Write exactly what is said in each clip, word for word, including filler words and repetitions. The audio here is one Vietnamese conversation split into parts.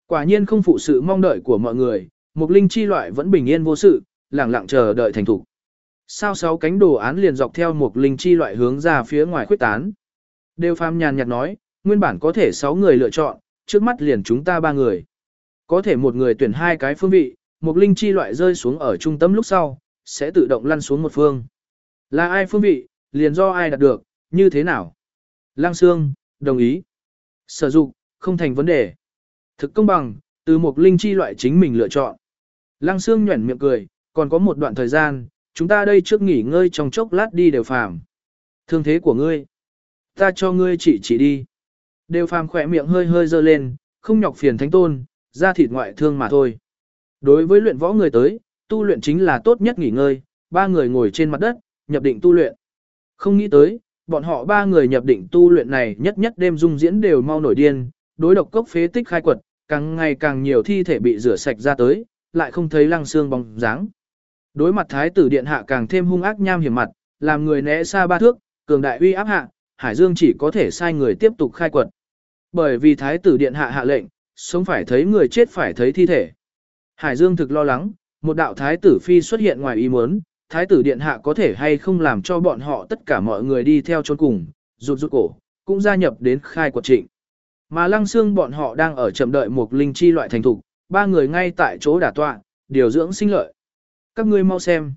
Quả nhiên không phụ sự mong đợi của mọi người, Mục Linh chi loại vẫn bình yên vô sự, lặng lặng chờ đợi thành thủ. Sao sáu cánh đồ án liền dọc theo Mục Linh chi loại hướng ra phía ngoài khuếch tán. Đều Phàm nhàn nhạt nói, nguyên bản có thể sáu người lựa chọn, trước mắt liền chúng ta ba người. Có thể một người tuyển hai cái phương vị, Mục Linh chi loại rơi xuống ở trung tâm lúc sau, sẽ tự động lăn xuống một phương. Là ai phương vị, liền do ai đạt được, như thế nào? Lăng Xương, đồng ý. Sở Dục, không thành vấn đề. Thực công bằng, từ Mục Linh chi loại chính mình lựa chọn. Lăng Xương nhuẩn miệng cười, còn có một đoạn thời gian, chúng ta đây trước nghỉ ngơi trong chốc lát đi Đều Phàm. Thương thế của ngươi, ta cho ngươi chỉ chỉ đi. Đều Phàm khỏe miệng hơi hơi dơ lên, không nhọc phiền Thánh Tôn, da thịt ngoại thương mà thôi. Đối với luyện võ người tới, tu luyện chính là tốt nhất nghỉ ngơi, ba người ngồi trên mặt đất, nhập định tu luyện. Không nghĩ tới, bọn họ ba người nhập định tu luyện này nhất nhất đêm dung diễn đều mau nổi điên, đối độc cốc phế tích khai quật, càng ngày càng nhiều thi thể bị rửa sạch ra tới, lại không thấy Lăng Xương bóng dáng. Đối mặt thái tử điện hạ càng thêm hung ác nham hiểm mặt, làm người né xa ba thước, cường đại uy áp hạ, Hải Dương chỉ có thể sai người tiếp tục khai quật. Bởi vì thái tử điện hạ hạ lệnh, sống phải thấy người chết phải thấy thi thể. Hải Dương thực lo lắng, một đạo thái tử phi xuất hiện ngoài ý muốn, thái tử điện hạ có thể hay không làm cho bọn họ tất cả mọi người đi theo chôn cùng, rụt rụt cổ, cũng gia nhập đến khai quật trịnh. Mà Lăng Xương bọn họ đang ở chậm đợi một linh chi loại thành thục, ba người ngay tại chỗ đả tọa, điều dưỡng sinh lợi. Các ngươi mau xem.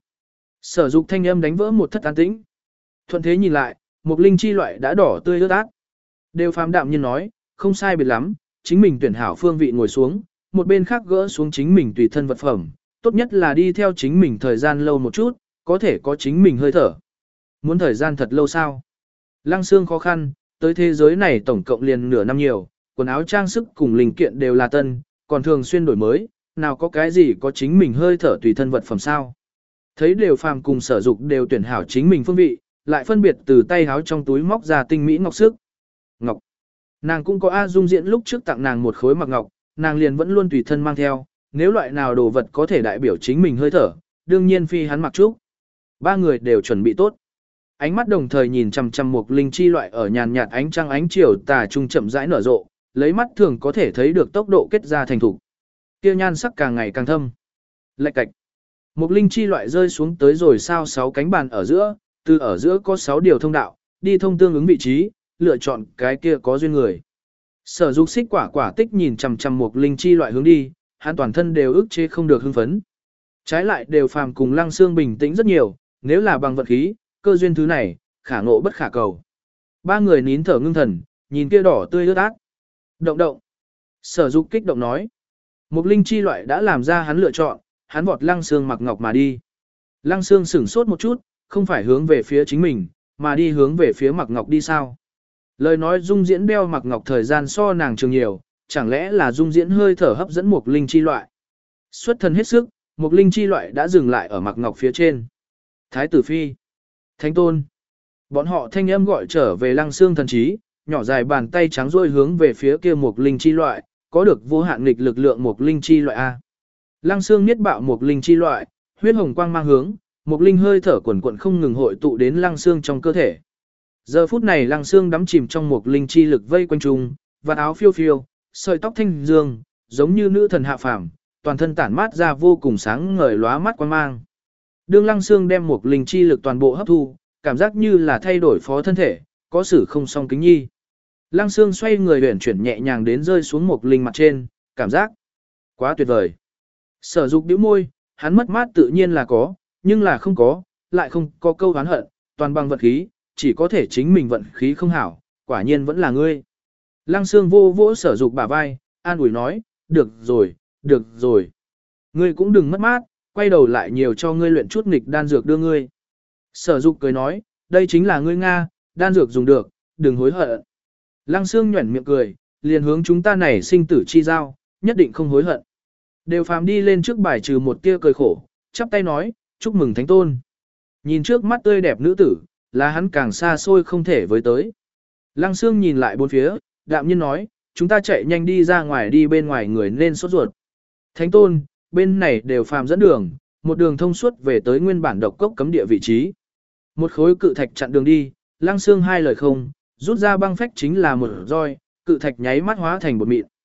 Sở Dục thanh âm đánh vỡ một thất an tĩnh. Thuận thế nhìn lại, một linh chi loại đã đỏ tươi ướt át. Đều Phàm đạm nhiên nói, không sai biệt lắm, chính mình tuyển hảo phương vị ngồi xuống, một bên khác gỡ xuống chính mình tùy thân vật phẩm, tốt nhất là đi theo chính mình thời gian lâu một chút, có thể có chính mình hơi thở. Muốn thời gian thật lâu sao? Lăng Xương khó khăn, tới thế giới này tổng cộng liền nửa năm nhiều, quần áo trang sức cùng linh kiện đều là tân, còn thường xuyên đổi mới, nào có cái gì có chính mình hơi thở tùy thân vật phẩm sao? Thấy Đều Phàm cùng Sở Dục đều tuyển hảo chính mình phương vị, lại phân biệt từ tay áo trong túi móc ra tinh mỹ ngọc sức. Ngọc. Nàng cũng có A Dung Diễn lúc trước tặng nàng một khối mặc ngọc, nàng liền vẫn luôn tùy thân mang theo, nếu loại nào đồ vật có thể đại biểu chính mình hơi thở, đương nhiên phi hắn mặc trúc. Ba người đều chuẩn bị tốt. Ánh mắt đồng thời nhìn chằm chằm một linh chi loại ở nhàn nhạt ánh trăng ánh chiều tà trung chậm rãi nở rộ, lấy mắt thường có thể thấy được tốc độ kết ra thành thủ. Kia nhan sắc càng ngày càng thâm. Lạch cạch. Một linh chi loại rơi xuống tới rồi sao sáu cánh bàn ở giữa, từ ở giữa có sáu điều thông đạo, đi thông tương ứng vị trí, lựa chọn cái kia có duyên người. Sở Dục xích quả quả tích nhìn chằm chằm một linh chi loại hướng đi, hắn toàn thân đều ức chế không được hưng phấn. Trái lại Đều Phàm cùng Lăng Xương bình tĩnh rất nhiều, nếu là bằng vật khí, cơ duyên thứ này, khả ngộ bất khả cầu. Ba người nín thở ngưng thần, nhìn kia đỏ tươi ướt át. Động động. Sở Dục kích động nói. Một linh chi loại đã làm ra hắn lựa chọn, hắn vọt Lăng Xương mặc ngọc mà đi. Lăng Xương sửng sốt một chút, không phải hướng về phía chính mình, mà đi hướng về phía mặc ngọc đi sao. Lời nói Dung Diễn đeo mặc ngọc thời gian so nàng trường nhiều, chẳng lẽ là Dung Diễn hơi thở hấp dẫn một linh chi loại. Xuất thân hết sức, một linh chi loại đã dừng lại ở mặc ngọc phía trên. Thái tử phi, Thánh Tôn. Bọn họ thanh âm gọi trở về Lăng Xương thần trí, nhỏ dài bàn tay trắng rôi hướng về phía kia một linh chi loại, có được vô hạn nghịch lực lượng một linh chi loại A. Lăng Xương niết bạo một linh chi loại, huyết hồng quang mang hướng, một linh hơi thở quần quần không ngừng hội tụ đến Lăng Xương trong cơ thể. Giờ phút này Lăng Xương đắm chìm trong một linh chi lực vây quanh trung, vạt áo phiêu phiêu, sợi tóc thanh dương, giống như nữ thần hạ phàm, toàn thân tản mát ra vô cùng sáng ngời lóa mắt quang mang. Đương Lăng Xương đem một linh chi lực toàn bộ hấp thu, cảm giác như là thay đổi phó thân thể, có sự không song kính nhi. Lăng Xương xoay người uyển chuyển nhẹ nhàng đến rơi xuống một linh mặt trên, cảm giác quá tuyệt vời. Sở Dục bĩu môi, hắn mất mát tự nhiên là có, nhưng là không có, lại không có câu oán hận, toàn bằng vận khí, chỉ có thể chính mình vận khí không hảo, quả nhiên vẫn là ngươi. Lăng Xương vô vỗ Sở Dục bả vai, an ủi nói, được rồi, được rồi. Ngươi cũng đừng mất mát, quay đầu lại nhiều cho ngươi luyện chút nghịch đan dược đưa ngươi. Sở Dục cười nói, đây chính là ngươi Nga, đan dược dùng được, đừng hối hận. Lăng Xương nhuẩn miệng cười, liền hướng chúng ta này sinh tử chi giao, nhất định không hối hận. Đều Phàm đi lên trước bài trừ một tia cười khổ, chắp tay nói, chúc mừng Thánh Tôn. Nhìn trước mắt tươi đẹp nữ tử, là hắn càng xa xôi không thể với tới. Lăng Xương nhìn lại bốn phía, đạm nhiên nói, chúng ta chạy nhanh đi ra ngoài đi bên ngoài người nên sốt ruột. Thánh Tôn, bên này Đều Phàm dẫn đường, một đường thông suốt về tới nguyên bản độc cốc cấm địa vị trí. Một khối cự thạch chặn đường đi, Lăng Xương hai lời không, rút ra băng phách chính là một roi, cự thạch nháy mắt hóa thành bột mịn.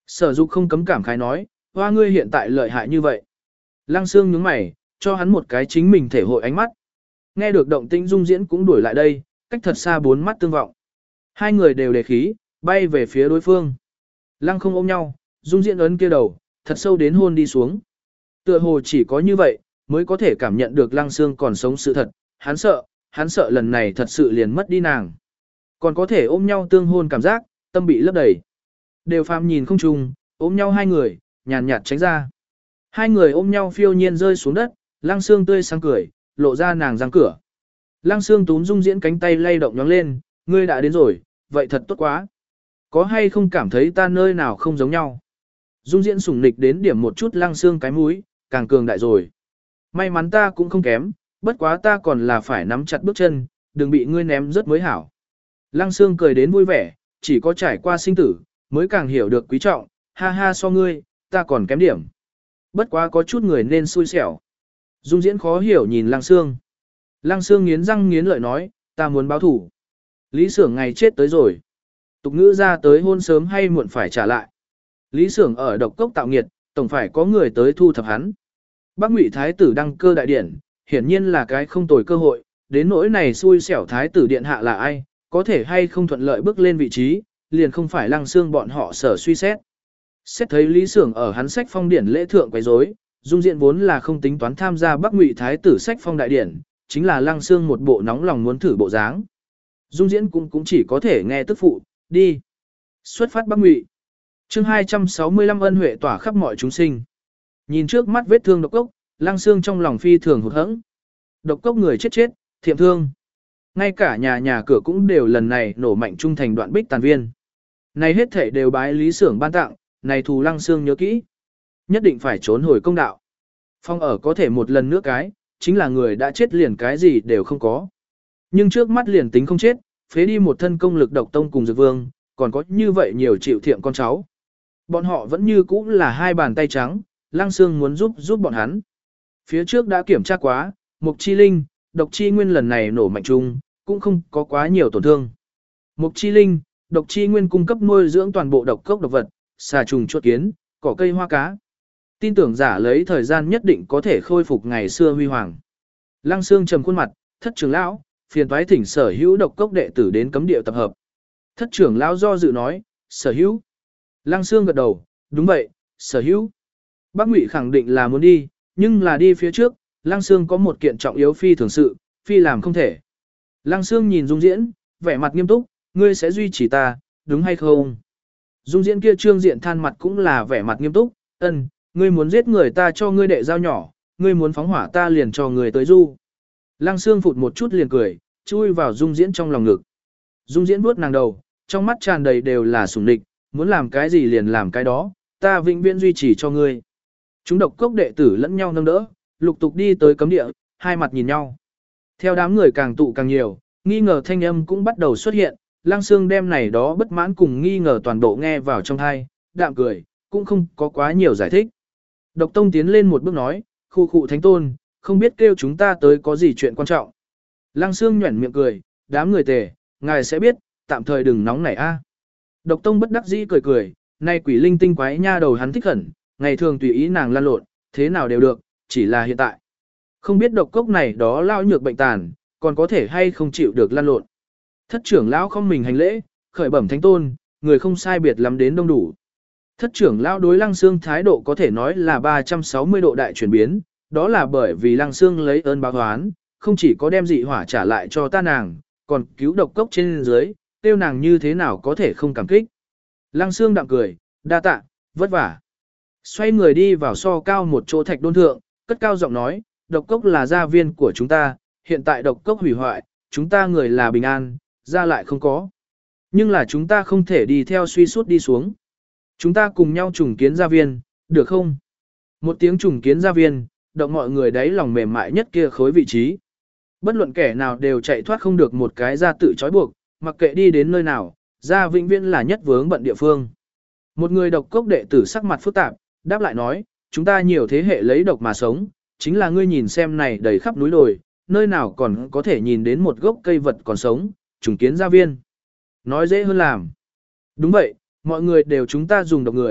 Sở Dục không cấm cảm khái nói, hoa ngươi hiện tại lợi hại như vậy. Lăng Sương nhướng mày, cho hắn một cái chính mình thể hội ánh mắt. Nghe được động tĩnh Dung Diễn cũng đuổi lại đây, cách thật xa bốn mắt tương vọng. Hai người đều đề khí, bay về phía đối phương. Lăng không ôm nhau, Dung Diễn ấn kia đầu, thật sâu đến hôn đi xuống. Tựa hồ chỉ có như vậy, mới có thể cảm nhận được Lăng Sương còn sống sự thật. Hắn sợ, hắn sợ lần này thật sự liền mất đi nàng. Còn có thể ôm nhau tương hôn cảm giác, tâm bị lấp đầy. Đều phàm nhìn không trùng, ôm nhau hai người, nhàn nhạt tránh ra. Hai người ôm nhau phiêu nhiên rơi xuống đất, Lăng Sương tươi sáng cười, lộ ra nàng răng cửa. Lăng Sương túm Dung Diễn cánh tay lay động nhóng lên, ngươi đã đến rồi, vậy thật tốt quá. Có hay không cảm thấy ta nơi nào không giống nhau? Dung Diễn sủng nịch đến điểm một chút Lăng Sương cái mũi, càng cường đại rồi. May mắn ta cũng không kém, bất quá ta còn là phải nắm chặt bước chân, đừng bị ngươi ném rất mới hảo. Lăng Sương cười đến vui vẻ, chỉ có trải qua sinh tử, mới càng hiểu được quý trọng, ha ha so ngươi, ta còn kém điểm. Bất quá có chút người nên xui xẻo. Dung Diễn khó hiểu nhìn Lăng Sương. Lăng Sương nghiến răng nghiến lợi nói, ta muốn báo thủ. Lý Sưởng ngày chết tới rồi. Tục ngữ ra tới hôn sớm hay muộn phải trả lại. Lý Sưởng ở độc cốc tạo nghiệt, tổng phải có người tới thu thập hắn. Bác Ngụy Thái tử đăng cơ đại điển, hiển nhiên là cái không tồi cơ hội, đến nỗi này xui xẻo Thái tử điện hạ là ai, có thể hay không thuận lợi bước lên vị trí, liền không phải Lăng Sương bọn họ sở suy xét. Xét thấy Lý Sưởng ở hắn sách phong điển lễ thượng quấy rối, Dung Diễn vốn là không tính toán tham gia Bắc Ngụy Thái tử sách phong đại điển, chính là Lăng Sương một bộ nóng lòng muốn thử bộ dáng. Dung Diễn cũng cũng chỉ có thể nghe tức phụ, đi. Xuất phát Bắc Ngụy. Chương hai trăm sáu mươi lăm ân huệ tỏa khắp mọi chúng sinh. Nhìn trước mắt vết thương độc cốc, Lăng Sương trong lòng phi thường hụt hẫng. Độc cốc người chết chết, thiệm thương. Ngay cả nhà nhà cửa cũng đều lần này nổ mạnh trung thành đoạn bích tàn viên. Này hết thể đều bái Lý Sưởng ban tặng, này thù Lăng Sương nhớ kỹ. Nhất định phải trốn hồi công đạo. Phong ở có thể một lần nữa cái, chính là người đã chết liền cái gì đều không có. Nhưng trước mắt liền tính không chết, phế đi một thân công lực độc tông cùng dược vương, còn có như vậy nhiều chịu thiệm con cháu. Bọn họ vẫn như cũ là hai bàn tay trắng, Lăng Sương muốn giúp giúp bọn hắn. Phía trước đã kiểm tra quá, Mục Chi Linh, độc chi nguyên lần này nổ mạnh chung, cũng không có quá nhiều tổn thương. Mục Chi Linh, độc chi nguyên cung cấp nuôi dưỡng toàn bộ độc cốc độc vật, xà trùng chuột kiến, cỏ cây hoa cá. Tin tưởng giả lấy thời gian nhất định có thể khôi phục ngày xưa huy hoàng. Lăng Sương trầm khuôn mặt, thất trưởng lão, phiền toái thỉnh sở hữu độc cốc đệ tử đến cấm địa tập hợp. Thất trưởng lão do dự nói, sở hữu. Lăng Sương gật đầu, đúng vậy, sở hữu. Bác Ngụy khẳng định là muốn đi, nhưng là đi phía trước, Lăng Sương có một kiện trọng yếu phi thường sự, phi làm không thể. Lăng Sương nhìn Dung Diễn, vẻ mặt nghiêm túc, ngươi sẽ duy trì ta, đúng hay không? Dung Diễn kia trương diện than mặt cũng là vẻ mặt nghiêm túc, ân, ngươi muốn giết người ta cho ngươi đệ dao nhỏ, ngươi muốn phóng hỏa ta liền cho người tới du. Lăng Sương phụt một chút liền cười, chui vào Dung Diễn trong lòng ngực. Dung Diễn vuốt nàng đầu, trong mắt tràn đầy đều là sủng địch, muốn làm cái gì liền làm cái đó, ta vĩnh viễn duy trì cho ngươi. Chúng độc cốc đệ tử lẫn nhau nâng đỡ, lục tục đi tới cấm địa, hai mặt nhìn nhau. Theo đám người càng tụ càng nhiều, nghi ngờ thanh âm cũng bắt đầu xuất hiện, Lăng Sương đem này đó bất mãn cùng nghi ngờ toàn bộ nghe vào trong tai, đạm cười, cũng không có quá nhiều giải thích. Độc Tông tiến lên một bước nói, khu khu thánh tôn, không biết kêu chúng ta tới có gì chuyện quan trọng. Lăng Sương nhuẩn miệng cười, đám người tề, ngài sẽ biết, tạm thời đừng nóng nảy a. Độc Tông bất đắc dĩ cười cười, nay quỷ linh tinh quái nha đầu hắn thích khẩn, ngày thường tùy ý nàng lan lộn, thế nào đều được, chỉ là hiện tại. Không biết độc cốc này đó lao nhược bệnh tàn, còn có thể hay không chịu được lan lộn. Thất trưởng lão không mình hành lễ, khởi bẩm thánh tôn, người không sai biệt lắm đến đông đủ. Thất trưởng lão đối Lăng Sương thái độ có thể nói là ba trăm sáu mươi độ đại chuyển biến, đó là bởi vì Lăng Sương lấy ơn báo oán, không chỉ có đem dị hỏa trả lại cho ta nàng, còn cứu độc cốc trên dưới, tiêu nàng như thế nào có thể không cảm kích. Lăng Sương đạm cười, đa tạ, vất vả. Xoay người đi vào so cao một chỗ thạch đôn thượng, cất cao giọng nói, độc cốc là gia viên của chúng ta, hiện tại độc cốc hủy hoại, chúng ta người là bình an, ra lại không có. Nhưng là chúng ta không thể đi theo suy suốt đi xuống. Chúng ta cùng nhau trùng kiến gia viên, được không? Một tiếng trùng kiến gia viên, động mọi người đấy lòng mềm mại nhất kia khối vị trí. Bất luận kẻ nào đều chạy thoát không được một cái gia tự trói buộc, mặc kệ đi đến nơi nào, gia vĩnh viễn là nhất vướng bận địa phương. Một người độc cốc đệ tử sắc mặt phức tạp, đáp lại nói, chúng ta nhiều thế hệ lấy độc mà sống, chính là ngươi nhìn xem này đầy khắp núi đồi, nơi nào còn có thể nhìn đến một gốc cây vật còn sống, trùng kiến gia viên. Nói dễ hơn làm. Đúng vậy, mọi người đều chúng ta dùng độc người,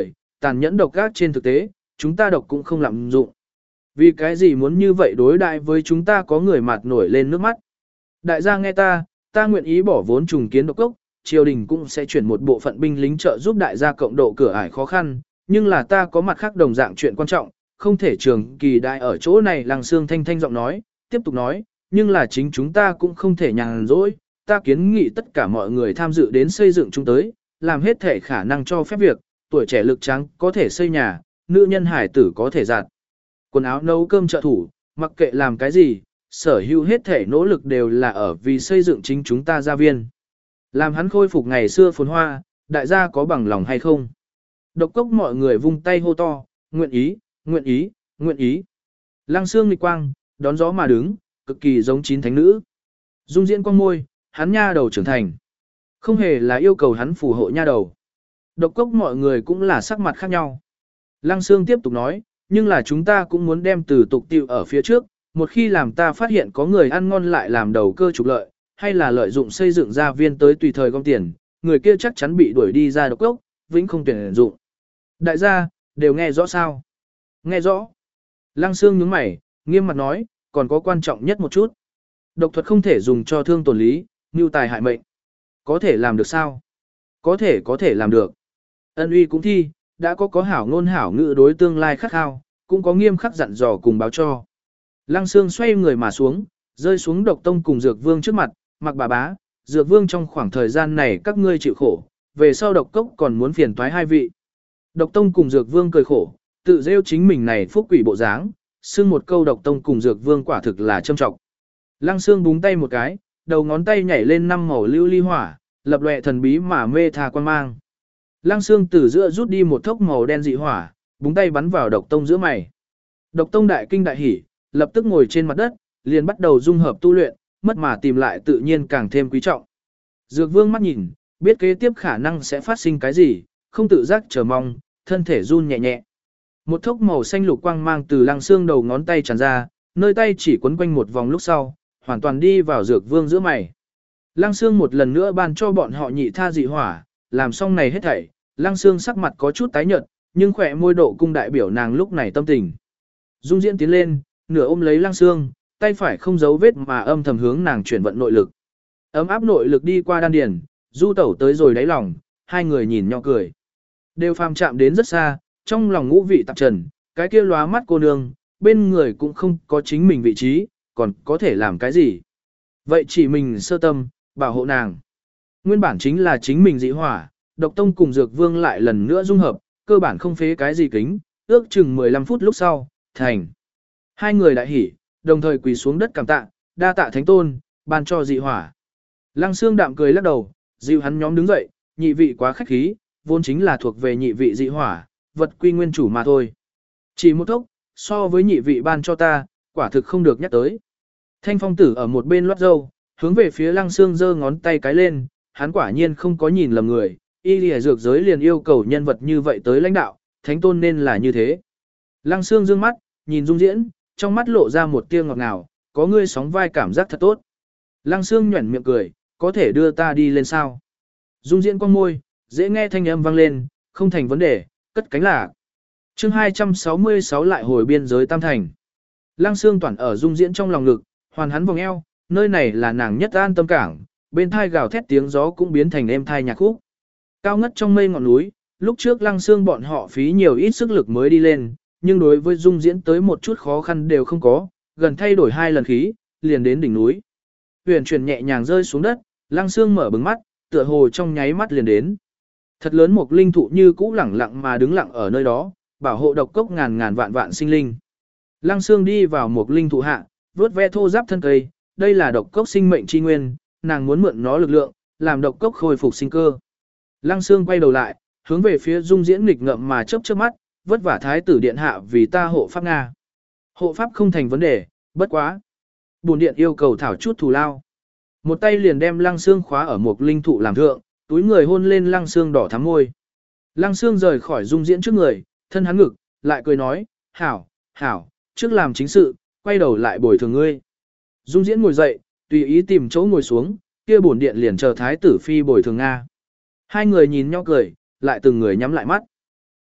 tàn nhẫn độc ác trên thực tế, chúng ta độc cũng không lạm dụng. Vì cái gì muốn như vậy đối đại với chúng ta có người mặt nổi lên nước mắt. Đại gia nghe ta, ta nguyện ý bỏ vốn trùng kiến độc cốc, triều đình cũng sẽ chuyển một bộ phận binh lính trợ giúp đại gia cộng độ cửa ải khó khăn, nhưng là ta có mặt khác đồng dạng chuyện quan trọng, không thể trường kỳ đại ở chỗ này. Lăng Xương thanh thanh giọng nói, tiếp tục nói, nhưng là chính chúng ta cũng không thể nhàn rỗi, ta kiến nghị tất cả mọi người tham dự đến xây dựng chúng tới, làm hết thể khả năng cho phép việc, tuổi trẻ lực trắng có thể xây nhà, nữ nhân hải tử có thể giặt quần áo nấu cơm trợ thủ, mặc kệ làm cái gì, sở hữu hết thể nỗ lực đều là ở vì xây dựng chính chúng ta gia viên. Làm hắn khôi phục ngày xưa phồn hoa, đại gia có bằng lòng hay không? Độc cốc mọi người vung tay hô to, nguyện ý, nguyện ý, nguyện ý. Lăng Xương nghịch quang, đón gió mà đứng, cực kỳ giống chín thánh nữ. Dung diễn quang môi, hắn nha đầu trưởng thành. Không hề là yêu cầu hắn phù hộ nha đầu. Độc cốc mọi người cũng là sắc mặt khác nhau. Lăng Xương tiếp tục nói, nhưng là chúng ta cũng muốn đem từ tục tiệu ở phía trước, một khi làm ta phát hiện có người ăn ngon lại làm đầu cơ trục lợi, hay là lợi dụng xây dựng gia viên tới tùy thời gom tiền, người kia chắc chắn bị đuổi đi ra độc cốc, vĩnh không tuyển dụng. Đại gia, đều nghe rõ sao? Nghe rõ. Lăng Xương nhướng mày, nghiêm mặt nói, còn có quan trọng nhất một chút. Độc thuật không thể dùng cho thương tổn lý, mưu tài hại mệnh. Có thể làm được sao? Có thể có thể làm được. Ân uy cũng thi, đã có có hảo ngôn hảo ngữ đối tương lai khắc khao, cũng có nghiêm khắc dặn dò cùng báo cho. Lăng Xương xoay người mà xuống, rơi xuống Độc Tông cùng Dược Vương trước mặt, mặc bà bá, Dược Vương trong khoảng thời gian này các ngươi chịu khổ, về sau Độc Cốc còn muốn phiền toái hai vị. Độc Tông cùng Dược Vương cười khổ, tự rêu chính mình này phúc quỷ bộ dáng, xưng một câu Độc Tông cùng Dược Vương quả thực là châm trọng. Lăng Xương búng tay một cái, đầu ngón tay nhảy lên năm màu lưu ly hỏa, lập lòe thần bí mà mê tha quan mang. Lăng Xương từ giữa rút đi một thốc màu đen dị hỏa, búng tay bắn vào Độc Tông giữa mày. Độc Tông đại kinh đại hỉ, lập tức ngồi trên mặt đất, liền bắt đầu dung hợp tu luyện, mất mà tìm lại tự nhiên càng thêm quý trọng. Dược Vương mắt nhìn, biết kế tiếp khả năng sẽ phát sinh cái gì, không tự giác chờ mong, thân thể run nhẹ nhẹ. Một thốc màu xanh lục quang mang từ Lăng Xương đầu ngón tay tràn ra, nơi tay chỉ quấn quanh một vòng lúc sau, hoàn toàn đi vào Dược Vương giữa mày. Lăng Xương một lần nữa ban cho bọn họ nhị tha dị hỏa, làm xong này hết thảy, Lăng Xương sắc mặt có chút tái nhợt, nhưng khỏe môi độ cung đại biểu nàng lúc này tâm tình. Dung Diễn tiến lên, nửa ôm lấy Lăng Xương, tay phải không giấu vết mà âm thầm hướng nàng chuyển vận nội lực. Ấm áp nội lực đi qua đan điền, du tẩu tới rồi đáy lòng, hai người nhìn nhau cười. Đều phàm chạm đến rất xa, trong lòng ngũ vị tạp trần, cái kia lóa mắt cô nương, bên người cũng không có chính mình vị trí, còn có thể làm cái gì. Vậy chỉ mình sơ tâm, bảo hộ nàng. Nguyên bản chính là chính mình dị hỏa, Độc Tông cùng Dược Vương lại lần nữa dung hợp, cơ bản không phế cái gì kính, ước chừng mười lăm phút lúc sau, thành. Hai người đại hỉ, đồng thời quỳ xuống đất cảm tạ, đa tạ thánh tôn, ban cho dị hỏa. Lăng Xương đạm cười lắc đầu, dịu hắn nhóm đứng dậy, nhị vị quá khách khí, vốn chính là thuộc về nhị vị dị hỏa, vật quy nguyên chủ mà thôi. Chỉ một thốc, so với nhị vị ban cho ta, quả thực không được nhắc tới. Thanh Phong Tử ở một bên loát dâu, hướng về phía Lăng Xương giơ ngón tay cái lên, hắn quả nhiên không có nhìn lầm người, y lìa dược giới liền yêu cầu nhân vật như vậy tới lãnh đạo, thánh tôn nên là như thế. Lăng Xương dương mắt, nhìn Dung Diễn, trong mắt lộ ra một tia ngọt ngào, có ngươi sóng vai cảm giác thật tốt. Lăng Xương nhuẩn miệng cười, có thể đưa ta đi lên sao? Dung Diễn cong môi, dễ nghe thanh âm vang lên, không thành vấn đề, cất cánh lạc. Chương hai trăm sáu mươi sáu lại hồi biên giới Tam Thành. Lăng Xương toàn ở Dung Diễn trong lòng ngực, hoàn hắn vòng eo, nơi này là nàng nhất an tâm cảng, bên thai gào thét tiếng gió cũng biến thành êm thai nhạc khúc. Cao ngất trong mây ngọn núi, lúc trước Lăng Xương bọn họ phí nhiều ít sức lực mới đi lên, nhưng đối với Dung Diễn tới một chút khó khăn đều không có, gần thay đổi hai lần khí, liền đến đỉnh núi. Huyền chuyển nhẹ nhàng rơi xuống đất, Lăng Xương mở bừng mắt, tựa hồ trong nháy mắt liền đến. Thật lớn một linh thụ như cũ lẳng lặng mà đứng lặng ở nơi đó, bảo hộ độc cốc ngàn ngàn vạn vạn sinh linh. Lăng Xương đi vào một linh thụ hạ, vuốt ve thô giáp thân cây, đây là độc cốc sinh mệnh chi nguyên, nàng muốn mượn nó lực lượng, làm độc cốc khôi phục sinh cơ. Lăng Xương quay đầu lại, hướng về phía Dung Diễn nghịch ngợm mà chớp chớp mắt, vất vả thái tử điện hạ vì ta hộ pháp Nga. Hộ pháp không thành vấn đề, bất quá. Bổn điện yêu cầu thảo chút thù lao. Một tay liền đem Lăng Xương khóa ở một linh thụ làm thượng, túi người hôn lên Lăng Xương đỏ thắm môi. Lăng Xương rời khỏi Dung Diễn trước người, thân hắn ngực, lại cười nói, hảo, hảo, trước làm chính sự, quay đầu lại bồi thường ngươi. Dung Diễn ngồi dậy, tùy ý tìm chỗ ngồi xuống, kia bổn điện liền chờ thái tử phi bồi thường Nga. Hai người nhìn nhau cười, lại từng người nhắm lại mắt.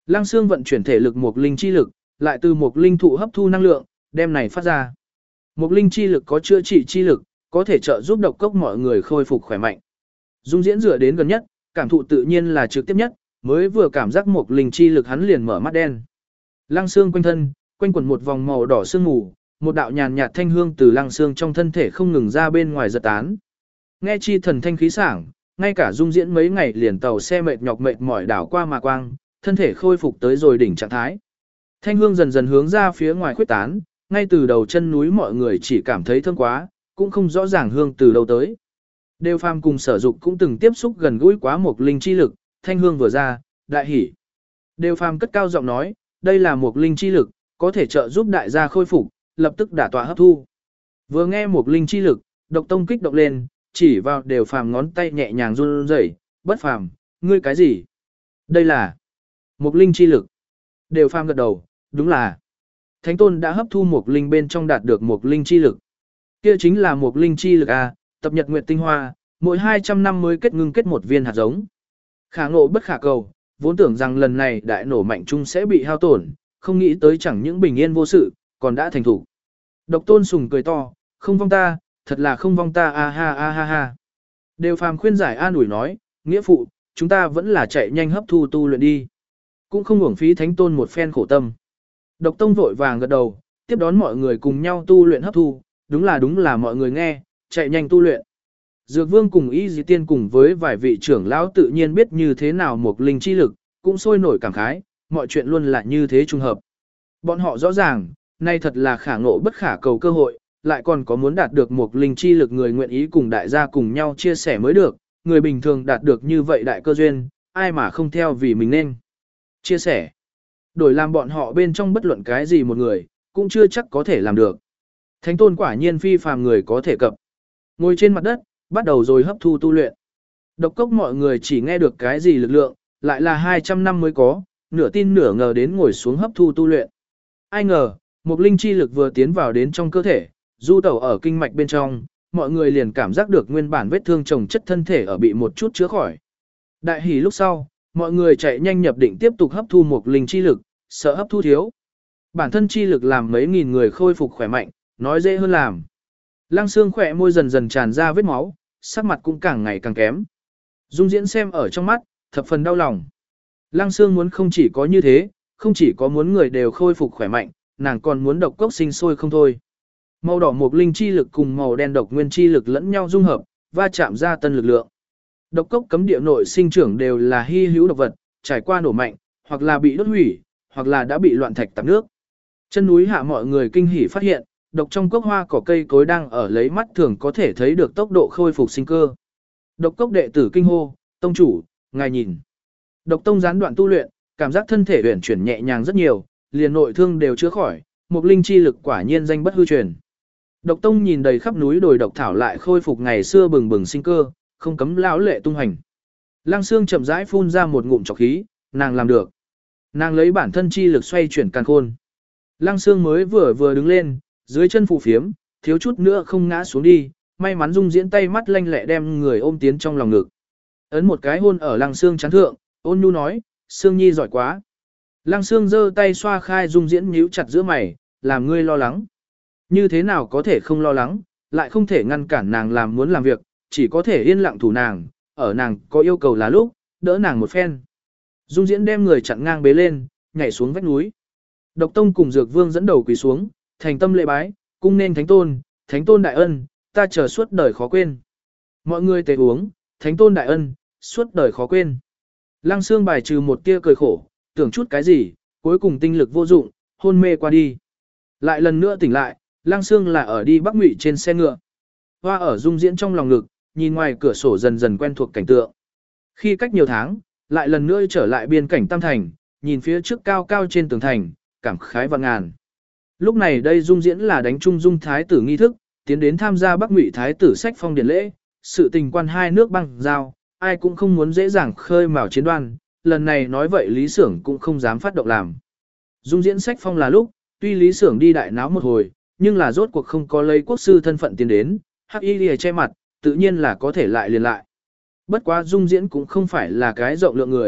Lăng Xương vận chuyển thể lực Mộc Linh chi lực, lại từ Mộc Linh thụ hấp thu năng lượng, đem này phát ra. Mộc Linh chi lực có chữa trị chi lực, có thể trợ giúp độc cốc mọi người khôi phục khỏe mạnh. Dung Diễn dựa đến gần nhất, cảm thụ tự nhiên là trực tiếp nhất, mới vừa cảm giác Mộc Linh chi lực hắn liền mở mắt đen. Lăng Xương quanh thân, quanh quẩn một vòng màu đỏ sương mù, một đạo nhàn nhạt thanh hương từ Lăng Xương trong thân thể không ngừng ra bên ngoài giật tán. Nghe chi thần thanh khí sảng, ngay cả Dung Diễn mấy ngày liền tàu xe mệt nhọc mệt mỏi đảo qua mà quang, thân thể khôi phục tới rồi đỉnh trạng thái. Thanh hương dần dần hướng ra phía ngoài khuếch tán, ngay từ đầu chân núi mọi người chỉ cảm thấy thơm quá, cũng không rõ ràng hương từ đâu tới. Đều Phàm cùng Sở Dục cũng từng tiếp xúc gần gũi quá Mộc Linh chi lực, thanh hương vừa ra, đại hỉ. Đều Phàm cất cao giọng nói, đây là Mộc Linh chi lực, có thể trợ giúp đại gia khôi phục, lập tức đả tọa hấp thu. Vừa nghe Mộc Linh chi lực, Độc Tông kích động lên, chỉ vào Đều Phàm ngón tay nhẹ nhàng run rẩy, "Bất phàm, ngươi cái gì?" "Đây là Mộc Linh chi lực." Đều Phàm gật đầu, "Đúng là." Thánh Tôn đã hấp thu Mộc Linh bên trong đạt được Mộc Linh chi lực. Kia chính là Mộc Linh chi lực a, tập nhật nguyệt tinh hoa, mỗi hai trăm năm mới kết ngưng kết một viên hạt giống. Khả ngộ bất khả cầu, vốn tưởng rằng lần này đại nổ mạnh chung sẽ bị hao tổn, không nghĩ tới chẳng những bình yên vô sự, còn đã thành thủ. Độc Tôn sùng cười to, "Không vong ta, thật là không vong ta a ha a ha ha." Đều Phàm khuyên giải an ủi nói, "Nghĩa phụ, chúng ta vẫn là chạy nhanh hấp thu tu luyện đi. Cũng không uổng phí Thánh Tôn một phen khổ tâm." Độc Tông vội vàng gật đầu, tiếp đón mọi người cùng nhau tu luyện hấp thu, đúng là đúng là mọi người nghe, chạy nhanh tu luyện. Dược Vương cùng Y Dì Tiên cùng với vài vị trưởng lão tự nhiên biết như thế nào Mộc Linh chi lực, cũng sôi nổi cảm khái, mọi chuyện luôn là như thế trùng hợp. Bọn họ rõ ràng, nay thật là khả ngộ bất khả cầu cơ hội, lại còn có muốn đạt được Mộc Linh chi lực người nguyện ý cùng đại gia cùng nhau chia sẻ mới được, người bình thường đạt được như vậy đại cơ duyên, ai mà không theo vì mình nên chia sẻ. Đổi làm bọn họ bên trong bất luận cái gì một người, cũng chưa chắc có thể làm được. Thánh Tôn quả nhiên phi phàm người có thể cập. Ngồi trên mặt đất, bắt đầu rồi hấp thu tu luyện. Độc Cốc mọi người chỉ nghe được cái gì lực lượng, lại là hai trăm năm mới có, nửa tin nửa ngờ đến ngồi xuống hấp thu tu luyện. Ai ngờ, Mộc Linh chi lực vừa tiến vào đến trong cơ thể, du tẩu ở kinh mạch bên trong, mọi người liền cảm giác được nguyên bản vết thương chồng chất thân thể ở bị một chút chữa khỏi. Đại hỉ lúc sau, mọi người chạy nhanh nhập định tiếp tục hấp thu Mộc Linh chi lực, sợ hấp thu thiếu. Bản thân chi lực làm mấy nghìn người khôi phục khỏe mạnh, nói dễ hơn làm. Lăng Xương khỏe môi dần dần tràn ra vết máu, sắc mặt cũng càng ngày càng kém. Dung Diễn xem ở trong mắt, thập phần đau lòng. Lăng Xương muốn không chỉ có như thế, không chỉ có muốn người đều khôi phục khỏe mạnh, nàng còn muốn độc cốc sinh sôi không thôi. Màu đỏ Mộc Linh chi lực cùng màu đen độc nguyên chi lực lẫn nhau dung hợp, va chạm ra tân lực lượng. Độc cốc cấm địa nội sinh trưởng đều là hy hữu độc vật, trải qua nổ mạnh, hoặc là bị đốt hủy, hoặc là đã bị loạn thạch tạp nước. Chân núi hạ mọi người kinh hỉ phát hiện, độc trong cốc hoa cỏ cây cối đang ở lấy mắt thường có thể thấy được tốc độ khôi phục sinh cơ. Độc cốc đệ tử kinh hô, "Tông chủ, ngài nhìn." Độc Tông gián đoạn tu luyện, cảm giác thân thể uyển chuyển nhẹ nhàng rất nhiều, liền nội thương đều chữa khỏi, Mộc Linh chi lực quả nhiên danh bất hư truyền. Độc Tông nhìn đầy khắp núi đồi độc thảo lại khôi phục ngày xưa bừng bừng sinh cơ, không cấm lão lệ tung hành. Lăng Xương chậm rãi phun ra một ngụm trọc khí, nàng làm được. Nàng lấy bản thân chi lực xoay chuyển càn khôn. Lăng Xương mới vừa vừa đứng lên, dưới chân phù phiếm, thiếu chút nữa không ngã xuống đi, may mắn Dung Diễn tay mắt lanh lẹ đem người ôm tiến trong lòng ngực. Ấn một cái hôn ở Lăng Xương chán thượng, ôn nhu nói, "Xương Nhi giỏi quá." Lăng Xương giơ tay xoa khai Dung Diễn nhíu chặt giữa mày, "Làm ngươi lo lắng." Như thế nào có thể không lo lắng, lại không thể ngăn cản nàng làm muốn làm việc, chỉ có thể yên lặng thủ nàng, ở nàng có yêu cầu là lúc, đỡ nàng một phen. Dung Diễn đem người chặn ngang bế lên, nhảy xuống vách núi. Độc Tông cùng Dược Vương dẫn đầu quỳ xuống, thành tâm lễ bái, cung nên Thánh Tôn, Thánh Tôn đại ân, ta chờ suốt đời khó quên. Mọi người tề uống, Thánh Tôn đại ân, suốt đời khó quên. Lăng Xương bài trừ một tia cười khổ, tưởng chút cái gì, cuối cùng tinh lực vô dụng, hôn mê qua đi. Lại lần nữa tỉnh lại, Lăng Xương là ở đi Bắc Ngụy trên xe ngựa. Hoa ở Dung Diễn trong lòng ngực, nhìn ngoài cửa sổ dần dần quen thuộc cảnh tượng. Khi cách nhiều tháng, lại lần nữa trở lại biên cảnh Tam Thành, nhìn phía trước cao cao trên tường thành, cảm khái vạn ngàn. Lúc này đây Dung Diễn là đánh trung Dung Thái tử nghi thức, tiến đến tham gia Bắc Ngụy Thái tử sách phong điển lễ, sự tình quan hai nước băng giao, ai cũng không muốn dễ dàng khơi mào chiến đoan, lần này nói vậy Lý Xưởng cũng không dám phát động làm. Dung Diễn sách phong là lúc, tuy Lý Xưởng đi đại náo một hồi, nhưng là rốt cuộc không có lấy quốc sư thân phận tiến đến, hắc y lìa che mặt, tự nhiên là có thể lại liền lại. Bất quá Dung Diễn cũng không phải là cái rộng lượng người,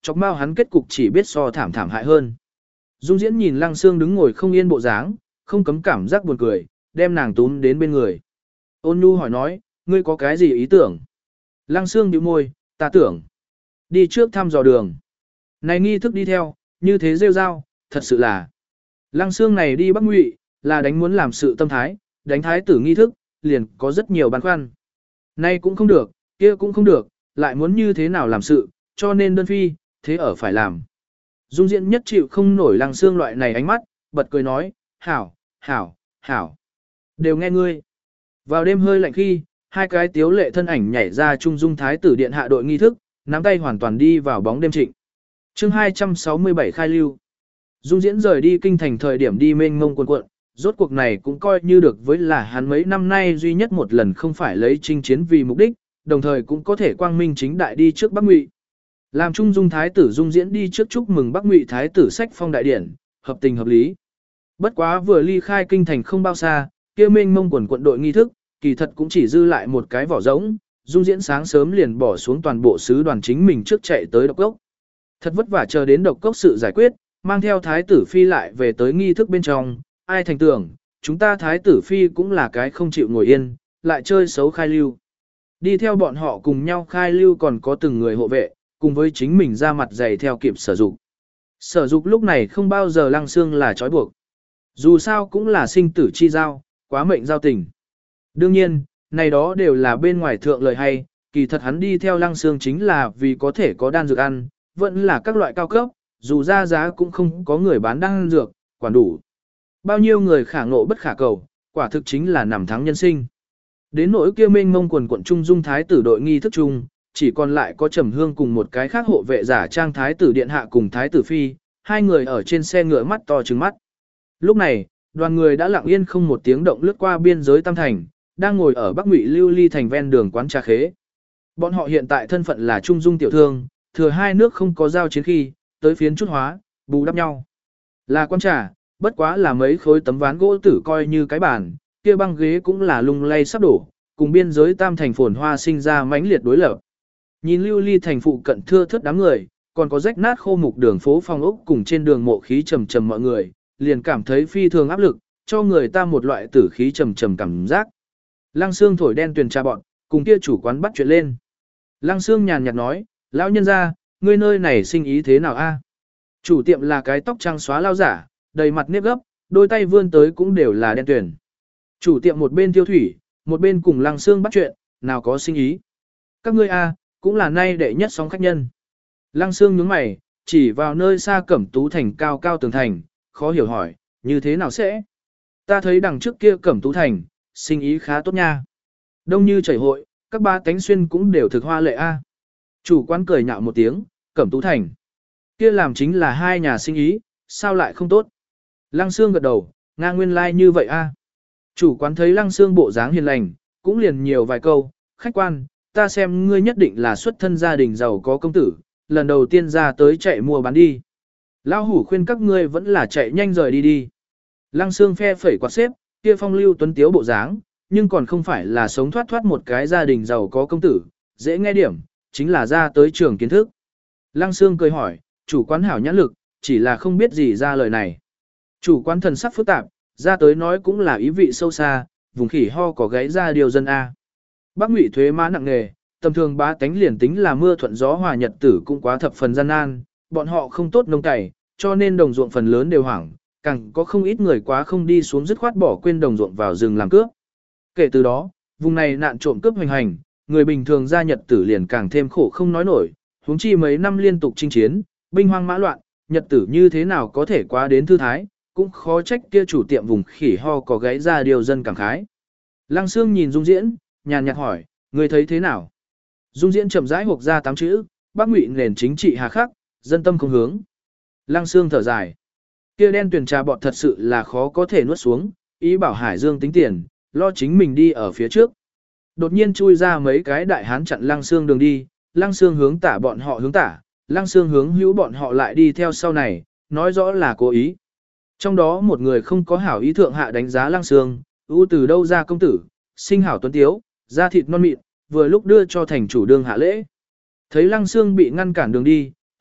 chọc mau hắn kết cục chỉ biết so thảm thảm hại hơn. Dung Diễn nhìn Lăng Sương đứng ngồi không yên bộ dáng, không cấm cảm giác buồn cười, đem nàng túm đến bên người. Ôn Nhu hỏi nói, ngươi có cái gì ý tưởng? Lăng Sương nhíu môi, ta tưởng đi trước thăm dò đường. Này nghi thức đi theo, như thế rêu rao, thật sự là. Lăng Sương này đi Bắc Ngụy, là đánh muốn làm sự tâm thái, đánh thái tử nghi thức, liền có rất nhiều băn khoăn. Nay cũng không được, kia cũng không được, lại muốn như thế nào làm sự, cho nên đơn phi, thế ở phải làm. Dung Diễn nhất chịu không nổi Lăng Sương loại này ánh mắt, bật cười nói, hảo, hảo, hảo. Đều nghe ngươi. Vào đêm hơi lạnh khi, hai cái tiếu lệ thân ảnh nhảy ra trung dung thái tử điện hạ đội nghi thức, nắm tay hoàn toàn đi vào bóng đêm trịnh. chương hai trăm sáu mươi bảy khai lưu. Dung Diễn rời đi kinh thành thời điểm đi mênh mông quần quận, rốt cuộc này cũng coi như được với là hắn mấy năm nay duy nhất một lần không phải lấy chinh chiến vì mục đích, đồng thời cũng có thể quang minh chính đại đi trước Bắc Ngụy. Làm trung dung thái tử Dung Diễn đi trước chúc mừng Bắc Ngụy thái tử sách phong đại điển, hợp tình hợp lý. Bất quá vừa ly khai kinh thành không bao xa, kia mênh mông quần quận đội nghi thức, kỳ thật cũng chỉ dư lại một cái vỏ rỗng, Dung Diễn sáng sớm liền bỏ xuống toàn bộ sứ đoàn chính mình trước chạy tới độc cốc. Thật vất vả chờ đến độc cốc sự giải quyết, mang theo thái tử phi lại về tới nghi thức bên trong, ai thành tưởng, chúng ta thái tử phi cũng là cái không chịu ngồi yên, lại chơi xấu khai lưu. Đi theo bọn họ cùng nhau khai lưu còn có từng người hộ vệ, cùng với chính mình ra mặt dày theo kịp sở dục. Sở dục lúc này không bao giờ Lăng Sương là trói buộc. Dù sao cũng là sinh tử chi giao, quá mệnh giao tình. Đương nhiên, này đó đều là bên ngoài thượng lời hay, kỳ thật hắn đi theo Lăng Sương chính là vì có thể có đan dược ăn, vẫn là các loại cao cấp, dù ra giá cũng không có người bán đan dược, quản đủ. Bao nhiêu người khả ngộ bất khả cầu, quả thực chính là nằm thắng nhân sinh. Đến nỗi kia mênh mông quần quận trung dung thái tử đội nghi thức chung, chỉ còn lại có Trầm Hương cùng một cái khác hộ vệ giả trang thái tử điện hạ cùng thái tử phi, hai người ở trên xe ngựa mắt to trừng mắt. Lúc này, đoàn người đã lặng yên không một tiếng động lướt qua biên giới Tam Thành, đang ngồi ở Bắc Ngụy Lưu Ly thành ven đường quán trà khế. Bọn họ hiện tại thân phận là trung dung tiểu thương, thừa hai nước không có giao chiến khi, tới phiến chút hóa, bù đắp nhau. Là quán trà, bất quá là mấy khối tấm ván gỗ tử coi như cái bàn, kia băng ghế cũng là lung lay sắp đổ, cùng biên giới Tam Thành phồn hoa sinh ra mãnh liệt đối lập. Nhìn Lưu Ly thành phụ cận thưa thớt đám người, còn có rách nát khô mục đường phố phong ốc cùng trên đường mộ khí trầm trầm mọi người, liền cảm thấy phi thường áp lực, cho người ta một loại tử khí trầm trầm cảm giác. Lăng Sương thổi đen tuyền trà bọn, cùng kia chủ quán bắt chuyện lên. Lăng Sương nhàn nhạt nói, lão nhân gia, ngươi nơi này sinh ý thế nào a? Chủ tiệm là cái tóc trắng xóa lao giả, đầy mặt nếp gấp, đôi tay vươn tới cũng đều là đen tuyền. Chủ tiệm một bên tiêu thủy, một bên cùng Lăng Sương bắt chuyện, nào có sinh ý. Các ngươi a, cũng là nay đệ nhất sóng khách nhân. Lăng Sương nhướng mày, chỉ vào nơi xa Cẩm Tú thành cao cao tường thành, khó hiểu hỏi, như thế nào sẽ? Ta thấy đằng trước kia Cẩm Tú thành, sinh ý khá tốt nha. Đông như chảy hội, các ba cánh xuyên cũng đều thực hoa lệ a. Chủ quán cười nhạo một tiếng, Cẩm Tú thành. Kia làm chính là hai nhà sinh ý, sao lại không tốt? Lăng Sương gật đầu, nga nguyên lai like như vậy a. Chủ quán thấy Lăng Sương bộ dáng hiền lành, cũng liền nhiều vài câu, khách quan, ta xem ngươi nhất định là xuất thân gia đình giàu có công tử, lần đầu tiên ra tới chạy mua bán đi. Lão hủ khuyên các ngươi vẫn là chạy nhanh rời đi đi. Lăng Sương phe phẩy quạt xếp, kia phong lưu tuấn tiếu bộ dáng, nhưng còn không phải là sống thoát thoát một cái gia đình giàu có công tử, dễ nghe điểm, chính là ra tới trường kiến thức. Lăng Sương cười hỏi, chủ quán hảo nhãn lực, chỉ là không biết gì ra lời này. Chủ quán thần sắc phức tạp, ra tới nói cũng là ý vị sâu xa, vùng khỉ ho có gáy ra điều dân A. Bắc Ngụy thuế má nặng nề, tầm thường bá tánh liền tính là mưa thuận gió hòa nhật tử cũng quá thập phần gian nan, bọn họ không tốt nông cày, cho nên đồng ruộng phần lớn đều hoảng, càng có không ít người quá không đi xuống dứt khoát bỏ quên đồng ruộng vào rừng làm cướp. Kể từ đó, vùng này nạn trộm cướp hoành hành, người bình thường ra nhật tử liền càng thêm khổ không nói nổi, huống chi mấy năm liên tục chinh chiến, binh hoang mã loạn, nhật tử như thế nào có thể quá đến thư thái, cũng khó trách kia chủ tiệm vùng khỉ ho có gáy ra điều dân cảm khái. Lăng Sương nhìn Dung Diễn, nhàn nhạt hỏi, người thấy thế nào? Dung Diễn chậm rãi hộc ra tám chữ, Bắc Ngụy nền chính trị hà khắc, dân tâm không hướng. Lăng Sương thở dài. Kia đen tuyển trà bọt thật sự là khó có thể nuốt xuống, ý bảo Hải Dương tính tiền, lo chính mình đi ở phía trước. Đột nhiên chui ra mấy cái đại hán chặn Lăng Sương đường đi, Lăng Sương hướng tả bọn họ hướng tả, Lăng Sương hướng hữu bọn họ lại đi theo sau này, nói rõ là cố ý. Trong đó một người không có hảo ý thượng hạ đánh giá Lăng Sương, ưu từ đâu ra công tử, sinh hảo tuấn tiếu, da thịt non mịn, vừa lúc đưa cho thành chủ đương hạ lễ. Thấy Lăng Sương bị ngăn cản đường đi,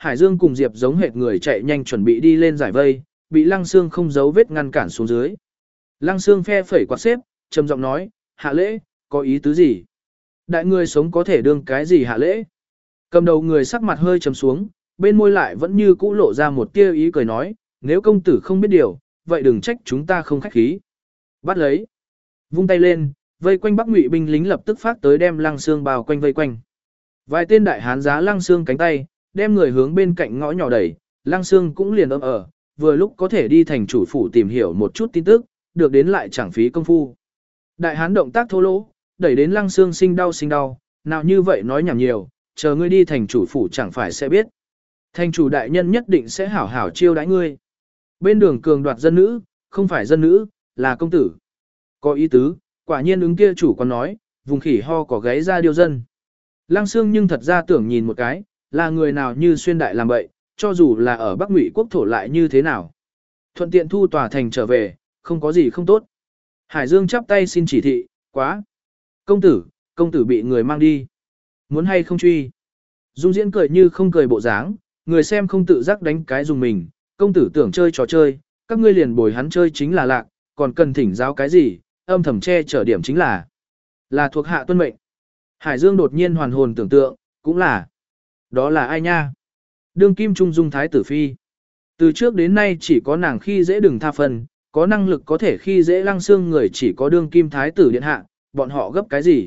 Hải Dương cùng Diệp giống hệt người chạy nhanh chuẩn bị đi lên giải vây, bị Lăng Xương không giấu vết ngăn cản xuống dưới. Lăng Xương phe phẩy quạt xếp, trầm giọng nói, hạ lễ, có ý tứ gì? Đại người sống có thể đương cái gì hạ lễ? Cầm đầu người sắc mặt hơi trầm xuống, bên môi lại vẫn như cũ lộ ra một tia ý cười nói, nếu công tử không biết điều, vậy đừng trách chúng ta không khách khí. Bắt lấy. Vung tay lên, vây quanh Bắc Ngụy binh lính lập tức phát tới đem Lăng Xương bao quanh vây quanh. Vài tên đại hán giá Lăng Xương cánh tay, đem người hướng bên cạnh ngõ nhỏ đẩy, Lăng Xương cũng liền ấm ở, vừa lúc có thể đi thành chủ phủ tìm hiểu một chút tin tức, được đến lại chẳng phí công phu. Đại hán động tác thô lỗ, đẩy đến Lăng Xương sinh đau sinh đau, nào như vậy nói nhảm nhiều, chờ ngươi đi thành chủ phủ chẳng phải sẽ biết. Thành chủ đại nhân nhất định sẽ hảo hảo chiêu đãi ngươi. Bên đường cường đoạt dân nữ, không phải dân nữ, là công tử. Có ý tứ, quả nhiên ứng kia chủ còn nói, vùng khỉ ho có gáy ra điêu dân. Lăng Xương nhưng thật ra tưởng nhìn một cái, là người nào như xuyên đại làm bậy, cho dù là ở Bắc Ngụy quốc thổ lại như thế nào. Thuận tiện thu tòa thành trở về, không có gì không tốt. Hải Dương chắp tay xin chỉ thị, quá. Công tử, công tử bị người mang đi. Muốn hay không truy. Dung Diễn cười như không cười bộ dáng, người xem không tự giác đánh cái dùng mình. Công tử tưởng chơi trò chơi, các ngươi liền bồi hắn chơi chính là lạc, còn cần thỉnh giáo cái gì, âm thầm che chở điểm chính là. Là thuộc hạ tuân mệnh. Hải Dương đột nhiên hoàn hồn tưởng tượng, cũng là. Đó là ai nha? Đương kim trung dung thái tử phi. Từ trước đến nay chỉ có nàng khi dễ đừng tha phần, có năng lực có thể khi dễ Lăng Xương người chỉ có đương kim thái tử điện hạ, bọn họ gấp cái gì?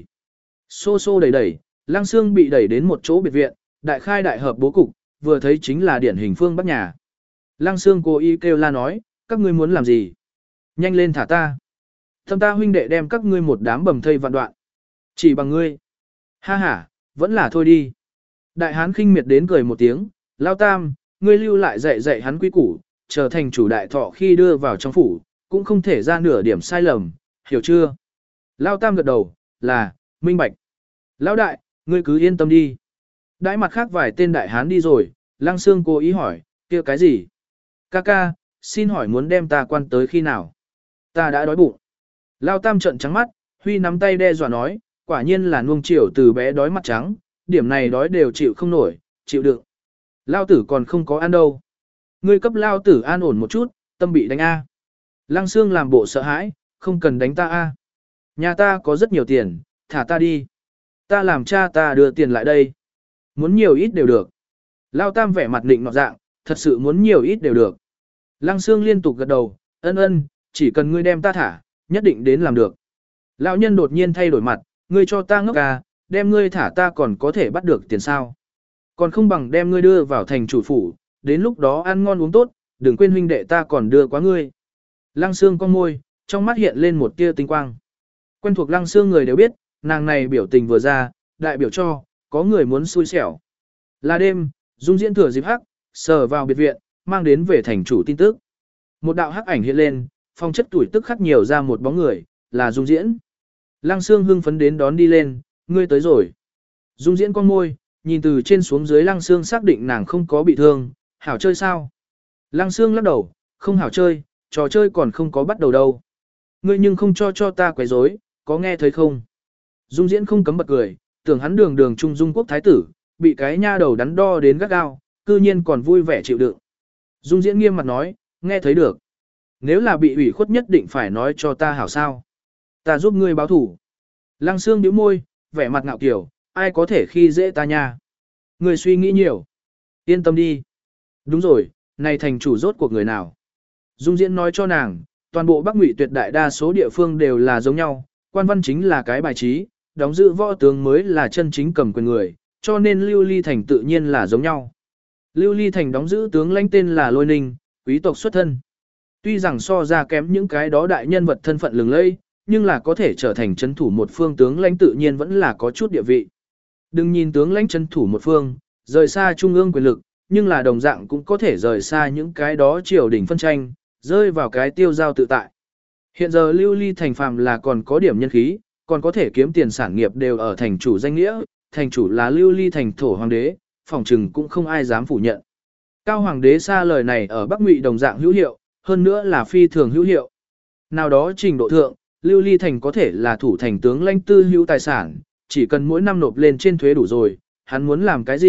Xô xô đẩy đẩy, Lăng Xương bị đẩy đến một chỗ biệt viện, đại khai đại hợp bố cục, vừa thấy chính là điển hình phương Bắc nhà. Lăng Xương cố ý kêu la nói, các ngươi muốn làm gì? Nhanh lên thả ta. Thâm ta huynh đệ đem các ngươi một đám bầm thây vạn đoạn. Chỉ bằng ngươi. Ha ha, vẫn là thôi đi. Đại hán khinh miệt đến cười một tiếng, Lao Tam, ngươi lưu lại dạy dạy hắn quý củ, trở thành chủ đại thọ khi đưa vào trong phủ, cũng không thể ra nửa điểm sai lầm, hiểu chưa? Lao Tam gật đầu, là, minh bạch. Lão đại, ngươi cứ yên tâm đi. Đãi mặt khác vài tên đại hán đi rồi, Lăng Xương cố ý hỏi, kia cái gì? Ca ca, xin hỏi muốn đem ta quan tới khi nào? Ta đã đói bụng. Lao Tam trợn trắng mắt, Huy nắm tay đe dọa nói, quả nhiên là nuông chiều từ bé đói mặt trắng, điểm này đói đều chịu không nổi, chịu đựng. Lao tử còn không có ăn đâu. Ngươi cấp Lao tử an ổn một chút, tâm bị đánh A. Lăng Xương làm bộ sợ hãi, không cần đánh ta A. Nhà ta có rất nhiều tiền, thả ta đi. Ta làm cha ta đưa tiền lại đây. Muốn nhiều ít đều được. Lao Tam vẻ mặt định nọ dạng, thật sự muốn nhiều ít đều được. Lăng Xương liên tục gật đầu, ân ân, chỉ cần ngươi đem ta thả, nhất định đến làm được. Lão nhân đột nhiên thay đổi mặt, ngươi cho ta ngốc à, đem ngươi thả ta còn có thể bắt được tiền sao. Còn không bằng đem ngươi đưa vào thành chủ phủ, đến lúc đó ăn ngon uống tốt, đừng quên huynh đệ ta còn đưa quá ngươi. Lăng Xương con môi, trong mắt hiện lên một tia tinh quang. Quen thuộc Lăng Xương người đều biết, nàng này biểu tình vừa ra, đại biểu cho, có người muốn xui xẻo. Là đêm, Dung Diễn thừa dịp hắc, sờ vào biệt viện, mang đến về thành chủ tin tức. Một đạo hắc ảnh hiện lên, phong chất tuổi tức khắc nhiều ra một bóng người, là Dung Diễn. Lăng Xương hưng phấn đến đón đi lên, ngươi tới rồi. Dung Diễn con môi, nhìn từ trên xuống dưới Lăng Xương xác định nàng không có bị thương, hảo chơi sao? Lăng Xương lắc đầu, không hảo chơi, trò chơi còn không có bắt đầu đâu. Ngươi nhưng không cho cho ta quấy rối, có nghe thấy không? Dung Diễn không cấm bật cười, tưởng hắn đường đường trung dung quốc thái tử, bị cái nha đầu đắn đo đến gắt gao, cư nhiên còn vui vẻ chịu đựng. Dung Diễn nghiêm mặt nói, nghe thấy được. Nếu là bị ủy khuất nhất định phải nói cho ta hảo sao. Ta giúp ngươi báo thủ. Lăng Xương bĩu môi, vẻ mặt ngạo kiểu, ai có thể khi dễ ta nha. Ngươi suy nghĩ nhiều. Yên tâm đi. Đúng rồi, này thành chủ rốt cuộc người nào. Dung Diễn nói cho nàng, toàn bộ Bắc Ngụy tuyệt đại đa số địa phương đều là giống nhau, quan văn chính là cái bài trí, đóng giữ võ tướng mới là chân chính cầm quyền người, cho nên Lưu Ly Thành tự nhiên là giống nhau. Lưu Ly Thành đóng giữ tướng lãnh tên là Lôi Ninh, quý tộc xuất thân. Tuy rằng so ra kém những cái đó đại nhân vật thân phận lừng lẫy, nhưng là có thể trở thành chấn thủ một phương tướng lãnh tự nhiên vẫn là có chút địa vị. Đừng nhìn tướng lãnh chấn thủ một phương, rời xa trung ương quyền lực, nhưng là đồng dạng cũng có thể rời xa những cái đó triều đình phân tranh, rơi vào cái tiêu giao tự tại. Hiện giờ Lưu Ly Thành phàm là còn có điểm nhân khí, còn có thể kiếm tiền sản nghiệp đều ở thành chủ danh nghĩa, thành chủ là Lưu Ly Thành thổ hoàng đế, phỏng chừng cũng không ai dám phủ nhận. Cao hoàng đế xa lời này ở Bắc Ngụy đồng dạng hữu hiệu, hơn nữa là phi thường hữu hiệu. Nào đó trình độ thượng, Lưu Ly Thành có thể là thủ thành tướng lãnh tư hữu tài sản, chỉ cần mỗi năm nộp lên trên thuế đủ rồi, hắn muốn làm cái gì,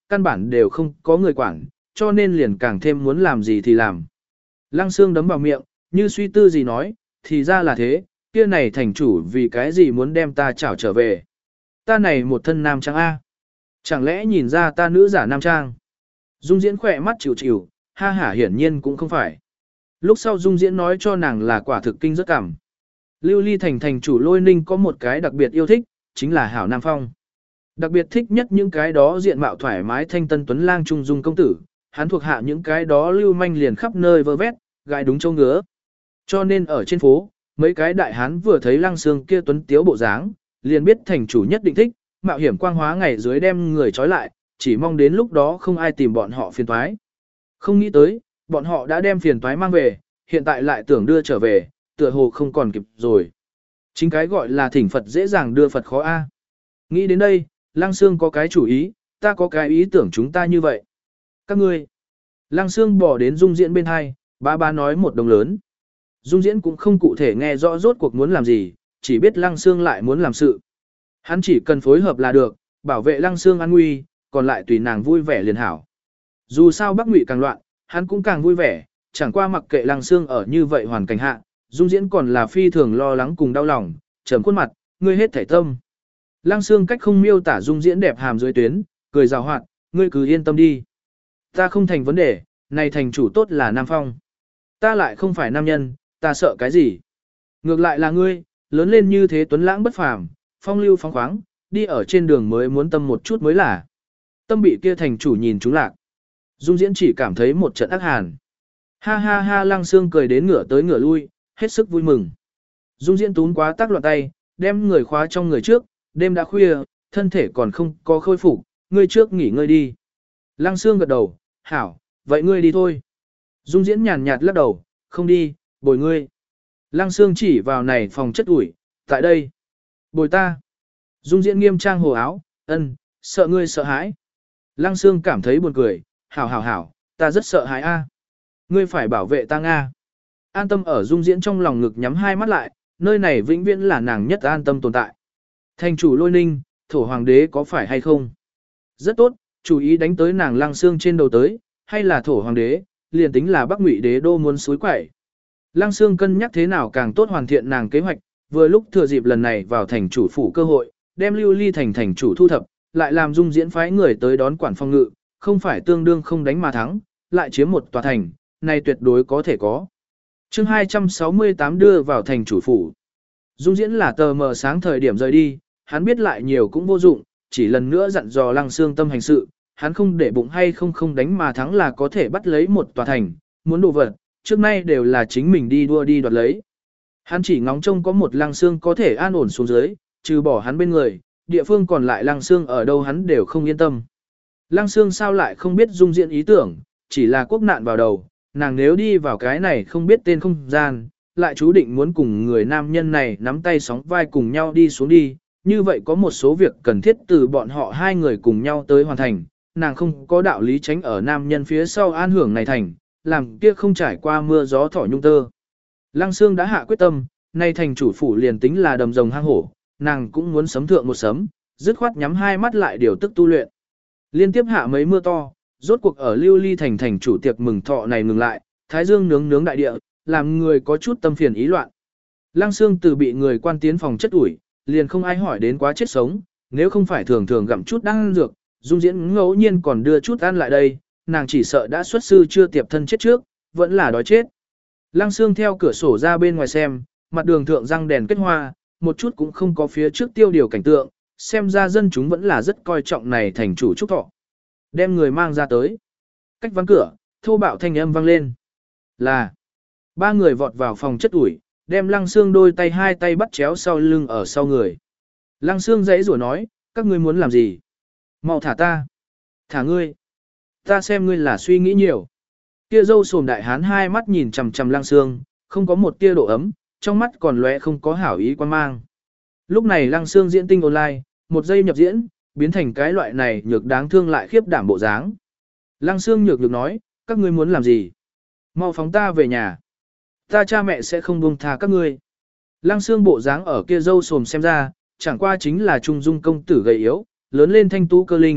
căn bản đều không có người quản, cho nên liền càng thêm muốn làm gì thì làm. Lăng Sương đấm vào miệng, như suy tư gì nói, thì ra là thế, kia này thành chủ vì cái gì muốn đem ta trảo trở về. Ta này một thân nam trang A. Chẳng lẽ nhìn ra ta nữ giả nam trang? Dung Diễn khỏe mắt chịu chịu, ha hả hiển nhiên cũng không phải. Lúc sau Dung Diễn nói cho nàng là quả thực kinh rất cảm. Lưu Ly thành thành chủ Lôi Ninh có một cái đặc biệt yêu thích, chính là Hảo Nam Phong. Đặc biệt thích nhất những cái đó diện mạo thoải mái thanh tân tuấn lang trung dung công tử, hắn thuộc hạ những cái đó lưu manh liền khắp nơi vơ vét, gãi đúng châu ngứa. Cho nên ở trên phố, mấy cái đại hán vừa thấy Lăng Sương kia tuấn tiếu bộ dáng, liền biết thành chủ nhất định thích, mạo hiểm quang hóa ngày dưới đem người trói lại, chỉ mong đến lúc đó không ai tìm bọn họ phiền toái. Không nghĩ tới, bọn họ đã đem phiền toái mang về, hiện tại lại tưởng đưa trở về, tựa hồ không còn kịp rồi. Chính cái gọi là thỉnh Phật dễ dàng đưa Phật khó a. Nghĩ đến đây, Lăng Sương có cái chủ ý, ta có cái ý tưởng chúng ta như vậy. Các ngươi. Lăng Sương bỏ đến Dung Diễn bên hai, ba ba nói một đồng lớn. Dung Diễn cũng không cụ thể nghe rõ rốt cuộc muốn làm gì, chỉ biết Lăng Sương lại muốn làm sự. Hắn chỉ cần phối hợp là được, bảo vệ Lăng Sương an nguy, còn lại tùy nàng vui vẻ liền hảo. Dù sao Bắc Ngụy càng loạn, hắn cũng càng vui vẻ, chẳng qua mặc kệ Lăng Sương ở như vậy hoàn cảnh hạ, Dung Diễn còn là phi thường lo lắng cùng đau lòng, trầm khuôn mặt, ngươi hết thảy tâm. Lăng Sương cách không miêu tả Dung Diễn đẹp hàm dưới tuyến, cười rào hoạt, ngươi cứ yên tâm đi. Ta không thành vấn đề, này thành chủ tốt là Nam Phong. Ta lại không phải nam nhân, ta sợ cái gì. Ngược lại là ngươi, lớn lên như thế tuấn lãng bất phàm, phong lưu phóng khoáng, đi ở trên đường mới muốn tâm một chút mới là. Tâm bị kia thành chủ nhìn trúng lạc. Dung Diễn chỉ cảm thấy một trận ác hàn. Ha ha ha Lăng Sương cười đến ngửa tới ngửa lui, hết sức vui mừng. Dung Diễn tún quá tác loạn tay, đem người khóa trong người trước, đêm đã khuya, thân thể còn không có khôi phục, ngươi trước nghỉ ngơi đi. Lăng Sương gật đầu, hảo, vậy ngươi đi thôi. Dung Diễn nhàn nhạt lắc đầu, không đi, bồi ngươi. Lăng Sương chỉ vào này phòng chất ủi, tại đây. Bồi ta. Dung Diễn nghiêm trang hồ áo, ân, sợ ngươi sợ hãi. Lăng Sương cảm thấy buồn cười, hảo hảo hảo, ta rất sợ hãi a. Ngươi phải bảo vệ ta Nga. An tâm ở Dung Diễn trong lòng ngực nhắm hai mắt lại, nơi này vĩnh viễn là nàng nhất an tâm tồn tại. Thành chủ Lôi Ninh, thổ hoàng đế có phải hay không? Rất tốt, chú ý đánh tới nàng Lăng Sương trên đầu tới, hay là thổ hoàng đế, liền tính là Bắc Ngụy đế đô muốn suối quẩy. Lăng Sương cân nhắc thế nào càng tốt hoàn thiện nàng kế hoạch, vừa lúc thừa dịp lần này vào thành chủ phủ cơ hội, đem Lưu Ly thành thành chủ thu thập, lại làm Dung Diễn phái người tới đón quản phong ngự, không phải tương đương không đánh mà thắng, lại chiếm một tòa thành, này tuyệt đối có thể có. Chương hai trăm sáu mươi tám đưa vào thành chủ phủ. Dung Diễn là tờ mờ sáng thời điểm rời đi, hắn biết lại nhiều cũng vô dụng, chỉ lần nữa dặn dò Lăng Sương tâm hành sự, hắn không để bụng hay không không đánh mà thắng là có thể bắt lấy một tòa thành, muốn đồ vật, trước nay đều là chính mình đi đua đi đoạt lấy. Hắn chỉ ngóng trông có một Lăng Sương có thể an ổn xuống dưới, trừ bỏ hắn bên người, địa phương còn lại Lăng Sương ở đâu hắn đều không yên tâm. Lăng Sương sao lại không biết Dung Diễn ý tưởng, chỉ là quốc nạn vào đầu, nàng nếu đi vào cái này không biết tên không gian, lại chú định muốn cùng người nam nhân này nắm tay sóng vai cùng nhau đi xuống đi, như vậy có một số việc cần thiết từ bọn họ hai người cùng nhau tới hoàn thành, nàng không có đạo lý tránh ở nam nhân phía sau an hưởng này thành, làm kia không trải qua mưa gió thỏ nhung tơ. Lăng Sương đã hạ quyết tâm, nay thành chủ phủ liền tính là đầm rồng hang hổ, nàng cũng muốn sấm thượng một sấm, dứt khoát nhắm hai mắt lại điều tức tu luyện. Liên tiếp hạ mấy mưa to, rốt cuộc ở Lưu Ly thành thành chủ tiệc mừng thọ này ngừng lại, thái dương nướng nướng đại địa, làm người có chút tâm phiền ý loạn. Lăng Sương từ bị người quan tiến phòng chất ủi, liền không ai hỏi đến quá chết sống, nếu không phải thường thường gặm chút đang ăn dược, Dung Diễn ngẫu nhiên còn đưa chút ăn lại đây, nàng chỉ sợ đã xuất sư chưa tiệp thân chết trước, vẫn là đói chết. Lăng Sương theo cửa sổ ra bên ngoài xem, mặt đường thượng răng đèn kết hoa, một chút cũng không có phía trước tiêu điều cảnh tượng, xem ra dân chúng vẫn là rất coi trọng này thành chủ trúc thọ. Đem người mang ra tới. Cách ván cửa, thô bạo thanh âm vang lên. Là, ba người vọt vào phòng chất ủi, đem Lăng Sương đôi tay hai tay bắt chéo sau lưng ở sau người. Lăng Sương giãy giụa nói, các ngươi muốn làm gì? Mau thả ta. Thả ngươi. Ta xem ngươi là suy nghĩ nhiều. Kia dâu sồm đại hán hai mắt nhìn chằm chằm Lăng Sương, không có một tia độ ấm, trong mắt còn lóe không có hảo ý quan mang. Lúc này Lăng Sương diễn tinh online, một giây nhập diễn, biến thành cái loại này nhược đáng thương lại khiếp đảm bộ dáng. Lăng Sương nhược nhược nói, các ngươi muốn làm gì? Mau phóng ta về nhà. Ta cha mẹ sẽ không buông tha các ngươi. Lăng Sương bộ dáng ở kia dâu sồm xem ra, chẳng qua chính là trung dung công tử gầy yếu, lớn lên thanh tú cơ linh,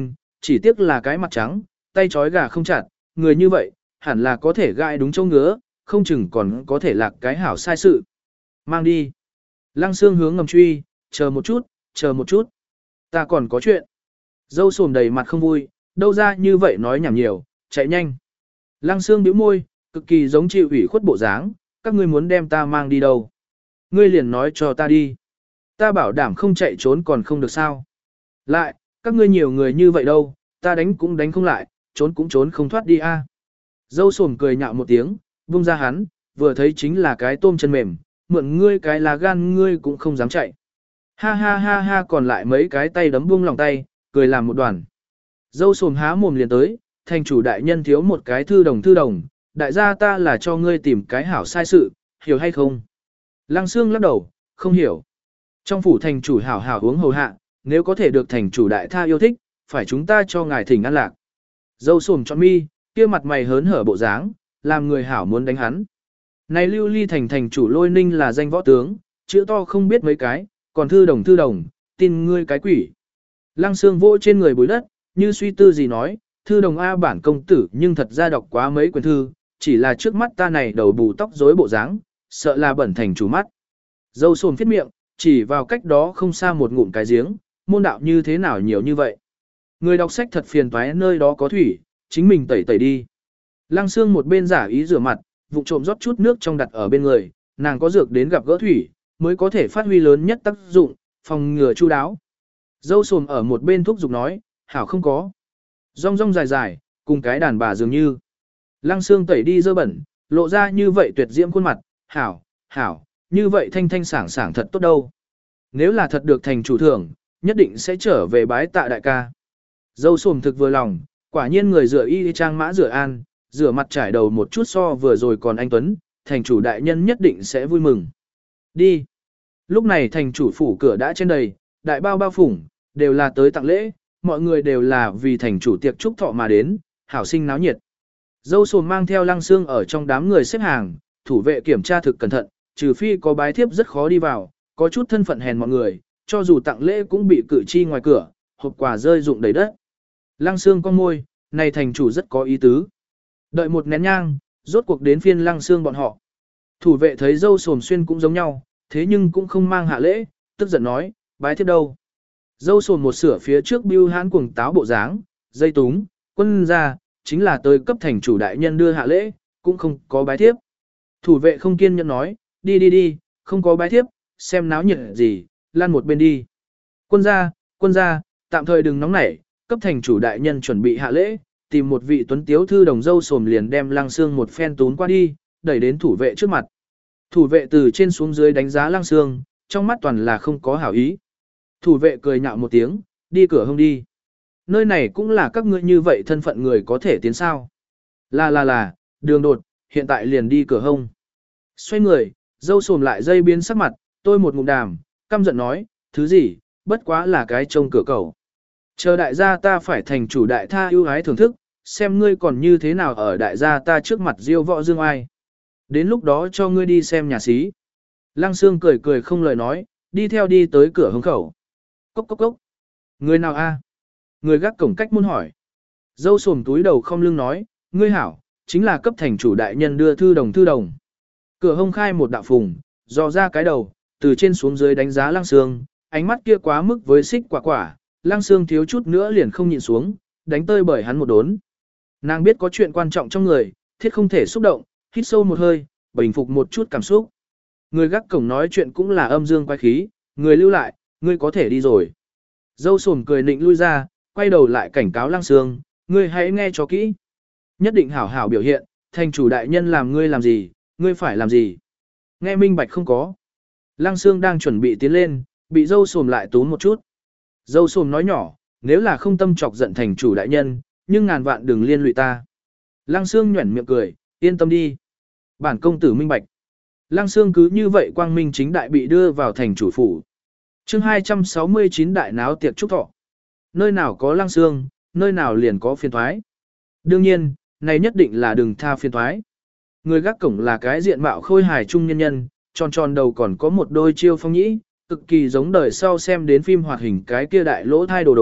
chỉ tiếc là cái mặt trắng, tay trói gà không chặt, người như vậy, hẳn là có thể gai đúng chỗ ngứa, không chừng còn có thể lạc cái hảo sai sự. Mang đi. Lăng Sương hướng ngầm truy, chờ một chút, chờ một chút. Ta còn có chuyện. Dâu sồm đầy mặt không vui, đâu ra như vậy nói nhảm nhiều, chạy nhanh. Lăng Sương bĩu môi, cực kỳ giống chịu ủy khuất bộ dáng, các ngươi muốn đem ta mang đi đâu? Ngươi liền nói cho ta đi. Ta bảo đảm không chạy trốn còn không được sao. Lại, các ngươi nhiều người như vậy đâu, ta đánh cũng đánh không lại, trốn cũng trốn không thoát đi a. Dâu sồm cười nhạo một tiếng, vung ra hắn, vừa thấy chính là cái tôm chân mềm, mượn ngươi cái là gan ngươi cũng không dám chạy. Ha ha ha ha, còn lại mấy cái tay đấm buông lòng tay, cười làm một đoàn. Dâu sồm há mồm liền tới, thành chủ đại nhân thiếu một cái thư đồng thư đồng, đại gia ta là cho ngươi tìm cái hảo sai sự, hiểu hay không? Lăng Sương lắc đầu, không hiểu. Trong phủ thành chủ hảo hảo uống hầu hạ, nếu có thể được thành chủ đại tha yêu thích, phải chúng ta cho ngài thỉnh an lạc. Dâu sồm trọn mi, kia mặt mày hớn hở bộ dáng, làm người hảo muốn đánh hắn. Này Lưu Ly thành thành chủ Lôi Ninh là danh võ tướng, chữ to không biết mấy cái, còn thư đồng thư đồng, tin ngươi cái quỷ. Lăng Sương vỗ trên người bối đất, như suy tư gì nói, thư đồng A bản công tử nhưng thật ra đọc quá mấy quyển thư, chỉ là trước mắt ta này đầu bù tóc rối bộ dáng, sợ là bẩn thành chủ mắt. Dâu sồm phiết miệng, chỉ vào cách đó không xa một ngụm cái giếng, môn đạo như thế nào nhiều như vậy. Người đọc sách thật phiền toái, nơi đó có thủy, chính mình tẩy tẩy đi. Lăng Sương một bên giả ý rửa mặt, vụng trộm rót chút nước trong đặt ở bên người, nàng có dược đến gặp gỡ thủy, mới có thể phát huy lớn nhất tác dụng, phòng ngừa chu đáo. Dâu sồm ở một bên thúc giục nói, hảo không có. Rong rong dài dài, cùng cái đàn bà dường như. Lăng Sương tẩy đi dơ bẩn, lộ ra như vậy tuyệt diễm khuôn mặt, hảo, hảo, như vậy thanh thanh sảng sảng thật tốt đâu. Nếu là thật được thành chủ thưởng, nhất định sẽ trở về bái tạ đại ca. Dâu sồm thực vừa lòng, quả nhiên người rửa y trang mã rửa an, rửa mặt trải đầu một chút so vừa rồi còn anh Tuấn, thành chủ đại nhân nhất định sẽ vui mừng. Đi. Lúc này thành chủ phủ cửa đã trên đầy, đại bao bao phủng, đều là tới tặng lễ, mọi người đều là vì thành chủ tiệc chúc thọ mà đến, hảo sinh náo nhiệt. Dâu sồm mang theo Lăng Sương ở trong đám người xếp hàng, thủ vệ kiểm tra thực cẩn thận, trừ phi có bái thiếp rất khó đi vào, có chút thân phận hèn mọi người, cho dù tặng lễ cũng bị cử chi ngoài cửa, hộp quà rơi rụng đầy đất. Lăng Sương con môi, này thành chủ rất có ý tứ. Đợi một nén nhang, rốt cuộc đến phiên Lăng Sương bọn họ. Thủ vệ thấy dâu sồm xuyên cũng giống nhau, thế nhưng cũng không mang hạ lễ, tức giận nói, bái thiếp đâu. Dâu sồm một sửa phía trước bưu hãn cuồng táo bộ dáng, dây túng, quân ra, chính là tới cấp thành chủ đại nhân đưa hạ lễ, cũng không có bái thiếp. Thủ vệ không kiên nhẫn nói, đi đi đi, không có bái thiếp, xem náo nhiệt gì, lan một bên đi. Quân gia, quân gia, tạm thời đừng nóng nảy, cấp thành chủ đại nhân chuẩn bị hạ lễ, tìm một vị tuấn tiếu thư đồng dâu sồm liền đem Lăng Sương một phen tún qua đi, đẩy đến thủ vệ trước mặt. Thủ vệ từ trên xuống dưới đánh giá Lăng Sương, trong mắt toàn là không có hảo ý. Thủ vệ cười nhạo một tiếng, đi cửa hông đi. Nơi này cũng là các ngươi như vậy thân phận người có thể tiến sao. Là là là, đường đột, hiện tại liền đi cửa hông. Xoay người, dâu sồm lại dây biến sắc mặt, tôi một ngụm đàm, căm giận nói, thứ gì, bất quá là cái trông cửa cầu. Chờ đại gia ta phải thành chủ đại tha ưu ái thưởng thức, xem ngươi còn như thế nào ở đại gia ta trước mặt diêu võ dương ai. Đến lúc đó cho ngươi đi xem nhà xí. Lăng Sương cười cười không lời nói, đi theo đi tới cửa hông khẩu. Cốc cốc cốc. Người nào a? Người gác cổng cách môn hỏi. Dâu sồm túi đầu không lưng nói, ngươi hảo, chính là cấp thành chủ đại nhân đưa thư đồng thư đồng. Cửa hông khai một đạo phùng, dò ra cái đầu, từ trên xuống dưới đánh giá Lăng Sương, ánh mắt kia quá mức với xích quả quả, Lăng Sương thiếu chút nữa liền không nhịn xuống, đánh tơi bởi hắn một đốn. Nàng biết có chuyện quan trọng trong người, thiết không thể xúc động, hít sâu một hơi, bình phục một chút cảm xúc. Người gác cổng nói chuyện cũng là âm dương quái khí, người lưu lại, ngươi có thể đi rồi. Dâu sồm cười nịnh lui ra, quay đầu lại cảnh cáo Lăng Sương, ngươi hãy nghe cho kỹ. Nhất định hảo hảo biểu hiện, thành chủ đại nhân làm ngươi làm gì, ngươi phải làm gì. Nghe minh bạch không có. Lăng Sương đang chuẩn bị tiến lên, bị dâu sồm lại tún một chút. Dâu sồm nói nhỏ, nếu là không tâm chọc giận thành chủ đại nhân, nhưng ngàn vạn đừng liên lụy ta. Lăng Sương nhuẩn miệng cười, yên tâm đi. Bản công tử minh bạch. Lăng Sương cứ như vậy quang minh chính đại bị đưa vào thành chủ phủ. Chương hai trăm sáu mươi chín đại náo tiệc chúc thọ. Nơi nào có Lăng Sương, nơi nào liền có phiền thoái. Đương nhiên, này nhất định là đừng tha phiền thoái. Người gác cổng là cái diện mạo khôi hài trung nhân nhân, tròn tròn đầu còn có một đôi chiêu phong nhĩ, cực kỳ giống đời sau xem đến phim hoạt hình cái kia đại lỗ thai đồ đồ,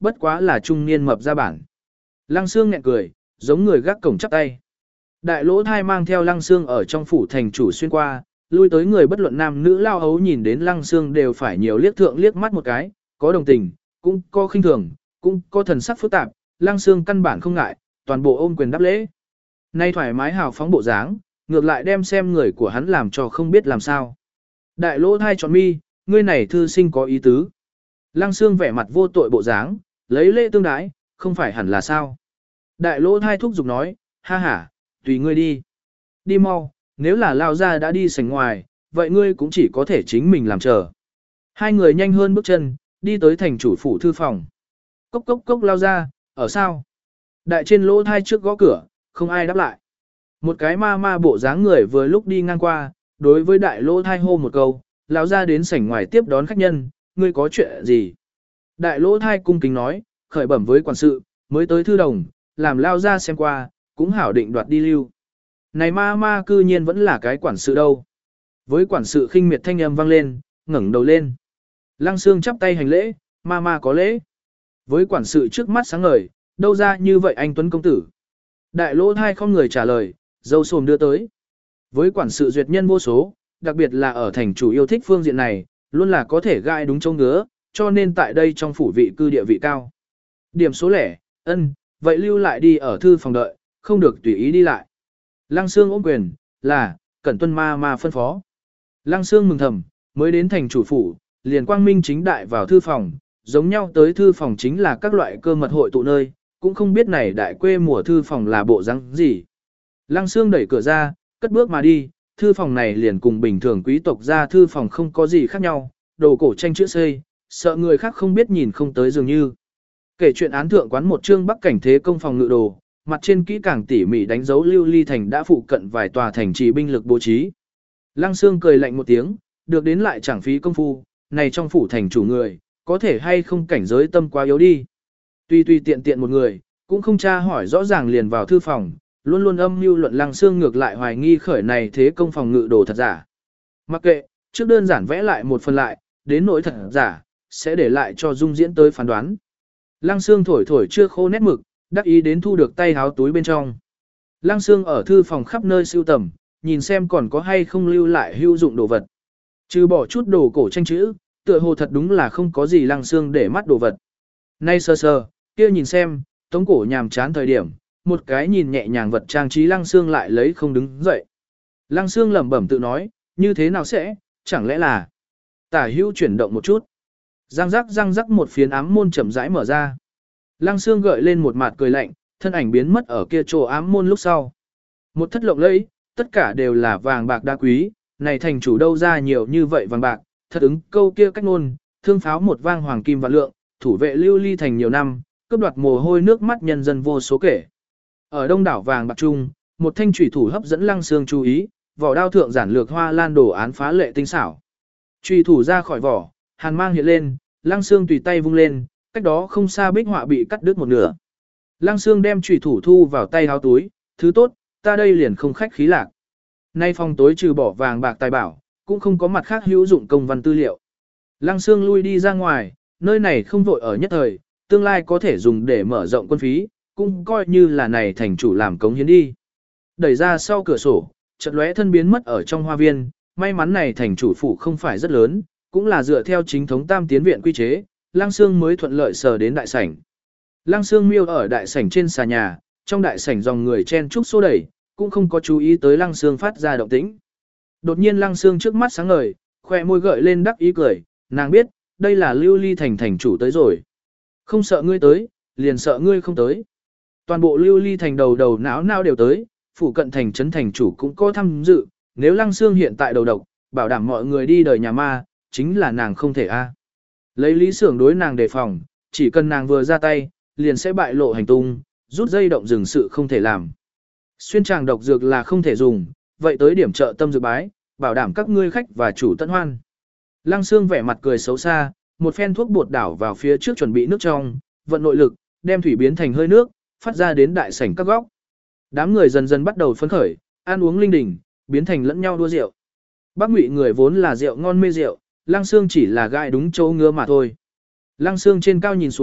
bất quá là trung niên mập ra bản. Lăng Sương nhẹ cười, giống người gác cổng chắp tay. Đại lỗ thai mang theo Lăng Sương ở trong phủ thành chủ xuyên qua, lui tới người bất luận nam nữ lao ấu nhìn đến Lăng Sương đều phải nhiều liếc thượng liếc mắt một cái, có đồng tình, cũng có khinh thường, cũng có thần sắc phức tạp, Lăng Sương căn bản không ngại, toàn bộ ôm quyền đáp lễ. Nay thoải mái hào phóng bộ dáng, ngược lại đem xem người của hắn làm cho không biết làm sao. Đại lỗ thai tròn mi, ngươi này thư sinh có ý tứ. Lăng Sương vẻ mặt vô tội bộ dáng, lấy lễ tương đái, không phải hẳn là sao. Đại lỗ thai thúc giục nói, ha ha, tùy ngươi đi. Đi mau, nếu là lao ra đã đi sảnh ngoài, vậy ngươi cũng chỉ có thể chính mình làm chờ. Hai người nhanh hơn bước chân, đi tới thành chủ phủ thư phòng. Cốc cốc cốc lao ra, ở sao? Đại trên lỗ thai trước gõ cửa, không ai đáp lại. Một cái ma ma bộ dáng người vừa lúc đi ngang qua, đối với đại lỗ thai hô một câu, lao ra đến sảnh ngoài tiếp đón khách nhân, ngươi có chuyện gì? Đại lỗ thai cung kính nói, khởi bẩm với quản sự, mới tới thư đồng, làm lao ra xem qua, cũng hảo định đoạt đi lưu. Này ma ma cư nhiên vẫn là cái quản sự đâu. Với quản sự khinh miệt thanh âm vang lên, ngẩng đầu lên. Lăng Sương chắp tay hành lễ, ma ma có lễ. Với quản sự trước mắt sáng ngời, đâu ra như vậy anh Tuấn công tử. Đại lỗ thai không người trả lời, dâu sồm đưa tới. Với quản sự duyệt nhân vô số, đặc biệt là ở thành chủ yêu thích phương diện này, luôn là có thể gai đúng châu ngứa, cho nên tại đây trong phủ vị cư địa vị cao. Điểm số lẻ, ân, vậy lưu lại đi ở thư phòng đợi, không được tùy ý đi lại. Lăng Sương ôm quyền, là, cẩn tuân ma ma phân phó. Lăng Sương mừng thầm, mới đến thành chủ phủ, liền quang minh chính đại vào thư phòng, giống nhau tới thư phòng chính là các loại cơ mật hội tụ nơi, cũng không biết này đại quê mùa thư phòng là bộ rắn gì. Lăng Sương đẩy cửa ra, cất bước mà đi, thư phòng này liền cùng bình thường quý tộc ra thư phòng không có gì khác nhau, đồ cổ tranh chữ xây, sợ người khác không biết nhìn không tới dường như. Kể chuyện án thượng quán một chương bắc cảnh thế công phòng ngự đồ, mặt trên kỹ càng tỉ mỉ đánh dấu Lưu Ly thành đã phụ cận vài tòa thành trì binh lực bố trí. Lăng Sương cười lạnh một tiếng, được đến lại chẳng phí công phu, này trong phủ thành chủ người, có thể hay không cảnh giới tâm quá yếu đi. Tuy tuy tiện tiện một người, cũng không tra hỏi rõ ràng liền vào thư phòng, luôn luôn âm mưu luận Lăng Sương ngược lại hoài nghi khởi này thế công phòng ngự đồ thật giả. Mặc kệ, trước đơn giản vẽ lại một phần lại, đến nỗi thật giả, sẽ để lại cho dung diễn tới phán đoán. Lăng Sương thổi thổi chưa khô nét mực, đắc ý đến thu được tay háo túi bên trong. Lăng Sương ở thư phòng khắp nơi sưu tầm, nhìn xem còn có hay không lưu lại hữu dụng đồ vật. Trừ bỏ chút đồ cổ tranh chữ, tựa hồ thật đúng là không có gì Lăng Sương để mắt đồ vật. Nay sơ sơ, kia nhìn xem, tống cổ nhàm chán thời điểm, một cái nhìn nhẹ nhàng vật trang trí Lăng Sương lại lấy không đứng dậy. Lăng Sương lẩm bẩm tự nói, như thế nào sẽ, chẳng lẽ là tả hữu chuyển động một chút. Răng rắc răng rắc một phiến ám môn chậm rãi mở ra. Lăng Sương gợi lên một mặt cười lạnh, thân ảnh biến mất ở kia chỗ ám môn lúc sau. Một thất lộng lẫy, tất cả đều là vàng bạc đá quý, này thành chủ đâu ra nhiều như vậy vàng bạc, thật ứng câu kia cách ngôn, thương pháo một vang hoàng kim vạn lượng, thủ vệ Lưu Ly thành nhiều năm, cướp đoạt mồ hôi nước mắt nhân dân vô số kể. Ở đông đảo vàng bạc trung, một thanh chủy thủ hấp dẫn Lăng Sương chú ý, vỏ đao thượng giản lược hoa lan đồ án phá lệ tinh xảo. Chủy thủ ra khỏi vỏ, hàn mang hiện lên, Lăng Sương tùy tay vung lên, cách đó không xa bích họa bị cắt đứt một nửa. Lăng Sương đem chủy thủ thu vào tay áo túi, thứ tốt, ta đây liền không khách khí lạc. Nay phòng tối trừ bỏ vàng bạc tài bảo, cũng không có mặt khác hữu dụng công văn tư liệu. Lăng Sương lui đi ra ngoài, nơi này không vội ở nhất thời, tương lai có thể dùng để mở rộng quân phí, cũng coi như là này thành chủ làm cống hiến đi. Đẩy ra sau cửa sổ, chợt lóe thân biến mất ở trong hoa viên, may mắn này thành chủ phủ không phải rất lớn, cũng là dựa theo chính thống tam tiến viện quy chế, Lăng Sương mới thuận lợi sờ đến đại sảnh. Lăng Sương miêu ở đại sảnh trên xà nhà, trong đại sảnh dòng người chen chúc xô đẩy, cũng không có chú ý tới Lăng Sương phát ra động tĩnh. Đột nhiên Lăng Sương trước mắt sáng ngời, khoe môi gợi lên đắc ý cười, nàng biết, đây là Lưu Ly thành thành chủ tới rồi. Không sợ ngươi tới, liền sợ ngươi không tới. Toàn bộ Lưu Ly thành đầu đầu não não đều tới, phủ cận thành trấn thành chủ cũng có tham dự, nếu Lăng Sương hiện tại đầu độc, bảo đảm mọi người đi đời nhà ma, chính là nàng không thể a. Lấy lý xưởng đối nàng đề phòng, chỉ cần nàng vừa ra tay, liền sẽ bại lộ hành tung, rút dây động dừng sự không thể làm. Xuyên tràng độc dược là không thể dùng, vậy tới điểm trợ tâm dược bái, bảo đảm các ngươi khách và chủ tận hoan. Lăng Sương vẻ mặt cười xấu xa, một phen thuốc bột đảo vào phía trước chuẩn bị nước trong, vận nội lực, đem thủy biến thành hơi nước, phát ra đến đại sảnh các góc. Đám người dần dần bắt đầu phấn khởi, ăn uống linh đình, biến thành lẫn nhau đua rượu. Bác Ngụy người vốn là rượu ngon mê rượu, Lăng Sương chỉ là gai đúng chỗ ngứa mà thôi. Lăng Sương trên cao nhìn xuống,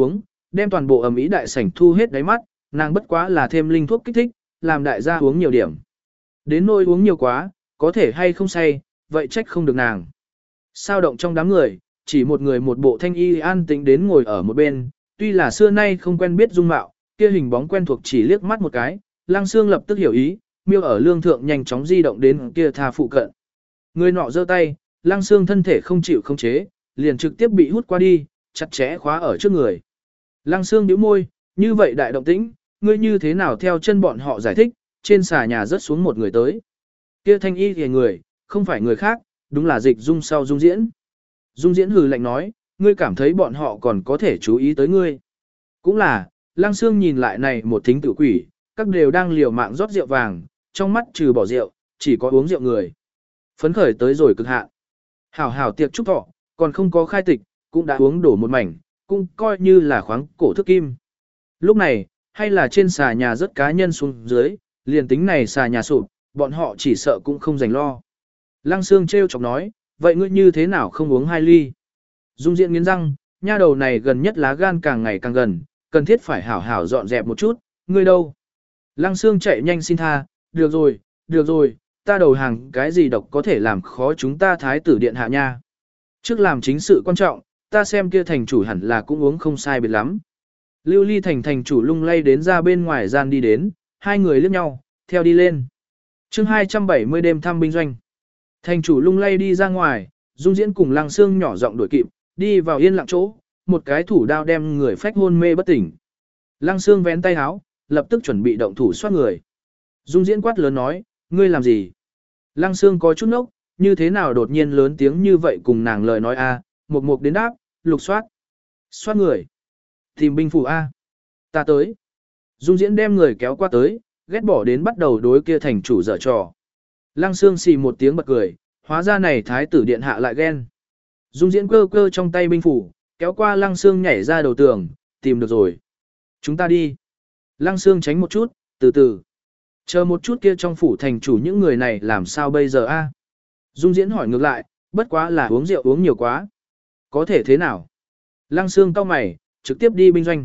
đem toàn bộ ẩm ý đại sảnh thu hết đáy mắt, nàng bất quá là thêm linh thuốc kích thích, làm đại gia uống nhiều điểm. Đến nỗi uống nhiều quá, có thể hay không say, vậy trách không được nàng. Sao động trong đám người, chỉ một người một bộ thanh y an tĩnh đến ngồi ở một bên, tuy là xưa nay không quen biết dung mạo, kia hình bóng quen thuộc chỉ liếc mắt một cái, Lăng Xương lập tức hiểu ý, miêu ở lương thượng nhanh chóng di động đến kia tha phụ cận. Người nọ giơ tay, Lăng Xương thân thể không chịu không chế, liền trực tiếp bị hút qua đi, chặt chẽ khóa ở trước người. Lăng Xương nhíu môi, như vậy đại động tĩnh, ngươi như thế nào theo chân bọn họ giải thích, trên xà nhà rớt xuống một người tới. Kia thanh y thì người, không phải người khác, đúng là Dịch Dung sau Dung Diễn. Dung Diễn hừ lạnh nói, ngươi cảm thấy bọn họ còn có thể chú ý tới ngươi. Cũng là, Lăng Xương nhìn lại này một thính tử quỷ, các đều đang liều mạng rót rượu vàng, trong mắt trừ bỏ rượu, chỉ có uống rượu người. Phấn khởi tới rồi cực hạn. Hảo hảo tiệc chúc thọ, còn không có khai tịch, cũng đã uống đổ một mảnh, cũng coi như là khoáng cổ thức kim. Lúc này, hay là trên xà nhà rất cá nhân xuống dưới, liền tính này xà nhà sụp, bọn họ chỉ sợ cũng không dành lo. Lăng Xương trêu chọc nói, vậy ngươi như thế nào không uống hai ly? Dung Diễn nghiến răng, nha đầu này gần nhất lá gan càng ngày càng gần, cần thiết phải hảo hảo dọn dẹp một chút, ngươi đâu? Lăng Xương chạy nhanh xin tha, được rồi, được rồi, ta đầu hàng cái gì độc có thể làm khó chúng ta thái tử điện hạ nha. Trước làm chính sự quan trọng, ta xem kia thành chủ hẳn là cũng uống không sai biệt lắm. Lưu Ly thành thành chủ lung lay đến ra bên ngoài gian đi đến, hai người liếc nhau, theo đi lên. chương hai trăm bảy mươi đêm thăm binh doanh. Thành chủ lung lay đi ra ngoài, Dung Diễn cùng Lăng Xương nhỏ giọng đuổi kịp, đi vào yên lặng chỗ, một cái thủ đao đem người phách hôn mê bất tỉnh. Lăng Xương vén tay háo, lập tức chuẩn bị động thủ soát người. Dung Diễn quát lớn nói, ngươi làm gì? Lăng Xương có chút nốc, như thế nào đột nhiên lớn tiếng như vậy cùng nàng lời nói a, một mục đến đáp, lục soát. Soát người. Tìm binh phủ a. Ta tới. Dung Diễn đem người kéo qua tới, ghét bỏ đến bắt đầu đối kia thành chủ dở trò. Lăng Xương xì một tiếng bật cười, hóa ra này thái tử điện hạ lại ghen. Dung Diễn cơ cơ trong tay binh phủ, kéo qua Lăng Xương nhảy ra đầu tường, tìm được rồi. Chúng ta đi. Lăng Xương tránh một chút, từ từ. Chờ một chút kia trong phủ thành chủ những người này làm sao bây giờ a? Dung Diễn hỏi ngược lại, bất quá là uống rượu uống nhiều quá. Có thể thế nào? Lăng Xương cau mày, trực tiếp đi binh doanh.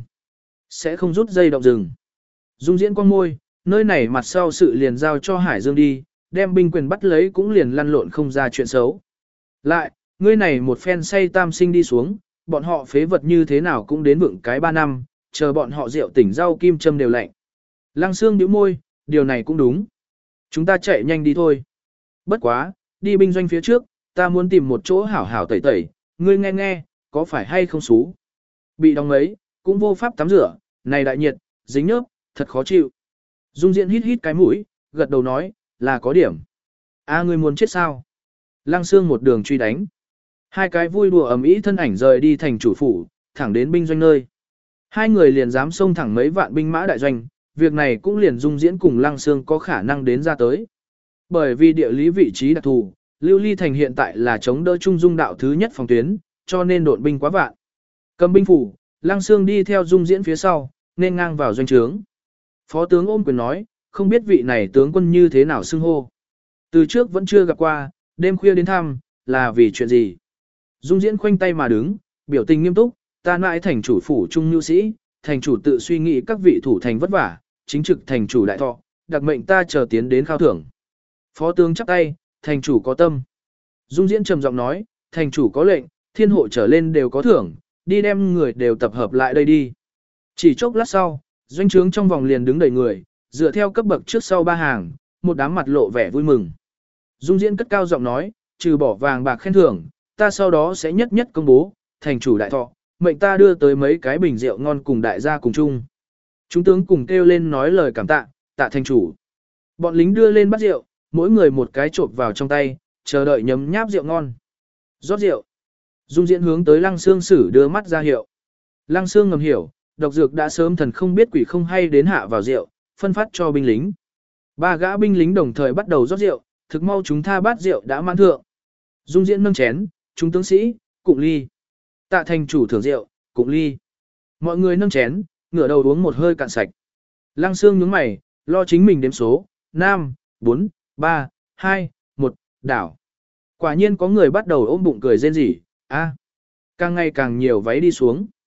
Sẽ không rút dây động rừng. Dung Diễn con môi, nơi này mặt sau sự liền giao cho Hải Dương đi, đem binh quyền bắt lấy cũng liền lăn lộn không ra chuyện xấu. Lại, ngươi này một phen say tam sinh đi xuống, bọn họ phế vật như thế nào cũng đến vựng cái ba năm, chờ bọn họ rượu tỉnh rau kim châm đều lạnh. Lăng Xương nhíu môi, điều này cũng đúng. Chúng ta chạy nhanh đi thôi. Bất quá, đi binh doanh phía trước, ta muốn tìm một chỗ hảo hảo tẩy tẩy, ngươi nghe nghe, có phải hay không xú. Bị đóng ấy, cũng vô pháp tắm rửa, này đại nhiệt, dính nhớp, thật khó chịu. Dung Diễn hít hít cái mũi, gật đầu nói, là có điểm. A ngươi muốn chết sao? Lăng Xương một đường truy đánh. Hai cái vui đùa ầm ĩ thân ảnh rời đi thành chủ phủ, thẳng đến binh doanh nơi. Hai người liền dám xông thẳng mấy vạn binh mã đại doanh, việc này cũng liền Dung Diễn cùng Lăng Xương có khả năng đến ra tới. Bởi vì địa lý vị trí đặc thù, Lưu Ly thành hiện tại là chống đỡ Trung Dung đạo thứ nhất phòng tuyến, cho nên độn binh quá vạn. Cầm binh phủ, Lăng Xương đi theo Dung Diễn phía sau, nên ngang vào doanh trướng. Phó tướng ôm quyền nói, không biết vị này tướng quân như thế nào xưng hô. Từ trước vẫn chưa gặp qua, đêm khuya đến thăm, là vì chuyện gì? Dung Diễn khoanh tay mà đứng, biểu tình nghiêm túc, ta nãi thành chủ phủ trung nhu sĩ, thành chủ tự suy nghĩ các vị thủ thành vất vả, chính trực thành chủ đại thọ, đặc mệnh ta chờ tiến đến khao thưởng. Phó tướng chắp tay, thành chủ có tâm. Dung Diễn trầm giọng nói, thành chủ có lệnh, thiên hộ trở lên đều có thưởng, đi đem người đều tập hợp lại đây đi. Chỉ chốc lát sau, doanh trướng trong vòng liền đứng đầy người, dựa theo cấp bậc trước sau ba hàng, một đám mặt lộ vẻ vui mừng. Dung Diễn cất cao giọng nói, trừ bỏ vàng bạc khen thưởng, ta sau đó sẽ nhất nhất công bố, thành chủ đại thọ, mệnh ta đưa tới mấy cái bình rượu ngon cùng đại gia cùng chung. Chúng tướng cùng kêu lên nói lời cảm tạ, tạ thành chủ. Bọn lính đưa lên bát rượu, mỗi người một cái trộn vào trong tay, chờ đợi nhấm nháp rượu ngon. Rót rượu. Dung Diễn hướng tới Lăng Xương sử đưa mắt ra hiệu. Lăng Xương ngầm hiểu, độc dược đã sớm thần không biết quỷ không hay đến hạ vào rượu, phân phát cho binh lính. Ba gã binh lính đồng thời bắt đầu rót rượu, thực mau chúng tha bát rượu đã mãn thượng. Dung Diễn nâng chén, chúng tướng sĩ, cụng ly. Tạ thành chủ thưởng rượu, cụng ly. Mọi người nâng chén, ngửa đầu uống một hơi cạn sạch. Lăng Xương nhướng mày, lo chính mình đếm số, năm, bốn, ba, hai, một, đảo. Quả nhiên có người bắt đầu ôm bụng cười rên rỉ, a, càng ngày càng nhiều váy đi xuống.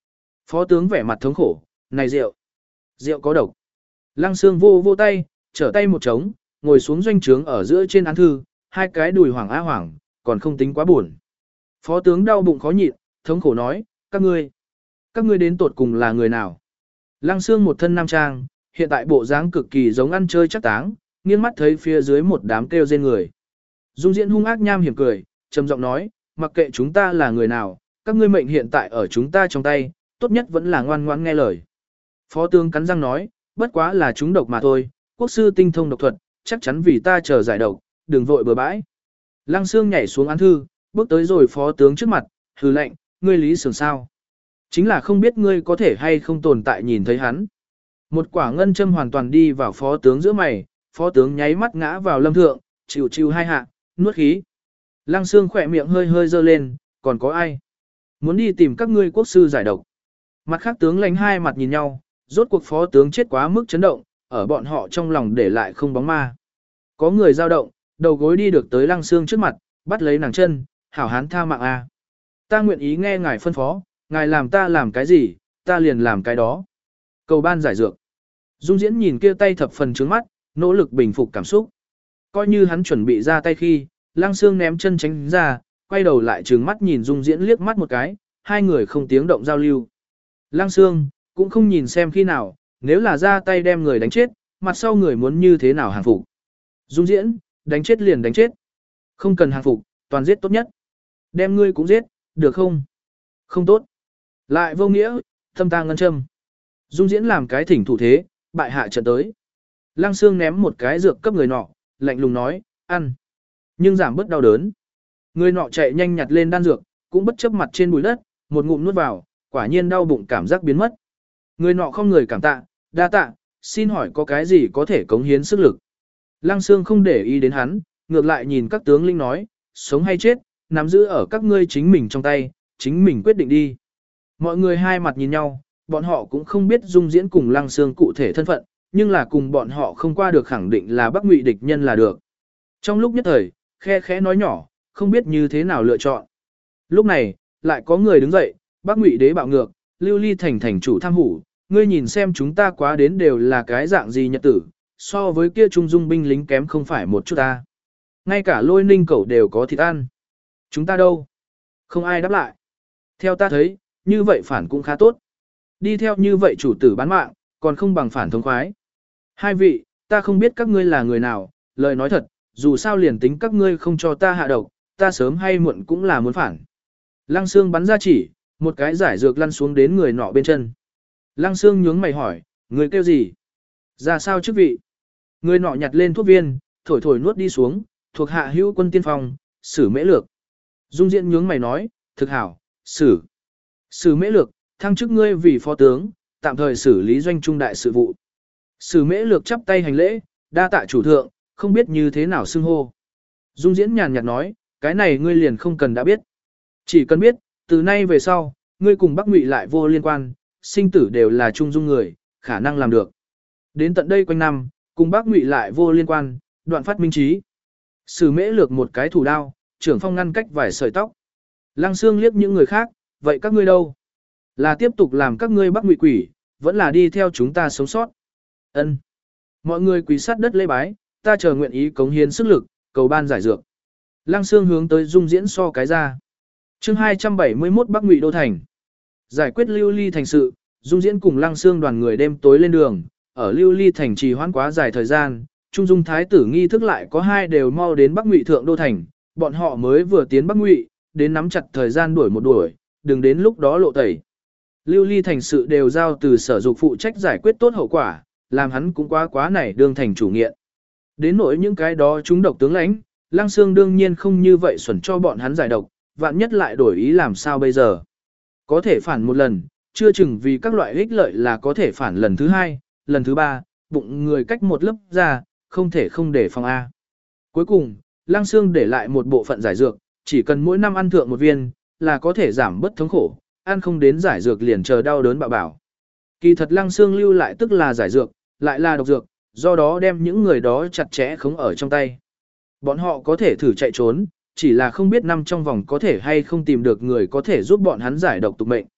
Phó tướng vẻ mặt thống khổ, này rượu, rượu có độc. Lăng Sương vô vô tay, trở tay một trống, ngồi xuống doanh trướng ở giữa trên án thư, hai cái đùi hoảng á hoảng, còn không tính quá buồn. Phó tướng đau bụng khó nhịn, thống khổ nói, các ngươi, các ngươi đến tột cùng là người nào? Lăng Sương một thân nam trang, hiện tại bộ dáng cực kỳ giống ăn chơi chắc táng, nghiêng mắt thấy phía dưới một đám kêu rên người. Dung Diễn hung ác nham hiểm cười, trầm giọng nói, mặc kệ chúng ta là người nào, các ngươi mệnh hiện tại ở chúng ta trong tay, tốt nhất vẫn là ngoan ngoãn nghe lời. Phó tướng cắn răng nói, bất quá là chúng độc mà thôi, quốc sư tinh thông độc thuật, chắc chắn vì ta chờ giải độc, đừng vội bừa bãi. Lăng Sương nhảy xuống án thư, bước tới rồi phó tướng trước mặt, hừ lệnh, ngươi lý sường sao? Chính là không biết ngươi có thể hay không tồn tại nhìn thấy hắn. Một quả ngân châm hoàn toàn đi vào phó tướng giữa mày, phó tướng nháy mắt ngã vào lâm thượng, chịu chịu hai hạ, nuốt khí. Lăng Sương khỏe miệng hơi hơi dơ lên, còn có ai? Muốn đi tìm các ngươi quốc sư giải độc. Mặt khác tướng lãnh hai mặt nhìn nhau, rốt cuộc phó tướng chết quá mức chấn động, ở bọn họ trong lòng để lại không bóng ma. Có người dao động, đầu gối đi được tới Lăng Sương trước mặt, bắt lấy nàng chân, hảo hán tha mạng a. Ta nguyện ý nghe ngài phân phó, ngài làm ta làm cái gì, ta liền làm cái đó. Cầu ban giải dược. Dung Diễn nhìn kia tay thập phần trướng mắt, nỗ lực bình phục cảm xúc. Coi như hắn chuẩn bị ra tay khi, Lăng Sương ném chân tránh ra, quay đầu lại trừng mắt nhìn Dung Diễn liếc mắt một cái, hai người không tiếng động giao lưu. Lăng Sương cũng không nhìn xem khi nào, nếu là ra tay đem người đánh chết, mặt sau người muốn như thế nào hàng phục. Dung Diễn, đánh chết liền đánh chết. Không cần hàng phục, toàn giết tốt nhất. Đem ngươi cũng giết, được không? Không tốt. Lại vô nghĩa, thâm ta ngân châm. Dung Diễn làm cái thỉnh thủ thế, bại hạ trận tới. Lăng Sương ném một cái dược cấp người nọ, lạnh lùng nói, ăn. Nhưng giảm bớt đau đớn. Người nọ chạy nhanh nhặt lên đan dược, cũng bất chấp mặt trên bụi đất, một ngụm nuốt vào, quả nhiên đau bụng cảm giác biến mất. Người nọ không người cảm tạ, đa tạ, xin hỏi có cái gì có thể cống hiến sức lực. Lăng Sương không để ý đến hắn, ngược lại nhìn các tướng lĩnh nói, sống hay chết, nắm giữ ở các ngươi chính mình trong tay, chính mình quyết định đi. Mọi người hai mặt nhìn nhau, bọn họ cũng không biết Dung Diễn cùng Lăng Sương cụ thể thân phận, nhưng là cùng bọn họ không qua được khẳng định là Bắc Ngụy địch nhân là được. Trong lúc nhất thời, khe khẽ nói nhỏ, không biết như thế nào lựa chọn. Lúc này, lại có người đứng dậy, Bắc Ngụy đế bạo ngược, Lưu Ly thành thành chủ tham hủ, ngươi nhìn xem chúng ta quá đến đều là cái dạng gì nhật tử, so với kia trung dung binh lính kém không phải một chút ta. Ngay cả Lôi Ninh cẩu đều có thịt ăn. Chúng ta đâu? Không ai đáp lại. Theo ta thấy, như vậy phản cũng khá tốt. Đi theo như vậy chủ tử bán mạng, còn không bằng phản thống khoái. Hai vị, ta không biết các ngươi là người nào, lời nói thật, dù sao liền tính các ngươi không cho ta hạ độc, ta sớm hay muộn cũng là muốn phản. Lăng Sương bắn ra chỉ, một cái giải dược lăn xuống đến người nọ bên chân. Lăng Sương nhướng mày hỏi, người kêu gì? Ra sao chức vị? Người nọ nhặt lên thuốc viên, thổi thổi nuốt đi xuống, thuộc hạ hữu quân tiên phong, Sử Mễ Lược. Dung Diễn nhướng mày nói, thực hảo, Sử. Sử Mễ Lược, thăng chức ngươi vì phó tướng, tạm thời xử lý doanh trung đại sự vụ. Sử Mễ Lược chắp tay hành lễ, đa tạ chủ thượng, không biết như thế nào xưng hô. Dung Diễn nhàn nhạt nói, cái này ngươi liền không cần đã biết. Chỉ cần biết, từ nay về sau, ngươi cùng Bắc Ngụy lại vô liên quan, sinh tử đều là trung dung người, khả năng làm được. Đến tận đây quanh năm, cùng Bắc Ngụy lại vô liên quan, đoạn phát minh trí. Sử Mễ Lược một cái thủ đao, trưởng phong ngăn cách vài sợi tóc. Lăng Sương liếc những người khác, vậy các ngươi đâu? Là tiếp tục làm các ngươi Bắc Ngụy quỷ, vẫn là đi theo chúng ta sống sót? Ân. Mọi người quỳ sát đất lễ bái, ta chờ nguyện ý cống hiến sức lực, cầu ban giải dược. Lăng Sương hướng tới Dung Diễn so cái ra. Chương hai trăm bảy mươi mốt Bắc Ngụy đô thành. Giải quyết Lưu Ly thành sự, Dung Diễn cùng Lăng Sương đoàn người đêm tối lên đường, ở Lưu Ly thành trì hoãn quá dài thời gian, Trung Dung thái tử nghi thức lại có hai đều mau đến Bắc Ngụy thượng đô thành, bọn họ mới vừa tiến Bắc Ngụy, đến nắm chặt thời gian đuổi một đuổi, đừng đến lúc đó lộ tẩy. Lưu Ly thành sự đều giao từ sở dục phụ trách giải quyết tốt hậu quả, làm hắn cũng quá quá này đương thành chủ nghiện. Đến nỗi những cái đó chúng độc tướng lãnh, Lăng Sương đương nhiên không như vậy xuẩn cho bọn hắn giải độc, vạn nhất lại đổi ý làm sao bây giờ. Có thể phản một lần, chưa chừng vì các loại ích lợi là có thể phản lần thứ hai, lần thứ ba, bụng người cách một lớp ra, không thể không để phòng A. Cuối cùng, Lăng Sương để lại một bộ phận giải dược, chỉ cần mỗi năm ăn thượng một viên, là có thể giảm bớt thống khổ, ăn không đến giải dược liền chờ đau đớn bạo bảo. Kỳ thật Lăng Sương lưu lại tức là giải dược, lại là độc dược, do đó đem những người đó chặt chẽ khống ở trong tay. Bọn họ có thể thử chạy trốn, chỉ là không biết năm trong vòng có thể hay không tìm được người có thể giúp bọn hắn giải độc tục mệnh.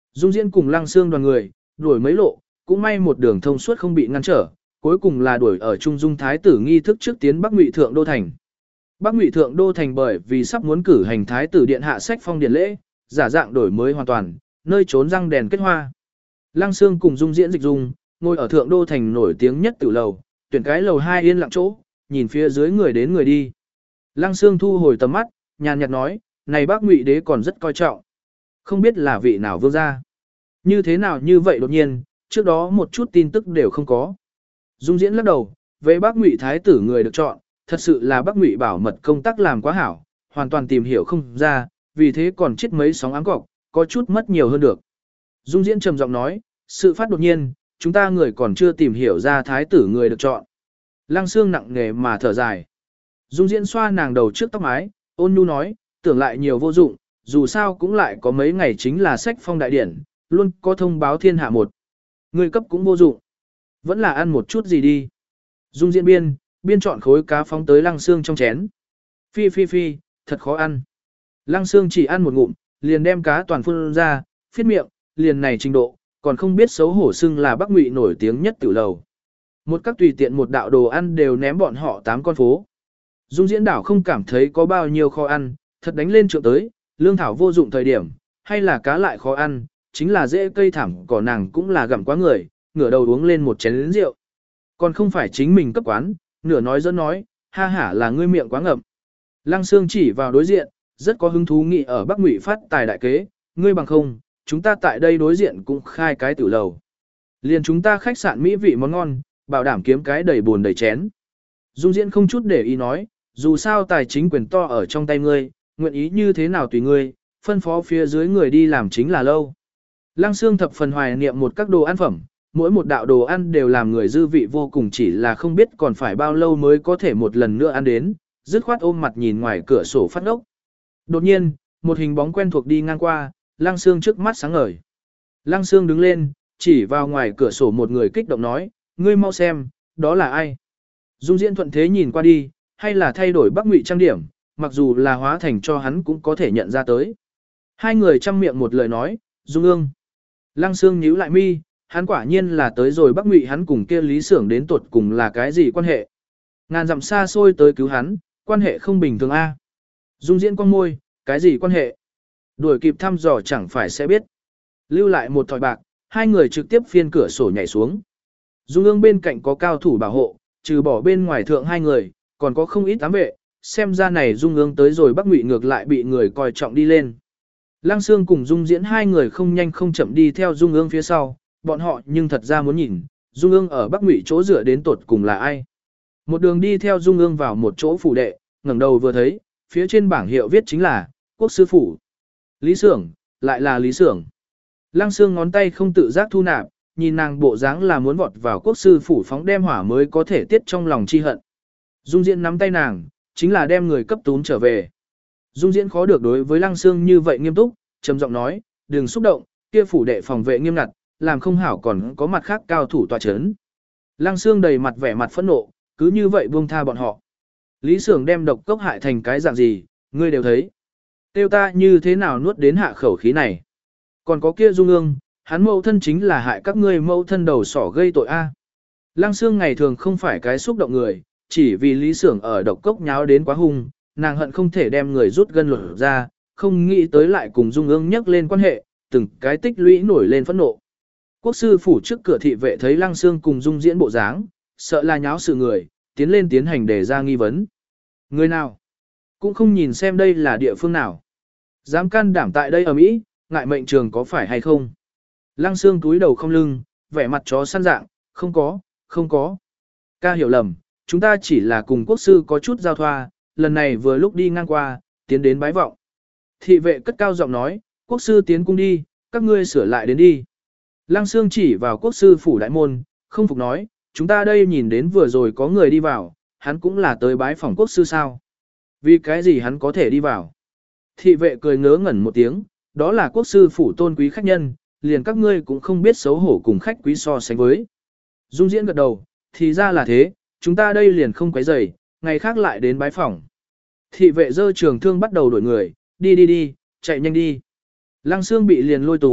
Dung Diễn cùng Lăng Xương đoàn người, đuổi mấy lộ, cũng may một đường thông suốt không bị ngăn trở, cuối cùng là đuổi ở Trung Dung Thái tử nghi thức trước tiến Bắc Ngụy Thượng Đô Thành. Bắc Ngụy Thượng Đô Thành bởi vì sắp muốn cử hành Thái tử điện hạ sách phong điển lễ, giả dạng đổi mới hoàn toàn, nơi trốn răng đèn kết hoa. Lăng Xương cùng Dung Diễn Dịch Dung, ngồi ở Thượng Đô Thành nổi tiếng nhất tử lầu, tuyển cái lầu hai yên lặng chỗ, nhìn phía dưới người đến người đi. Lăng Xương thu hồi tầm mắt, nhàn nhạt nói, này Bắc Ngụy đế còn rất coi trọng. Không biết là vị nào vương gia. Như thế nào như vậy đột nhiên, trước đó một chút tin tức đều không có. Dung Diễn lắc đầu, về Bắc Ngụy thái tử người được chọn, thật sự là Bắc Ngụy bảo mật công tác làm quá hảo, hoàn toàn tìm hiểu không ra, vì thế còn chết mấy sóng áng cọc, có chút mất nhiều hơn được. Dung Diễn trầm giọng nói, sự phát đột nhiên, chúng ta người còn chưa tìm hiểu ra thái tử người được chọn. Lăng Xương nặng nề mà thở dài. Dung Diễn xoa nàng đầu trước tóc mái, ôn nhu nói, tưởng lại nhiều vô dụng, dù sao cũng lại có mấy ngày chính là sách phong đại điển, luôn có thông báo thiên hạ một. Người cấp cũng vô dụng. Vẫn là ăn một chút gì đi. Dung Diễn biên, biên chọn khối cá phóng tới Lăng Xương trong chén. Phi phi phi, thật khó ăn. Lăng Xương chỉ ăn một ngụm, liền đem cá toàn phun ra, phiết miệng, liền này trình độ, còn không biết xấu hổ xưng là Bắc Ngụy nổi tiếng nhất tiểu lầu. Một các tùy tiện một đạo đồ ăn đều ném bọn họ tám con phố. Dung Diễn đảo không cảm thấy có bao nhiêu khó ăn, thật đánh lên trượng tới, lương thảo vô dụng thời điểm, hay là cá lại khó ăn, chính là dễ cây thảm cỏ nàng cũng là gặm quá người, ngửa đầu uống lên một chén rượu. Còn không phải chính mình cấp quán, nửa nói dẫn nói, ha hả là ngươi miệng quá ngậm. Lăng Xương chỉ vào đối diện, rất có hứng thú nghị ở Bắc Ngụy phát tài đại kế, ngươi bằng không, chúng ta tại đây đối diện cũng khai cái tử lầu. Liền chúng ta khách sạn mỹ vị món ngon, bảo đảm kiếm cái đầy buồn đầy chén. Dung Diễn không chút để ý nói, dù sao tài chính quyền to ở trong tay ngươi, nguyện ý như thế nào tùy ngươi, phân phó phía dưới người đi làm chính là lâu. Lăng Xương thập phần hoài niệm một các đồ ăn phẩm, mỗi một đạo đồ ăn đều làm người dư vị vô cùng, chỉ là không biết còn phải bao lâu mới có thể một lần nữa ăn đến, dứt khoát ôm mặt nhìn ngoài cửa sổ phát ốc. Đột nhiên, một hình bóng quen thuộc đi ngang qua, Lăng Xương trước mắt sáng ngời. Lăng Xương đứng lên, chỉ vào ngoài cửa sổ một người kích động nói, ngươi mau xem, đó là ai? Dung Diễn thuận thế nhìn qua đi, hay là thay đổi Bắc Ngụy trang điểm, mặc dù là hóa thành cho hắn cũng có thể nhận ra tới. Hai người chăm miệng một lời nói, Dung Ương. Lăng Xương nhíu lại mi, hắn quả nhiên là tới rồi Bắc Ngụy, hắn cùng kia Lý Xưởng đến tuột cùng là cái gì quan hệ? Ngàn dặm xa xôi tới cứu hắn, quan hệ không bình thường a. Dung Diễn con môi, cái gì quan hệ? Đuổi kịp thăm dò chẳng phải sẽ biết. Lưu lại một thỏi bạc, hai người trực tiếp phiên cửa sổ nhảy xuống. Dung Ương bên cạnh có cao thủ bảo hộ, trừ bỏ bên ngoài thượng hai người, còn có không ít ám vệ, xem ra này Dung Ương tới rồi Bắc Ngụy ngược lại bị người coi trọng đi lên. Lăng Xương cùng Dung Diễn hai người không nhanh không chậm đi theo Dung Ương phía sau, bọn họ nhưng thật ra muốn nhìn, Dung Ương ở Bắc Ngụy chỗ dựa đến tột cùng là ai. Một đường đi theo Dung Ương vào một chỗ phủ đệ, ngẩng đầu vừa thấy, phía trên bảng hiệu viết chính là Quốc sư phủ. Lý Xưởng, lại là Lý Xưởng. Lăng Xương ngón tay không tự giác thu nạp, nhìn nàng bộ dáng là muốn vọt vào Quốc sư phủ phóng đem hỏa mới có thể tiết trong lòng chi hận. Dung Diễn nắm tay nàng, chính là đem người cấp tún trở về. Dung Diễn khó được đối với Lăng Xương như vậy nghiêm túc, trầm giọng nói, đừng xúc động, kia phủ đệ phòng vệ nghiêm ngặt, làm không hảo còn có mặt khác cao thủ tọa chấn. Lăng Xương đầy mặt vẻ mặt phẫn nộ, cứ như vậy buông tha bọn họ. Lý Xưởng đem độc cốc hại thành cái dạng gì, ngươi đều thấy. Tiêu ta như thế nào nuốt đến hạ khẩu khí này. Còn có kia Dung Ương, hắn mẫu thân chính là hại các ngươi mẫu thân đầu sỏ gây tội a. Lăng Xương ngày thường không phải cái xúc động người, chỉ vì Lý Xưởng ở độc cốc nháo đến quá hung, nàng hận không thể đem người rút gân lột ra, không nghĩ tới lại cùng Dung Ương nhắc lên quan hệ, từng cái tích lũy nổi lên phẫn nộ. Quốc sư phủ trước cửa thị vệ thấy Lăng Xương cùng Dung Diễn bộ dáng, sợ là nháo sự người, tiến lên tiến hành đề ra nghi vấn. Người nào? Cũng không nhìn xem đây là địa phương nào. Dám can đảm tại đây ở Mỹ, ngại mệnh trường có phải hay không? Lăng Xương túi đầu không lưng, vẻ mặt chó săn dạng, không có, không có. Ca hiểu lầm, chúng ta chỉ là cùng quốc sư có chút giao thoa, lần này vừa lúc đi ngang qua, tiến đến bái vọng. Thị vệ cất cao giọng nói, quốc sư tiến cung đi, các ngươi sửa lại đến đi. Lăng Xương chỉ vào quốc sư phủ đại môn, không phục nói, chúng ta đây nhìn đến vừa rồi có người đi vào, hắn cũng là tới bái phỏng quốc sư sao. Vì cái gì hắn có thể đi vào? Thị vệ cười ngớ ngẩn một tiếng, đó là quốc sư phủ tôn quý khách nhân, liền các ngươi cũng không biết xấu hổ cùng khách quý so sánh với. Dung Diễn gật đầu, thì ra là thế, chúng ta đây liền không quấy rầy, ngày khác lại đến bái phỏng. Thị vệ dơ trường thương bắt đầu đuổi người, đi đi đi, chạy nhanh đi. Lăng Xương bị liền lôi túm,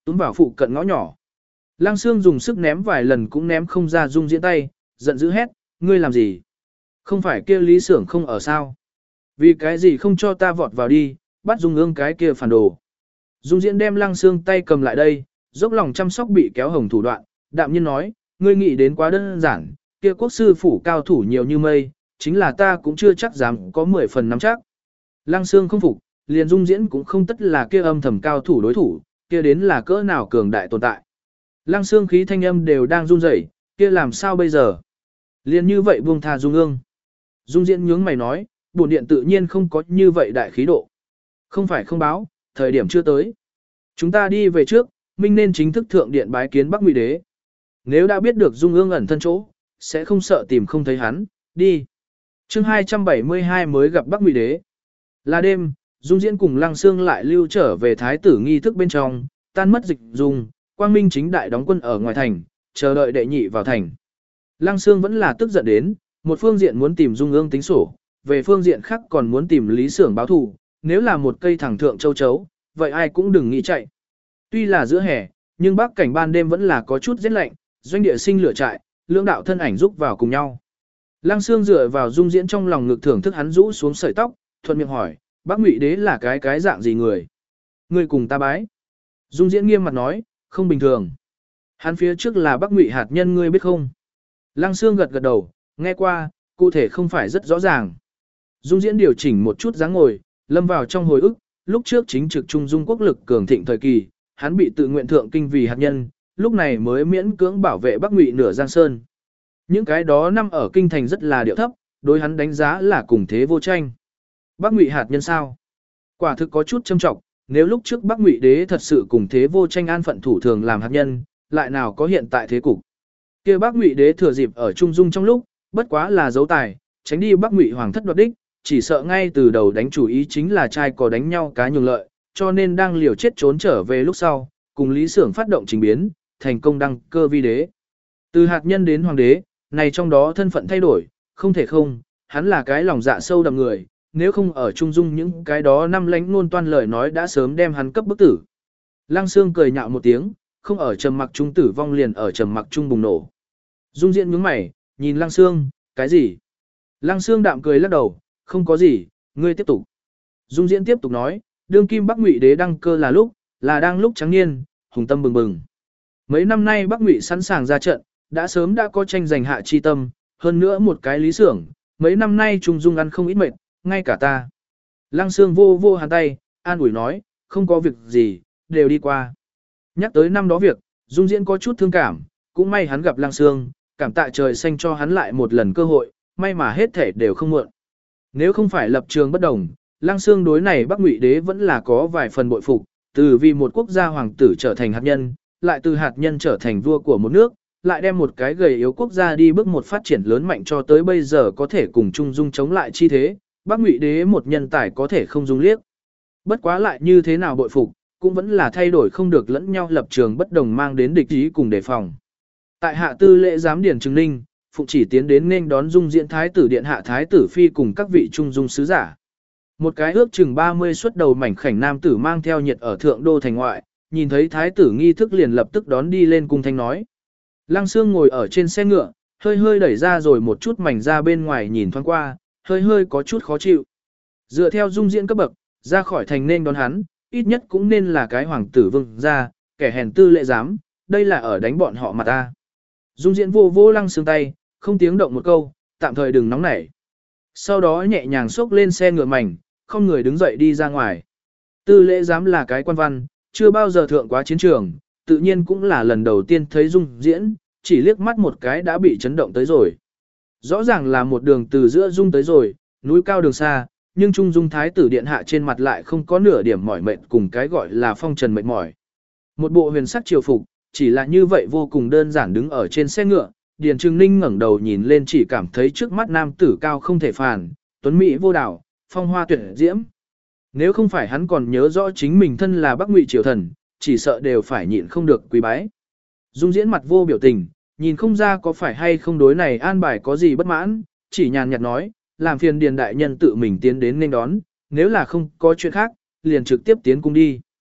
túm vào phụ cận ngõ nhỏ. Lăng Sương dùng sức ném vài lần cũng ném không ra Dung Diễn tay, giận dữ hét, ngươi làm gì? Không phải kia Lý Xưởng không ở sao? Vì cái gì không cho ta vọt vào đi, bắt Dung Ương cái kia phản đồ. Dung Diễn đem Lăng Sương tay cầm lại đây, dốc lòng chăm sóc bị kéo hồng thủ đoạn, đạm nhiên nói, ngươi nghĩ đến quá đơn giản, kia quốc sư phủ cao thủ nhiều như mây, chính là ta cũng chưa chắc dám có mười phần nắm chắc. Lăng Sương không phục, liền Dung Diễn cũng không tất là kia âm thầm cao thủ đối thủ, kia đến là cỡ nào cường đại tồn tại. Lăng Sương khí thanh âm đều đang run rẩy, kia làm sao bây giờ? Liền như vậy buông tha Dung Ương. Dung Diễn nhướng mày nói, bổn điện tự nhiên không có như vậy đại khí độ. Không phải không báo, thời điểm chưa tới. Chúng ta đi về trước, minh nên chính thức thượng điện bái kiến Bắc Ngụy Đế. Nếu đã biết được Dung Ương ẩn thân chỗ, sẽ không sợ tìm không thấy hắn, đi. Chương hai trăm bảy mươi hai mới gặp Bắc Ngụy Đế. Là đêm, Dung Diễn cùng Lăng Sương lại lưu trở về thái tử nghi thức bên trong, tan mất dịch dùng, Quang Minh chính đại đóng quân ở ngoài thành, chờ đợi đệ nhị vào thành. Lăng Sương vẫn là tức giận đến, một phương diện muốn tìm Dung Ương tính sổ, về phương diện khác còn muốn tìm Lý Xưởng báo thù, nếu là một cây thẳng thượng châu chấu, vậy ai cũng đừng nghĩ chạy. Tuy là giữa hè, nhưng bắc cảnh ban đêm vẫn là có chút rét lạnh, doanh địa sinh lửa trại, lưỡng đạo thân ảnh rúc vào cùng nhau. Lăng Sương dựa vào Dung Diễn trong lòng ngực thưởng thức hắn rũ xuống sợi tóc, thuận miệng hỏi, Bắc Ngụy Đế là cái cái dạng gì người? Người cùng ta bái. Dung Diễn nghiêm mặt nói, không bình thường. Hắn phía trước là Bắc Ngụy hạt nhân ngươi biết không? Lăng Sương gật gật đầu, nghe qua, cụ thể không phải rất rõ ràng. Dung Diễn điều chỉnh một chút dáng ngồi, lâm vào trong hồi ức, lúc trước chính trực trung dung quốc lực cường thịnh thời kỳ, hắn bị tự nguyện thượng kinh vì hạt nhân, lúc này mới miễn cưỡng bảo vệ Bắc Ngụy nửa Giang Sơn. Những cái đó năm ở kinh thành rất là điệu thấp, đối hắn đánh giá là cùng thế vô tranh. Bắc Ngụy hạt nhân sao? Quả thực có chút châm trọng, nếu lúc trước Bắc Ngụy Đế thật sự cùng thế vô tranh an phận thủ thường làm hạt nhân, lại nào có hiện tại thế cục. Kia Bắc Ngụy Đế thừa dịp ở trung dung trong lúc, bất quá là dấu tài, tránh đi Bắc Ngụy hoàng thất đoạt đích, chỉ sợ ngay từ đầu đánh chủ ý chính là trai có đánh nhau cá nhường lợi, cho nên đang liều chết trốn trở về lúc sau, cùng Lý Xưởng phát động trình biến, thành công đăng cơ vi đế. Từ hạt nhân đến hoàng đế, này trong đó thân phận thay đổi, không thể không, hắn là cái lòng dạ sâu đậm người, nếu không ở trung dung những cái đó năm lánh ngôn toan lời nói đã sớm đem hắn cấp bức tử. Lăng Sương cười nhạo một tiếng, không ở trầm mặc trung tử vong liền ở trầm mặc trung bùng nổ. Dung Diễn nhướng mày, nhìn Lăng Sương, cái gì? Lăng Sương đạm cười lắc đầu, không có gì, ngươi tiếp tục. Dung Diễn tiếp tục nói, đương kim Bắc Ngụy Đế đăng cơ là lúc, là đang lúc trắng niên, hùng tâm bừng bừng. Mấy năm nay Bắc Ngụy sẵn sàng ra trận, đã sớm đã có tranh giành hạ chi tâm, hơn nữa một cái Lý Xưởng, mấy năm nay Trung Dung ăn không ít mệt, ngay cả ta. Lăng Sương vô vô hàn tay, an ủi nói, không có việc gì, đều đi qua. Nhắc tới năm đó việc, Dung Diễn có chút thương cảm, cũng may hắn gặp Lăng Sương, cảm tạ trời xanh cho hắn lại một lần cơ hội, may mà hết thể đều không muộn. Nếu không phải lập trường bất đồng, Lăng Sương đối này Bắc Ngụy Đế vẫn là có vài phần bội phục, từ vì một quốc gia hoàng tử trở thành hạt nhân, lại từ hạt nhân trở thành vua của một nước, lại đem một cái gầy yếu quốc gia đi bước một phát triển lớn mạnh cho tới bây giờ có thể cùng Trung Dung chống lại chi thế, Bắc Ngụy Đế một nhân tài có thể không dung liếc. Bất quá lại như thế nào bội phục, cũng vẫn là thay đổi không được lẫn nhau lập trường bất đồng mang đến địch ý cùng đề phòng. Tại hạ tư lễ giám điển Trừng Ninh, Phụng chỉ tiến đến nên đón Dung Diễn thái tử điện hạ thái tử phi cùng các vị trung dung sứ giả. Một cái ước chừng ba mươi xuất đầu mảnh khảnh nam tử mang theo nhiệt ở thượng đô thành ngoại, nhìn thấy thái tử nghi thức liền lập tức đón đi lên cung thanh nói. Lăng Sương ngồi ở trên xe ngựa, hơi hơi đẩy ra rồi một chút mảnh ra bên ngoài nhìn thoáng qua, hơi hơi có chút khó chịu. Dựa theo Dung Diễn cấp bậc, ra khỏi thành nên đón hắn, ít nhất cũng nên là cái hoàng tử vương gia, kẻ hèn tư lệ giám, đây là ở đánh bọn họ mà ta. Dung Diễn vô vô Lăng Sương tay, không tiếng động một câu, tạm thời đừng nóng nảy. Sau đó nhẹ nhàng xốc lên xe ngựa mảnh, không người đứng dậy đi ra ngoài. Tư lễ giám là cái quan văn, chưa bao giờ thượng quá chiến trường, tự nhiên cũng là lần đầu tiên thấy Dung Diễn, chỉ liếc mắt một cái đã bị chấn động tới rồi. Rõ ràng là một đường từ giữa Dung tới rồi, núi cao đường xa, nhưng Trung Dung thái tử điện hạ trên mặt lại không có nửa điểm mỏi mệt cùng cái gọi là phong trần mệt mỏi. Một bộ huyền sắc triều phục, chỉ là như vậy vô cùng đơn giản đứng ở trên xe ngựa, Điền Trừng Ninh ngẩng đầu nhìn lên chỉ cảm thấy trước mắt nam tử cao không thể phàn, tuấn mỹ vô đảo, phong hoa tuyệt diễm. Nếu không phải hắn còn nhớ rõ chính mình thân là Bắc Ngụy triều thần, chỉ sợ đều phải nhịn không được quý bái. Dung Diễn mặt vô biểu tình, nhìn không ra có phải hay không đối này an bài có gì bất mãn, chỉ nhàn nhạt nói, làm phiền Điền đại nhân tự mình tiến đến nên đón, nếu là không có chuyện khác, liền trực tiếp tiến cung đi.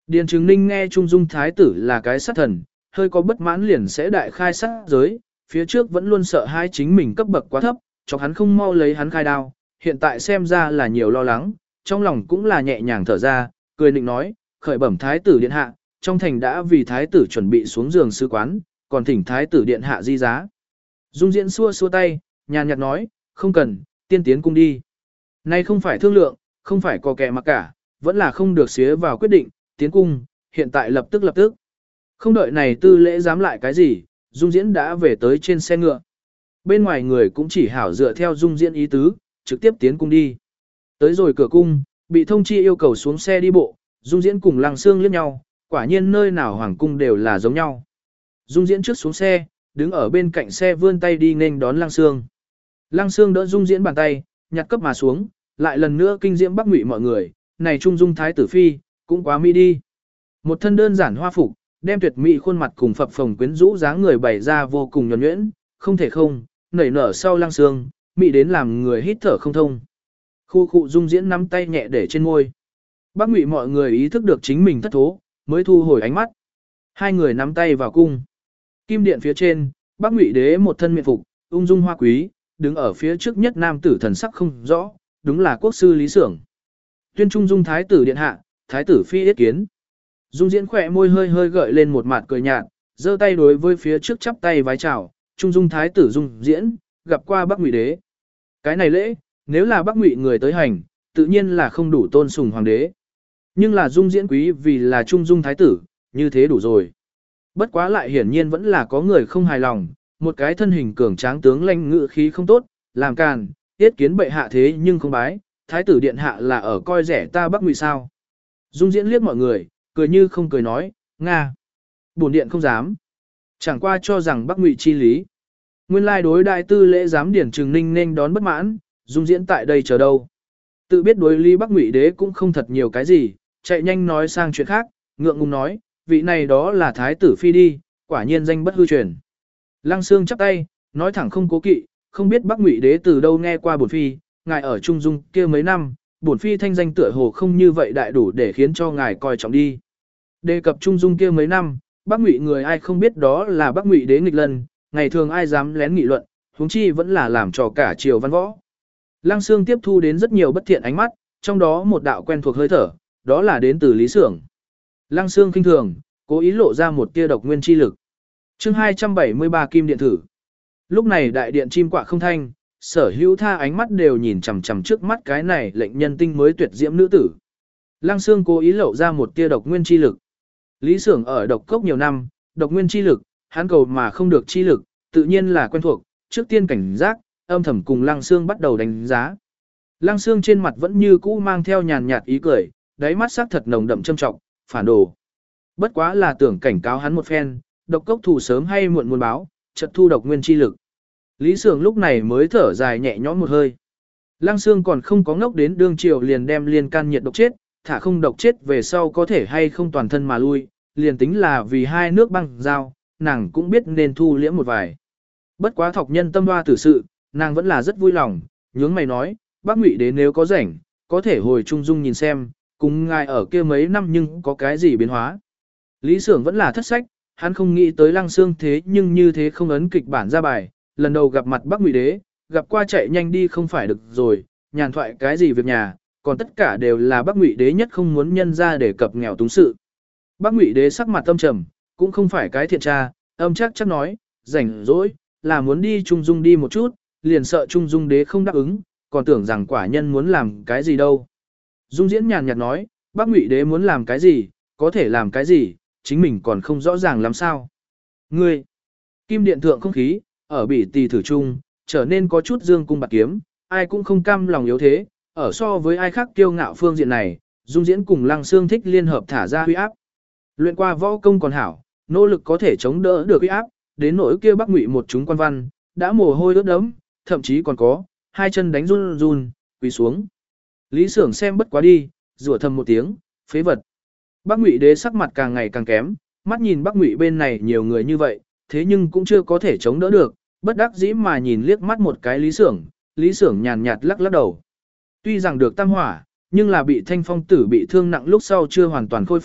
Điền Trừng Ninh nghe Trung Dung Thái tử là cái sát thần, hơi có bất mãn liền sẽ đại khai sát giới, phía trước vẫn luôn sợ hai chính mình cấp bậc quá thấp, cho hắn không mau lấy hắn khai đao, hiện tại xem ra là nhiều lo lắng, trong lòng cũng là nhẹ nhàng thở ra, cười định nói, khởi bẩm Thái tử điện hạ, trong thành đã vì Thái tử chuẩn bị xuống giường sứ quán, còn thỉnh Thái tử điện hạ di giá. Dung Diễn xua xua tay, nhàn nhạt nói, không cần, tiên tiến cung đi. Nay không phải thương lượng, không phải có kẻ mặc cả, vẫn là không được xía vào quyết định, tiến cung, hiện tại lập tức lập tức. Không đợi này tư lễ dám lại cái gì, Dung Diễn đã về tới trên xe ngựa. Bên ngoài người cũng chỉ hảo dựa theo Dung Diễn ý tứ, trực tiếp tiến cung đi. Tới rồi cửa cung, bị thông chi yêu cầu xuống xe đi bộ, Dung Diễn cùng Lăng Xương liếc nhau, quả nhiên nơi nào hoàng cung đều là giống nhau. Dung Diễn trước xuống xe, đứng ở bên cạnh xe vươn tay đi nghênh đón Lăng Xương. Lăng Xương đỡ Dung Diễn bàn tay, nhặt cấp mà xuống, lại lần nữa kinh diễm Bắc Ngụy mọi người, này Trung Dung Thái tử phi, cũng quá mỹ đi. Một thân đơn giản hoa phục, đem tuyệt mỹ khuôn mặt cùng phập phồng quyến rũ dáng người bày ra vô cùng nhuần nhuyễn, không thể không, nảy nở sau Lăng Xương, mỹ đến làm người hít thở không thông. Khu khu Dung Diễn nắm tay nhẹ để trên môi. Bắc Ngụy mọi người ý thức được chính mình thất thố, mới thu hồi ánh mắt. Hai người nắm tay vào cung. Kim điện phía trên, Bắc Ngụy đế một thân miện phục, ung dung hoa quý, đứng ở phía trước nhất nam tử thần sắc không rõ, đúng là quốc sư Lý Xưởng. Tuyên Trung Dung Thái tử điện hạ, Thái tử phi yết kiến. Dung Diễn khỏe môi hơi hơi gợi lên một mặt cười nhạt, giơ tay đối với phía trước chắp tay vái chào, Trung Dung Thái tử Dung Diễn, gặp qua Bắc Ngụy đế. Cái này lễ, nếu là Bắc Ngụy người tới hành, tự nhiên là không đủ tôn sùng hoàng đế. Nhưng là Dung Diễn quý vì là Trung Dung Thái tử, như thế đủ rồi. Bất quá lại hiển nhiên vẫn là có người không hài lòng, một cái thân hình cường tráng tướng lãnh ngự khí không tốt, làm càn, yết kiến bệ hạ thế nhưng không bái, Thái tử điện hạ là ở coi rẻ ta Bắc Ngụy sao. Dung Diễn liếc mọi người, cười như không cười nói, Nga. Bổn điện không dám. Chẳng qua cho rằng Bắc Ngụy chi lý. Nguyên lai đối đại tư lễ giám Điển Trừng Ninh nên đón bất mãn, Dung Diễn tại đây chờ đâu. Tự biết đối lý Bắc Ngụy đế cũng không thật nhiều cái gì, chạy nhanh nói sang chuyện khác, ngượng ngùng nói, vị này đó là Thái tử phi đi, quả nhiên danh bất hư truyền. Lăng Xương chắp tay, nói thẳng không cố kỵ, không biết Bắc Ngụy đế từ đâu nghe qua bổn phi, ngài ở Trung Dung kia mấy năm, bổn phi thanh danh tựa hồ không như vậy đại đủ để khiến cho ngài coi trọng đi. Đề cập Trung Dung kia mấy năm, Bắc Ngụy người ai không biết đó là Bắc Ngụy đế nghịch lân, ngày thường ai dám lén nghị luận, huống chi vẫn là làm trò cả triều văn võ. Lăng Xương tiếp thu đến rất nhiều bất thiện ánh mắt, trong đó một đạo quen thuộc hơi thở, đó là đến từ Lý Xưởng. Lăng Xương khinh thường, cố ý lộ ra một tia độc nguyên chi lực. Chương hai trăm bảy mươi ba Kim điện thử. Lúc này đại điện chim quạ không thanh, sở hữu tha ánh mắt đều nhìn chằm chằm trước mắt cái này lệnh nhân tinh mới tuyệt diễm nữ tử. Lăng Xương cố ý lộ ra một tia độc nguyên chi lực. Lý Xưởng ở độc cốc nhiều năm, độc nguyên chi lực, hắn cầu mà không được chi lực, tự nhiên là quen thuộc, trước tiên cảnh giác, âm thầm cùng Lăng Xương bắt đầu đánh giá. Lăng Xương trên mặt vẫn như cũ mang theo nhàn nhạt ý cười, đáy mắt sắc thật nồng đậm châm trọng, phản đồ. Bất quá là tưởng cảnh cáo hắn một phen, độc cốc thủ sớm hay muộn muốn báo, chợt thu độc nguyên chi lực. Lý Xưởng lúc này mới thở dài nhẹ nhõm một hơi. Lăng Xương còn không có ngốc đến đương triều liền đem liên can nhiệt độc chết, thả không độc chết về sau có thể hay không toàn thân mà lui, liền tính là vì hai nước băng giao, nàng cũng biết nên thu liễm một vài. Bất quá thọc nhân tâm hoa tử sự, nàng vẫn là rất vui lòng, nhướng mày nói, Bắc Ngụy đế nếu có rảnh, có thể hồi Trung Dung nhìn xem, cùng ngài ở kia mấy năm nhưng có cái gì biến hóa. Lý Xưởng vẫn là thất sách, hắn không nghĩ tới Lăng Xương thế nhưng như thế không ấn kịch bản ra bài, lần đầu gặp mặt Bắc Ngụy đế, gặp qua chạy nhanh đi không phải được rồi, nhàn thoại cái gì việc nhà, còn tất cả đều là Bắc Ngụy đế nhất không muốn nhân ra để cập nghèo túng sự. Bắc Ngụy đế sắc mặt âm trầm, cũng không phải cái thiện tra, âm chắc chắc nói, rảnh rỗi, là muốn đi Trung Dung đi một chút, liền sợ Trung Dung đế không đáp ứng, còn tưởng rằng quả nhân muốn làm cái gì đâu. Dung Diễn nhàn nhạt nói, Bắc Ngụy đế muốn làm cái gì, có thể làm cái gì, chính mình còn không rõ ràng làm sao. Ngươi, kim điện thượng không khí, ở bỉ tỳ thử chung, trở nên có chút dương cung bạc kiếm, ai cũng không cam lòng yếu thế, ở so với ai khác kiêu ngạo phương diện này, Dung Diễn cùng Lăng Xương thích liên hợp thả ra huy áp. Luyện qua võ công còn hảo, nỗ lực có thể chống đỡ được huy áp, đến nỗi kia Bắc Ngụy một chúng quan văn, đã mồ hôi ướt đẫm, thậm chí còn có, hai chân đánh run run, quỳ xuống. Lý Xưởng xem bất quá đi, rủa thầm một tiếng, phế vật. Bắc Ngụy đế sắc mặt càng ngày càng kém, mắt nhìn Bắc Ngụy bên này nhiều người như vậy, thế nhưng cũng chưa có thể chống đỡ được, bất đắc dĩ mà nhìn liếc mắt một cái Lý Xưởng, Lý Xưởng nhàn nhạt lắc lắc đầu. Tuy rằng được tam hỏa, nhưng là bị Thanh Phong tử bị thương nặng lúc sau chưa hoàn toàn khôi phục,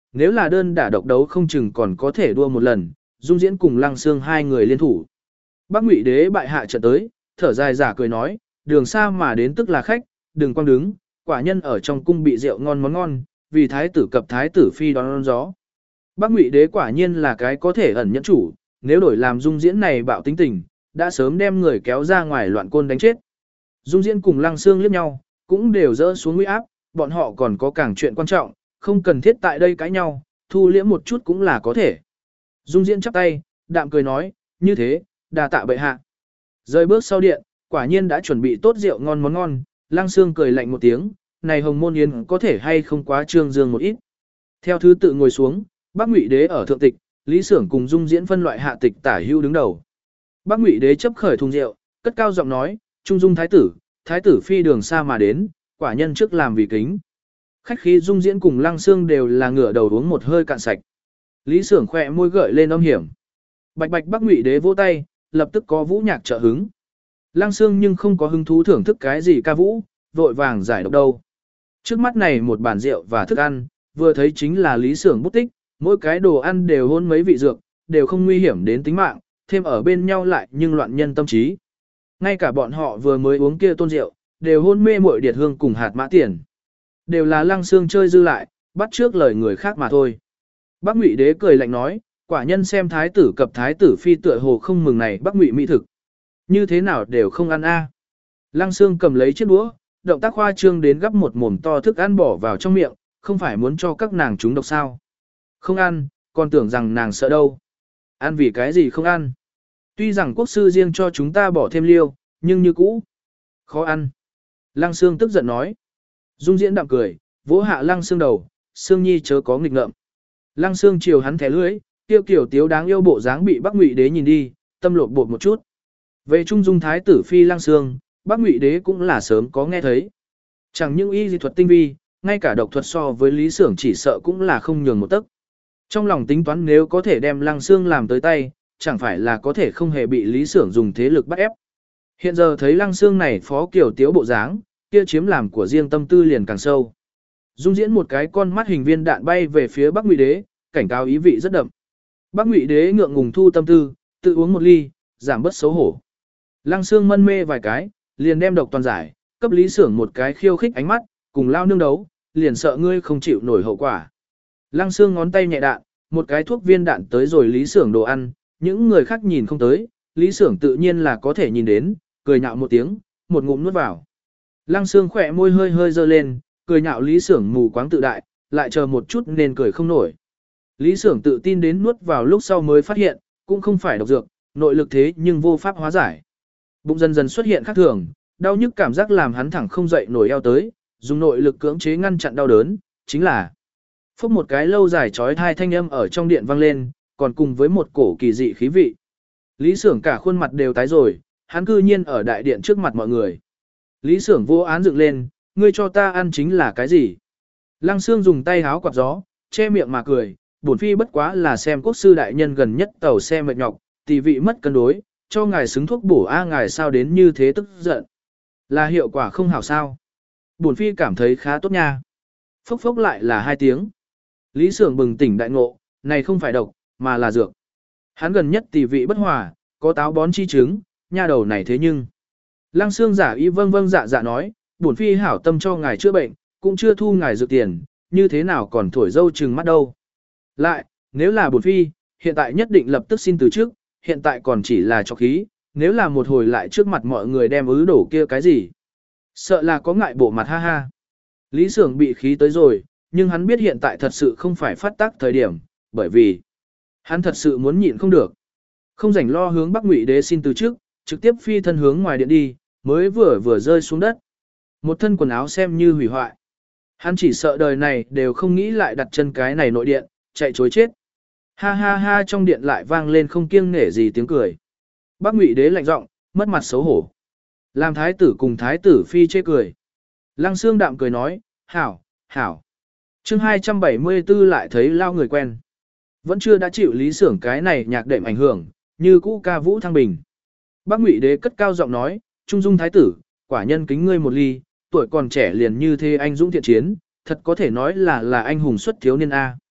nếu là đơn đả độc đấu không chừng còn có thể đua một lần, Dung Diễn cùng Lăng Xương hai người liên thủ. Bắc Ngụy Đế bại hạ trận tới, thở dài giả cười nói, đường xa mà đến tức là khách, đừng quang đứng, quả nhân ở trong cung bị rượu ngon món ngon, vì thái tử cập thái tử phi đón, đón gió. Bắc Ngụy Đế quả nhiên là cái có thể ẩn nhẫn chủ, nếu đổi làm Dung Diễn này bạo tính tình, đã sớm đem người kéo ra ngoài loạn côn đánh chết. Dung Diễn cùng Lăng Xương liếc nhau, cũng đều dỡ xuống nguy áp, bọn họ còn có càng chuyện quan trọng, không cần thiết tại đây cãi nhau, thu liễm một chút cũng là có thể. Dung Diễn chắp tay, đạm cười nói, như thế, đà tạ bệ hạ. Rời bước sau điện, quả nhiên đã chuẩn bị tốt rượu ngon món ngon, Lăng Xương cười lạnh một tiếng, này hồng môn yến có thể hay không quá trương dương một ít. Theo thứ tự ngồi xuống, Bắc Ngụy Đế ở thượng tịch, Lý Xưởng cùng Dung Diễn phân loại hạ tịch tả hưu đứng đầu. Bắc Ngụy Đế chấp khởi thùng rượu, cất cao giọng nói, Trung Dung thái tử, thái tử phi đường xa mà đến, quả nhân trước làm vì kính. Khách khí Dung Diễn cùng Lăng Xương đều là ngửa đầu uống một hơi cạn sạch. Lý Xưởng khỏe môi gợi lên âm hiểm. Bạch bạch Bắc Ngụy Đế vỗ tay, lập tức có vũ nhạc trợ hứng. Lăng Xương nhưng không có hứng thú thưởng thức cái gì ca vũ, vội vàng giải độc đâu. Trước mắt này một bàn rượu và thức ăn, vừa thấy chính là Lý Xưởng bút tích, mỗi cái đồ ăn đều hôn mấy vị dược, đều không nguy hiểm đến tính mạng, thêm ở bên nhau lại nhưng loạn nhân tâm trí. Ngay cả bọn họ vừa mới uống kia tôn rượu, đều hôn mê muội điệt hương cùng hạt mã tiền. Đều là Lăng Xương chơi dư lại, bắt trước lời người khác mà thôi. Bắc Ngụy Đế cười lạnh nói, quả nhân xem thái tử cập thái tử phi tựa hồ không mừng này Bắc Ngụy mỹ thực. Như thế nào đều không ăn a. Lăng Xương cầm lấy chiếc đũa, động tác khoa trương đến gắp một mồm to thức ăn bỏ vào trong miệng, không phải muốn cho các nàng chúng độc sao. Không ăn, còn tưởng rằng nàng sợ đâu. Ăn vì cái gì không ăn. Tuy rằng quốc sư riêng cho chúng ta bỏ thêm liêu, nhưng như cũ. Khó ăn. Lăng Xương tức giận nói. Dung Diễn đạm cười, vỗ hạ Lăng Xương đầu, Xương Nhi chớ có nghịch ngợm. Lăng Xương chiều hắn thẻ lưỡi, tiêu kiểu tiếu đáng yêu bộ dáng bị Bắc Ngụy Đế nhìn đi, tâm lột bột một chút. Về Trung Dung thái tử phi Lăng Xương, Bắc Ngụy Đế cũng là sớm có nghe thấy. Chẳng những y dị thuật tinh vi, ngay cả độc thuật so với Lý Xưởng chỉ sợ cũng là không nhường một tấc. Trong lòng tính toán nếu có thể đem Lăng Xương làm tới tay, chẳng phải là có thể không hề bị Lý Xưởng dùng thế lực bắt ép. Hiện giờ thấy Lăng Xương này phó kiểu tiếu bộ dáng, kia chiếm làm của riêng tâm tư liền càng sâu. Dung Diễn một cái con mắt hình viên đạn bay về phía Bắc Ngụy Đế, cảnh cáo ý vị rất đậm. Bắc Ngụy Đế ngượng ngùng thu tâm tư, tự uống một ly, giảm bớt xấu hổ. Lăng Xương mân mê vài cái, liền đem độc toàn giải, cấp Lý Xưởng một cái khiêu khích ánh mắt, cùng lao nương đấu, liền sợ ngươi không chịu nổi hậu quả. Lăng Xương ngón tay nhẹ đạn, một cái thuốc viên đạn tới rồi Lý Xưởng đồ ăn, những người khác nhìn không tới, Lý Xưởng tự nhiên là có thể nhìn đến, cười nhạo một tiếng, một ngụm nuốt vào. Lăng Xương khỏe môi hơi hơi dơ lên, cười nhạo Lý Xưởng mù quáng tự đại, lại chờ một chút nên cười không nổi. Lý Xưởng tự tin đến nuốt vào lúc sau mới phát hiện, cũng không phải độc dược, nội lực thế nhưng vô pháp hóa giải. Bụng dần dần xuất hiện khác thường, đau nhức cảm giác làm hắn thẳng không dậy nổi eo tới, dùng nội lực cưỡng chế ngăn chặn đau đớn, chính là phốc một cái lâu dài chói tai thanh âm ở trong điện vang lên, còn cùng với một cổ kỳ dị khí vị. Lý Xưởng cả khuôn mặt đều tái rồi, hắn cư nhiên ở đại điện trước mặt mọi người. Lý Xưởng vô án dựng lên, ngươi cho ta ăn chính là cái gì? Lăng Xương dùng tay háo quạt gió, che miệng mà cười, bổn phi bất quá là xem quốc sư đại nhân gần nhất tàu xe mệt nhọc, tỷ vị mất cân đối, cho ngài xứng thuốc bổ a ngài sao đến như thế tức giận. Là hiệu quả không hảo sao? Bổn phi cảm thấy khá tốt nha. Phốc phốc lại là hai tiếng. Lý Xưởng bừng tỉnh đại ngộ, này không phải độc, mà là dược. Hắn gần nhất tỷ vị bất hòa, có táo bón chi chứng, nha đầu này thế nhưng. Lăng Xương giả y vâng vâng dạ dạ nói, bổn phi hảo tâm cho ngài chữa bệnh, cũng chưa thu ngài dược tiền, như thế nào còn thổi dâu trừng mắt đâu. Lại, nếu là bổn phi, hiện tại nhất định lập tức xin từ trước, hiện tại còn chỉ là cho khí, nếu là một hồi lại trước mặt mọi người đem ứ đổ kia cái gì. Sợ là có ngại bộ mặt ha ha. Lý Xưởng bị khí tới rồi, nhưng hắn biết hiện tại thật sự không phải phát tác thời điểm, bởi vì hắn thật sự muốn nhịn không được. Không rảnh lo hướng Bắc Ngụy Đế xin từ trước, trực tiếp phi thân hướng ngoài điện đi, mới vừa vừa rơi xuống đất. Một thân quần áo xem như hủy hoại. Hắn chỉ sợ đời này đều không nghĩ lại đặt chân cái này nội điện, chạy chối chết. Ha ha ha trong điện lại vang lên không kiêng nể gì tiếng cười. Bắc Ngụy Đế lạnh giọng, mất mặt xấu hổ. Làm thái tử cùng thái tử phi chê cười. Lăng Xương đạm cười nói, hảo, hảo. Chương hai trăm bảy mươi tư lại thấy lao người quen. Vẫn chưa đã chịu Lý Xưởng cái này nhạc đệm ảnh hưởng, như cũ ca vũ thăng bình. Bắc Ngụy Đế cất cao giọng nói, Trung Dung thái tử, quả nhân kính ngươi một ly, tuổi còn trẻ liền như thế anh dũng thiện chiến, thật có thể nói là là anh hùng xuất thiếu niên A.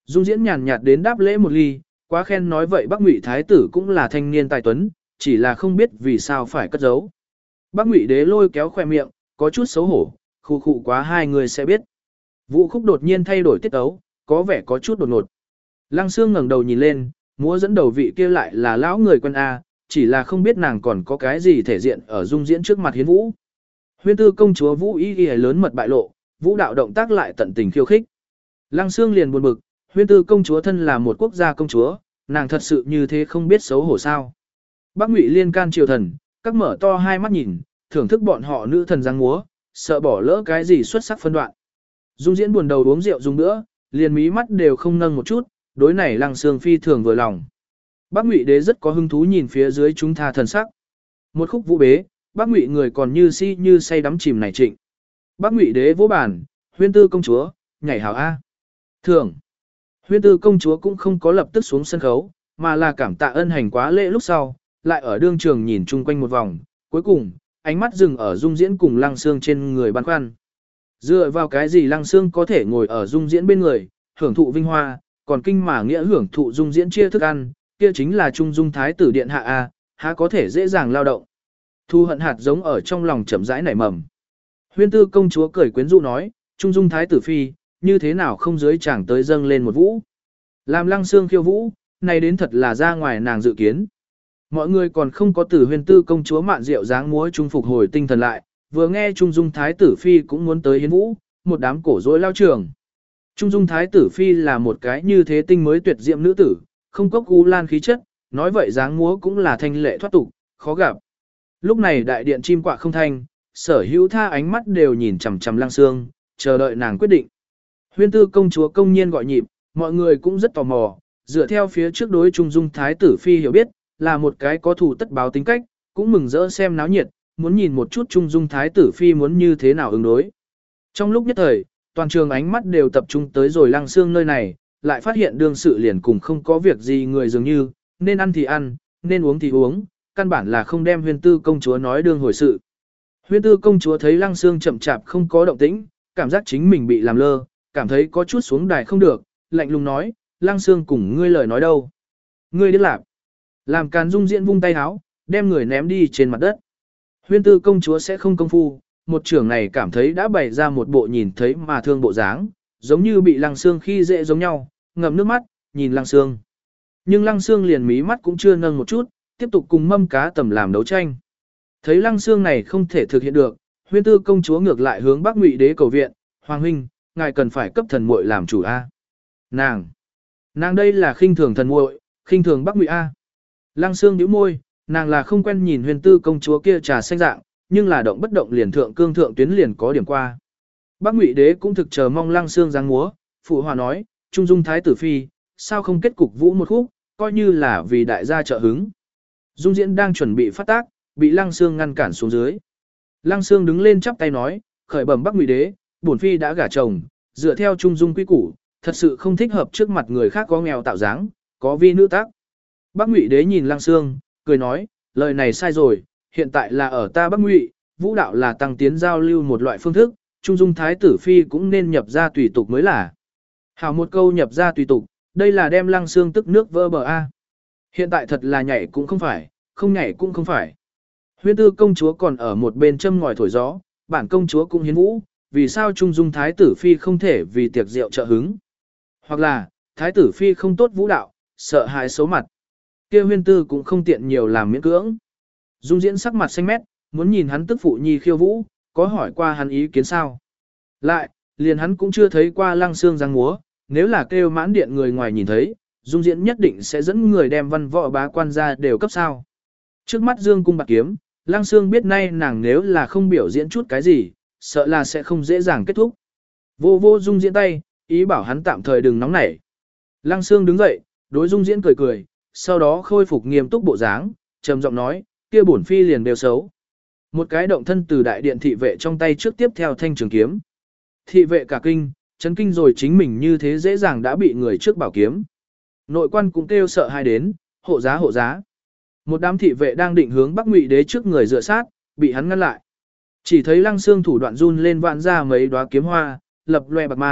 Dung Diễn nhàn nhạt đến đáp lễ một ly, quá khen nói vậy Bắc Ngụy thái tử cũng là thanh niên tài tuấn, chỉ là không biết vì sao phải cất giấu. Bắc Ngụy đế lôi kéo khoe miệng, có chút xấu hổ, khu khụ quá hai người sẽ biết. Vũ Khúc đột nhiên thay đổi tiết tấu, có vẻ có chút đột ngột. Lăng Sương ngẩng đầu nhìn lên, múa dẫn đầu vị kia lại là lão người quân A, chỉ là không biết nàng còn có cái gì thể diện ở Dung Diễn trước mặt hiến vũ. Huyên tư công chúa Vũ Y Y lớn mật bại lộ, vũ đạo động tác lại tận tình khiêu khích. Lăng Sương liền buồn bực, Huyên tư công chúa thân là một quốc gia công chúa, nàng thật sự như thế không biết xấu hổ sao. Bắc Ngụy liên can triều thần, các mở to hai mắt nhìn, thưởng thức bọn họ nữ thần giang múa, sợ bỏ lỡ cái gì xuất sắc phân đoạn. Dung Diễn buồn đầu uống rượu dùng nữa, liền mí mắt đều không nâng một chút, đối này Lăng Sương phi thường vừa lòng. Bắc Ngụy đế rất có hứng thú nhìn phía dưới chúng tha thần sắc. Một khúc vũ bế, Bắc Ngụy người còn như si như say đắm chìm này trịnh. Bắc Ngụy đế vỗ bản, Huyên tư công chúa, nhảy hào A. Thưởng. Huyên tư công chúa cũng không có lập tức xuống sân khấu, mà là cảm tạ ân hành quá lễ lúc sau, lại ở đương trường nhìn chung quanh một vòng, cuối cùng, ánh mắt dừng ở Dung Diễn cùng Lăng Sương trên người băn khoăn. Dựa vào cái gì Lăng Sương có thể ngồi ở Dung Diễn bên người, hưởng thụ vinh hoa, còn kinh mà nghĩa hưởng thụ Dung Diễn chia thức ăn, kia chính là Trung Dung Thái tử điện hạ A, há có thể dễ dàng lao động. Thu hận hạt giống ở trong lòng chậm rãi nảy mầm. Huyên tư công chúa cười quyến rũ nói, Trung Dung Thái tử phi, như thế nào không dưới chàng tới dâng lên một vũ. Làm Lăng Sương khiêu vũ, này đến thật là ra ngoài nàng dự kiến. Mọi người còn không có từ Huyên tư công chúa mạn rượu dáng múa trung phục hồi tinh thần lại, vừa nghe Trung Dung Thái tử phi cũng muốn tới hiến vũ, một đám cổ rối lao trường. Trung Dung Thái tử phi là một cái như thế tinh mới tuyệt diệm nữ tử, không có cú lan khí chất, nói vậy dáng múa cũng là thanh lệ thoát tục, khó gặp. Lúc này đại điện chim quạ không thanh, sở hữu tha ánh mắt đều nhìn chằm chằm Lăng Sương, chờ đợi nàng quyết định. Huyên tư công chúa công nhiên gọi nhịp, mọi người cũng rất tò mò, dựa theo phía trước đối Trung Dung Thái tử phi hiểu biết, là một cái có thủ tất báo tính cách, cũng mừng rỡ xem náo nhiệt, muốn nhìn một chút Trung Dung Thái tử phi muốn như thế nào ứng đối. Trong lúc nhất thời, toàn trường ánh mắt đều tập trung tới rồi Lăng Sương nơi này, lại phát hiện đương sự liền cùng không có việc gì người dường như, nên ăn thì ăn, nên uống thì uống, căn bản là không đem Huyên tư công chúa nói đương hồi sự. Huyên tư công chúa thấy Lăng Sương chậm chạp không có động tĩnh, cảm giác chính mình bị làm lơ, cảm thấy có chút xuống đài không được, lạnh lùng nói, Lăng Sương cùng ngươi lời nói đâu. Ngươi đi làm. Làm Càn Dung Diễn vung tay háo, đem người ném đi trên mặt đất. Huyên tư công chúa sẽ không công phu, một trưởng này cảm thấy đã bày ra một bộ nhìn thấy mà thương bộ dáng, giống như bị Lăng Sương khi dễ giống nhau, ngậm nước mắt, nhìn Lăng Sương. Nhưng Lăng Sương liền mí mắt cũng chưa nâng một chút, tiếp tục cùng mâm cá tầm làm đấu tranh. Thấy Lăng Sương này không thể thực hiện được, Huyên tư công chúa ngược lại hướng Bắc Ngụy đế cầu viện, Hoàng huynh, ngài cần phải cấp thần muội làm chủ a. Nàng, nàng đây là khinh thường thần muội, khinh thường Bắc Ngụy a. Lăng Sương nhíu môi, nàng là không quen nhìn Huyên tư công chúa kia trà xanh dạng, nhưng là động bất động liền thượng cương thượng tuyến liền có điểm qua. Bắc Ngụy đế cũng thực chờ mong Lăng Sương giáng múa, phụ hòa nói, Trung Dung Thái tử phi, sao không kết cục vũ một khúc, coi như là vì đại gia trợ hứng. Dung Diễn đang chuẩn bị phát tác, bị Lăng Sương ngăn cản xuống dưới. Lăng Sương đứng lên chắp tay nói, khởi bẩm Bắc Ngụy đế, bổn phi đã gả chồng, dựa theo Trung Dung quy củ, thật sự không thích hợp trước mặt người khác có nghèo tạo dáng, có vi nữ tác. Bắc Ngụy đế nhìn Lăng Sương, cười nói, lời này sai rồi, hiện tại là ở ta Bắc Ngụy, vũ đạo là tăng tiến giao lưu một loại phương thức, Trung Dung Thái tử phi cũng nên nhập ra tùy tục mới là. Hảo một câu nhập ra tùy tục, đây là đem Lăng Sương tức nước vỡ bờ a. Hiện tại thật là nhảy cũng không phải, không nhảy cũng không phải. Huyên tư công chúa còn ở một bên châm ngòi thổi gió, bản công chúa cũng hiến vũ, vì sao Trung Dung Thái tử phi không thể vì tiệc rượu trợ hứng. Hoặc là, Thái tử phi không tốt vũ đạo, sợ hãi xấu mặt. Kia Huyên tư cũng không tiện nhiều làm miễn cưỡng. Dung Diễn sắc mặt xanh mét, muốn nhìn hắn tức phụ nhi khiêu vũ, có hỏi qua hắn ý kiến sao. Lại, liền hắn cũng chưa thấy qua Lăng Sương giáng múa, nếu là kêu mãn điện người ngoài nhìn thấy, Dung Diễn nhất định sẽ dẫn người đem văn võ bá quan ra đều cấp sao. Trước mắt Dương cung bạc kiếm, Lăng Sương biết nay nàng nếu là không biểu diễn chút cái gì, sợ là sẽ không dễ dàng kết thúc. Vô vô Dung Diễn tay, ý bảo hắn tạm thời đừng nóng nảy. Lăng Sương đứng dậy, đối Dung Diễn cười cười, sau đó khôi phục nghiêm túc bộ dáng, trầm giọng nói, kia bổn phi liền đều xấu. Một cái động thân từ đại điện thị vệ trong tay trước tiếp theo thanh trường kiếm. Thị vệ cả kinh, chấn kinh rồi chính mình như thế dễ dàng đã bị người trước bảo kiếm. Nội quan cũng kêu sợ hai đến, hộ giá hộ giá. Một đám thị vệ đang định hướng Bắc Ngụy đế trước người dựa sát, bị hắn ngăn lại. Chỉ thấy Lăng Sương thủ đoạn run lên vạn ra mấy đóa kiếm hoa, lập loe bạc mang,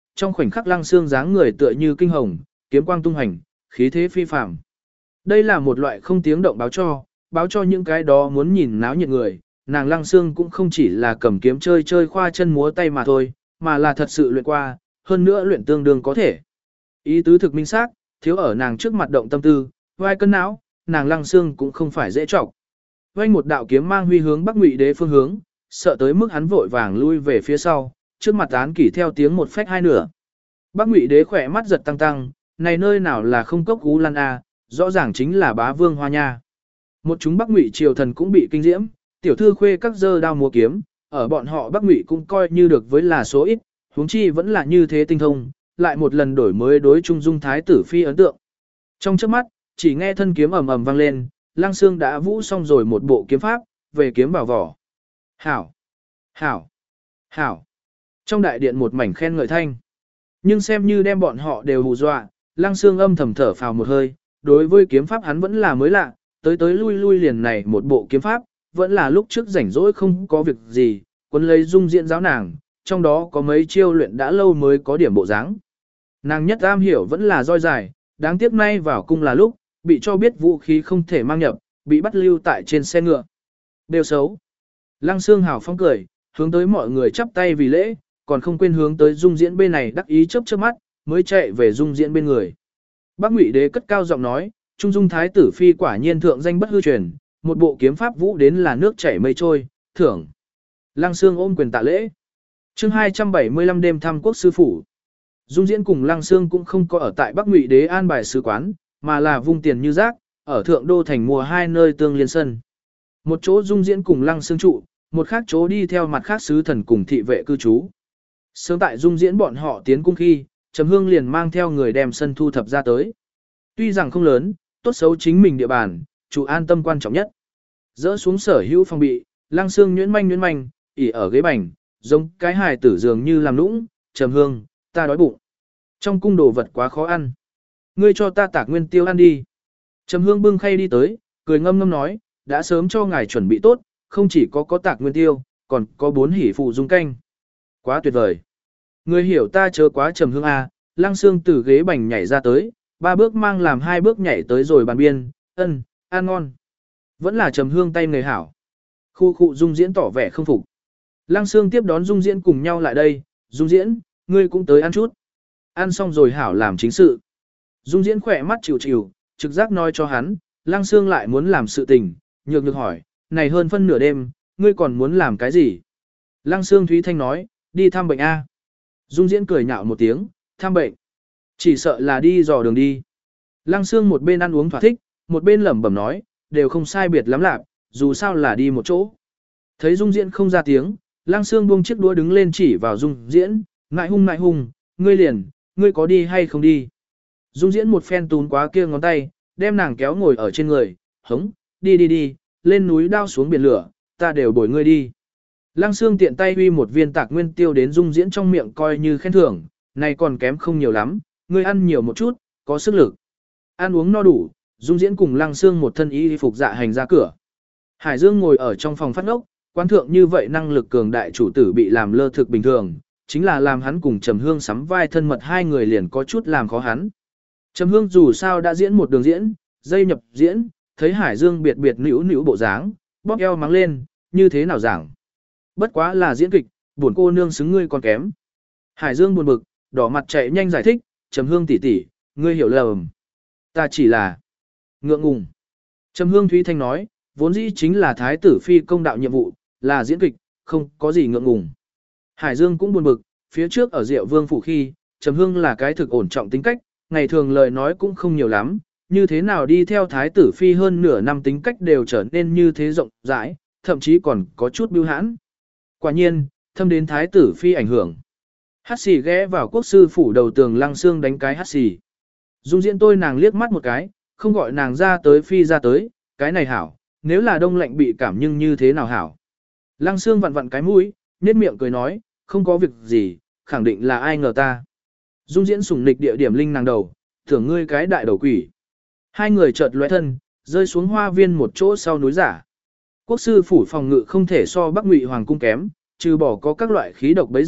trong khoảnh khắc Lăng Xương dáng người tựa như kinh hồng, kiếm quang tung hành, khí thế phi phàm. Đây là một loại không tiếng động báo cho, báo cho những cái đó muốn nhìn náo nhiệt người, nàng Lăng Xương cũng không chỉ là cầm kiếm chơi chơi khoa chân múa tay mà thôi, mà là thật sự luyện qua, hơn nữa luyện tương đương có thể. Ý tứ thực minh xác, thiếu ở nàng trước mặt động tâm tư, vai cân não, nàng Lăng Xương cũng không phải dễ trọng. Vành một đạo kiếm mang huy hướng Bắc Ngụy Đế phương hướng, sợ tới mức hắn vội vàng lui về phía sau, trước mặt án kỷ theo tiếng một phách hai nửa. Bắc Ngụy Đế khỏe mắt giật tăng tăng, này nơi nào là không cốc Ú Lan A, rõ ràng chính là bá vương hoa nha. Một chúng Bắc Ngụy triều thần cũng bị kinh diễm, tiểu thư khuê các dơ đao múa kiếm, ở bọn họ Bắc Ngụy cũng coi như được với là số ít, huống chi vẫn là như thế tinh thông, lại một lần đổi mới đối Trung Dung Thái tử phi ấn tượng. Trong chớp mắt, chỉ nghe thân kiếm ầm ầm vang lên, Lăng Xương đã vũ xong rồi một bộ kiếm pháp, về kiếm vào vỏ. Hảo! Hảo! Hảo! Trong đại điện một mảnh khen ngợi thanh. Nhưng xem như đem bọn họ đều hù dọa, Lăng Xương âm thầm thở phào một hơi, đối với kiếm pháp hắn vẫn là mới lạ, tới tới lui lui liền này một bộ kiếm pháp, vẫn là lúc trước rảnh rỗi không có việc gì, quân lấy dung diễn giáo nàng, trong đó có mấy chiêu luyện đã lâu mới có điểm bộ dáng. Nàng nhất am hiểu vẫn là roi dài, đáng tiếc nay vào cung là lúc, bị cho biết vũ khí không thể mang nhập, bị bắt lưu tại trên xe ngựa. Đều xấu. Lăng Xương hào phóng cười, hướng tới mọi người chắp tay vì lễ, còn không quên hướng tới dung diễn bên này đắc ý chớp chớp mắt, mới chạy về dung diễn bên người. Bắc Ngụy Đế cất cao giọng nói, Trung Dung Thái tử phi quả nhiên thượng danh bất hư truyền, một bộ kiếm pháp vũ đến là nước chảy mây trôi, thưởng. Lăng Xương ôm quyền tạ lễ. Chương hai trăm bảy mươi lăm đêm thăm quốc sư phủ. Dung diễn cùng Lăng Xương cũng không có ở tại Bắc Ngụy Đế an bài sứ quán, mà là vung tiền như rác, ở thượng đô thành mùa hai nơi tương liên sân. Một chỗ Dung diễn cùng Lăng Xương trụ, một khác chỗ đi theo mặt khác sứ thần cùng thị vệ cư trú. Sớm tại Dung diễn bọn họ tiến cung khi, Trầm Hương liền mang theo người đem sân thu thập ra tới. Tuy rằng không lớn, tốt xấu chính mình địa bàn, chủ an tâm quan trọng nhất. Dỡ xuống sở hữu phòng bị, Lăng Xương nhuyễn manh nhuyễn manh, ỉ ở ghế bành, giống cái hài tử dường như làm nũng, Trầm Hương, ta đói bụng. Trong cung đồ vật quá khó ăn. Ngươi cho ta tạc nguyên tiêu ăn đi. Trầm Hương bưng khay đi tới, cười ngâm ngâm nói, đã sớm cho ngài chuẩn bị tốt, không chỉ có có tạc nguyên tiêu, còn có bốn hỉ phụ dung canh. Quá tuyệt vời. Ngươi hiểu ta chớ quá Trầm Hương à, Lăng Xương từ ghế bành nhảy ra tới, ba bước mang làm hai bước nhảy tới rồi bàn biên, ân, ăn ngon. Vẫn là Trầm Hương tay người hảo. Khu khu Dung diễn tỏ vẻ không phục. Lăng Xương tiếp đón Dung diễn cùng nhau lại đây, Dung diễn, ngươi cũng tới ăn chút. Ăn xong rồi hảo làm chính sự. Dung diễn khỏe mắt chịu chịu, trực giác nói cho hắn, Lăng Xương lại muốn làm sự tình, nhược nhược hỏi, này hơn phân nửa đêm, ngươi còn muốn làm cái gì? Lăng Xương Thúy Thanh nói, đi thăm bệnh A. Dung diễn cười nhạo một tiếng, thăm bệnh. Chỉ sợ là đi dò đường đi. Lăng Xương một bên ăn uống thỏa thích, một bên lẩm bẩm nói, đều không sai biệt lắm lạc, dù sao là đi một chỗ. Thấy Dung diễn không ra tiếng, Lăng Xương buông chiếc đũa đứng lên chỉ vào Dung diễn, ngại hung ngại hung, ngươi liền, ngươi có đi hay không đi? Dung diễn một phen tún quá kia ngón tay, đem nàng kéo ngồi ở trên người, hống, đi đi đi, lên núi đao xuống biển lửa, ta đều bồi ngươi đi. Lăng Xương tiện tay huy một viên tạc nguyên tiêu đến Dung diễn trong miệng coi như khen thưởng, này còn kém không nhiều lắm, ngươi ăn nhiều một chút, có sức lực. Ăn uống no đủ, Dung diễn cùng Lăng Xương một thân y phục dạ hành ra cửa. Hải Dương ngồi ở trong phòng phát ngốc, quan thượng như vậy năng lực cường đại chủ tử bị làm lơ thực bình thường, chính là làm hắn cùng Trầm Hương sắm vai thân mật hai người liền có chút làm khó hắn. Trầm Hương dù sao đã diễn một đường diễn, dây nhập diễn, thấy Hải Dương biệt biệt nữu nữu bộ dáng, bóp eo mắng lên, như thế nào giảng. Bất quá là diễn kịch, buồn cô nương xứng ngươi còn kém. Hải Dương buồn bực, đỏ mặt chạy nhanh giải thích, Trầm Hương tỷ tỷ, ngươi hiểu lầm. Ta chỉ là ngượng ngùng. Trầm Hương Thúy Thanh nói, vốn dĩ chính là thái tử phi công đạo nhiệm vụ, là diễn kịch, không có gì ngượng ngùng. Hải Dương cũng buồn bực, phía trước ở Diệu Vương phủ khi, Trầm Hương là cái thực ổn trọng tính cách, ngày thường lời nói cũng không nhiều lắm, như thế nào đi theo thái tử phi hơn nửa năm tính cách đều trở nên như thế rộng rãi, thậm chí còn có chút bưu hãn. Quả nhiên, thâm đến thái tử phi ảnh hưởng. Hát xì ghé vào quốc sư phủ đầu tường Lăng Xương đánh cái hát xì. Dung diễn tôi nàng liếc mắt một cái, không gọi nàng ra tới phi ra tới, cái này hảo, nếu là đông lạnh bị cảm nhưng như thế nào hảo. Lăng Xương vặn vặn cái mũi, nhếch miệng cười nói, không có việc gì, khẳng định là ai ngờ ta. Dung diễn sủng nịch địa điểm linh nàng đầu, tưởng ngươi cái đại đầu quỷ. Hai người chợt lóe thân, rơi xuống hoa viên một chỗ sau núi giả. Quốc sư phủ phòng ngự không thể so Bắc Ngụy hoàng cung kém, trừ bỏ có các loại khí độc bấy dập,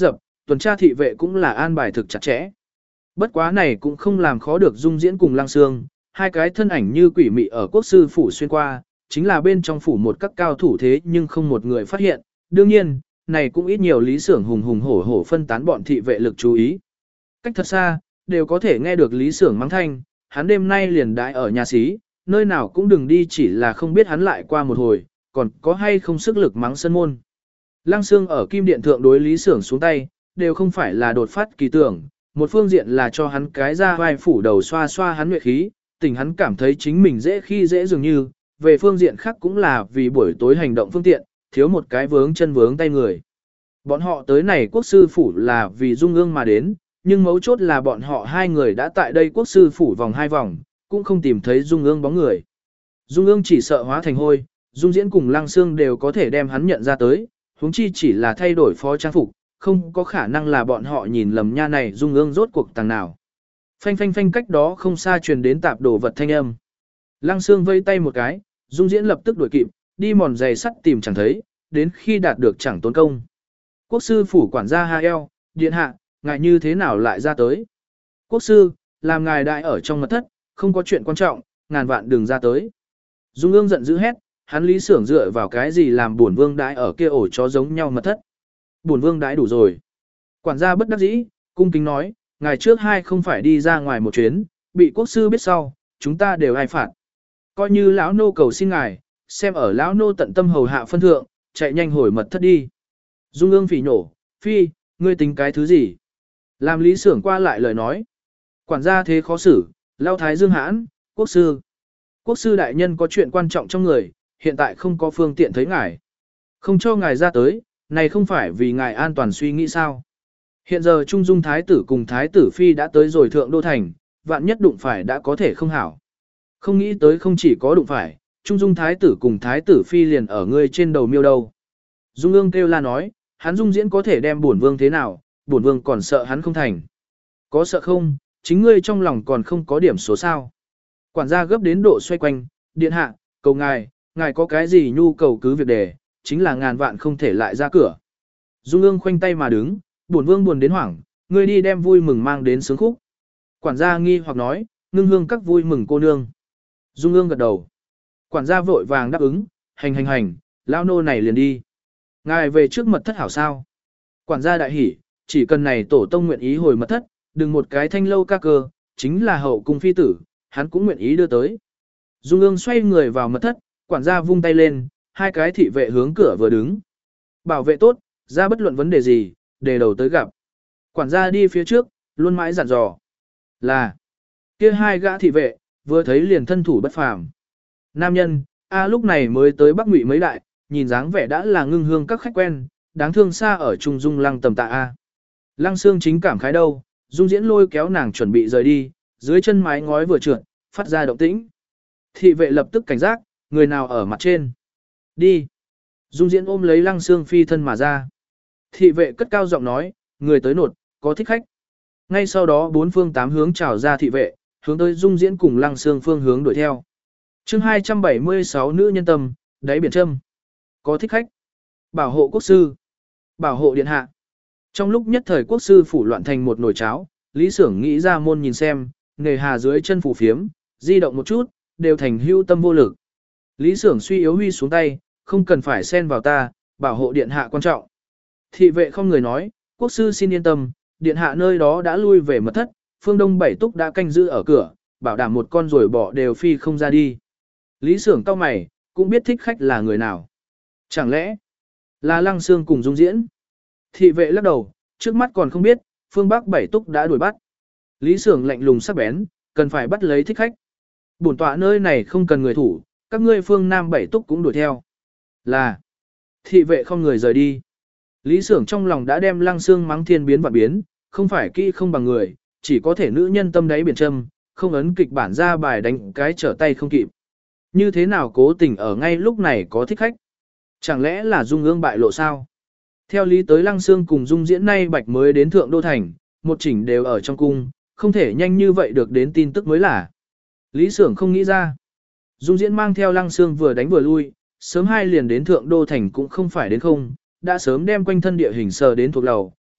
tuần tra thị vệ cũng là an bài thực chặt chẽ. Bất quá này cũng không làm khó được Dung Diễn cùng Lăng Sương, hai cái thân ảnh như quỷ mị ở quốc sư phủ xuyên qua, chính là bên trong phủ một các cao thủ thế nhưng không một người phát hiện. Đương nhiên, này cũng ít nhiều Lý Xưởng hùng hùng hổ hổ phân tán bọn thị vệ lực chú ý. Cách thật xa, đều có thể nghe được Lý Xưởng mắng thanh, hắn đêm nay liền đãi ở nhà xí, nơi nào cũng đừng đi, chỉ là không biết hắn lại qua một hồi, còn có hay không sức lực mắng sân môn. Lăng Sương ở kim điện thượng đối Lý Xưởng xuống tay, đều không phải là đột phát kỳ tưởng, một phương diện là cho hắn cái ra vai phủ đầu xoa xoa hắn nguyệt khí, tình hắn cảm thấy chính mình dễ khi dễ dường như, về phương diện khác cũng là vì buổi tối hành động phương tiện, thiếu một cái vướng chân vướng tay người. Bọn họ tới này quốc sư phủ là vì Dung Ương mà đến, nhưng mấu chốt là bọn họ hai người đã tại đây quốc sư phủ vòng hai vòng, cũng không tìm thấy Dung Ương bóng người. Dung Ương chỉ sợ hóa thành hôi, Dung Diễn cùng Lăng Sương đều có thể đem hắn nhận ra tới, huống chi chỉ là thay đổi phó trang phục, không có khả năng là bọn họ nhìn lầm nha này Dung Ương rốt cuộc tàng nào. Phanh phanh phanh, cách đó không xa truyền đến tạp đồ vật thanh âm. Lăng Sương vây tay một cái, Dung Diễn lập tức đuổi kịp, đi mòn giày sắt tìm chẳng thấy, đến khi đạt được chẳng tốn công. Quốc sư phủ quản gia ha eo, điện hạ, ngài như thế nào lại ra tới? Quốc sư, làm ngài đại ở trong mật thất, không có chuyện quan trọng, ngàn vạn đừng ra tới. Dung Ương giận dữ hét, hắn Lý Xưởng dựa vào cái gì làm bổn vương đãi ở kia ổ chó giống nhau mật thất. Bổn vương đãi đủ rồi. Quản gia bất đắc dĩ, cung kính nói, ngài trước hai không phải đi ra ngoài một chuyến, bị quốc sư biết sau, chúng ta đều ai phạt. Coi như lão nô cầu xin ngài, xem ở lão nô tận tâm hầu hạ phân thượng, chạy nhanh hồi mật thất đi. Dung Ương phỉ nổ, phi, ngươi tính cái thứ gì? Làm Lý Xưởng qua lại lời nói. Quản gia thế khó xử, lao thái dương hãn, quốc sư. Quốc sư đại nhân có chuyện quan trọng trong người, hiện tại không có phương tiện thấy ngài. Không cho ngài ra tới, này không phải vì ngài an toàn suy nghĩ sao. Hiện giờ Trung Dung Thái tử cùng Thái tử Phi đã tới rồi thượng đô thành, vạn nhất đụng phải đã có thể không hảo. Không nghĩ tới không chỉ có đụng phải, Trung Dung Thái tử cùng Thái tử Phi liền ở ngươi trên đầu miêu đâu. Dung Ương kêu la nói, hắn Dung Diễn có thể đem bổn vương thế nào, bổn vương còn sợ hắn không thành. Có sợ không, chính ngươi trong lòng còn không có điểm số sao. Quản gia gấp đến độ xoay quanh, điện hạ, cầu ngài, ngài có cái gì nhu cầu cứ việc đề, chính là ngàn vạn không thể lại ra cửa. Dung Ương khoanh tay mà đứng, bổn vương buồn đến hoảng, ngươi đi đem vui mừng mang đến sướng khúc. Quản gia nghi hoặc nói, ngưng hương các vui mừng cô nương. Dung Ương gật đầu. Quản gia vội vàng đáp ứng, hành hành hành, lão nô này liền đi. Ngài về trước mật thất hảo sao. Quản gia đại hỉ, chỉ cần này tổ tông nguyện ý hồi mật thất, đừng một cái thanh lâu ca cơ, chính là hậu cung phi tử, hắn cũng nguyện ý đưa tới. Dung Ương xoay người vào mật thất, quản gia vung tay lên, hai cái thị vệ hướng cửa vừa đứng. Bảo vệ tốt, ra bất luận vấn đề gì, để đầu tới gặp. Quản gia đi phía trước, luôn mãi dặn dò. Là, kia hai gã thị vệ, vừa thấy liền thân thủ bất phàm. Nam nhân, a lúc này mới tới Bắc Ngụy mấy đại, nhìn dáng vẻ đã là ngưng hương các khách quen, đáng thương xa ở Trung Dung Lăng tầm tạ a. Lăng Sương chính cảm khái đâu, Dung Diễn lôi kéo nàng chuẩn bị rời đi, dưới chân mái ngói vừa trượt, phát ra động tĩnh. Thị vệ lập tức cảnh giác, người nào ở mặt trên. Đi. Dung Diễn ôm lấy Lăng Sương phi thân mà ra. Thị vệ cất cao giọng nói, người tới nột, có thích khách. Ngay sau đó bốn phương tám hướng trào ra thị vệ, hướng tới Dung Diễn cùng Lăng Sương phương hướng đuổi theo. Chương hai trăm bảy mươi sáu nữ nhân tâm, đáy biển châm. Có thích khách. Bảo hộ quốc sư. Bảo hộ điện hạ. Trong lúc nhất thời quốc sư phủ loạn thành một nồi cháo, Lý Xưởng nghĩ ra môn nhìn xem, nề hà dưới chân phủ phiếm, di động một chút, đều thành hưu tâm vô lực. Lý Xưởng suy yếu huy xuống tay, không cần phải xen vào ta, bảo hộ điện hạ quan trọng. Thị vệ không người nói, quốc sư xin yên tâm, điện hạ nơi đó đã lui về mật thất, phương đông bảy túc đã canh giữ ở cửa, bảo đảm một con rồi bỏ đều phi không ra đi. Lý Xưởng cau mày, cũng biết thích khách là người nào. Chẳng lẽ là Lăng Sương cùng Dung Diễn? Thị vệ lắc đầu, trước mắt còn không biết, phương Bắc bảy túc đã đuổi bắt. Lý Xưởng lạnh lùng sắc bén, cần phải bắt lấy thích khách. Bổn tọa nơi này không cần người thủ, các ngươi phương Nam bảy túc cũng đuổi theo. Là, thị vệ không người rời đi. Lý Xưởng trong lòng đã đem Lăng Sương mắng thiên biến vạn biến, không phải kỹ không bằng người, chỉ có thể nữ nhân tâm đáy biển châm, không ấn kịch bản ra bài đánh cái trở tay không kịp. Như thế nào cố tình ở ngay lúc này có thích khách? Chẳng lẽ là Dung Ương bại lộ sao? Theo lý tới Lăng Sương cùng Dung Diễn nay bạch mới đến Thượng Đô Thành, một chỉnh đều ở trong cung, không thể nhanh như vậy được đến tin tức mới là. Lý Xưởng không nghĩ ra. Dung Diễn mang theo Lăng Sương vừa đánh vừa lui, sớm hai liền đến Thượng Đô Thành cũng không phải đến không, đã sớm đem quanh thân địa hình sờ đến thuộc lầu,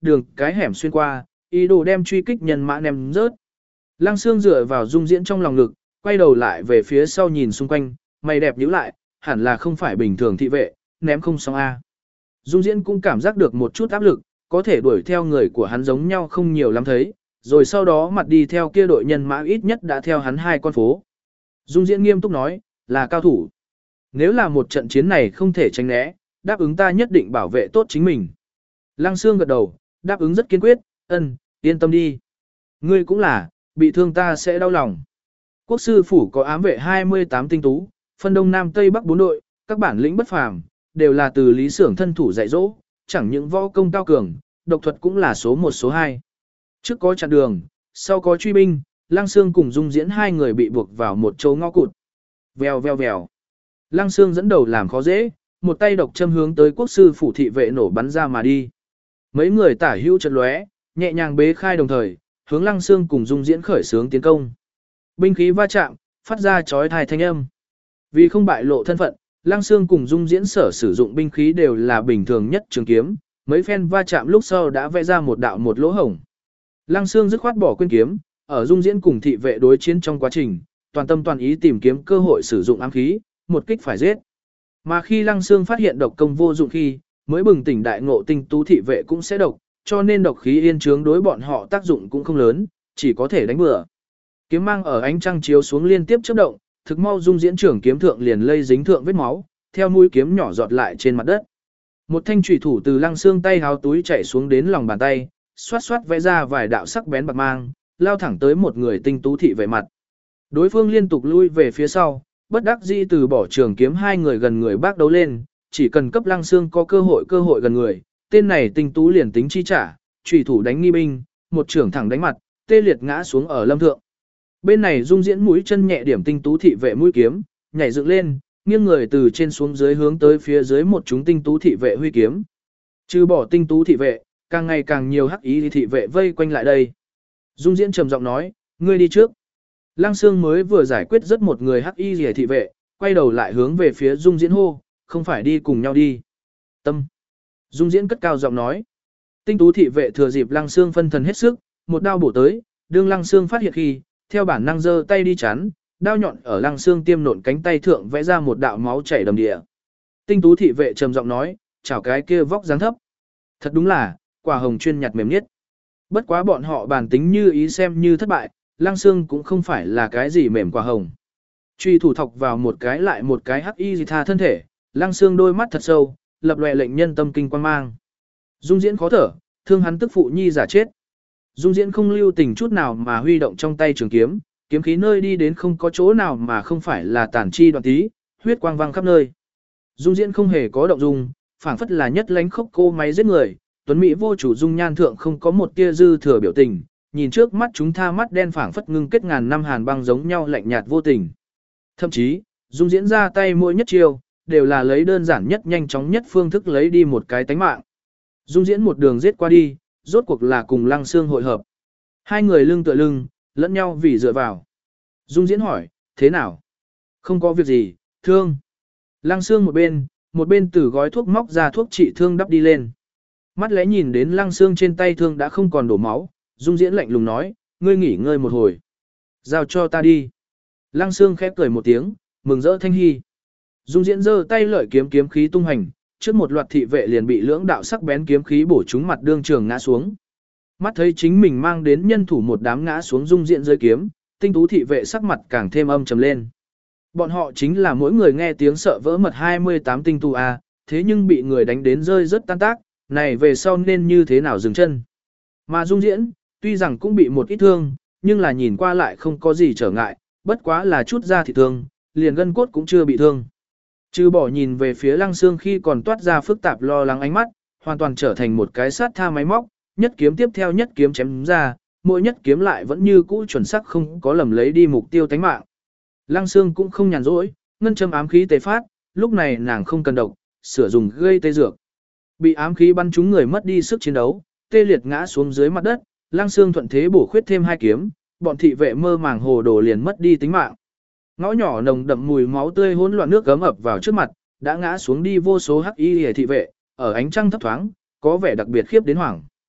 đường cái hẻm xuyên qua, ý đồ đem truy kích nhân mã ném rớt. Lăng Xương dựa vào Dung Diễn trong lòng ngực, quay đầu lại về phía sau nhìn xung quanh, mày đẹp nhíu lại, hẳn là không phải bình thường thị vệ, ném không xong a. Dung Diễn cũng cảm giác được một chút áp lực, có thể đuổi theo người của hắn giống nhau không nhiều lắm thấy, rồi sau đó mặt đi theo kia đội nhân mã ít nhất đã theo hắn hai con phố. Dung Diễn nghiêm túc nói, là cao thủ. Nếu là một trận chiến này không thể tránh né, đáp ứng ta nhất định bảo vệ tốt chính mình. Lăng Xương gật đầu, đáp ứng rất kiên quyết, ân, yên tâm đi. Ngươi cũng là, bị thương ta sẽ đau lòng. Quốc sư phủ có ám vệ hai mươi tám tinh tú, phân đông nam tây bắc bốn đội, các bản lĩnh bất phàm, đều là từ Lý Xưởng thân thủ dạy dỗ, chẳng những võ công cao cường, độc thuật cũng là số một số hai. Trước có chặn đường, sau có truy binh, Lăng Xương cùng Dung Diễn hai người bị buộc vào một chỗ ngõ cụt. Vèo vèo vèo. Lăng Xương dẫn đầu làm khó dễ, một tay độc châm hướng tới quốc sư phủ thị vệ nổ bắn ra mà đi. Mấy người tả hữu chật lóe, nhẹ nhàng bế khai đồng thời, hướng Lăng Xương cùng Dung Diễn khởi xướng tiến công. Binh khí va chạm, phát ra chói tai thanh âm. Vì không bại lộ thân phận, Lăng Xương cùng Dung Diễn sở sử dụng binh khí đều là bình thường nhất trường kiếm, mấy phen va chạm lúc sau đã vẽ ra một đạo một lỗ hổng. Lăng Xương dứt khoát bỏ quên kiếm, ở Dung Diễn cùng thị vệ đối chiến trong quá trình, toàn tâm toàn ý tìm kiếm cơ hội sử dụng ám khí, một kích phải giết. Mà khi Lăng Xương phát hiện độc công vô dụng khi, mới bừng tỉnh đại ngộ tinh tú thị vệ cũng sẽ độc, cho nên độc khí yên chướng đối bọn họ tác dụng cũng không lớn, chỉ có thể đánh bừa. Kiếm mang ở ánh trăng chiếu xuống liên tiếp chớp động, thực mau Dung Diễn trưởng kiếm thượng liền lây dính thượng vết máu, theo mũi kiếm nhỏ giọt lại trên mặt đất. Một thanh chủy thủ từ Lăng Xương tay háo túi chạy xuống đến lòng bàn tay, xoát xoát vẽ ra vài đạo sắc bén bạc mang, lao thẳng tới một người tinh tú thị vệ mặt. Đối phương liên tục lui về phía sau, bất đắc dĩ từ bỏ trường kiếm hai người gần người bác đấu lên, chỉ cần cấp Lăng Xương có cơ hội cơ hội gần người, tên này tinh tú liền tính chi trả, chủy thủ đánh nghi binh, một trưởng thẳng đánh mặt, tê liệt ngã xuống ở lâm thượng. Bên này Dung Diễn mũi chân nhẹ điểm tinh tú thị vệ mũi kiếm, nhảy dựng lên, nghiêng người từ trên xuống dưới hướng tới phía dưới một chúng tinh tú thị vệ huy kiếm. Trừ bỏ tinh tú thị vệ, càng ngày càng nhiều hắc ý thị vệ vây quanh lại đây. Dung Diễn trầm giọng nói, ngươi đi trước. Lăng Xương mới vừa giải quyết rất một người hắc y rìa thị vệ, quay đầu lại hướng về phía Dung Diễn hô, không phải đi cùng nhau đi. Tâm. Dung Diễn cất cao giọng nói. Tinh tú thị vệ thừa dịp Lăng Xương phân thần hết sức, một đao bổ tới, đương Lăng Xương phát hiện khi, theo bản năng giơ tay đi chắn, đao nhọn ở Lăng Xương tiêm nộn cánh tay thượng vẽ ra một đạo máu chảy đầm địa. Tinh tú thị vệ trầm giọng nói, chào cái kia vóc dáng thấp. Thật đúng là, quả hồng chuyên nhặt mềm nhất. Bất quá bọn họ bản tính như ý xem như thất bại, Lăng Xương cũng không phải là cái gì mềm quả hồng. Truy thủ thọc vào một cái lại một cái hắc y gì tha thân thể, Lăng Xương đôi mắt thật sâu, lập lòe lệnh nhân tâm kinh quan mang. Dung Diễn khó thở, thương hắn tức phụ nhi giả chết. Dung Diễn không lưu tình chút nào mà huy động trong tay trường kiếm, kiếm khí nơi đi đến không có chỗ nào mà không phải là tàn chi đoạn tí, huyết quang vang khắp nơi. Dung Diễn không hề có động dung, phảng phất là nhất lánh khốc cô máy giết người, tuấn mỹ vô chủ dung nhan thượng không có một tia dư thừa biểu tình, nhìn trước mắt chúng tha mắt đen phảng phất ngưng kết ngàn năm hàn băng giống nhau lạnh nhạt vô tình. Thậm chí, Dung Diễn ra tay mỗi nhất chiêu, đều là lấy đơn giản nhất nhanh chóng nhất phương thức lấy đi một cái tánh mạng. Dung Diễn một đường giết qua đi, rốt cuộc là cùng Lăng Xương hội hợp. Hai người lưng tựa lưng, lẫn nhau vì dựa vào. Dung Diễn hỏi, thế nào? Không có việc gì, thương. Lăng Xương một bên, một bên từ gói thuốc móc ra thuốc trị thương đắp đi lên. Mắt lẽ nhìn đến Lăng Xương trên tay thương đã không còn đổ máu, Dung Diễn lạnh lùng nói, ngươi nghỉ ngơi một hồi. Giao cho ta đi. Lăng Xương khép cười một tiếng, mừng rỡ thanh hy. Dung Diễn giơ tay lợi kiếm kiếm khí tung hành, trước một loạt thị vệ liền bị lưỡng đạo sắc bén kiếm khí bổ trúng mặt đương trường ngã xuống. Mắt thấy chính mình mang đến nhân thủ một đám ngã xuống Dung Diễn dưới kiếm, tinh tú thị vệ sắc mặt càng thêm âm trầm lên. Bọn họ chính là mỗi người nghe tiếng sợ vỡ mật hai mươi tám tinh tu a, thế nhưng bị người đánh đến rơi rất tan tác, này về sau nên như thế nào dừng chân. Mà Dung Diễn, tuy rằng cũng bị một ít thương, nhưng là nhìn qua lại không có gì trở ngại, bất quá là chút da thịt thương, liền gân cốt cũng chưa bị thương. Trừ bỏ nhìn về phía Lăng Xương khi còn toát ra phức tạp lo lắng ánh mắt, hoàn toàn trở thành một cái sát tha máy móc, nhất kiếm tiếp theo nhất kiếm chém ra, mỗi nhất kiếm lại vẫn như cũ chuẩn xác không có lầm lấy đi mục tiêu tánh mạng. Lăng Xương cũng không nhàn rỗi, ngân châm ám khí tê phát, lúc này nàng không cần độc, sửa dùng gây tê dược. Bị ám khí bắn trúng người mất đi sức chiến đấu, tê liệt ngã xuống dưới mặt đất, Lăng Xương thuận thế bổ khuyết thêm hai kiếm, bọn thị vệ mơ màng hồ đồ liền mất đi tính mạng. Ngõ nhỏ nồng đậm mùi máu tươi hỗn loạn nước gấm ập vào trước mặt, đã ngã xuống đi vô số hắc y hề thị vệ, ở ánh trăng thấp thoáng, có vẻ đặc biệt khiếp đến hoảng.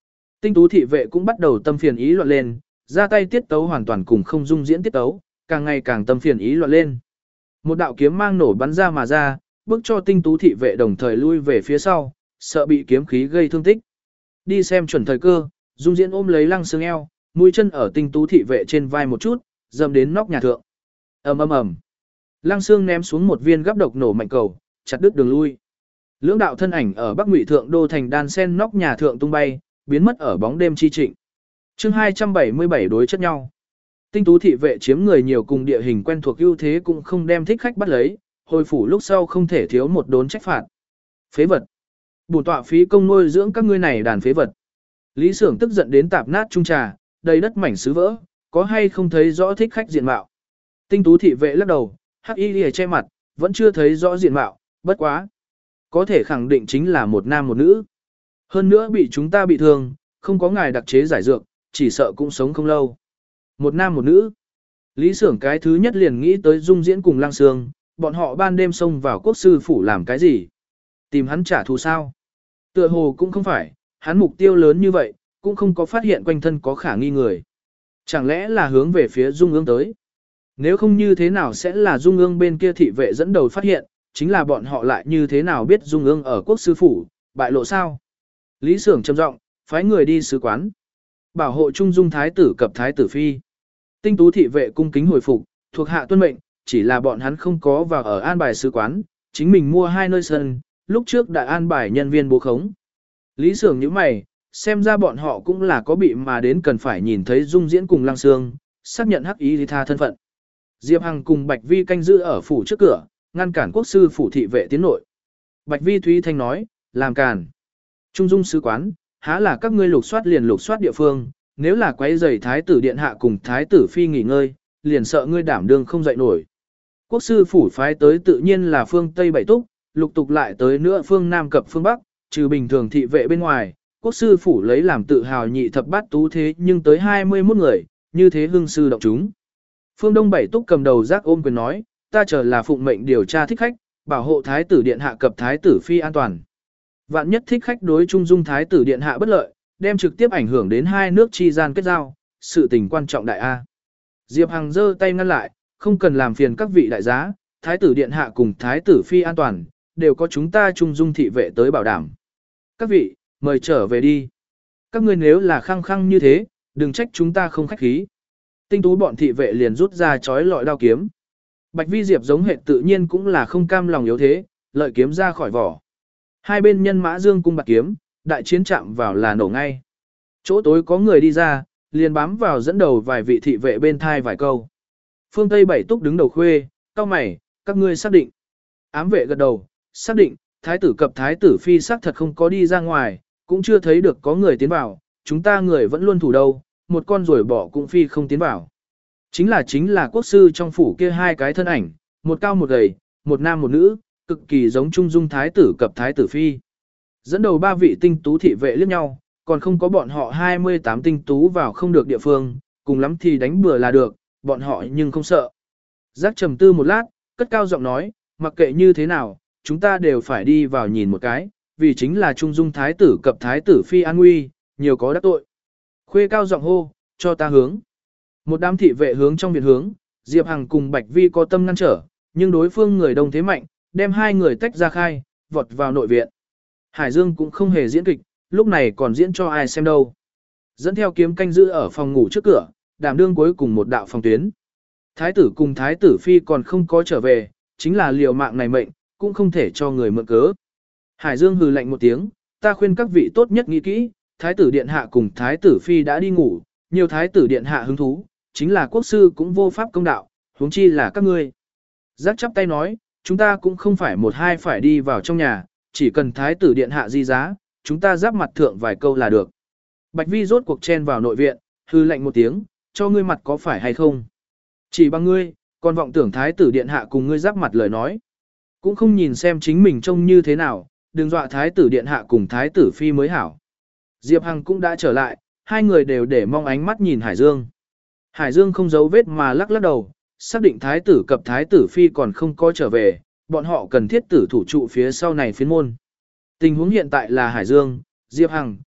Tinh tú thị vệ cũng bắt đầu tâm phiền ý loạn lên, ra tay tiết tấu hoàn toàn cùng không dung diễn tiết tấu, càng ngày càng tâm phiền ý loạn lên. Một đạo kiếm mang nổ bắn ra mà ra, bước cho tinh tú thị vệ đồng thời lui về phía sau, sợ bị kiếm khí gây thương tích. Đi xem chuẩn thời cơ, dung diễn ôm lấy Lăng Sương eo, mũi chân ở tinh tú thị vệ trên vai một chút, dầm đến nóc nhà thượng. Ầm ầm ầm. Lăng Sương ném xuống một viên gắp độc nổ mạnh cầu, chặt đứt đường lui. Lưỡng đạo thân ảnh ở Bắc Ngụy thượng đô thành đan sen nóc nhà thượng tung bay, biến mất ở bóng đêm chi trịnh. Chương hai trăm bảy mươi bảy đối chất nhau. Tinh tú thị vệ chiếm người nhiều cùng địa hình quen thuộc ưu thế cũng không đem thích khách bắt lấy, hồi phủ lúc sau không thể thiếu một đốn trách phạt. Phế vật. Bổn tọa phí công nuôi dưỡng các ngươi này đàn phế vật. Lý Sưởng tức giận đến tạp nát chung trà, đầy đất mảnh sứ vỡ, có hay không thấy rõ thích khách diện mạo. Tinh tú thị vệ lắc đầu, hắc y lìa che mặt, vẫn chưa thấy rõ diện mạo, bất quá. Có thể khẳng định chính là một nam một nữ. Hơn nữa bị chúng ta bị thương, không có ngài đặc chế giải dược, chỉ sợ cũng sống không lâu. Một nam một nữ. Lý Sưởng cái thứ nhất liền nghĩ tới Dung Diễn cùng Lăng Sương, bọn họ ban đêm xông vào quốc sư phủ làm cái gì? Tìm hắn trả thù sao? Tựa hồ cũng không phải, hắn mục tiêu lớn như vậy, cũng không có phát hiện quanh thân có khả nghi người. Chẳng lẽ là hướng về phía Dung Ương tới? Nếu không như thế nào sẽ là Dung Ương bên kia thị vệ dẫn đầu phát hiện, chính là bọn họ lại như thế nào biết Dung Ương ở quốc sư phủ, bại lộ sao? Lý Sưởng trầm giọng, phái người đi sứ quán. Bảo hộ Trung Dung thái tử cập thái tử phi. Tinh tú thị vệ cung kính hồi phục, thuộc hạ tuân mệnh, chỉ là bọn hắn không có vào ở an bài sứ quán, chính mình mua hai nơi sân, lúc trước đã an bài nhân viên bố khống. Lý Sưởng nhíu mày, xem ra bọn họ cũng là có bị mà đến cần phải nhìn thấy Dung Diễn cùng Lăng Sương, xác nhận hắc ý thì tha thân phận. Diệp Hằng cùng Bạch Vi canh giữ ở phủ trước cửa, ngăn cản quốc sư phủ thị vệ tiến nội. Bạch Vi Thúy Thanh nói, làm cản. Trung Dung sứ quán, há là các ngươi lục soát liền lục soát địa phương, nếu là quấy rầy thái tử điện hạ cùng thái tử phi nghỉ ngơi, liền sợ ngươi đảm đương không dậy nổi. Quốc sư phủ phái tới tự nhiên là phương Tây Bảy Túc, lục tục lại tới nữa phương Nam cập phương Bắc, trừ bình thường thị vệ bên ngoài, quốc sư phủ lấy làm tự hào nhị thập bát tú thế nhưng tới hai mươi mốt người, như thế hưng sư động chúng. Phương Đông Bảy Túc cầm đầu giác ôm quyền nói, ta chờ là phụng mệnh điều tra thích khách, bảo hộ thái tử điện hạ cập thái tử phi an toàn. Vạn nhất thích khách đối Trung Dung thái tử điện hạ bất lợi, đem trực tiếp ảnh hưởng đến hai nước chi gian kết giao, sự tình quan trọng đại A. Diệp Hằng giơ tay ngăn lại, không cần làm phiền các vị đại giá, thái tử điện hạ cùng thái tử phi an toàn, đều có chúng ta Trung Dung thị vệ tới bảo đảm. Các vị, mời trở về đi. Các ngươi nếu là khăng khăng như thế, đừng trách chúng ta không khách khí. Tinh tú bọn thị vệ liền rút ra chói lọi đao kiếm. Bạch Vi Diệp giống hệ tự nhiên cũng là không cam lòng yếu thế, lợi kiếm ra khỏi vỏ. Hai bên nhân mã dương cung bạc kiếm, đại chiến chạm vào là nổ ngay. Chỗ tối có người đi ra, liền bám vào dẫn đầu vài vị thị vệ bên thai vài câu. Phương Tây Bảy Túc đứng đầu khuê, cao mày, các ngươi xác định. Ám vệ gật đầu, xác định, thái tử cập thái tử phi xác thật không có đi ra ngoài, cũng chưa thấy được có người tiến vào, chúng ta người vẫn luôn thủ đâu, một con rồi bỏ cũng phi không tiến vào. Chính là chính là quốc sư trong phủ kia hai cái thân ảnh, một cao một gầy, một nam một nữ, cực kỳ giống Trung Dung thái tử cập thái tử phi. Dẫn đầu ba vị tinh tú thị vệ liếc nhau, còn không có bọn họ hai mươi tám tinh tú vào không được địa phương, cùng lắm thì đánh bừa là được, bọn họ nhưng không sợ. Giác trầm tư một lát, cất cao giọng nói, mặc kệ như thế nào, chúng ta đều phải đi vào nhìn một cái, vì chính là Trung Dung thái tử cập thái tử phi an nguy, nhiều có đắc tội. Khuê cao giọng hô, cho ta hướng. Một đám thị vệ hướng trong viện hướng, Diệp Hằng cùng Bạch Vi có tâm ngăn trở, nhưng đối phương người đông thế mạnh, đem hai người tách ra khai, vọt vào nội viện. Hải Dương cũng không hề diễn kịch, lúc này còn diễn cho ai xem đâu. Dẫn theo kiếm canh giữ ở phòng ngủ trước cửa, đảm đương cuối cùng một đạo phòng tuyến. Thái tử cùng thái tử phi còn không có trở về, chính là liều mạng này mệnh, cũng không thể cho người mượn cớ. Hải Dương hừ lạnh một tiếng, ta khuyên các vị tốt nhất nghĩ kỹ, thái tử điện hạ cùng thái tử phi đã đi ngủ, nhiều thái tử điện hạ hứng thú, chính là quốc sư cũng vô pháp công đạo, huống chi là các ngươi. Giác chắp tay nói, chúng ta cũng không phải một hai phải đi vào trong nhà, chỉ cần thái tử điện hạ di giá, chúng ta giáp mặt thượng vài câu là được. Bạch Vi rốt cuộc chen vào nội viện, hư lạnh một tiếng, cho ngươi mặt có phải hay không? Chỉ bằng ngươi, còn vọng tưởng thái tử điện hạ cùng ngươi giáp mặt lời nói. Cũng không nhìn xem chính mình trông như thế nào, đừng dọa thái tử điện hạ cùng thái tử phi mới hảo. Diệp Hằng cũng đã trở lại, hai người đều để mong ánh mắt nhìn Hải Dương. Hải Dương không giấu vết mà lắc lắc đầu, xác định thái tử cập thái tử phi còn không có trở về, bọn họ cần thiết tử thủ trụ phía sau này phiến môn. Tình huống hiện tại là Hải Dương, Diệp Hằng,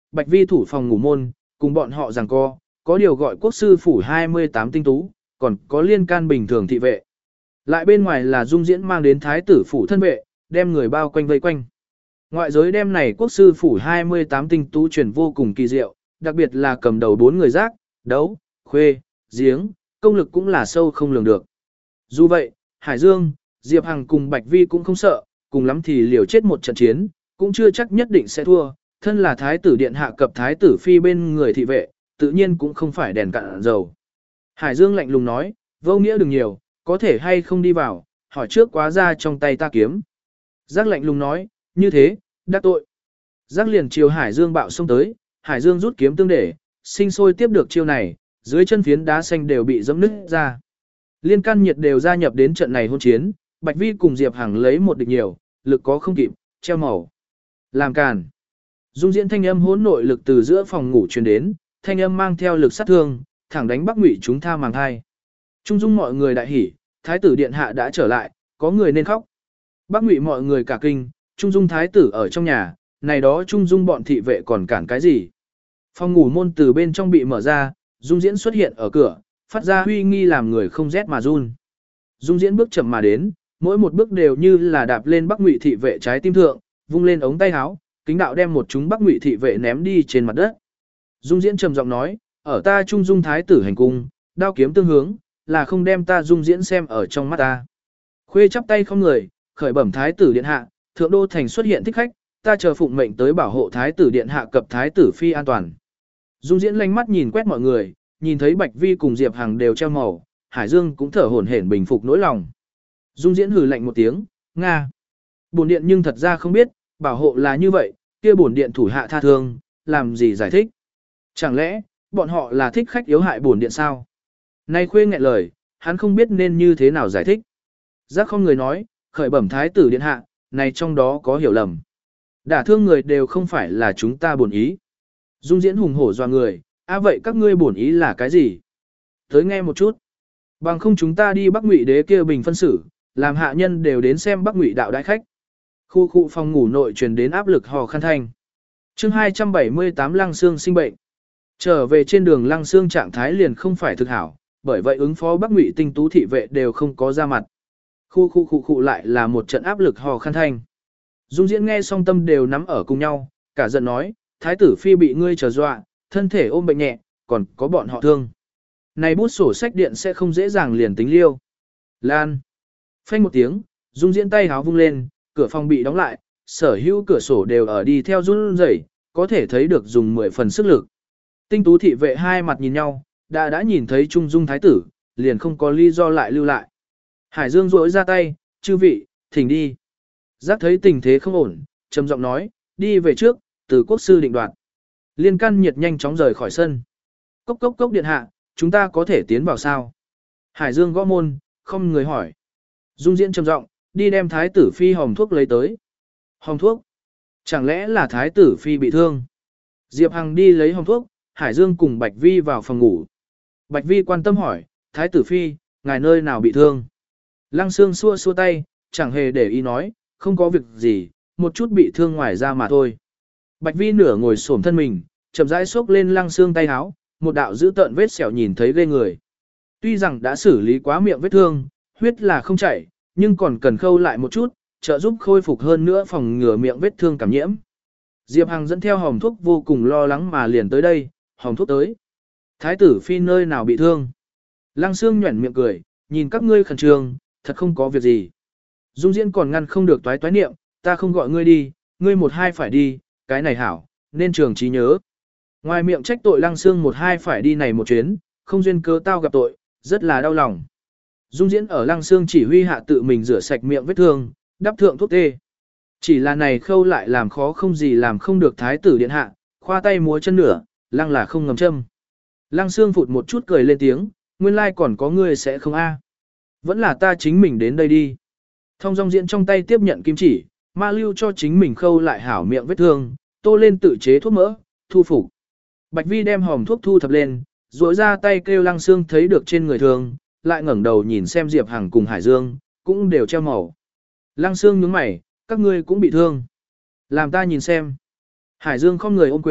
Bạch Vi thủ phòng ngủ môn, cùng bọn họ giằng co, có điều gọi quốc sư phủ hai mươi tám tinh tú, còn có liên can bình thường thị vệ. Lại bên ngoài là Dung Diễn mang đến thái tử phủ thân vệ, đem người bao quanh vây quanh. Ngoại giới đem này quốc sư phủ hai mươi tám tinh tú truyền vô cùng kỳ diệu, đặc biệt là cầm đầu bốn người giác, đấu, khuê, giếng, công lực cũng là sâu không lường được. Dù vậy, Hải Dương, Diệp Hằng cùng Bạch Vi cũng không sợ, cùng lắm thì liều chết một trận chiến, cũng chưa chắc nhất định sẽ thua, thân là thái tử điện hạ cập thái tử phi bên người thị vệ, tự nhiên cũng không phải đèn cạn dầu. Hải Dương lạnh lùng nói, vô nghĩa đừng nhiều, có thể hay không đi vào, hỏi trước quá ra trong tay ta kiếm. Giác lạnh lùng nói, như thế, đắc tội. Giác liền chiều Hải Dương bạo xông tới, Hải Dương rút kiếm tương để, sinh sôi tiếp được chiêu này, dưới chân phiến đá xanh đều bị dẫm nứt ra. Liên can nhiệt đều gia nhập đến trận này hôn chiến, Bạch Vi cùng Diệp Hằng lấy một địch nhiều, lực có không kịp, treo màu. Làm càn. Dung Diễn thanh âm hỗn nội lực từ giữa phòng ngủ truyền đến, thanh âm mang theo lực sát thương, thẳng đánh Bắc Ngụy chúng tha màng hai. Trung dung mọi người đại hỉ, thái tử điện hạ đã trở lại, có người nên khóc. Bắc Ngụy mọi người cả kinh, Trung dung thái tử ở trong nhà, này đó Trung dung bọn thị vệ còn cản cái gì? Phòng ngủ môn từ bên trong bị mở ra, Dung Diễn xuất hiện ở cửa, phát ra huy nghi làm người không rét mà run. Dung Diễn bước chậm mà đến, mỗi một bước đều như là đạp lên Bắc Ngụy thị vệ trái tim thượng, vung lên ống tay áo, kính đạo đem một chúng Bắc Ngụy thị vệ ném đi trên mặt đất. Dung Diễn trầm giọng nói, ở ta Trung dung thái tử hành cung, đao kiếm tương hướng, là không đem ta Dung Diễn xem ở trong mắt ta. Khuê chắp tay không người, khởi bẩm thái tử điện hạ, thượng đô thành xuất hiện thích khách, ta chờ phụng mệnh tới bảo hộ thái tử điện hạ cập thái tử phi an toàn. Dung Diễn lanh mắt nhìn quét mọi người, nhìn thấy Bạch Vi cùng Diệp Hằng đều treo màu, Hải Dương cũng thở hổn hển bình phục nỗi lòng. Dung Diễn hừ lạnh một tiếng, Nga. Bổn điện nhưng thật ra không biết, bảo hộ là như vậy, kia bổn điện thủ hạ tha thương, làm gì giải thích. Chẳng lẽ, bọn họ là thích khách yếu hại bổn điện sao? Nay Khuê nghẹn lời, hắn không biết nên như thế nào giải thích. Giác không người nói, khởi bẩm thái tử điện hạ, này trong đó có hiểu lầm. Đả thương người đều không phải là chúng ta bổn ý. Dung Diễn hùng hổ doa người, à vậy các ngươi bổn ý là cái gì? Tới nghe một chút. Bằng không chúng ta đi Bắc Ngụy đế kia bình phân xử, làm hạ nhân đều đến xem Bắc Ngụy đạo đại khách. Khu khu phòng ngủ nội truyền đến áp lực hò khăn thanh. Chương hai trăm bảy mươi tám Lăng Xương sinh bệnh. Trở về trên đường Lăng Xương trạng thái liền không phải thực hảo, bởi vậy ứng phó Bắc Ngụy tinh tú thị vệ đều không có ra mặt. Khu khu khu khu lại là một trận áp lực hò khăn thanh. Dung Diễn nghe xong tâm đều nắm ở cùng nhau, cả giận nói, thái tử phi bị ngươi trở dọa, thân thể ôm bệnh nhẹ, còn có bọn họ thương. Này bút sổ sách điện sẽ không dễ dàng liền tính liêu. Lan. Phanh một tiếng, Dung Diễn tay háo vung lên, cửa phòng bị đóng lại, sở hữu cửa sổ đều ở đi theo run rẩy, có thể thấy được dùng mười phần sức lực. Tinh tú thị vệ hai mặt nhìn nhau, đã đã nhìn thấy Trung Dung thái tử, liền không có lý do lại lưu lại. Hải Dương rỗi ra tay, chư vị, thỉnh đi. Giác thấy tình thế không ổn, trầm giọng nói, đi về trước, từ quốc sư định đoạt. Liên can nhiệt nhanh chóng rời khỏi sân. Cốc cốc cốc điện hạ, chúng ta có thể tiến vào sao? Hải Dương gõ môn, không người hỏi. Dung Diễn trầm giọng, đi đem thái tử phi hồng thuốc lấy tới. Hồng thuốc? Chẳng lẽ là thái tử phi bị thương? Diệp Hằng đi lấy hồng thuốc, Hải Dương cùng Bạch Vi vào phòng ngủ. Bạch Vi quan tâm hỏi, thái tử phi, ngài nơi nào bị thương? Lăng Xương xua xua tay, chẳng hề để ý nói, không có việc gì, một chút bị thương ngoài da mà thôi. Bạch Vi nửa ngồi xổm thân mình, chậm rãi xốc lên Lăng Xương tay áo, một đạo dữ tợn vết sẹo nhìn thấy ghê người. Tuy rằng đã xử lý quá miệng vết thương, huyết là không chảy, nhưng còn cần khâu lại một chút, trợ giúp khôi phục hơn nữa phòng ngừa miệng vết thương cảm nhiễm. Diệp Hằng dẫn theo hồng thuốc vô cùng lo lắng mà liền tới đây, hồng thuốc tới. Thái tử phi nơi nào bị thương? Lăng Xương nhuẩn miệng cười, nhìn các ngươi khẩn trương, thật không có việc gì. Dung Diễn còn ngăn không được toái toái niệm, ta không gọi ngươi đi, ngươi một hai phải đi, cái này hảo, nên trường trí nhớ. Ngoài miệng trách tội Lăng Xương một hai phải đi này một chuyến, không duyên cớ tao gặp tội, rất là đau lòng. Dung Diễn ở Lăng Xương chỉ huy hạ tự mình rửa sạch miệng vết thương, đắp thượng thuốc tê. Chỉ là này khâu lại làm khó không gì làm không được thái tử điện hạ, khoa tay múa chân nửa, Lăng là không ngầm châm. Lăng Xương phụt một chút cười lên tiếng, nguyên lai còn có ngươi sẽ không a. Vẫn là ta chính mình đến đây đi. Thông Dong Diễn trong tay tiếp nhận kim chỉ, ma lưu cho chính mình khâu lại hảo miệng vết thương, tô lên tự chế thuốc mỡ, thu phục. Bạch Vi đem hòm thuốc thu thập lên, duỗi ra tay kêu Lăng Xương thấy được trên người thường, lại ngẩng đầu nhìn xem Diệp Hằng cùng Hải Dương, cũng đều treo màu. Lăng Xương nhướng mày, các ngươi cũng bị thương. Làm ta nhìn xem. Hải Dương không người ôm quyền,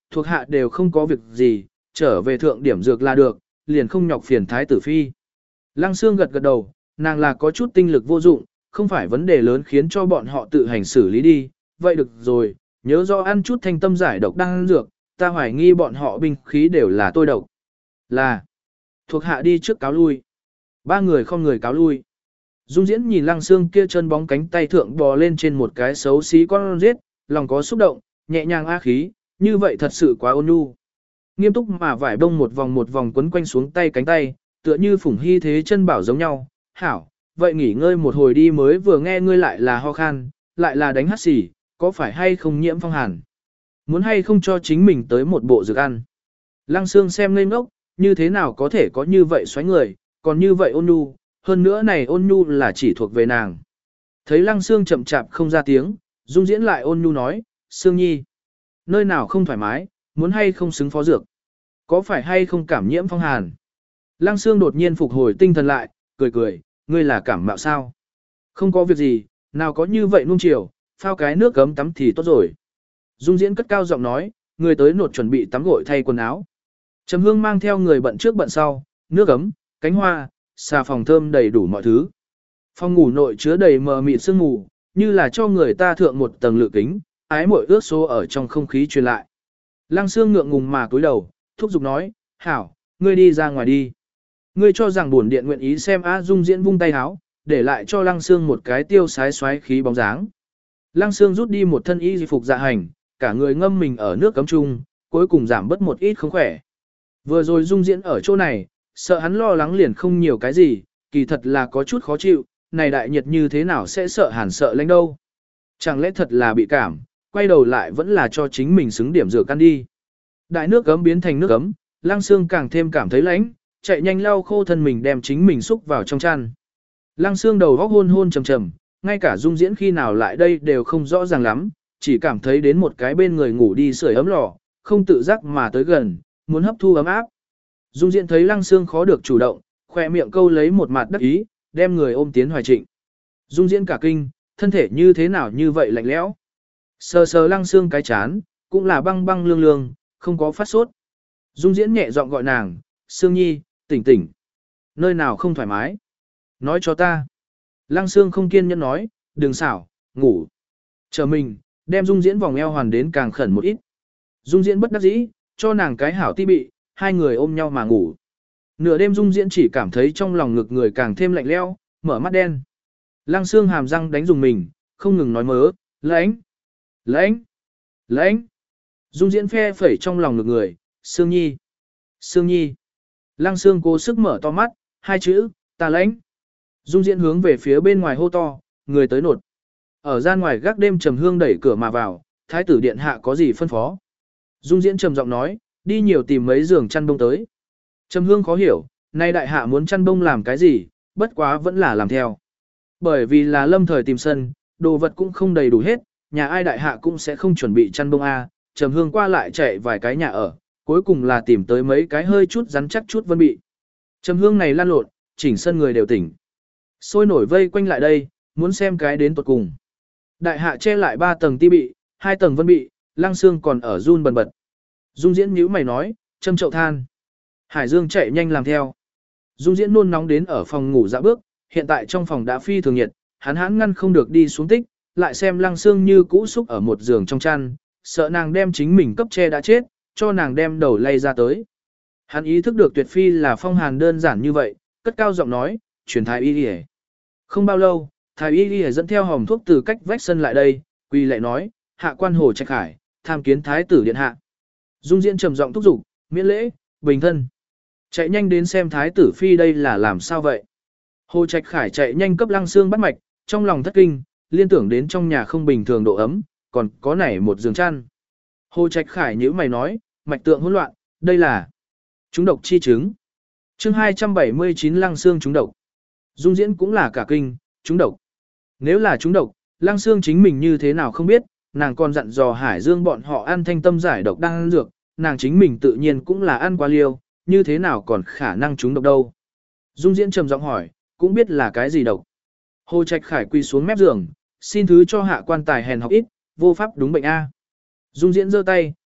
thuộc hạ đều không có việc gì, trở về thượng điểm dược là được, liền không nhọc phiền thái tử phi. Lăng Sương gật gật đầu, nàng là có chút tinh lực vô dụng, không phải vấn đề lớn khiến cho bọn họ tự hành xử lý đi, vậy được rồi, nhớ rõ ăn chút thanh tâm giải độc đang dược, ta hoài nghi bọn họ binh khí đều là tôi độc. Là, thuộc hạ đi trước cáo lui. Ba người không người cáo lui. Dung Diễn nhìn Lăng Sương kia chân bóng cánh tay thượng bò lên trên một cái xấu xí con giết, lòng có xúc động, nhẹ nhàng a khí, như vậy thật sự quá ôn nhu. Nghiêm túc mà vải bông một vòng một vòng quấn quanh xuống tay cánh tay, tựa như phủng hy thế chân bảo giống nhau. Hảo, vậy nghỉ ngơi một hồi đi, mới vừa nghe ngươi lại là ho khan, lại là đánh hắt xì, có phải hay không nhiễm phong hàn? Muốn hay không cho chính mình tới một bộ dược ăn? Lăng Sương xem ngây ngốc, như thế nào có thể có như vậy xoáy người, còn như vậy ôn nhu, hơn nữa này ôn nhu là chỉ thuộc về nàng. Thấy Lăng Sương chậm chạp không ra tiếng, Dung Diễn lại ôn nhu nói, Sương Nhi, nơi nào không thoải mái, muốn hay không xứng phó dược? Có phải hay không cảm nhiễm phong hàn? Lăng Sương đột nhiên phục hồi tinh thần lại, cười cười, ngươi là cảm mạo sao? Không có việc gì, nào có như vậy nuông chiều, phao cái nước gấm tắm thì tốt rồi. Dung Diễn cất cao giọng nói, người tới nột chuẩn bị tắm gội thay quần áo. Trầm Hương mang theo người bận trước bận sau, nước ấm, cánh hoa, xà phòng thơm đầy đủ mọi thứ. Phòng ngủ nội chứa đầy mờ mịt sương mù, như là cho người ta thượng một tầng lự kính, ái muội ước số ở trong không khí truyền lại. Lăng Sương ngượng ngùng mà cúi đầu, thúc giục nói, hảo, ngươi đi ra ngoài đi. Ngươi cho rằng bổn điện nguyện ý xem A Dung Diễn vung tay háo, để lại cho Lăng Sương một cái tiêu sái xoáy khí bóng dáng. Lăng Sương rút đi một thân y phục dạ hành, cả người ngâm mình ở nước cấm chung, cuối cùng giảm bớt một ít không khỏe. Vừa rồi Dung Diễn ở chỗ này, sợ hắn lo lắng liền không nhiều cái gì, kỳ thật là có chút khó chịu, này đại nhiệt như thế nào sẽ sợ hàn sợ lãnh đâu. Chẳng lẽ thật là bị cảm, quay đầu lại vẫn là cho chính mình xứng điểm rửa căn đi. Đại nước gấm biến thành nước gấm, Lăng Sương càng thêm cảm thấy lạnh, chạy nhanh lau khô thân mình đem chính mình xúc vào trong chăn. Lăng Sương đầu góc hôn hôn trầm trầm, ngay cả Dung Diễn khi nào lại đây đều không rõ ràng lắm, chỉ cảm thấy đến một cái bên người ngủ đi sưởi ấm lò, không tự giác mà tới gần, muốn hấp thu ấm áp. Dung Diễn thấy Lăng Sương khó được chủ động, khoe miệng câu lấy một mặt đắc ý, đem người ôm tiến hoài trịnh. Dung Diễn cả kinh, thân thể như thế nào như vậy lạnh lẽo. Sờ sờ Lăng Sương cái chán, cũng là băng băng lương lương, không có phát sốt. Dung Diễn nhẹ giọng gọi nàng, Sương Nhi, tỉnh tỉnh. Nơi nào không thoải mái? Nói cho ta. Lăng Sương không kiên nhẫn nói, đừng xảo, ngủ. Chờ mình, đem Dung Diễn vòng eo hoàn đến càng khẩn một ít. Dung Diễn bất đắc dĩ, cho nàng cái hảo ti bị, hai người ôm nhau mà ngủ. Nửa đêm Dung Diễn chỉ cảm thấy trong lòng ngực người càng thêm lạnh lẽo, mở mắt đen. Lăng Sương hàm răng đánh dùng mình, không ngừng nói mớ, lãnh, lãnh, lãnh. Dung Diễn phe phẩy trong lòng ngực người, Sương Nhi, Sương Nhi. Lăng Sương cố sức mở to mắt, hai chữ, ta lãnh. Dung Diễn hướng về phía bên ngoài hô to, người tới nột. Ở gian ngoài gác đêm Trầm Hương đẩy cửa mà vào, thái tử điện hạ có gì phân phó. Dung Diễn trầm giọng nói, đi nhiều tìm mấy giường chăn bông tới. Trầm Hương khó hiểu, nay đại hạ muốn chăn bông làm cái gì, bất quá vẫn là làm theo. Bởi vì là lâm thời tìm sân, đồ vật cũng không đầy đủ hết, nhà ai đại hạ cũng sẽ không chuẩn bị chăn bông A. Trầm Hương qua lại chạy vài cái nhà ở, cuối cùng là tìm tới mấy cái hơi chút rắn chắc chút vân bị. Trầm Hương này lan lộn, chỉnh sân người đều tỉnh. Sôi nổi vây quanh lại đây, muốn xem cái đến tuột cùng. Đại hạ che lại ba tầng ti bị, hai tầng vân bị, Lăng Sương còn ở run bần bật. Dung Diễn nhíu mày nói, châm chậu than. Hải Dương chạy nhanh làm theo. Dung Diễn nôn nóng đến ở phòng ngủ dạo bước, hiện tại trong phòng đã phi thường nhiệt, hắn hãn ngăn không được đi xuống tích, lại xem Lăng Sương như cũ xúc ở một giường trong chăn, sợ nàng đem chính mình cấp che đã chết, cho nàng đem đầu lay ra tới. Hắn ý thức được tuyệt phi là phong hàn đơn giản như vậy, cất cao giọng nói, truyền thái y đi. Không bao lâu, thái y đi dẫn theo hòm thuốc từ cách vách sân lại đây, quỳ lại nói, hạ quan Hồ Trạch Khải, tham kiến thái tử điện hạ. Dung Diễn trầm giọng thúc giục, miễn lễ, bình thân. Chạy nhanh đến xem thái tử phi đây là làm sao vậy. Hồ Trạch Khải chạy nhanh cấp Lăng Sương bắt mạch, trong lòng thất kinh, liên tưởng đến trong nhà không bình thường độ ấm, còn có nảy một giường chăn. Hồ Trạch Khải nhíu mày nói, mạch tượng hỗn loạn, đây là trúng độc chi chứng. Chương hai trăm bảy mươi chín Lăng Sương trúng độc. Dung Diễn cũng là cả kinh, trúng độc. Nếu là trúng độc, Lăng Sương chính mình như thế nào không biết, nàng còn dặn dò Hải Dương bọn họ ăn thanh tâm giải độc đang ăn dược, nàng chính mình tự nhiên cũng là ăn quá liều, như thế nào còn khả năng trúng độc đâu. Dung Diễn trầm giọng hỏi, cũng biết là cái gì độc. Hồ Trạch Khải quỳ xuống mép giường, xin thứ cho hạ quan tài hèn học ít, vô pháp đúng bệnh A. Dung Diễn giơ tay,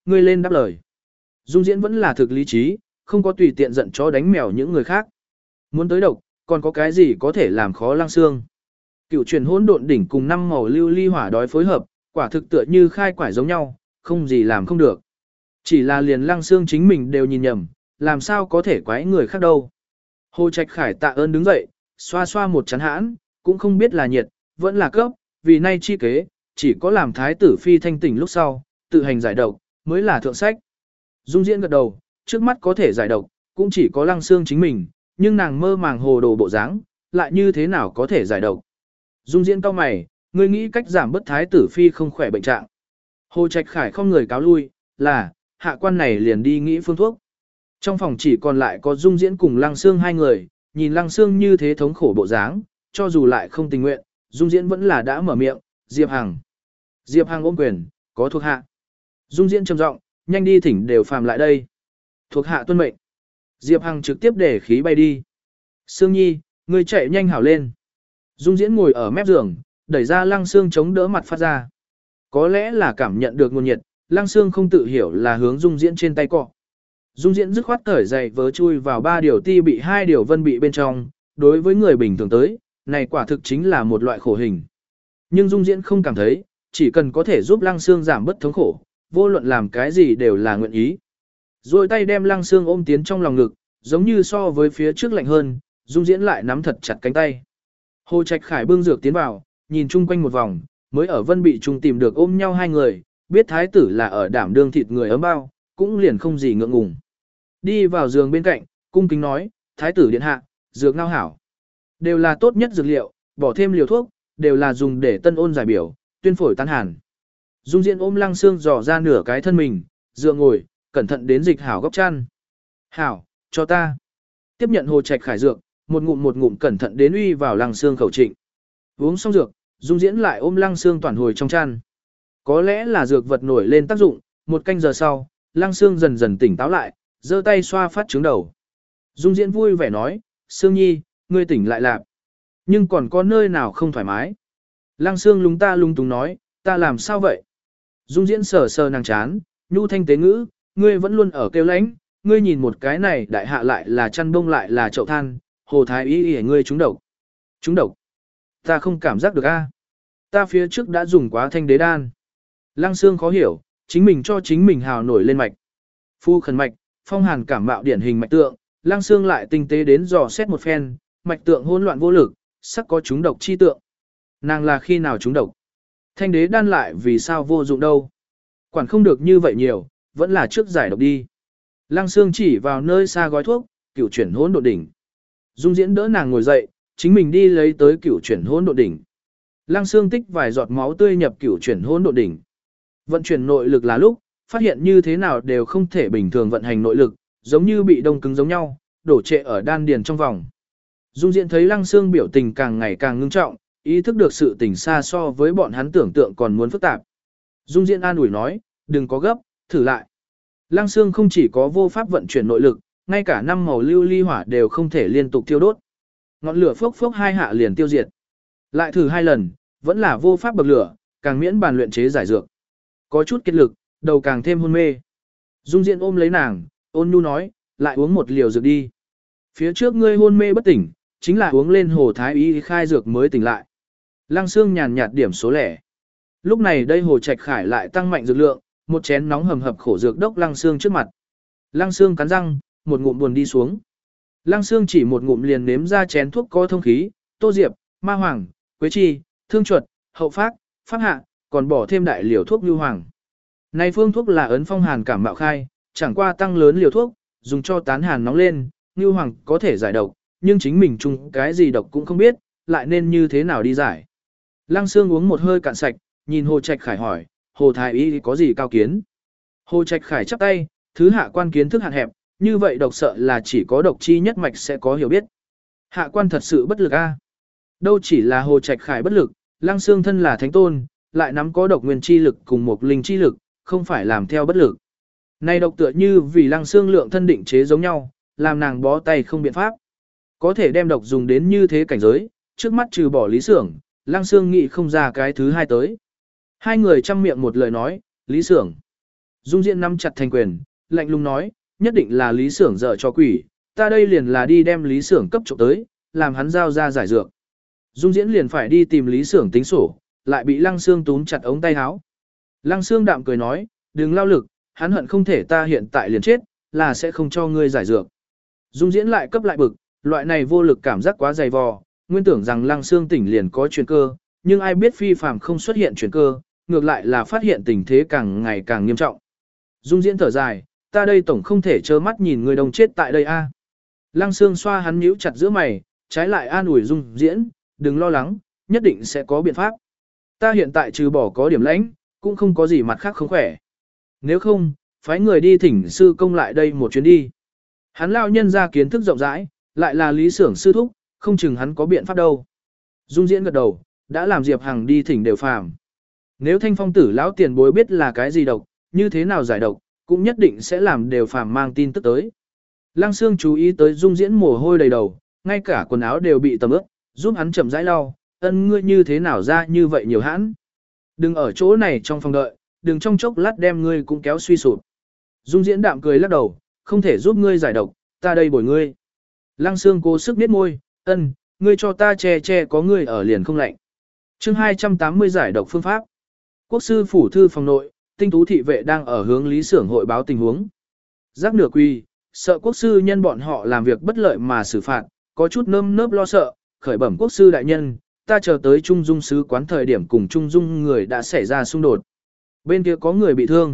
ngươi lên đáp lời. Dung Diễn vẫn là thực lý trí, không có tùy tiện giận chó đánh mèo những người khác. Muốn tới độc, còn có cái gì có thể làm khó Lăng Xương. Cựu truyền hỗn độn đỉnh cùng năm màu lưu ly hỏa đói phối hợp, quả thực tựa như khai quải giống nhau, không gì làm không được. Chỉ là liền Lăng Xương chính mình đều nhìn nhầm, làm sao có thể quái người khác đâu. Hồ Trạch Khải tạ ơn đứng dậy, xoa xoa một chán hãn, cũng không biết là nhiệt, vẫn là cấp, vì nay chi kế, chỉ có làm thái tử phi thanh tỉnh lúc sau, tự hành giải độc, mới là thượng sách. Dung Diễn gật đầu, trước mắt có thể giải độc, cũng chỉ có Lăng Xương chính mình, nhưng nàng mơ màng hồ đồ bộ dáng, lại như thế nào có thể giải độc. Dung Diễn cau mày, ngươi nghĩ cách giảm bớt thái tử phi không khỏe bệnh trạng. Hồ Trạch Khải không người cáo lui, là, hạ quan này liền đi nghĩ phương thuốc. Trong phòng chỉ còn lại có Dung Diễn cùng Lăng Xương hai người, nhìn Lăng Xương như thế thống khổ bộ dáng, cho dù lại không tình nguyện, Dung Diễn vẫn là đã mở miệng, Diệp Hằng. Diệp Hằng ôm quyền, có thuộc hạ. Dung Diễn trầm giọng, nhanh đi thỉnh đều phàm lại đây. Thuộc hạ tuân mệnh. Diệp Hằng trực tiếp để khí bay đi. Sương Nhi, ngươi chạy nhanh hảo lên. Dung Diễn ngồi ở mép giường, đẩy ra Lăng Xương chống đỡ mặt phát ra. Có lẽ là cảm nhận được nguồn nhiệt, Lăng Xương không tự hiểu là hướng Dung Diễn trên tay cọ. Dung Diễn dứt khoát cởi giày vớ chui vào ba điều ti bị hai điều vân bị bên trong, đối với người bình thường tới, này quả thực chính là một loại khổ hình. Nhưng Dung Diễn không cảm thấy, chỉ cần có thể giúp Lăng Xương giảm bớt thống khổ, vô luận làm cái gì đều là nguyện ý. Rồi tay đem Lăng Xương ôm tiến trong lòng ngực, giống như so với phía trước lạnh hơn, Dung Diễn lại nắm thật chặt cánh tay. Hồ Trạch Khải bưng dược tiến vào, nhìn chung quanh một vòng, mới ở vân bị chung tìm được ôm nhau hai người, biết thái tử là ở đảm đương thịt người ấm bao, cũng liền không gì ngượng ngùng. Đi vào giường bên cạnh, cung kính nói, thái tử điện hạ, dược ngao hảo. Đều là tốt nhất dược liệu, bỏ thêm liều thuốc, đều là dùng để tân ôn giải biểu, tuyên phổi tán hàn. Dung Diễn ôm Lăng Xương dò ra nửa cái thân mình, dựa ngồi, cẩn thận đến dịch hảo góc chăn. Hảo, cho ta. Tiếp nhận Hồ Trạch Khải dược, một ngụm một ngụm cẩn thận đến uy vào Lăng Xương khẩu trịnh. Uống xong dược, Dung Diễn lại ôm Lăng Xương toàn hồi trong chăn. Có lẽ là dược vật nổi lên tác dụng, một canh giờ sau, Lăng Xương dần dần tỉnh táo lại, giơ tay xoa phát trứng đầu. Dung Diễn vui vẻ nói, Xương Nhi, ngươi tỉnh lại lạp. Nhưng còn có nơi nào không thoải mái. Lăng Xương lúng ta lung túng nói, ta làm sao vậy? Dung Diễn sờ sờ nàng chán, nhu thanh tế ngữ, ngươi vẫn luôn ở kêu lãnh, ngươi nhìn một cái này đại hạ lại là chăn bông lại là chậu than, hồ thái y y ngươi trúng độc. Trúng độc? Ta không cảm giác được a. Ta phía trước đã dùng quá thanh đế đan. Lăng Xương khó hiểu, chính mình cho chính mình hào nổi lên mạch. Phu khẩn mạch, phong hàn cảm mạo điển hình mạch tượng, Lăng Xương lại tinh tế đến dò xét một phen, mạch tượng hỗn loạn vô lực, sắc có trúng độc chi tượng. Nàng là khi nào trúng độc? Thanh đế đan lại vì sao vô dụng đâu? Quản không được như vậy nhiều, vẫn là trước giải độc đi. Lăng Xương chỉ vào nơi xa gói thuốc, cửu chuyển hỗn độn đỉnh. Dung Diễn đỡ nàng ngồi dậy, chính mình đi lấy tới cửu chuyển hỗn độn đỉnh. Lăng Xương tích vài giọt máu tươi nhập cửu chuyển hỗn độn đỉnh. Vận chuyển nội lực là lúc, phát hiện như thế nào đều không thể bình thường vận hành nội lực, giống như bị đông cứng giống nhau, đổ trệ ở đan điền trong vòng. Dung Diễn thấy Lăng Xương biểu tình càng ngày càng ngưng trọng, ý thức được sự tình xa so với bọn hắn tưởng tượng còn muốn phức tạp. Dung Diễn an ủi nói, đừng có gấp, thử lại. Lăng Xương không chỉ có vô pháp vận chuyển nội lực, ngay cả năm màu lưu ly hỏa đều không thể liên tục thiêu đốt. Ngọn lửa phốc phốc hai hạ liền tiêu diệt. Lại thử hai lần, vẫn là vô pháp bậc lửa, càng miễn bàn luyện chế giải dược. Có chút kết lực, đầu càng thêm hôn mê. Dung Diễn ôm lấy nàng, ôn nhu nói, lại uống một liều dược đi. Phía trước ngươi hôn mê bất tỉnh, chính là uống lên hồ thái y khai dược mới tỉnh lại. Lăng Xương nhàn nhạt điểm số lẻ. Lúc này đây Hồ Trạch Khải lại tăng mạnh dược lượng, một chén nóng hầm hập khổ dược đốc Lăng Xương trước mặt. Lăng Xương cắn răng, một ngụm buồn đi xuống. Lăng Xương chỉ một ngụm liền nếm ra chén thuốc có thông khí, tô diệp, ma hoàng, quế chi, thương chuột, hậu phát, pháp hạ, còn bỏ thêm đại liều thuốc như hoàng. Này phương thuốc là ấn phong hàn cảm mạo khai, chẳng qua tăng lớn liều thuốc, dùng cho tán hàn nóng lên, như hoàng có thể giải độc, nhưng chính mình chung cái gì độc cũng không biết, lại nên như thế nào đi giải. Lăng Xương uống một hơi cạn sạch, nhìn Hồ Trạch Khải hỏi, Hồ Thái Y có gì cao kiến? Hồ Trạch Khải chắp tay, thứ hạ quan kiến thức hạn hẹp, như vậy độc sợ là chỉ có độc chi nhất mạch sẽ có hiểu biết. Hạ quan thật sự bất lực a. Đâu chỉ là Hồ Trạch Khải bất lực, Lăng Xương thân là thánh tôn, lại nắm có độc nguyên chi lực cùng một linh chi lực, không phải làm theo bất lực. Này độc tựa như vì Lăng Xương lượng thân định chế giống nhau, làm nàng bó tay không biện pháp. Có thể đem độc dùng đến như thế cảnh giới, trước mắt trừ bỏ Lý Xưởng, Lăng Xương nghĩ không ra cái thứ hai tới. Hai người chăm miệng một lời nói, Lý Xưởng. Dung Diễn nắm chặt thành quyền, lạnh lùng nói, nhất định là Lý Sưởng dở cho quỷ, ta đây liền là đi đem Lý Sưởng cấp trộm tới, làm hắn giao ra giải dược. Dung Diễn liền phải đi tìm Lý Sưởng tính sổ, lại bị Lăng Xương túm chặt ống tay áo. Lăng Xương đạm cười nói, đừng lao lực, hắn hận không thể ta hiện tại liền chết, là sẽ không cho ngươi giải dược. Dung Diễn lại cấp lại bực, loại này vô lực cảm giác quá dày vò, nguyên tưởng rằng Lăng Xương tỉnh liền có chuyển cơ, nhưng ai biết phi phàm không xuất hiện chuyển cơ, ngược lại là phát hiện tình thế càng ngày càng nghiêm trọng. Dung Diễn thở dài, ta đây tổng không thể trơ mắt nhìn người đồng chết tại đây a. Lăng Xương xoa hắn nhíu chặt giữa mày, trái lại an ủi Dung Diễn, đừng lo lắng, nhất định sẽ có biện pháp. Ta hiện tại trừ bỏ có điểm lãnh, cũng không có gì mặt khác không khỏe. Nếu không, phái người đi thỉnh sư công lại đây một chuyến đi. Hắn lao nhân ra kiến thức rộng rãi, lại là Lý Sưởng sư thúc, không chừng hắn có biện pháp đâu. Dung Diễn gật đầu, đã làm Diệp Hằng đi thỉnh đều phàm. Nếu Thanh Phong tử lão tiền bối biết là cái gì độc, như thế nào giải độc, cũng nhất định sẽ làm đều phàm mang tin tức tới. Lăng Xương chú ý tới Dung Diễn mồ hôi đầy đầu, ngay cả quần áo đều bị tầm ướt, giúp hắn chậm rãi lau, ân ngươi như thế nào ra như vậy nhiều hãn. Đừng ở chỗ này trong phòng đợi, đừng trong chốc lát đem ngươi cũng kéo suy sụp. Dung Diễn đạm cười lắc đầu, không thể giúp ngươi giải độc, ta đây bồi ngươi. Lăng Xương cố sức niết môi, ân, ngươi cho ta che che có ngươi ở liền không lạnh. Chương hai trăm tám mươi giải độc phương pháp. Quốc sư phủ thư phòng nội, Tinh Tú thị vệ đang ở hướng Lý Sưởng hội báo tình huống. Giác nửa quỳ, sợ quốc sư nhân bọn họ làm việc bất lợi mà xử phạt, có chút nơm nớp lo sợ, khởi bẩm quốc sư đại nhân, ta chờ tới Trung Dung sứ quán thời điểm cùng Trung Dung người đã xảy ra xung đột. Bên kia có người bị thương.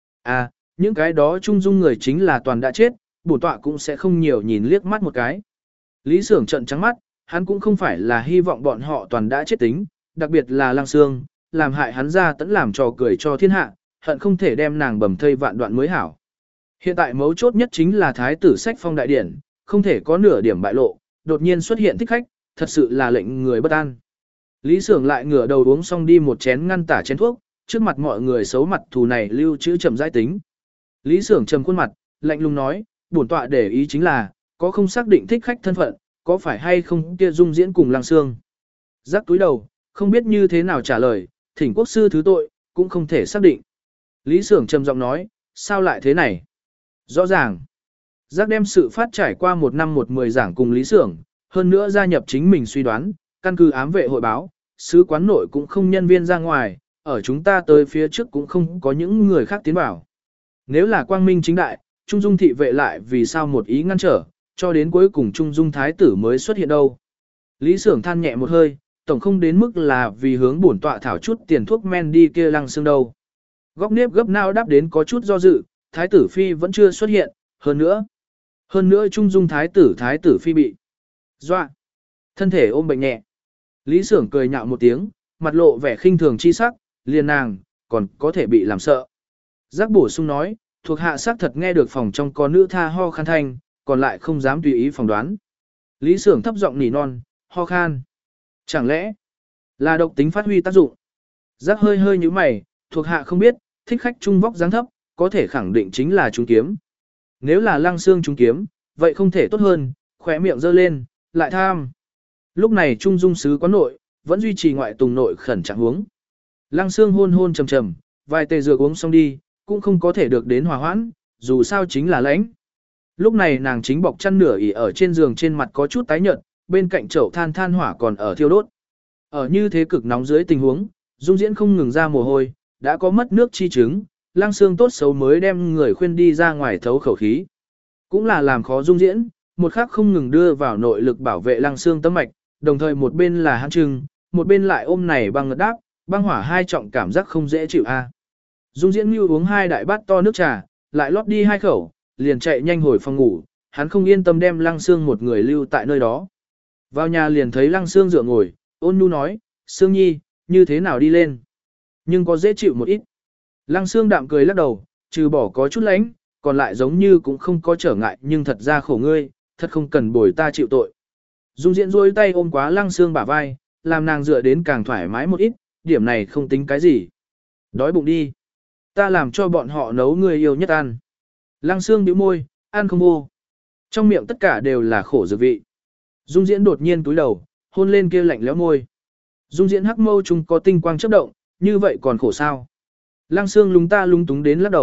À, những cái đó Trung Dung người chính là toàn đã chết, bổn tọa cũng sẽ không nhiều nhìn liếc mắt một cái. Lý Sưởng trợn trắng mắt, hắn cũng không phải là hy vọng bọn họ toàn đã chết tính, đặc biệt là Lăng Xương, làm hại hắn ra tẫn làm trò cười cho thiên hạ, hận không thể đem nàng bầm thây vạn đoạn mới hảo. Hiện tại mấu chốt nhất chính là thái tử sách phong đại điển, không thể có nửa điểm bại lộ, đột nhiên xuất hiện thích khách, thật sự là lệnh người bất an. Lý Sưởng lại ngửa đầu uống xong đi một chén ngăn tả chén thuốc, trước mặt mọi người xấu mặt thù này lưu trữ chậm rãi tính. Lý Sưởng trầm khuôn mặt, lạnh lùng nói, bổn tọa để ý chính là, có không xác định thích khách thân phận, có phải hay không kia Dung Diễn cùng Lăng Xương. Giác túi đầu, không biết như thế nào trả lời, thỉnh quốc sư thứ tội, cũng không thể xác định. Lý Sưởng trầm giọng nói, sao lại thế này? Rõ ràng, Giác đem sự phát trải qua một năm một mười giảng cùng Lý Sưởng, hơn nữa gia nhập chính mình suy đoán, căn cứ ám vệ hội báo, sứ quán nội cũng không nhân viên ra ngoài, ở chúng ta tới phía trước cũng không có những người khác tiến vào. Nếu là quang minh chính đại, Trung Dung thị vệ lại vì sao một ý ngăn trở, cho đến cuối cùng Trung Dung thái tử mới xuất hiện đâu. Lý Sưởng than nhẹ một hơi, tổng không đến mức là vì hướng bổn tọa thảo chút tiền thuốc men đi kia Lăng Xương đâu. Góc nếp gấp nao đáp đến có chút do dự, thái tử phi vẫn chưa xuất hiện, hơn nữa. Hơn nữa Trung Dung thái tử thái tử phi bị dọa, thân thể ôm bệnh nhẹ. Lý Sưởng cười nhạo một tiếng, mặt lộ vẻ khinh thường chi sắc, liền nàng, còn có thể bị làm sợ. Giác bổ sung nói, thuộc hạ xác thật nghe được phòng trong có nữ tha ho khan thanh, còn lại không dám tùy ý phỏng đoán. Lý Sưởng thấp giọng nỉ non, ho khan. Chẳng lẽ là độc tính phát huy tác dụng? Giác hơi hơi như mày, thuộc hạ không biết, thích khách trung vóc dáng thấp, có thể khẳng định chính là trung kiếm. Nếu là Lăng Xương trung kiếm, vậy không thể tốt hơn, khỏe miệng giơ lên, lại tham. Lúc này Trung Dung sứ quán nội, vẫn duy trì ngoại tùng nội khẩn trạng huống. Lăng Xương hôn hôn trầm trầm, vài tề dược uống xong đi, cũng không có thể được đến hòa hoãn, dù sao chính là lãnh. Lúc này nàng chính bọc chăn nửa ỉ ở trên giường, trên mặt có chút tái nhợt, bên cạnh chậu than than hỏa còn ở thiêu đốt. Ở như thế cực nóng dưới tình huống, Dung Diễn không ngừng ra mồ hôi, đã có mất nước chi chứng, Lăng Xương tốt xấu mới đem người khuyên đi ra ngoài thấu khẩu khí. Cũng là làm khó Dung Diễn, một khắc không ngừng đưa vào nội lực bảo vệ Lăng Xương tâm mạch, đồng thời một bên là hãn trừng, một bên lại ôm này băng ngật đáp, băng hỏa hai trọng cảm giác không dễ chịu a. Dung Diễn Nhu uống hai đại bát to nước trà, lại lót đi hai khẩu, liền chạy nhanh hồi phòng ngủ, hắn không yên tâm đem Lăng Xương một người lưu tại nơi đó. Vào nhà liền thấy Lăng Xương dựa ngồi, ôn nhu nói, Xương Nhi, như thế nào đi lên? Nhưng có dễ chịu một ít. Lăng Xương đạm cười lắc đầu, trừ bỏ có chút lánh, còn lại giống như cũng không có trở ngại, nhưng thật ra khổ ngươi, thật không cần bồi ta chịu tội. Dung Diễn rôi tay ôm quá Lăng Xương bả vai, làm nàng dựa đến càng thoải mái một ít, điểm này không tính cái gì. Đói bụng đi. Ta làm cho bọn họ nấu ngươi yêu nhất ăn. Lăng Xương bĩu môi, ăn không vô. Trong miệng tất cả đều là khổ dược vị. Dung Diễn đột nhiên túi đầu, hôn lên kia lạnh lẽo môi. Dung Diễn hắc mâu chung có tinh quang chớp động, như vậy còn khổ sao? Lăng Xương lúng ta lúng túng đến lắc đầu,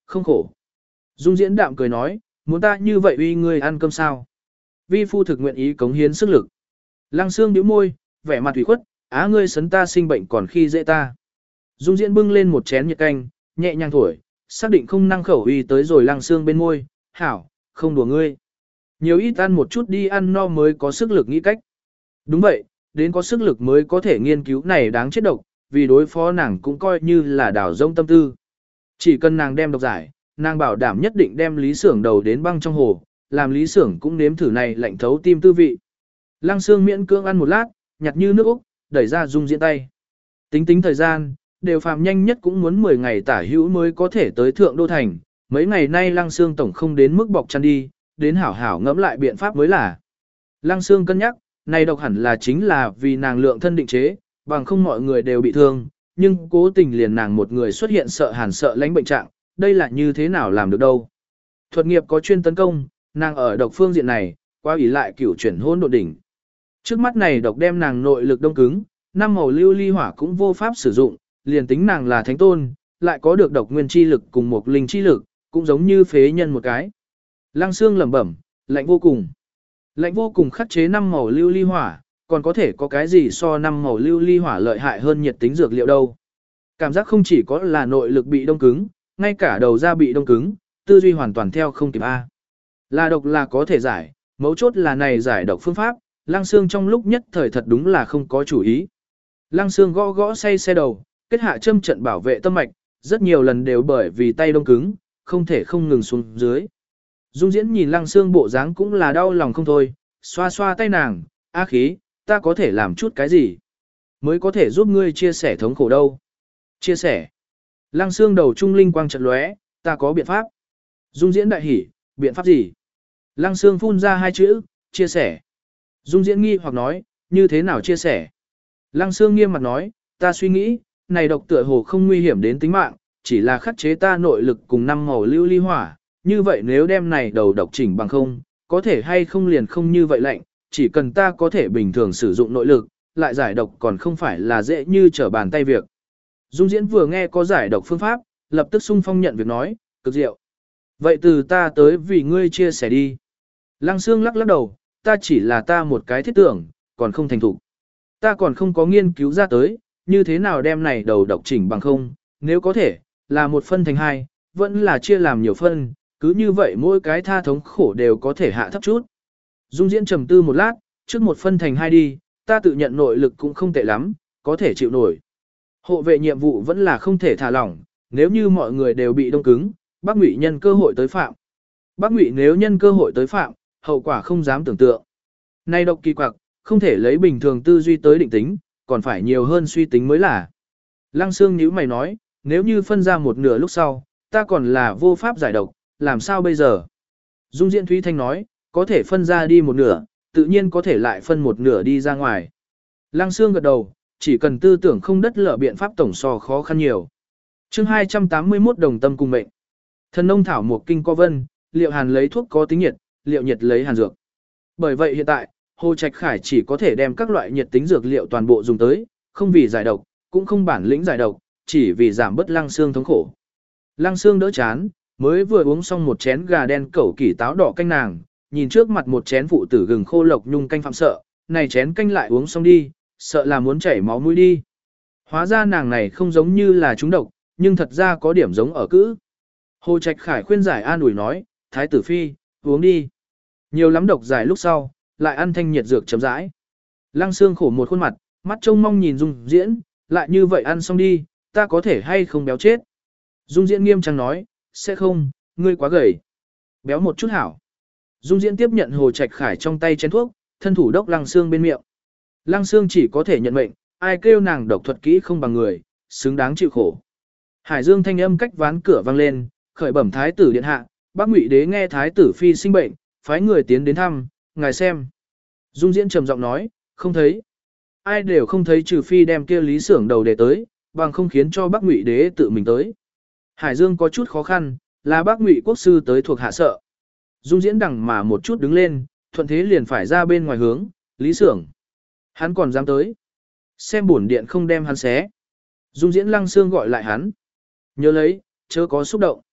không khổ. Dung Diễn đạm cười nói, muốn ta như vậy uy ngươi ăn cơm sao? Vi phu thực nguyện ý cống hiến sức lực. Lăng Xương bĩu môi, vẻ mặt ủy khuất, á ngươi sấn ta sinh bệnh còn khi dễ ta. Dung Diễn bưng lên một chén nhiệt canh, nhẹ nhàng thổi, xác định không năng khẩu uy tới rồi Lăng Xương bên môi, hảo, không đùa ngươi. Nhiều ít ăn một chút đi ăn no mới có sức lực nghĩ cách. Đúng vậy, đến có sức lực mới có thể nghiên cứu này đáng chết độc, vì đối phó nàng cũng coi như là đảo rông tâm tư. Chỉ cần nàng đem độc giải, nàng bảo đảm nhất định đem Lý Xưởng đầu đến băng trong hồ, làm Lý Xưởng cũng nếm thử này lạnh thấu tim tư vị. Lăng Xương miễn cưỡng ăn một lát, nhặt như nước Úc, đẩy ra Dung Diễn tay. Tính tính thời gian, đều phàm nhanh nhất cũng muốn mười ngày tả hữu mới có thể tới Thượng Đô Thành. Mấy ngày nay Lăng Xương tổng không đến mức bọc chăn đi, đến hảo hảo ngẫm lại biện pháp mới là. Lăng Xương cân nhắc, này độc hẳn là chính là vì nàng lượng thân định chế, bằng không mọi người đều bị thương, nhưng cố tình liền nàng một người xuất hiện sợ hàn sợ lãnh bệnh trạng, đây là như thế nào làm được đâu. Thuật nghiệp có chuyên tấn công, nàng ở độc phương diện này, qua ủy lại cửu chuyển hôn độn đỉnh. Trước mắt này độc đem nàng nội lực đông cứng, năm màu lưu ly hỏa cũng vô pháp sử dụng, liền tính nàng là thánh tôn, lại có được độc nguyên chi lực cùng một linh chi lực, cũng giống như phế nhân một cái. Lăng Xương lẩm bẩm, lạnh vô cùng. Lạnh vô cùng khắc chế năm màu lưu ly hỏa, còn có thể có cái gì so năm màu lưu ly hỏa lợi hại hơn nhiệt tính dược liệu đâu. Cảm giác không chỉ có là nội lực bị đông cứng, ngay cả đầu da bị đông cứng, tư duy hoàn toàn theo không kịp A. Là độc là có thể giải, mấu chốt là này giải độc phương pháp, Lăng Xương trong lúc nhất thời thật đúng là không có chủ ý. Lăng Xương gõ gõ say xe đầu, kết hạ châm trận bảo vệ tâm mạch, rất nhiều lần đều bởi vì tay đông cứng, không thể không ngừng xuống dưới. Dung Diễn nhìn Lăng Xương bộ dáng cũng là đau lòng không thôi, xoa xoa tay nàng, á khí, ta có thể làm chút cái gì? Mới có thể giúp ngươi chia sẻ thống khổ đâu? Chia sẻ. Lăng Xương đầu trung linh quang chợt lóe, ta có biện pháp. Dung Diễn đại hỉ, biện pháp gì? Lăng Xương phun ra hai chữ, chia sẻ. Dung Diễn nghi hoặc nói, như thế nào chia sẻ? Lăng Xương nghiêm mặt nói, ta suy nghĩ, này độc tựa hồ không nguy hiểm đến tính mạng, chỉ là khắc chế ta nội lực cùng năm màu lưu ly hỏa, như vậy nếu đem này đầu độc chỉnh bằng không, có thể hay không liền không như vậy lạnh, chỉ cần ta có thể bình thường sử dụng nội lực, lại giải độc còn không phải là dễ như trở bàn tay việc. Dung Diễn vừa nghe có giải độc phương pháp, lập tức sung phong nhận việc nói, cực diệu. Vậy từ ta tới vì ngươi chia sẻ đi. Lăng Xương lắc lắc đầu, ta chỉ là ta một cái thiết tưởng, còn không thành thủ. Ta còn không có nghiên cứu ra tới, như thế nào đem này đầu độc chỉnh bằng không, nếu có thể, là một phân thành hai, vẫn là chia làm nhiều phân, cứ như vậy mỗi cái tha thống khổ đều có thể hạ thấp chút. Dung Diễn trầm tư một lát, trước một phân thành hai đi, ta tự nhận nội lực cũng không tệ lắm, có thể chịu nổi. Hộ vệ nhiệm vụ vẫn là không thể thả lỏng, nếu như mọi người đều bị đông cứng, Bác Ngụy nhân cơ hội tới phạm. Bác Ngụy nếu nhân cơ hội tới phạm, hậu quả không dám tưởng tượng. Nay độc kỳ quặc, không thể lấy bình thường tư duy tới định tính, còn phải nhiều hơn suy tính mới là. Lăng Xương nhíu mày nói, nếu như phân ra một nửa lúc sau, ta còn là vô pháp giải độc, làm sao bây giờ? Dung Diễn Thúy Thanh nói, có thể phân ra đi một nửa, tự nhiên có thể lại phân một nửa đi ra ngoài. Lăng Xương gật đầu, chỉ cần tư tưởng không đất lở biện pháp tổng so khó khăn nhiều. Chương hai trăm tám mươi mốt đồng tâm cùng mệnh. Thần nông thảo một kinh co vân, liệu hàn lấy thuốc có tính nhiệt, liệu nhiệt lấy hàn dược. Bởi vậy hiện tại, Hồ Trạch Khải chỉ có thể đem các loại nhiệt tính dược liệu toàn bộ dùng tới, không vì giải độc, cũng không bản lĩnh giải độc, chỉ vì giảm bớt Lăng Xương thống khổ. Lăng Xương đỡ chán, mới vừa uống xong một chén gà đen cẩu kỷ táo đỏ canh nàng, nhìn trước mặt một chén phụ tử gừng khô lộc nhung canh phạm sợ, này chén canh lại uống xong đi, sợ là muốn chảy máu mũi đi. Hóa ra nàng này không giống như là trúng độc, nhưng thật ra có điểm giống ở cữ. Hồ Trạch Khải khuyên giải an ủi nói, Thái tử phi, uống đi. Nhiều lắm độc giải lúc sau, lại ăn thanh nhiệt dược chấm rãi. Lăng Xương khổ một khuôn mặt, mắt trông mong nhìn Dung Diễn, lại như vậy ăn xong đi, ta có thể hay không béo chết. Dung Diễn nghiêm trang nói, sẽ không, ngươi quá gầy. Béo một chút hảo. Dung Diễn tiếp nhận Hồ Trạch Khải trong tay chén thuốc, thân thủ đốc Lăng Xương bên miệng. Lăng Xương chỉ có thể nhận mệnh, ai kêu nàng độc thuật kỹ không bằng người, xứng đáng chịu khổ. Hải Dương thanh âm cách ván cửa vang lên, khởi bẩm thái tử điện hạ, Bác Ngụy đế nghe thái tử phi sinh bệnh, phái người tiến đến thăm, ngài xem. Dung Diễn trầm giọng nói, không thấy. Ai đều không thấy trừ phi đem kia Lý Xưởng đầu để tới, bằng không khiến cho Bác Ngụy đế tự mình tới. Hải Dương có chút khó khăn, là Bác Ngụy quốc sư tới thuộc hạ sợ. Dung Diễn đằng mà một chút đứng lên, thuận thế liền phải ra bên ngoài hướng, Lý Xưởng. Hắn còn dám tới. Xem bổn điện không đem hắn xé. Dung Diễn Lăng Xương gọi lại hắn. Nhớ lấy, chớ có xúc động.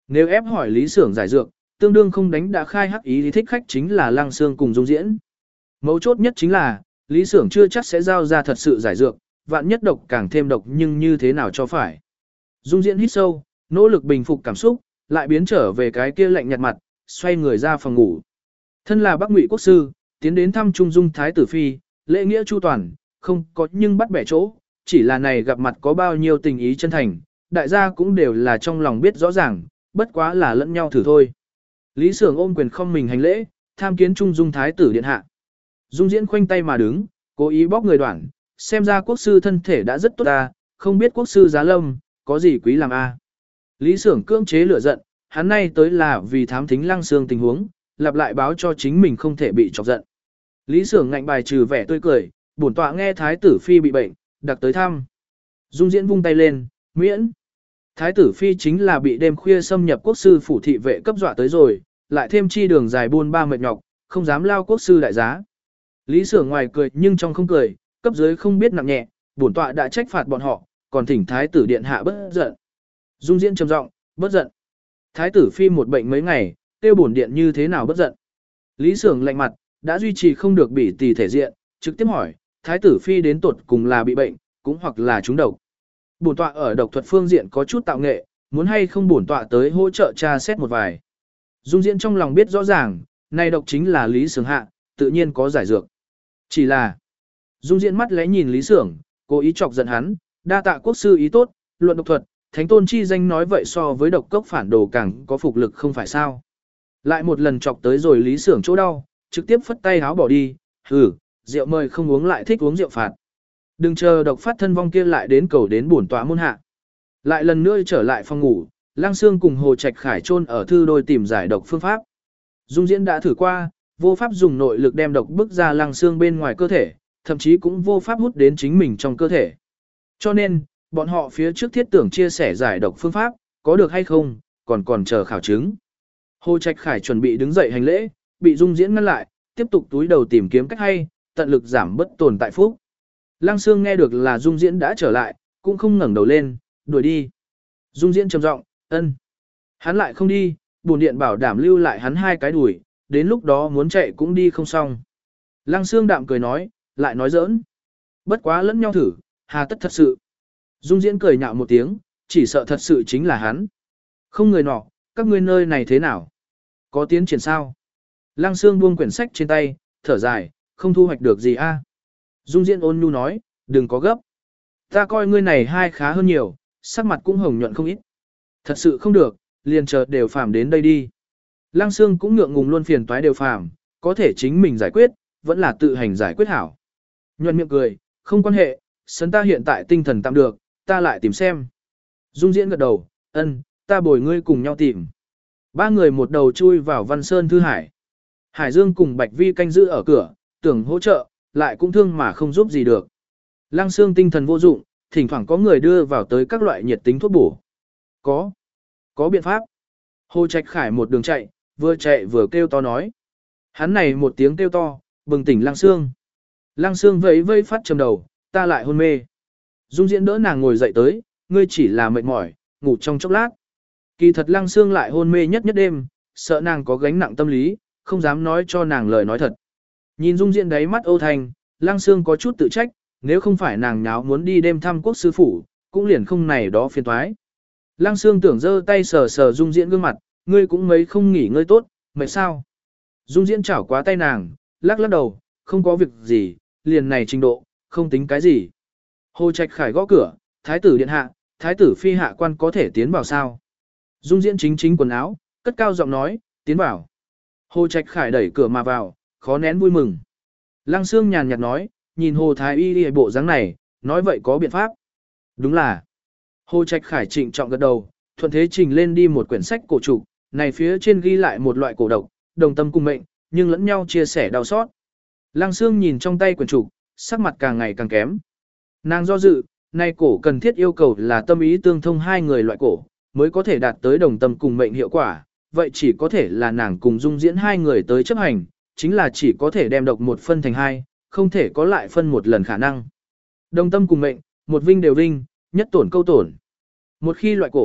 Nếu ép hỏi Lý Sưởng giải dược, tương đương không đánh đã khai hắc ý thì thích khách chính là Lăng Xương cùng Dung Diễn. Mấu chốt nhất chính là, Lý Sưởng chưa chắc sẽ giao ra thật sự giải dược, vạn nhất độc càng thêm độc nhưng như thế nào cho phải. Dung Diễn hít sâu, nỗ lực bình phục cảm xúc, lại biến trở về cái kia lạnh nhạt mặt, xoay người ra phòng ngủ. Thân là Bắc Ngụy quốc sư, tiến đến thăm Trung Dung Thái tử phi, lễ nghĩa chu toàn, không có nhưng bắt bẻ chỗ, chỉ là này gặp mặt có bao nhiêu tình ý chân thành, đại gia cũng đều là trong lòng biết rõ ràng, bất quá là lẫn nhau thử thôi. Lý Sưởng ôm quyền không mình hành lễ, tham kiến Trung Dung Thái tử điện hạ. Dung Diễn khoanh tay mà đứng, cố ý bóc người đoạn, xem ra quốc sư thân thể đã rất tốt ta, không biết quốc sư giá lâm, có gì quý làm a? Lý Sưởng cưỡng chế lửa giận, hắn nay tới là vì thám thính Lăng Xương tình huống, lặp lại báo cho chính mình không thể bị chọc giận. Lý Sưởng ngạnh bài trừ vẻ tươi cười, bổn tọa nghe thái tử phi bị bệnh, đặc tới thăm. Dung Diễn vung tay lên, miễn. Thái tử phi chính là bị đêm khuya xâm nhập quốc sư phủ thị vệ cấp dọa tới rồi, lại thêm chi đường dài buôn ba mệt nhọc, không dám lao quốc sư đại giá. Lý Sưởng ngoài cười nhưng trong không cười, cấp dưới không biết nặng nhẹ, bổn tọa đã trách phạt bọn họ, còn thỉnh thái tử điện hạ bất giận. Dung Diễn trầm giọng, bất giận. Thái tử phi một bệnh mấy ngày, tiêu bổn điện như thế nào bất giận. Lý Sưởng lạnh mặt, đã duy trì không được bỉ tì thể diện, trực tiếp hỏi, thái tử phi đến tuột cùng là bị bệnh, cũng hoặc là trúng độc. Bổn tọa ở độc thuật phương diện có chút tạo nghệ, muốn hay không bổn tọa tới hỗ trợ tra xét một vài. Dung Diễn trong lòng biết rõ ràng, này độc chính là Lý Sưởng hạ, tự nhiên có giải dược. Chỉ là, Dung Diễn mắt lẽ nhìn Lý Sưởng, cố ý chọc giận hắn, đa tạ quốc sư ý tốt, luận độc thuật, thánh tôn chi danh nói vậy so với độc cốc phản đồ càng có phục lực không phải sao. Lại một lần chọc tới rồi Lý Sưởng chỗ đau, trực tiếp phất tay háo bỏ đi, hừ, rượu mời không uống lại thích uống rượu phạt. Đừng chờ độc phát thân vong kia lại đến cầu đến bổn tọa môn hạ. Lại lần nữa trở lại phòng ngủ, Lăng Xương cùng Hồ Trạch Khải chôn ở thư đôi tìm giải độc phương pháp. Dung Diễn đã thử qua, vô pháp dùng nội lực đem độc bức ra Lăng Xương bên ngoài cơ thể, thậm chí cũng vô pháp hút đến chính mình trong cơ thể. Cho nên, bọn họ phía trước thiết tưởng chia sẻ giải độc phương pháp, có được hay không, còn còn chờ khảo chứng. Hồ Trạch Khải chuẩn bị đứng dậy hành lễ, bị Dung Diễn ngăn lại, tiếp tục túi đầu tìm kiếm cách hay, tận lực giảm bất tồn tại phúc. Lăng Xương nghe được là Dung Diễn đã trở lại, cũng không ngẩng đầu lên, đuổi đi. Dung Diễn trầm giọng, ân. Hắn lại không đi, bổn điện bảo đảm lưu lại hắn hai cái đuổi, đến lúc đó muốn chạy cũng đi không xong. Lăng Xương đạm cười nói, lại nói giỡn. Bất quá lẫn nhau thử, hà tất thật sự. Dung Diễn cười nhạo một tiếng, chỉ sợ thật sự chính là hắn. Không người nọ, các ngươi nơi này thế nào? Có tiến triển sao? Lăng Xương buông quyển sách trên tay, thở dài, không thu hoạch được gì a. Dung Diễn ôn nhu nói, đừng có gấp. Ta coi ngươi này hai khá hơn nhiều, sắc mặt cũng hồng nhuận không ít. Thật sự không được, liền chờ đều phàm đến đây đi. Lăng Xương cũng ngượng ngùng luôn phiền toái đều phàm, có thể chính mình giải quyết, vẫn là tự hành giải quyết hảo. Nhuận miệng cười, không quan hệ, sấn ta hiện tại tinh thần tạm được, ta lại tìm xem. Dung Diễn gật đầu, ân, ta bồi ngươi cùng nhau tìm. Ba người một đầu chui vào Văn Sơn Thư Hải. Hải Dương cùng Bạch Vi canh giữ ở cửa, tưởng hỗ trợ, lại cũng thương mà không giúp gì được. Lăng Xương tinh thần vô dụng, thỉnh thoảng có người đưa vào tới các loại nhiệt tính thuốc bổ. Có, có biện pháp. Hồ Trạch Khải một đường chạy, vừa chạy vừa kêu to nói. Hắn này một tiếng kêu to, bừng tỉnh Lăng Xương. Lăng Xương vẫy vẫy phát trầm đầu, ta lại hôn mê. Dung Diễn đỡ nàng ngồi dậy tới, ngươi chỉ là mệt mỏi, ngủ trong chốc lát. Kỳ thật Lăng Xương lại hôn mê nhất nhất đêm, sợ nàng có gánh nặng tâm lý, không dám nói cho nàng lời nói thật. Nhìn Dung Diễn đáy mắt âu thành, Lăng Xương có chút tự trách, nếu không phải nàng nháo muốn đi đêm thăm quốc sư phủ, cũng liền không này đó phiền toái. Lăng Xương tưởng giơ tay sờ sờ Dung Diễn gương mặt, ngươi cũng mấy không nghỉ ngơi tốt, mệt sao? Dung Diễn chảo quá tay nàng, lắc lắc đầu, không có việc gì, liền này trình độ, không tính cái gì. Hồ Trạch Khải gõ cửa, thái tử điện hạ, thái tử phi hạ quan có thể tiến vào sao? Dung Diễn chính chính quần áo, cất cao giọng nói, tiến vào. Hồ Trạch Khải đẩy cửa mà vào, khó nén vui mừng. Lăng Xương nhàn nhạt nói, nhìn Hồ Thái Y y bộ dáng này, nói vậy có biện pháp. Đúng là. Hồ Trạch Khải trịnh trọng gật đầu, thuận thế trình lên đi một quyển sách cổ trục, này phía trên ghi lại một loại cổ độc, đồng tâm cùng mệnh, nhưng lẫn nhau chia sẻ đau xót. Lăng Xương nhìn trong tay quyển trục, sắc mặt càng ngày càng kém. Nàng do dự, này cổ cần thiết yêu cầu là tâm ý tương thông hai người loại cổ, mới có thể đạt tới đồng tâm cùng mệnh hiệu quả, vậy chỉ có thể là nàng cùng Dung Diễn hai người tới chấp hành, chính là chỉ có thể đem độc một phân thành hai, không thể có lại phân một lần khả năng. Đồng tâm cùng mệnh, một vinh đều vinh, nhất tổn câu tổn. Một khi loại cổ,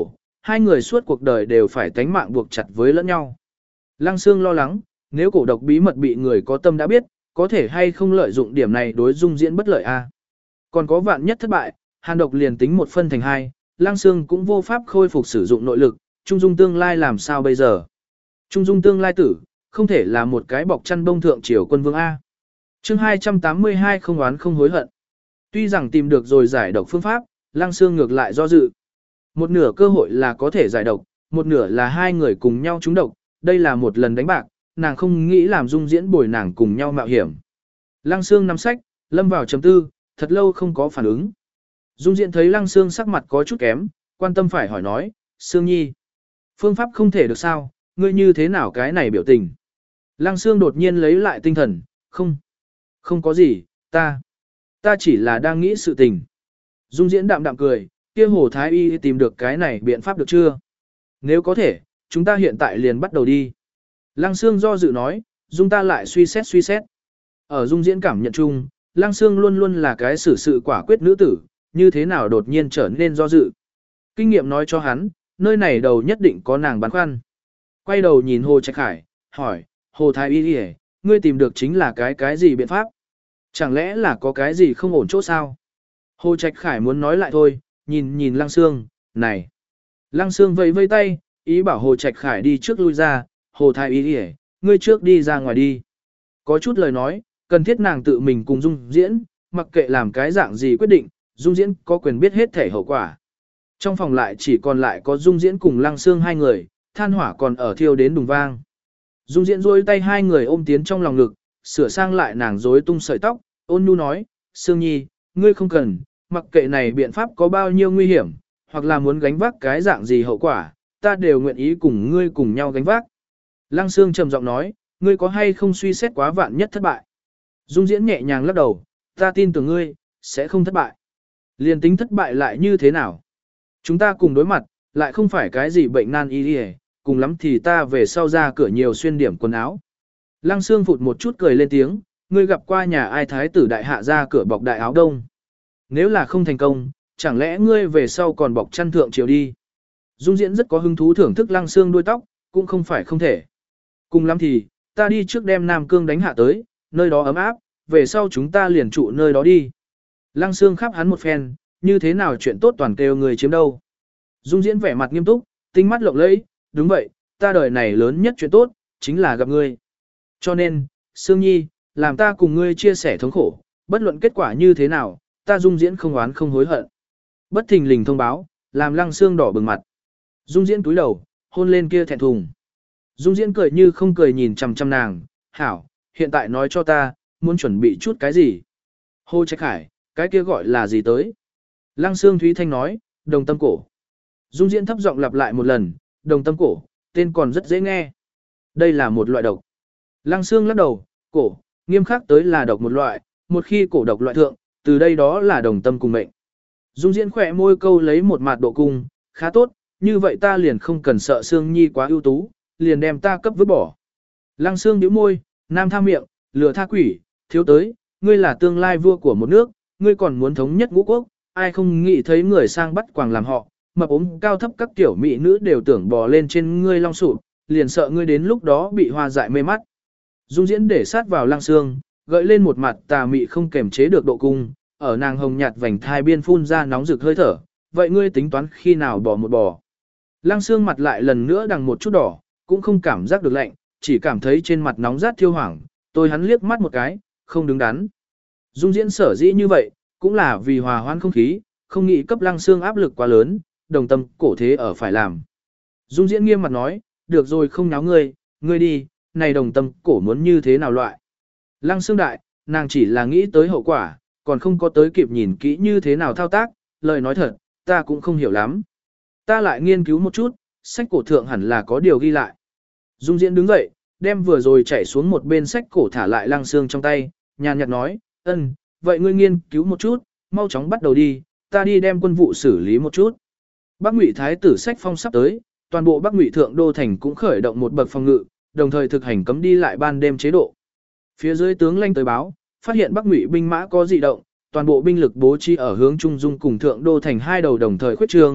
hai người suốt cuộc đời đều phải tánh mạng buộc chặt với lẫn nhau. Lăng Sương lo lắng, nếu cổ độc bí mật bị người có tâm đã biết, có thể hay không lợi dụng điểm này đối Dung Diễn bất lợi a. Còn có vạn nhất thất bại, hàn độc liền tính một phân thành hai, Lăng Sương cũng vô pháp khôi phục sử dụng nội lực, Trung Dung tương lai làm sao bây giờ? Trung Dung tương lai tử, không thể là một cái bọc chăn bông thượng triều quân vương A. Chương hai trăm tám mươi hai không oán không hối hận. Tuy rằng tìm được rồi giải độc phương pháp, Lăng Sương ngược lại do dự. Một nửa cơ hội là có thể giải độc, một nửa là hai người cùng nhau trúng độc, đây là một lần đánh bạc, nàng không nghĩ làm Dung Diễn bồi nàng cùng nhau mạo hiểm. Lăng Sương nắm sách, lâm vào chấm tư, thật lâu không có phản ứng. Dung Diễn thấy Lăng Sương sắc mặt có chút kém, quan tâm phải hỏi nói, Sương Nhi, phương pháp không thể được sao, ngươi như thế nào cái này biểu tình. Lăng Sương đột nhiên lấy lại tinh thần, không, không có gì, ta, ta chỉ là đang nghĩ sự tình. Dung Diễn đạm đạm cười, kia Hồ Thái Y tìm được cái này biện pháp được chưa? Nếu có thể, chúng ta hiện tại liền bắt đầu đi. Lăng Sương do dự nói, Dung ta lại suy xét suy xét. Ở Dung Diễn cảm nhận chung, Lăng Sương luôn luôn là cái xử sự quả quyết nữ tử, như thế nào đột nhiên trở nên do dự. Kinh nghiệm nói cho hắn, nơi này đầu nhất định có nàng băn khoăn. Quay đầu nhìn Hồ Trạch Khải, hỏi, Hồ Thái Y đi, ngươi tìm được chính là cái cái gì biện pháp? Chẳng lẽ là có cái gì không ổn chỗ sao? Hồ Trạch Khải muốn nói lại thôi, nhìn nhìn Lăng Sương, này. Lăng Sương vẫy vây tay, ý bảo Hồ Trạch Khải đi trước lui ra, Hồ Thái Y đi, ngươi trước đi ra ngoài đi. Có chút lời nói, cần thiết nàng tự mình cùng Dung Diễn, mặc kệ làm cái dạng gì quyết định, Dung Diễn có quyền biết hết thể hậu quả. Trong phòng lại chỉ còn lại có Dung Diễn cùng Lăng Sương hai người, than hỏa còn ở thiêu đến đùng vang. Dung Diễn duỗi tay hai người ôm tiến trong lòng ngực, sửa sang lại nàng rối tung sợi tóc, ôn nhu nói, Sương Nhi, ngươi không cần, mặc kệ này biện pháp có bao nhiêu nguy hiểm, hoặc là muốn gánh vác cái dạng gì hậu quả, ta đều nguyện ý cùng ngươi cùng nhau gánh vác. Lăng Sương trầm giọng nói, ngươi có hay không suy xét quá vạn nhất thất bại. Dung Diễn nhẹ nhàng lắc đầu, ta tin tưởng ngươi, sẽ không thất bại. Liên tính thất bại lại như thế nào? Chúng ta cùng đối mặt, lại không phải cái gì bệnh nan y đi, cùng lắm thì ta về sau ra cửa nhiều xuyên điểm quần áo. Lăng Sương phụt một chút cười lên tiếng, ngươi gặp qua nhà ai thái tử đại hạ ra cửa bọc đại áo đông. Nếu là không thành công, chẳng lẽ ngươi về sau còn bọc chăn thượng chiều đi. Dung Diễn rất có hứng thú thưởng thức Lăng Sương đuôi tóc, cũng không phải không thể. Cùng lắm thì, ta đi trước đem Nam Cương đánh hạ tới, nơi đó ấm áp, về sau chúng ta liền trụ nơi đó đi. Lăng Sương khắp hắn một phen, như thế nào chuyện tốt toàn kêu người chiếm đâu. Dung Diễn vẻ mặt nghiêm túc, tinh mắt lộng lẫy, đúng vậy, ta đời này lớn nhất chuyện tốt, chính là gặp ngươi. Cho nên, Sương Nhi, làm ta cùng ngươi chia sẻ thống khổ, bất luận kết quả như thế nào, ta Dung Diễn không oán không hối hận. Bất thình lình thông báo, làm Lăng Sương đỏ bừng mặt. Dung Diễn túi đầu, hôn lên kia thẹn thùng. Dung Diễn cười như không cười nhìn chằm chằm nàng, hảo, hiện tại nói cho ta, muốn chuẩn bị chút cái gì. Hồ Trạch Khải, cái kia gọi là gì tới? Lăng Sương Thúy Thanh nói, đồng tâm cổ. Dung Diễn thấp giọng lặp lại một lần, đồng tâm cổ, tên còn rất dễ nghe. Đây là một loại độc. Lăng Sương lắc đầu, cổ, nghiêm khắc tới là độc một loại, một khi cổ độc loại thượng, từ đây đó là đồng tâm cùng mệnh. Dung Diễn khỏe môi câu lấy một mặt độ cung, khá tốt, như vậy ta liền không cần sợ Sương Nhi quá ưu tú, liền đem ta cấp vứt bỏ. Lăng Sương nhíu môi, nam tha miệng, lừa tha quỷ, thiếu tới, ngươi là tương lai vua của một nước, ngươi còn muốn thống nhất ngũ quốc, ai không nghĩ thấy người sang bắt quàng làm họ, mập ốm cao thấp các tiểu mỹ nữ đều tưởng bò lên trên ngươi long sụp, liền sợ ngươi đến lúc đó bị hoa dại mê mắt. Dung Diễn để sát vào Lăng Sương, gợi lên một mặt tà mị không kềm chế được độ cung, ở nàng hồng nhạt vành thai biên phun ra nóng rực hơi thở, vậy ngươi tính toán khi nào bỏ một bò. Lăng Sương mặt lại lần nữa đằng một chút đỏ, cũng không cảm giác được lạnh, chỉ cảm thấy trên mặt nóng rát thiêu hoảng, tôi hắn liếc mắt một cái, không đứng đắn. Dung Diễn sở dĩ như vậy, cũng là vì hòa hoãn không khí, không nghĩ cấp Lăng Sương áp lực quá lớn, đồng tâm cổ thế ở phải làm. Dung Diễn nghiêm mặt nói, được rồi không náo ngươi, ngươi đi, này đồng tâm cổ muốn như thế nào loại. Lăng Sương đại, nàng chỉ là nghĩ tới hậu quả, còn không có tới kịp nhìn kỹ như thế nào thao tác, lời nói thật, ta cũng không hiểu lắm. Ta lại nghiên cứu một chút, sách cổ thượng hẳn là có điều ghi lại. Dung Diễn đứng dậy, đem vừa rồi chảy xuống một bên sách cổ thả lại Lăng Sương trong tay, nhàn nhạt nói, ân, vậy ngươi nghiên cứu một chút, mau chóng bắt đầu đi, ta đi đem quân vụ xử lý một chút. Bắc Ngụy Thái tử sách phong sắp tới, toàn bộ Bắc Ngụy Thượng Đô Thành cũng khởi động một bậc phòng ngự, đồng thời thực hành cấm đi lại ban đêm chế độ. Phía dưới tướng lãnh tới báo, phát hiện Bắc Ngụy binh mã có dị động, toàn bộ binh lực bố trí ở hướng Trung Dung cùng Thượng Đô Thành hai đầu đồng thời khuyết trương,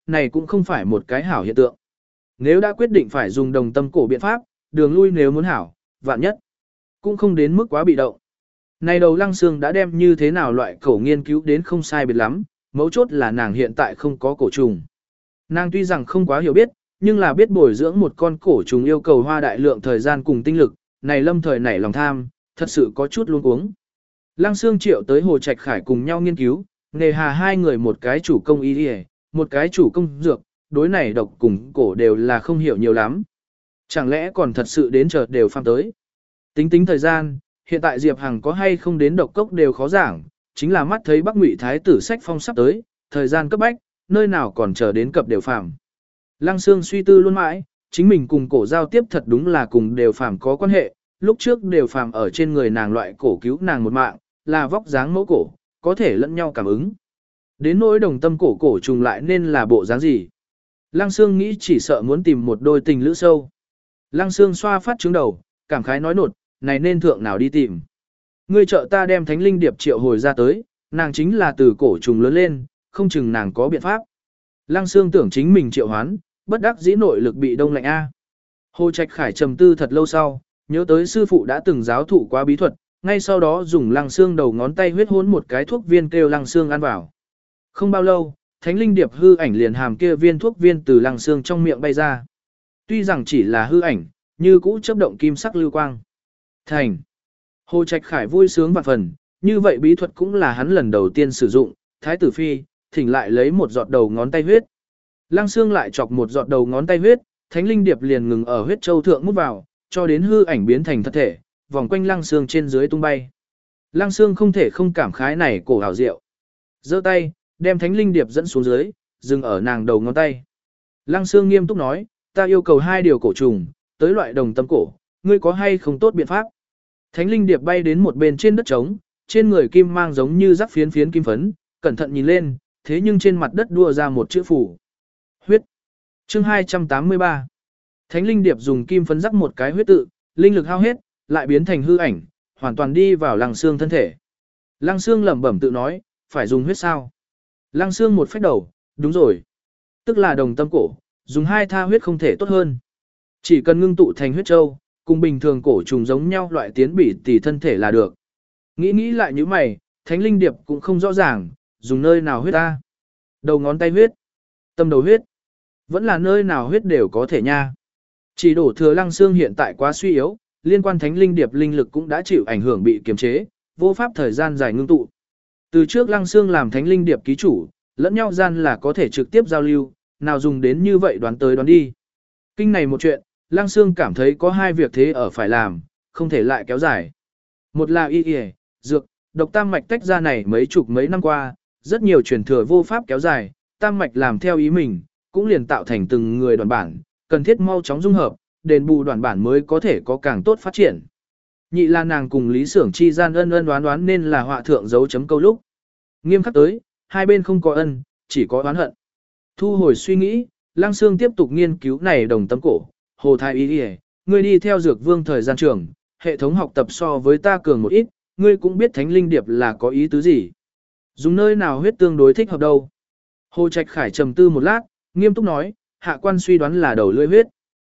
này cũng không phải một cái hảo hiện tượng. Nếu đã quyết định phải dùng đồng tâm cổ biện pháp, đường lui nếu muốn hảo, vạn nhất, cũng không đến mức quá bị động. Này đầu Lăng Xương đã đem như thế nào loại cổ nghiên cứu đến không sai biệt lắm, mấu chốt là nàng hiện tại không có cổ trùng. Nàng tuy rằng không quá hiểu biết, nhưng là biết bồi dưỡng một con cổ trùng yêu cầu hoa đại lượng thời gian cùng tinh lực, này lâm thời nảy lòng tham, thật sự có chút luống cuống. Lăng Xương triệu tới Hồ Trạch Khải cùng nhau nghiên cứu, nghề hà hai người một cái chủ công y y, một cái chủ công dược, đối này độc cùng cổ đều là không hiểu nhiều lắm. Chẳng lẽ còn thật sự đến chợt đều phàm tới. Tính tính thời gian, hiện tại Diệp Hằng có hay không đến độc cốc đều khó giảng, chính là mắt thấy Bắc Ngụy Thái tử sách phong sắp tới, thời gian cấp bách, nơi nào còn chờ đến cập đều phàm. Lăng Xương suy tư luôn mãi, chính mình cùng cổ giao tiếp thật đúng là cùng đều phàm có quan hệ, lúc trước đều phàm ở trên người nàng loại cổ cứu nàng một mạng, là vóc dáng mẫu cổ, có thể lẫn nhau cảm ứng. Đến nỗi đồng tâm cổ cổ trùng lại nên là bộ dáng gì? Lăng Xương nghĩ chỉ sợ muốn tìm một đôi tình lữ sâu. Lăng Xương xoa phát trứng đầu, cảm khái nói nột, này nên thượng nào đi tìm. Ngươi trợ ta đem thánh linh điệp triệu hồi ra tới, nàng chính là từ cổ trùng lớn lên, không chừng nàng có biện pháp. Lăng Xương tưởng chính mình triệu hoán, bất đắc dĩ nội lực bị đông lạnh A. Hồ Trạch Khải trầm tư thật lâu sau, nhớ tới sư phụ đã từng giáo thụ quá bí thuật, ngay sau đó dùng Lăng Xương đầu ngón tay huyết hỗn một cái thuốc viên kêu Lăng Xương ăn vào. Không bao lâu, thánh linh điệp hư ảnh liền hàm kia viên thuốc viên từ Lăng Xương trong miệng bay ra. Tuy rằng chỉ là hư ảnh, như cũ chớp động kim sắc lưu quang. Thành. Hồ Trạch Khải vui sướng vạn phần, như vậy bí thuật cũng là hắn lần đầu tiên sử dụng, Thái tử phi, thỉnh lại lấy một giọt đầu ngón tay huyết. Lăng Xương lại chọc một giọt đầu ngón tay huyết, thánh linh điệp liền ngừng ở huyết châu thượng mút vào, cho đến hư ảnh biến thành thật thể, vòng quanh Lăng Xương trên dưới tung bay. Lăng Xương không thể không cảm khái này cổ hảo diệu. Giơ tay, đem thánh linh điệp dẫn xuống dưới, dừng ở nàng đầu ngón tay. Lăng Xương nghiêm túc nói, ta yêu cầu hai điều cổ trùng, tới loại đồng tâm cổ, ngươi có hay không tốt biện pháp? Thánh linh điệp bay đến một bên trên đất trống, trên người kim mang giống như rắc phiến phiến kim phấn, cẩn thận nhìn lên, thế nhưng trên mặt đất đua ra một chữ phủ. Huyết. Chương hai trăm tám mươi ba. Thánh linh điệp dùng kim phấn rắc một cái huyết tự, linh lực hao hết, lại biến thành hư ảnh, hoàn toàn đi vào Lăng Xương thân thể. Lăng Xương lẩm bẩm tự nói, phải dùng huyết sao? Lăng Xương một phách đầu, đúng rồi. Tức là đồng tâm cổ, dùng hai tha huyết không thể tốt hơn. Chỉ cần ngưng tụ thành huyết châu, cùng bình thường cổ trùng giống nhau loại tiến bỉ tỷ thân thể là được. Nghĩ nghĩ lại như mày, thánh linh điệp cũng không rõ ràng, dùng nơi nào huyết ta. Đầu ngón tay huyết, tâm đầu huyết, vẫn là nơi nào huyết đều có thể nha. Chỉ đổ thừa Lăng Xương hiện tại quá suy yếu, liên quan thánh linh điệp linh lực cũng đã chịu ảnh hưởng bị kiềm chế, vô pháp thời gian dài ngưng tụ. Từ trước Lăng Xương làm thánh linh điệp ký chủ, lẫn nhau gian là có thể trực tiếp giao lưu, nào dùng đến như vậy đoán tới đoán đi. Kinh này một chuyện, Lăng Xương cảm thấy có hai việc thế ở phải làm, không thể lại kéo dài. Một là y y, dược, độc tam mạch tách ra này mấy chục mấy năm qua, rất nhiều truyền thừa vô pháp kéo dài, tam mạch làm theo ý mình, cũng liền tạo thành từng người đoàn bản, cần thiết mau chóng dung hợp, đền bù đoàn bản mới có thể có càng tốt phát triển. Nhị là nàng cùng Lý Xưởng chi gian ân ân đoán đoán nên là họa thượng dấu chấm câu lúc. Nghiêm khắc tới, hai bên không có ân, chỉ có oán hận. Thu hồi suy nghĩ, Lăng Xương tiếp tục nghiên cứu này đồng tâm cổ. Hồ Thái Y Y, ngươi đi theo Dược Vương thời gian trường, hệ thống học tập so với ta cường một ít, ngươi cũng biết thánh linh điệp là có ý tứ gì. Dùng nơi nào huyết tương đối thích hợp đâu. Hồ Trạch Khải trầm tư một lát, nghiêm túc nói, hạ quan suy đoán là đầu lưỡi huyết.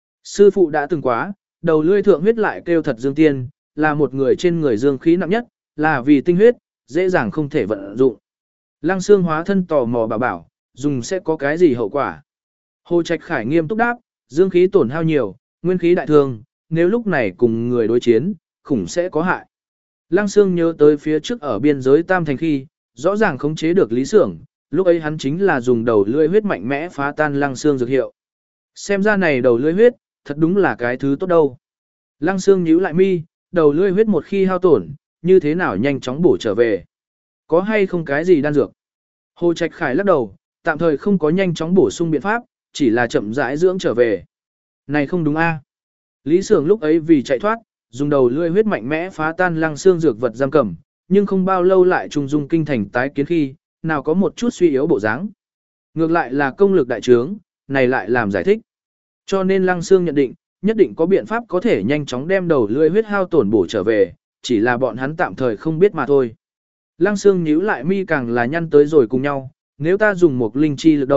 Sư phụ đã từng quá, đầu lưỡi thượng huyết lại kêu thật dương tiên, là một người trên người dương khí nặng nhất, là vì tinh huyết, dễ dàng không thể vận dụng. Lăng Xương hóa thân tò mò bảo bảo, dùng sẽ có cái gì hậu quả. Hồ Trạch Khải nghiêm túc đáp, dương khí tổn hao nhiều, nguyên khí đại thương, nếu lúc này cùng người đối chiến, khủng sẽ có hại. Lăng Xương nhớ tới phía trước ở biên giới Tam Thành khi, rõ ràng khống chế được Lý Xưởng, lúc ấy hắn chính là dùng đầu lưỡi huyết mạnh mẽ phá tan Lăng Xương dược hiệu. Xem ra này đầu lưỡi huyết, thật đúng là cái thứ tốt đâu. Lăng Xương nhíu lại mi, đầu lưỡi huyết một khi hao tổn, như thế nào nhanh chóng bổ trở về. Có hay không cái gì đan dược? Hồ Trạch Khải lắc đầu, tạm thời không có nhanh chóng bổ sung biện pháp, chỉ là chậm rãi dưỡng trở về. Này không đúng a? Lý Xưởng lúc ấy vì chạy thoát, dùng đầu lưỡi huyết mạnh mẽ phá tan Lăng Xương dược vật giam cầm, nhưng không bao lâu lại trùng dung kinh thành tái kiến khi, nào có một chút suy yếu bộ dáng. Ngược lại là công lực đại trướng, này lại làm giải thích. Cho nên Lăng Xương nhận định, nhất định có biện pháp có thể nhanh chóng đem đầu lưỡi huyết hao tổn bổ trở về, chỉ là bọn hắn tạm thời không biết mà thôi. Lăng Xương nhíu lại mi càng là nhăn tới rồi cùng nhau, nếu ta dùng một linh chi lực đâu,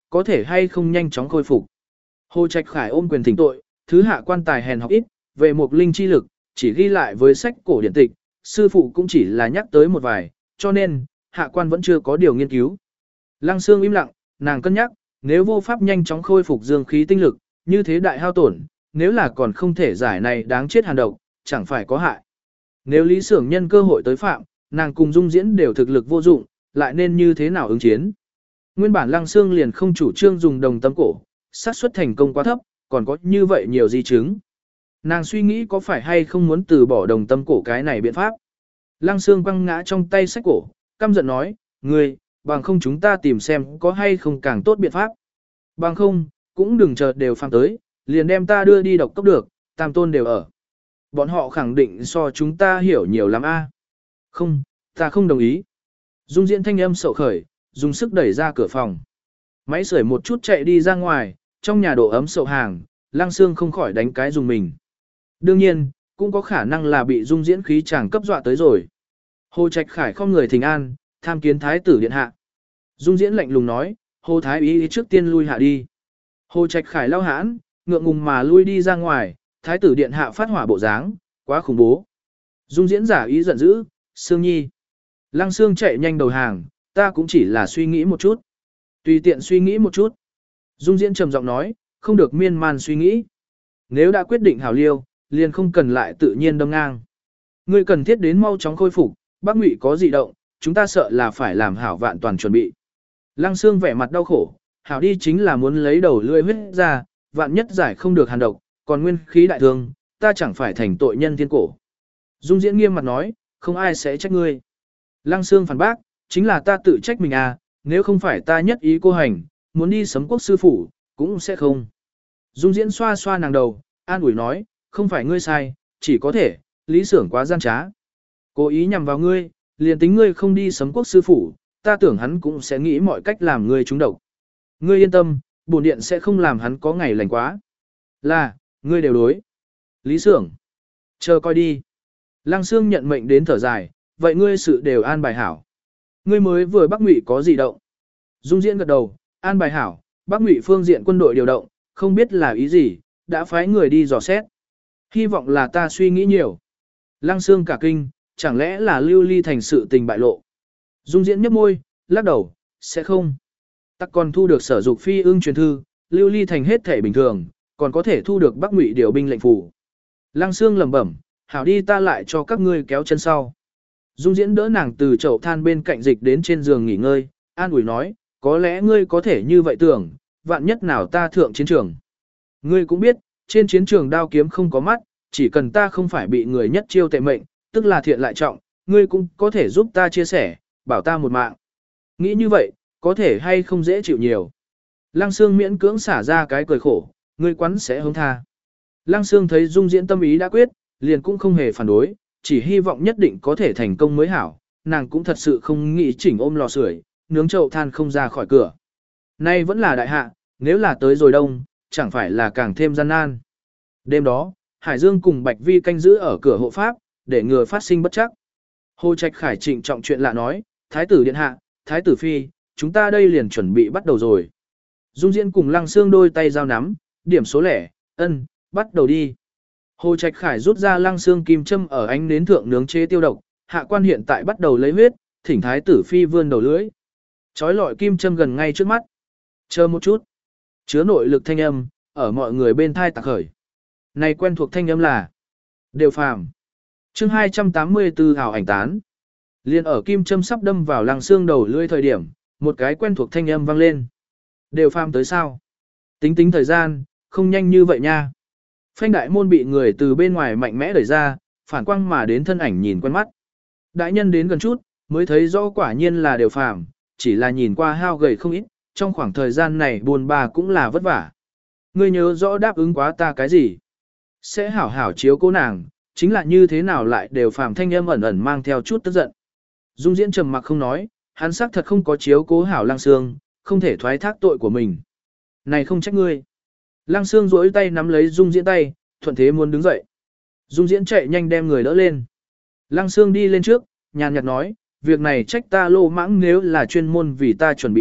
có thể hay không nhanh chóng khôi phục. Hồ Trạch Khải ôm quyền thỉnh tội, thứ hạ quan tài hèn học ít, về một linh chi lực, chỉ ghi lại với sách cổ điển tịch, sư phụ cũng chỉ là nhắc tới một vài, cho nên, hạ quan vẫn chưa có điều nghiên cứu. Lăng Sương im lặng, nàng cân nhắc, nếu vô pháp nhanh chóng khôi phục dương khí tinh lực, như thế đại hao tổn, nếu là còn không thể giải này đáng chết hàn độc, chẳng phải có hại. Nếu Lý Sưởng nhân cơ hội tới phạm, nàng cùng Dung Diễn đều thực lực vô dụng, lại nên như thế nào ứng chiến. Nguyên bản Lăng Sương liền không chủ trương dùng đồng tâm cổ, xác suất thành công quá thấp, còn có như vậy nhiều di chứng. Nàng suy nghĩ có phải hay không muốn từ bỏ đồng tâm cổ cái này biện pháp. Lăng Sương quăng ngã trong tay sách cổ, căm giận nói, ngươi, bằng không chúng ta tìm xem có hay không càng tốt biện pháp. Bằng không, cũng đừng chờ đều phang tới, liền đem ta đưa đi độc cốc được, tam tôn đều ở. Bọn họ khẳng định so chúng ta hiểu nhiều lắm a. Không, ta không đồng ý. Dung Diễn thanh âm sậu khởi, dùng sức đẩy ra cửa phòng. Máy sưởi một chút chạy đi ra ngoài, trong nhà độ ấm sậu hàng, Lăng Sương không khỏi đánh cái dùng mình. Đương nhiên, cũng có khả năng là bị Dung Diễn khí chàng cấp dọa tới rồi. Hồ Trạch Khải không người thỉnh an, tham kiến thái tử điện hạ. Dung Diễn lạnh lùng nói, Hồ Thái ý trước tiên lui hạ đi. Hồ Trạch Khải lao hãn, ngượng ngùng mà lui đi ra ngoài, thái tử điện hạ phát hỏa bộ dáng, quá khủng bố. Dung Diễn giả ý giận dữ, Sương Nhi. Lăng Sương chạy nhanh đầu hàng, ta cũng chỉ là suy nghĩ một chút. Tùy tiện suy nghĩ một chút. Dung Diễn trầm giọng nói, không được miên man suy nghĩ. Nếu đã quyết định hảo liêu, liền không cần lại tự nhiên đâm ngang. Ngươi cần thiết đến mau chóng khôi phục, Bắc Ngụy có dị động, chúng ta sợ là phải làm hảo vạn toàn chuẩn bị. Lăng Sương vẻ mặt đau khổ, hảo đi chính là muốn lấy đầu lưỡi huyết ra, vạn nhất giải không được hàn độc, còn nguyên khí đại thương, ta chẳng phải thành tội nhân thiên cổ. Dung Diễn nghiêm mặt nói, không ai sẽ trách ngươi. Lăng Sương phản bác, chính là ta tự trách mình à, nếu không phải ta nhất ý cô hành, muốn đi sấm quốc sư phủ, cũng sẽ không. Dung Diễn xoa xoa nàng đầu, an ủi nói, không phải ngươi sai, chỉ có thể, Lý Sưởng quá gian trá. Cố ý nhằm vào ngươi, liền tính ngươi không đi sấm quốc sư phủ, ta tưởng hắn cũng sẽ nghĩ mọi cách làm ngươi trúng độc. Ngươi yên tâm, bổn điện sẽ không làm hắn có ngày lành quá. Là, ngươi đều đối. Lý Sưởng. Chờ coi đi. Lăng Sương nhận mệnh đến thở dài, vậy ngươi sự đều an bài hảo. Ngươi mới vừa Bắc Ngụy có gì động? Dung Diễn gật đầu, an bài hảo, Bắc Ngụy phương diện quân đội điều động, không biết là ý gì, đã phái người đi dò xét. Hy vọng là ta suy nghĩ nhiều. Lăng Sương cả kinh, chẳng lẽ là Lưu Ly thành sự tình bại lộ. Dung Diễn nhếch môi, lắc đầu, sẽ không. Tắc còn thu được sở dục phi ưng truyền thư, Lưu Ly thành hết thể bình thường, còn có thể thu được Bắc Ngụy điều binh lệnh phủ. Lăng Sương lẩm bẩm, hảo đi ta lại cho các ngươi kéo chân sau. Dung Diễn đỡ nàng từ chậu than bên cạnh dịch đến trên giường nghỉ ngơi, an ủi nói, có lẽ ngươi có thể như vậy tưởng, vạn nhất nào ta thượng chiến trường. Ngươi cũng biết, trên chiến trường đao kiếm không có mắt, chỉ cần ta không phải bị người nhất chiêu tệ mệnh, tức là thiện lại trọng, ngươi cũng có thể giúp ta chia sẻ, bảo ta một mạng. Nghĩ như vậy, có thể hay không dễ chịu nhiều. Lăng Sương miễn cưỡng xả ra cái cười khổ, ngươi quắn sẽ hống tha. Lăng Sương thấy Dung Diễn tâm ý đã quyết, liền cũng không hề phản đối, chỉ hy vọng nhất định có thể thành công mới hảo, nàng cũng thật sự không nghĩ chỉnh ôm lò sưởi, nướng chậu than không ra khỏi cửa. Nay vẫn là đại hạ, nếu là tới rồi đông, chẳng phải là càng thêm gian nan. Đêm đó, Hải Dương cùng Bạch Vi canh giữ ở cửa hộ pháp, để ngừa phát sinh bất chắc. Hồ Trạch Khải trịnh trọng chuyện lạ nói, Thái tử điện hạ, Thái tử phi, chúng ta đây liền chuẩn bị bắt đầu rồi. Dung Diễn cùng Lăng Sương đôi tay giao nắm, điểm số lẻ, ân, bắt đầu đi. Hồ Trạch Khải rút ra Lăng Sương kim châm ở ánh nến thượng nướng chế tiêu độc, hạ quan hiện tại bắt đầu lấy huyết, thỉnh Thái tử phi vươn đầu lưỡi. Chói lọi kim châm gần ngay trước mắt. Chờ một chút. Chứa nội lực thanh âm, ở mọi người bên thai tạc khởi. Này quen thuộc thanh âm là Đều Phàm. Chương hai trăm tám mươi tư hào ảnh tán. Liên ở kim châm sắp đâm vào Lăng Sương đầu lưỡi thời điểm, một cái quen thuộc thanh âm vang lên. Đều Phàm tới sao? Tính tính thời gian, không nhanh như vậy nha. Phanh đại môn bị người từ bên ngoài mạnh mẽ đẩy ra, phản quang mà đến thân ảnh nhìn quen mắt. Đại nhân đến gần chút, mới thấy rõ quả nhiên là Đều Phàm, chỉ là nhìn qua hao gầy không ít, trong khoảng thời gian này buồn bà cũng là vất vả. Ngươi nhớ rõ đáp ứng quá ta cái gì? Sẽ hảo hảo chiếu cố nàng, chính là như thế nào lại Đều Phàm thanh âm ẩn ẩn mang theo chút tức giận. Dung Diễn trầm mặc không nói, hắn xác thật không có chiếu cố hảo Lăng Sương, không thể thoái thác tội của mình. Này không trách ngươi. Lăng Sương duỗi tay nắm lấy Dung Diễn tay, thuận thế muốn đứng dậy. Dung Diễn chạy nhanh đem người đỡ lên. Lăng Sương đi lên trước, nhàn nhạt nói, việc này trách ta lô mãng, nếu là chuyên môn vì ta chuẩn bị độc,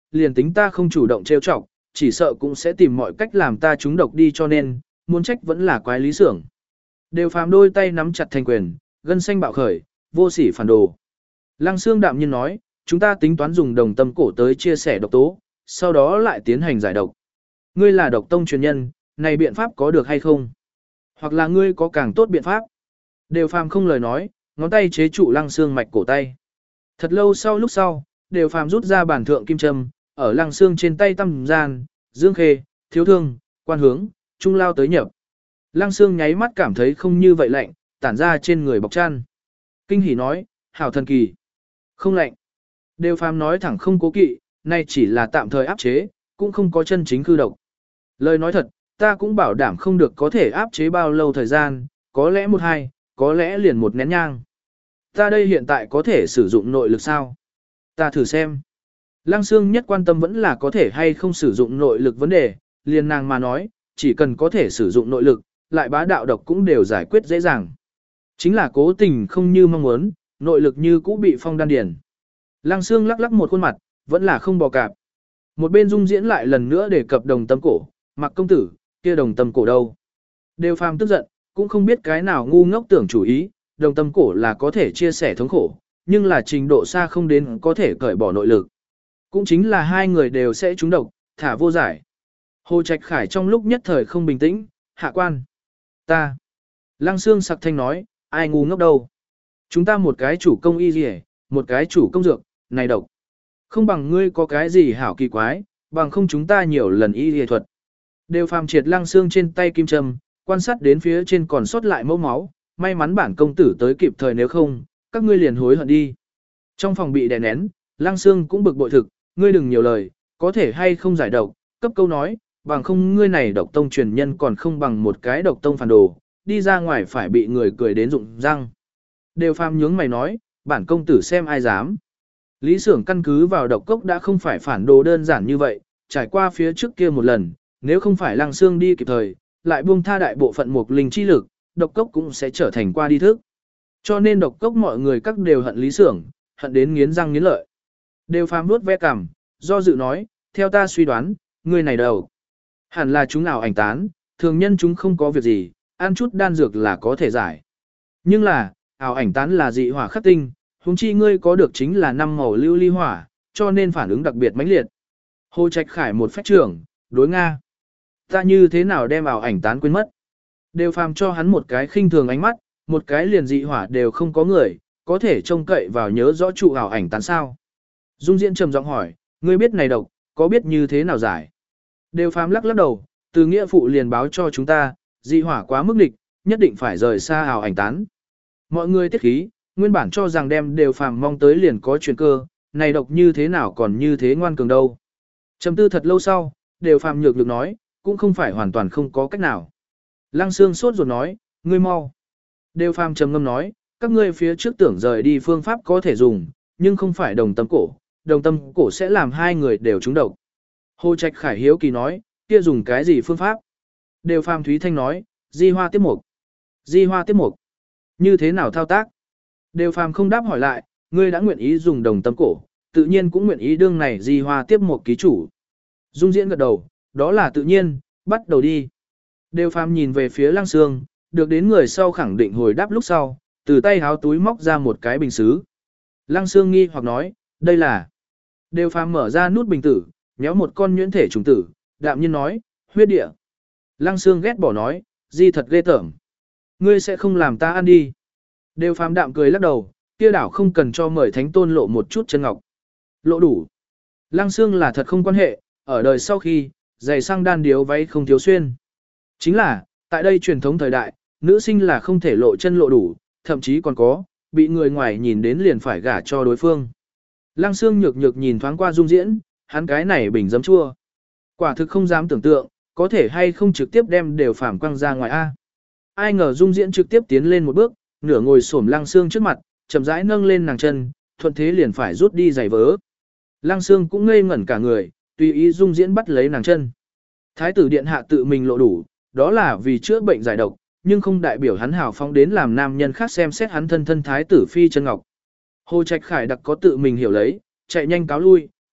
liền tính ta không chủ động trêu chọc, chỉ sợ cũng sẽ tìm mọi cách làm ta trúng độc đi cho nên, muốn trách vẫn là quái lý xưởng. Đều phàm đôi tay nắm chặt thành quyền, gân xanh bạo khởi, vô sỉ phản đồ. Lăng Xương đạm nhiên nói, chúng ta tính toán dùng đồng tâm cổ tới chia sẻ độc tố, sau đó lại tiến hành giải độc. Ngươi là độc tông truyền nhân, này biện pháp có được hay không? Hoặc là ngươi có càng tốt biện pháp? Đều phàm không lời nói, ngón tay chế trụ Lăng Xương mạch cổ tay. Thật lâu sau lúc sau, Đều phàm rút ra bản thượng kim châm, ở Lăng Xương trên tay tâm gian, Dương Khê, Thiếu Thương, Quan Hướng, Trung lao tới nhập. Lăng Xương nháy mắt cảm thấy không như vậy lạnh, tản ra trên người bọc chăn. Kinh hỉ nói, hảo thần kỳ. Không lạnh. Đều phàm nói thẳng không cố kỵ, nay chỉ là tạm thời áp chế, cũng không có chân chính cư độc. Lời nói thật, ta cũng bảo đảm không được có thể áp chế bao lâu thời gian, có lẽ một hai, có lẽ liền một nén nhang. Ta đây hiện tại có thể sử dụng nội lực sao? Ta thử xem. Lăng Xương nhất quan tâm vẫn là có thể hay không sử dụng nội lực vấn đề, liền nàng mà nói, chỉ cần có thể sử dụng nội lực, lại bá đạo độc cũng đều giải quyết dễ dàng. Chính là cố tình không như mong muốn, nội lực như cũ bị phong đan điền. Lăng Xương lắc lắc một khuôn mặt, vẫn là không bò cạp. Một bên Dung Diễn lại lần nữa đề cập đồng tâm cổ, Mặc công tử, kia đồng tâm cổ đâu? Đều phàm tức giận, cũng không biết cái nào ngu ngốc tưởng chủ ý, đồng tâm cổ là có thể chia sẻ thống khổ, nhưng là trình độ xa không đến có thể cởi bỏ nội lực. Cũng chính là hai người đều sẽ trúng độc, thả vô giải. Hồ Trạch Khải trong lúc nhất thời không bình tĩnh, hạ quan. Ta. Lăng Xương sặc thanh nói, ai ngu ngốc đâu. Chúng ta một cái chủ công y dì một cái chủ công dược, này độc. Không bằng ngươi có cái gì hảo kỳ quái, bằng không chúng ta nhiều lần y dì thuật. Đều phàm triệt Lăng Xương trên tay kim châm, quan sát đến phía trên còn sót lại mẫu máu, may mắn bản công tử tới kịp thời nếu không, các ngươi liền hối hận đi. Trong phòng bị đè nén, Lăng Xương cũng bực bội thực, ngươi đừng nhiều lời, có thể hay không giải độc, cấp câu nói, bằng không ngươi này độc tông truyền nhân còn không bằng một cái độc tông phản đồ, đi ra ngoài phải bị người cười đến rụng răng. Đều phàm nhướng mày nói, bản công tử xem ai dám. Lý Xưởng căn cứ vào độc cốc đã không phải phản đồ đơn giản như vậy, trải qua phía trước kia một lần, nếu không phải Lăng Xương đi kịp thời, lại buông tha đại bộ phận một linh chi lực, độc cốc cũng sẽ trở thành qua đi thức. Cho nên độc cốc mọi người các đều hận Lý Xưởng, hận đến nghiến răng nghiến lợi. Đều phàm nuốt ve cằm, do dự nói, theo ta suy đoán, người này đâu? Hẳn là chúng nào ảnh tán, thường nhân chúng không có việc gì, ăn chút đan dược là có thể giải. Nhưng là, ảo ảnh tán là dị hỏa khắc tinh, huống chi ngươi có được chính là năm màu lưu ly hỏa, cho nên phản ứng đặc biệt mãnh liệt. Hồ Trạch Khải một phách trưởng, đối Nga. Ta như thế nào đem ảo ảnh tán quên mất? Đều phàm cho hắn một cái khinh thường ánh mắt, một cái liền dị hỏa đều không có người, có thể trông cậy vào nhớ rõ trụ ảo ảnh tán sao. Dung Diễn trầm giọng hỏi, ngươi biết này độc, có biết như thế nào giải? Đều phàm lắc lắc đầu, từ nghĩa phụ liền báo cho chúng ta, dị hỏa quá mức địch, nhất định phải rời xa ảo ảnh tán. Mọi người tiết khí, nguyên bản cho rằng đem đều phàm mong tới liền có chuyện cơ, này độc như thế nào còn như thế ngoan cường đâu. Trầm tư thật lâu sau, đều phàm nhược được nói, cũng không phải hoàn toàn không có cách nào. Lăng Xương sốt ruột nói, ngươi mau. Đều phàm trầm ngâm nói, các ngươi phía trước tưởng rời đi phương pháp có thể dùng, nhưng không phải đồng tâm cổ, đồng tâm cổ sẽ làm hai người đều trúng độc. Hồ Trạch Khải hiếu kỳ nói, kia dùng cái gì phương pháp? Đều phàm Thúy Thanh nói, di hoa tiếp mục. Di hoa tiếp mục. Như thế nào thao tác? Đều phàm không đáp hỏi lại, ngươi đã nguyện ý dùng đồng tâm cổ, tự nhiên cũng nguyện ý đương này di hoa tiếp mục ký chủ. Dung Diễn gật đầu, đó là tự nhiên, bắt đầu đi. Đều phàm nhìn về phía Lăng Xương, được đến người sau khẳng định hồi đáp lúc sau, từ tay háo túi móc ra một cái bình sứ. Lăng Xương nghi hoặc nói, đây là. Đều phàm mở ra nút bình tử, nhéo một con nhuyễn thể trùng tử, đạm nhiên nói, huyết địa. Lăng Xương ghét bỏ nói, di thật ghê tởm. Ngươi sẽ không làm ta ăn đi. Đều phàm đạm cười lắc đầu, kia đảo không cần cho mời thánh tôn lộ một chút chân ngọc. Lộ đủ. Lăng Xương là thật không quan hệ, ở đời sau khi, giày sang đan điếu váy không thiếu xuyên. Chính là, tại đây truyền thống thời đại, nữ sinh là không thể lộ chân lộ đủ, thậm chí còn có, bị người ngoài nhìn đến liền phải gả cho đối phương. Lăng Xương nhược nhược nhìn thoáng qua Dung Diễn, hắn cái này bình giấm chua. Quả thực không dám tưởng tượng, có thể hay không trực tiếp đem đều phàm quăng ra ngoài A. Ai ngờ Dung Diễn trực tiếp tiến lên một bước, nửa ngồi xổm Lăng Xương trước mặt, chậm rãi nâng lên nàng chân, thuận thế liền phải rút đi giày vớ. Lăng Xương cũng ngây ngẩn cả người, tùy ý Dung Diễn bắt lấy nàng chân. Thái tử điện hạ tự mình lộ đủ, đó là vì chữa bệnh giải độc, nhưng không đại biểu hắn hào phóng đến làm nam nhân khác xem xét hắn thân thân thái tử phi chân ngọc. Hồ Trạch Khải đặc có tự mình hiểu lấy, chạy nhanh cáo lui,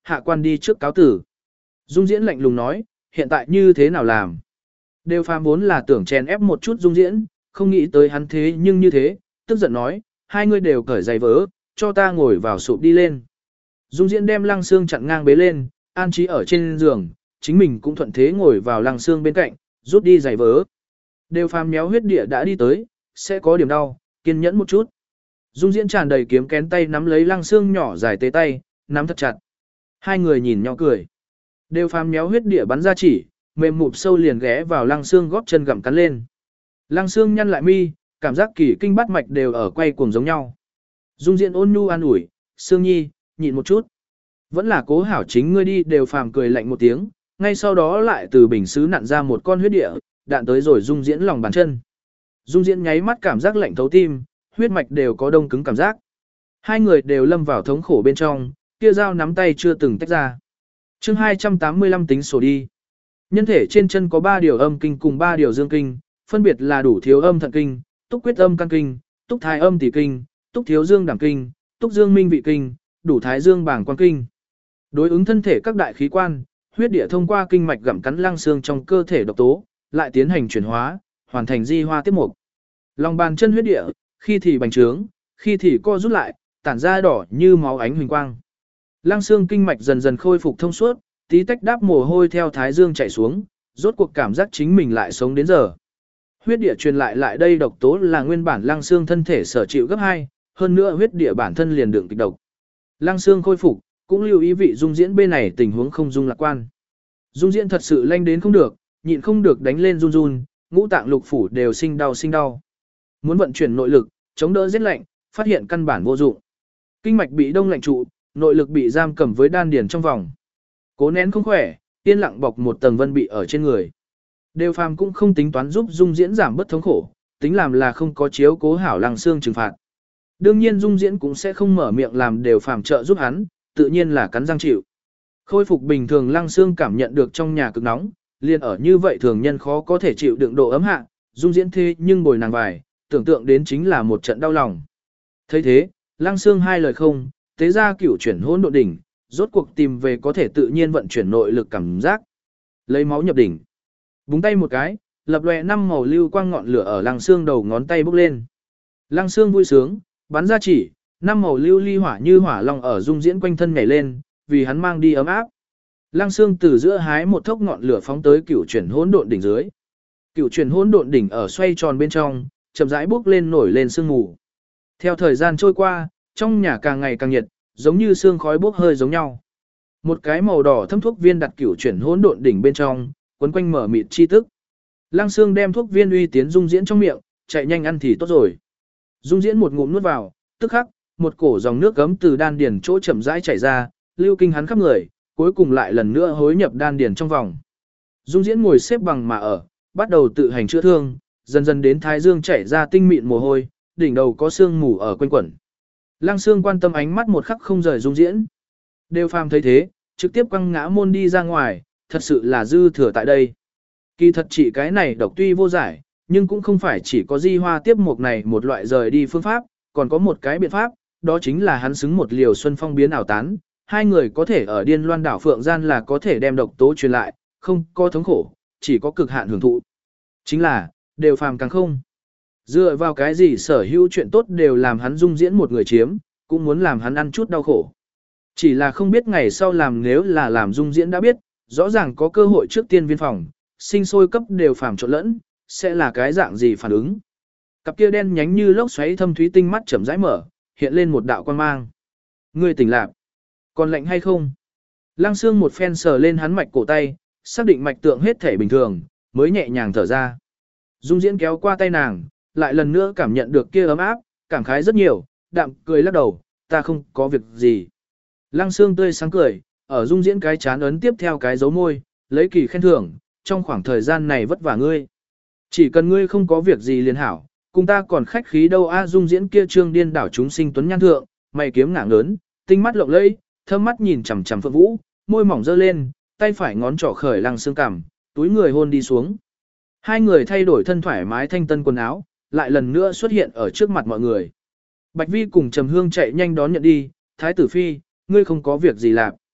hạ quan đi trước cáo tử. Dung Diễn lạnh lùng nói, hiện tại như thế nào làm? Đều phàm vốn là tưởng chèn ép một chút Dung Diễn, không nghĩ tới hắn thế nhưng như thế, tức giận nói, hai người đều cởi giày vớ, cho ta ngồi vào sụp đi lên. Dung Diễn đem Lăng Xương chặn ngang bế lên, an trí ở trên giường, chính mình cũng thuận thế ngồi vào Lăng Xương bên cạnh, rút đi giày vớ. Đều phàm méo huyết địa đã đi tới, sẽ có điểm đau, kiên nhẫn một chút. Dung Diễn tràn đầy kiếm kén tay nắm lấy Lăng Xương nhỏ dài tế tay, nắm thật chặt. Hai người nhìn nhau cười. Đều phàm méo huyết địa bắn ra chỉ, mềm mụp sâu liền ghé vào Lăng Xương góp chân gặm cắn lên. Lăng Xương nhăn lại mi, cảm giác kỳ kinh bát mạch đều ở quay cuồng giống nhau. Dung Diễn ôn nhu an ủi, Xương Nhi, nhịn một chút. Vẫn là cố hảo chính ngươi đi. Đều phàm cười lạnh một tiếng, ngay sau đó lại từ bình sứ nặn ra một con huyết địa, đạn tới rồi Dung Diễn lòng bàn chân. Dung Diễn nháy mắt cảm giác lạnh thấu tim, huyết mạch đều có đông cứng cảm giác. Hai người đều lâm vào thống khổ bên trong, kia dao nắm tay chưa từng tách ra. Chương hai trăm tám mươi lăm tính sổ đi. Nhân thể trên chân có ba điều âm kinh cùng ba điều dương kinh, phân biệt là đủ thiếu âm thận kinh, túc quyết âm căn kinh, túc thái âm tỷ kinh, túc thiếu dương đảm kinh, túc dương minh vị kinh, đủ thái dương bảng quan kinh. Đối ứng thân thể các đại khí quan, huyết địa thông qua kinh mạch gặm cắn Lăng Xương trong cơ thể độc tố, lại tiến hành chuyển hóa, hoàn thành di hoa tiếp mục. Lòng bàn chân huyết địa, khi thì bành trướng, khi thì co rút lại, tản ra đỏ như máu ánh huỳnh quang. Lăng Xương kinh mạch dần dần khôi phục thông suốt, tí tách đáp mồ hôi theo thái dương chảy xuống, rốt cuộc cảm giác chính mình lại sống đến giờ. Huyết địa truyền lại lại đây độc tố là nguyên bản Lăng Xương thân thể sở chịu gấp hai, hơn nữa huyết địa bản thân liền đựng kịch độc. Lăng Xương khôi phục, cũng lưu ý vị Dung Diễn bên này tình huống không dung lạc quan. Dung Diễn thật sự lanh đến không được, nhịn không được đánh lên run run, ngũ tạng lục phủ đều sinh đau sinh đau. Muốn vận chuyển nội lực, chống đỡ rét lạnh, phát hiện căn bản vô dụng. Kinh mạch bị đông lạnh trụ, nội lực bị giam cầm với đan điền trong vòng. Cố nén không khỏe, yên lặng bọc một tầng vân bị ở trên người. Đều phàm cũng không tính toán giúp Dung Diễn giảm bớt thống khổ, tính làm là không có chiếu cố hảo Lăng Xương trừng phạt. Đương nhiên Dung Diễn cũng sẽ không mở miệng làm Đều phàm trợ giúp hắn, tự nhiên là cắn răng chịu. Khôi phục bình thường Lăng Xương cảm nhận được trong nhà cực nóng, liền ở như vậy thường nhân khó có thể chịu đựng độ ấm hạ, Dung Diễn thế nhưng bồi nàng vài, tưởng tượng đến chính là một trận đau lòng. Thấy thế, Lăng Xương hai lời không, tế ra cửu chuyển hỗn độn đỉnh, rốt cuộc tìm về có thể tự nhiên vận chuyển nội lực cảm giác. Lấy máu nhập đỉnh. Búng tay một cái, lập lòe năm màu lưu quang ngọn lửa ở Lăng Xương đầu ngón tay bốc lên. Lăng Xương vui sướng, bắn ra chỉ, năm màu lưu ly hỏa như hỏa long ở Dung Diễn quanh thân nhảy lên, vì hắn mang đi ấm áp. Lăng Xương từ giữa hái một thốc ngọn lửa phóng tới cửu chuyển hỗn độn đỉnh dưới. Cửu chuyển hỗn độn đỉnh ở xoay tròn bên trong, chậm rãi bốc lên nổi lên sương mù. Theo thời gian trôi qua, trong nhà càng ngày càng nhiệt, giống như sương khói bốc hơi giống nhau. Một cái màu đỏ thâm thuốc viên đặt cửu chuyển hỗn độn đỉnh bên trong, quấn quanh mở mịt chi tức. Lăng Xương đem thuốc viên uy tiến Dung Diễn trong miệng, chạy nhanh ăn thì tốt rồi. Dung Diễn một ngụm nuốt vào, tức khắc, một cổ dòng nước gấm từ đan điền chỗ chậm rãi chảy ra, lưu kinh hắn khắp người, cuối cùng lại lần nữa hối nhập đan điền trong vòng. Dung Diễn ngồi xếp bằng mà ở, bắt đầu tự hành chữa thương, dần dần đến thái dương chảy ra tinh mịn mồ hôi, đỉnh đầu có sương mù ở quanh quẩn. Lăng Xương quan tâm ánh mắt một khắc không rời Dung Diễn. Đều phàm thấy thế, trực tiếp quăng ngã môn đi ra ngoài, thật sự là dư thừa tại đây. Kỳ thật chỉ cái này độc tuy vô giải, nhưng cũng không phải chỉ có di hoa tiếp mục này một loại rời đi phương pháp, còn có một cái biện pháp, đó chính là hắn xứng một liều xuân phong biến ảo tán, hai người có thể ở điên loan đảo Phượng Gian là có thể đem độc tố truyền lại, không có thống khổ, chỉ có cực hạn hưởng thụ. Chính là, Đều phàm càng không. Dựa vào cái gì sở hữu chuyện tốt đều làm hắn Dung Diễn một người chiếm, cũng muốn làm hắn ăn chút đau khổ. Chỉ là không biết ngày sau làm nếu là làm Dung Diễn đã biết, rõ ràng có cơ hội trước tiên viên phòng, sinh sôi cấp Đều phàm trộn lẫn, sẽ là cái dạng gì phản ứng. Cặp kia đen nhánh như lốc xoáy thâm thúy tinh mắt chậm rãi mở, hiện lên một đạo quan mang. Ngươi tỉnh lạc, còn lạnh hay không? Lăng Xương một phen sờ lên hắn mạch cổ tay, xác định mạch tượng hết thể bình thường, mới nhẹ nhàng thở ra. Dung Diễn kéo qua tay nàng, lại lần nữa cảm nhận được kia ấm áp, cảm khái rất nhiều, đạm cười lắc đầu, ta không có việc gì. Lăng Xương tươi sáng cười, ở Dung Diễn cái chán ấn tiếp theo cái dấu môi, lấy kỳ khen thưởng, trong khoảng thời gian này vất vả ngươi. Chỉ cần ngươi không có việc gì liền hảo, cùng ta còn khách khí đâu a. Dung Diễn kia trương điên đảo chúng sinh tuấn nhan thượng, mày kiếm ngạng lớn, tinh mắt lộng lẫy, thơm mắt nhìn chằm chằm Phượng Vũ, môi mỏng dơ lên, tay phải ngón trỏ khởi Lăng Xương cằm, túi người hôn đi xuống. Hai người thay đổi thân thoải mái thanh tân quần áo, lại lần nữa xuất hiện ở trước mặt mọi người. Bạch Vi cùng Trầm Hương chạy nhanh đón nhận đi, Thái tử phi, ngươi không có việc gì làm.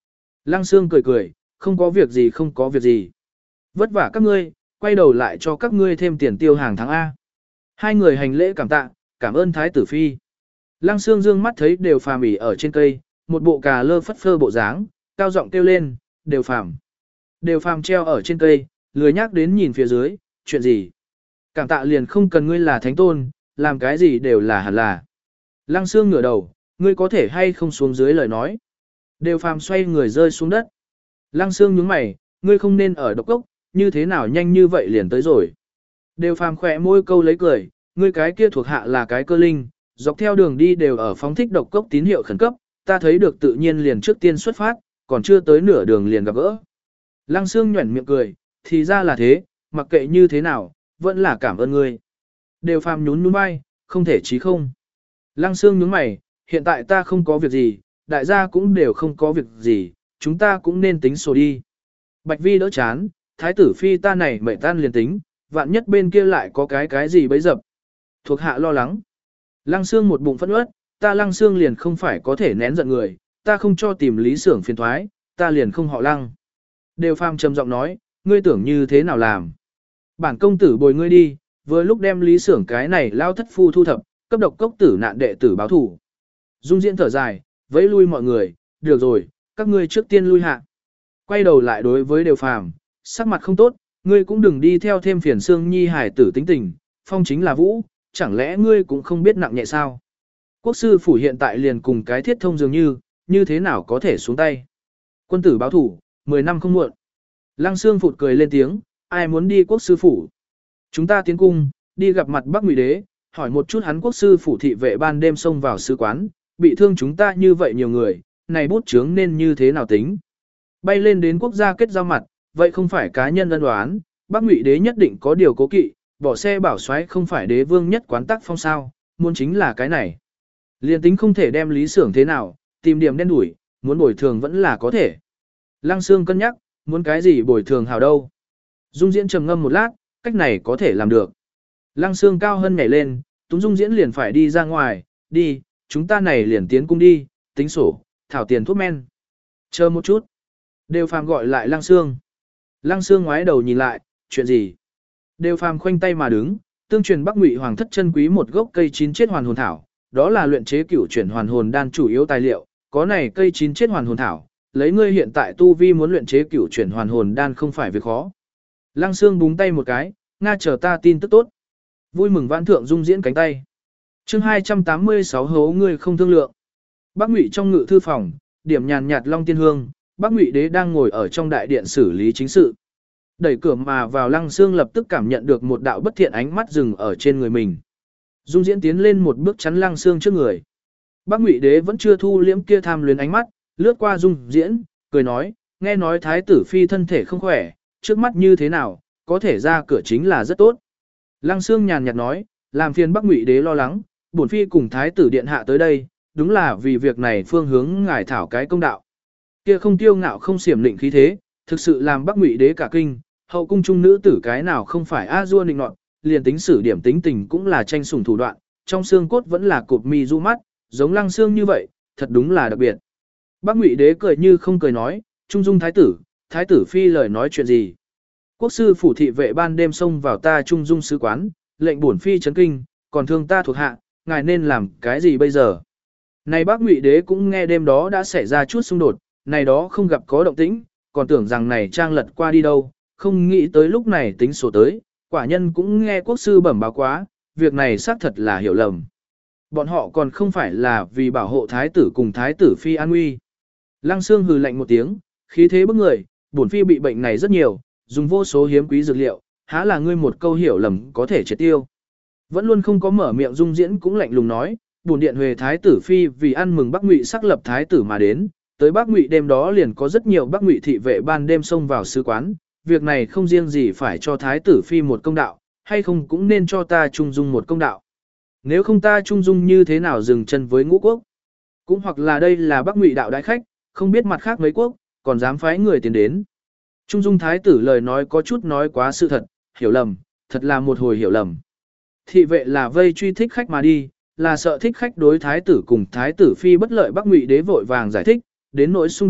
Lăng Sương cười cười, không có việc gì không có việc gì. Vất vả các ngươi, quay đầu lại cho các ngươi thêm tiền tiêu hàng tháng A. Hai người hành lễ cảm tạ, cảm ơn Thái tử Phi. Lăng Sương dương mắt thấy đều phàm ỉ ở trên cây, một bộ cà lơ phất phơ bộ dáng, cao giọng kêu lên, đều phàm. Đều phàm treo ở trên cây, lười nhác đến nhìn phía dưới, chuyện gì. Cảm tạ liền không cần ngươi là thánh tôn, làm cái gì đều là hẳn là. Lăng Sương ngửa đầu, ngươi có thể hay không xuống dưới lời nói. Đều phàm xoay người rơi xuống đất. Lăng Sương nhướng mày, ngươi không nên ở độc cốc, như thế nào nhanh như vậy liền tới rồi. Đều phàm khỏe môi câu lấy cười, ngươi cái kia thuộc hạ là cái cơ linh, dọc theo đường đi đều ở phóng thích độc cốc tín hiệu khẩn cấp, ta thấy được tự nhiên liền trước tiên xuất phát, còn chưa tới nửa đường liền gặp gỡ. Lăng Sương nhuẩn miệng cười, thì ra là thế, mặc kệ như thế nào, vẫn là cảm ơn ngươi. Đều phàm nhún nhún vai, không thể chí không. Lăng Sương nhướng mày, hiện tại ta không có việc gì, đại gia cũng đều không có việc gì, chúng ta cũng nên tính sổ đi. Bạch Vi đỡ chán, thái tử phi ta này mệnh tan liền tính, vạn nhất bên kia lại có cái cái gì bấy dập. Thuộc hạ lo lắng. Lăng Sương một bụng phẫn uất, ta Lăng Sương liền không phải có thể nén giận người, ta không cho tìm lý xưởng phiền thoái, ta liền không họ Lăng. Đều phàm trầm giọng nói, ngươi tưởng như thế nào làm. Bản công tử bồi ngươi đi, vừa lúc đem lý xưởng cái này lao thất phu thu thập, cấp độc cốc tử nạn đệ tử báo thủ. Dung Diễn thở dài, vẫy lui mọi người, được rồi, các ngươi trước tiên lui hạ. Quay đầu lại đối với Đều phàm, sắc mặt không tốt, ngươi cũng đừng đi theo thêm phiền Sương Nhi hải tử tính tình, phong chính là vũ, chẳng lẽ ngươi cũng không biết nặng nhẹ sao? Quốc sư phủ hiện tại liền cùng cái thiết thông dường như, như thế nào có thể xuống tay? Quân tử báo thủ, mười năm không muộn. Lăng Sương phụt cười lên tiếng, ai muốn đi quốc sư phủ? Chúng ta tiến cung, đi gặp mặt Bắc Ngụy Đế, hỏi một chút hắn quốc sư phủ thị vệ ban đêm xông vào sứ quán, bị thương chúng ta như vậy nhiều người, này bút chướng nên như thế nào tính? Bay lên đến quốc gia kết giao mặt, vậy không phải cá nhân ân đoán, Bắc Ngụy Đế nhất định có điều cố kỵ, bỏ xe bảo xoáy không phải đế vương nhất quán tắc phong sao, muốn chính là cái này. Liên tính không thể đem lý xưởng thế nào, tìm điểm đen đuổi, muốn bồi thường vẫn là có thể. Lăng Sương cân nhắc, muốn cái gì bồi thường hào đâu. Dung Diễn trầm ngâm một lát, cách này có thể làm được. Lăng Sương cao hơn nhảy lên, Túng Dung Diễn liền phải đi ra ngoài, đi, chúng ta này liền tiến cung đi, tính sổ, thảo tiền thuốc men. Chờ một chút. Đều phàm gọi lại Lăng Sương. Lăng Sương ngoái đầu nhìn lại, chuyện gì? Đều phàm khoanh tay mà đứng, tương truyền Bắc Ngụy hoàng thất chân quý một gốc cây chín chết hoàn hồn thảo, đó là luyện chế cửu chuyển hoàn hồn đan chủ yếu tài liệu, có này cây chín chết hoàn hồn thảo, lấy ngươi hiện tại tu vi muốn luyện chế cửu chuyển hoàn hồn đan không phải việc khó. Lăng Sương búng tay một cái, nga chờ ta tin tức tốt. Vui mừng vãn thượng Dung Diễn cánh tay. Chương hai trăm tám mươi sáu hố ngươi không thương lượng. Bắc Ngụy trong ngự thư phòng, điểm nhàn nhạt long tiên hương, Bắc Ngụy Đế đang ngồi ở trong đại điện xử lý chính sự. Đẩy cửa mà vào Lăng Sương lập tức cảm nhận được một đạo bất thiện ánh mắt dừng ở trên người mình. Dung Diễn tiến lên một bước chắn Lăng Sương trước người. Bắc Ngụy Đế vẫn chưa thu liễm kia tham luyến ánh mắt, lướt qua Dung Diễn, cười nói, nghe nói thái tử phi thân thể không khỏe, trước mắt như thế nào, có thể ra cửa chính là rất tốt. Lăng Sương nhàn nhạt nói, làm phiền Bắc Ngụy Đế lo lắng, bổn phi cùng thái tử điện hạ tới đây, đúng là vì việc này phương hướng ngài thảo cái công đạo. Kia không tiêu ngạo không xiểm lịnh khí thế, thực sự làm Bắc Ngụy Đế cả kinh, hậu cung trung nữ tử cái nào không phải a dua nịnh nọt, liền tính sử điểm tính tình cũng là tranh sủng thủ đoạn, trong xương cốt vẫn là cụp mi du mắt, giống Lăng Sương như vậy, thật đúng là đặc biệt. Bắc Ngụy Đế cười như không cười nói, trung dung thái tử, thái tử phi lời nói chuyện gì? Quốc sư phủ thị vệ ban đêm xông vào ta trung dung sứ quán, lệnh bổn phi chấn kinh, còn thương ta thuộc hạ, ngài nên làm cái gì bây giờ? Này Bắc Ngụy Đế cũng nghe đêm đó đã xảy ra chút xung đột, này đó không gặp có động tĩnh, còn tưởng rằng này trang lật qua đi đâu, không nghĩ tới lúc này tính sổ tới, quả nhân cũng nghe quốc sư bẩm báo quá, việc này xác thật là hiểu lầm. Bọn họ còn không phải là vì bảo hộ thái tử cùng thái tử phi an nguy. Lăng Sương hừ lạnh một tiếng, khí thế bức người, bổn phi bị bệnh này rất nhiều, dùng vô số hiếm quý dược liệu, há là ngươi một câu hiểu lầm có thể triệt tiêu. Vẫn luôn không có mở miệng Dung Diễn cũng lạnh lùng nói, bổn điện huề thái tử phi vì ăn mừng Bắc Ngụy sắc lập thái tử mà đến, tới Bắc Ngụy đêm đó liền có rất nhiều Bắc Ngụy thị vệ ban đêm xông vào sứ quán, việc này không riêng gì phải cho thái tử phi một công đạo, hay không cũng nên cho ta trung dung một công đạo. Nếu không ta trung dung như thế nào dừng chân với ngũ quốc? Cũng hoặc là đây là Bắc Ngụy đạo đại khách, không biết mặt khác mấy quốc, còn dám phái người tiến đến. Trung dung thái tử lời nói có chút nói quá sự thật, hiểu lầm, thật là một hồi hiểu lầm. Thị vệ là vây truy thích khách mà đi, là sợ thích khách đối thái tử cùng thái tử phi bất lợi Bắc Ngụy Đế vội vàng giải thích, đến nỗi xung đột,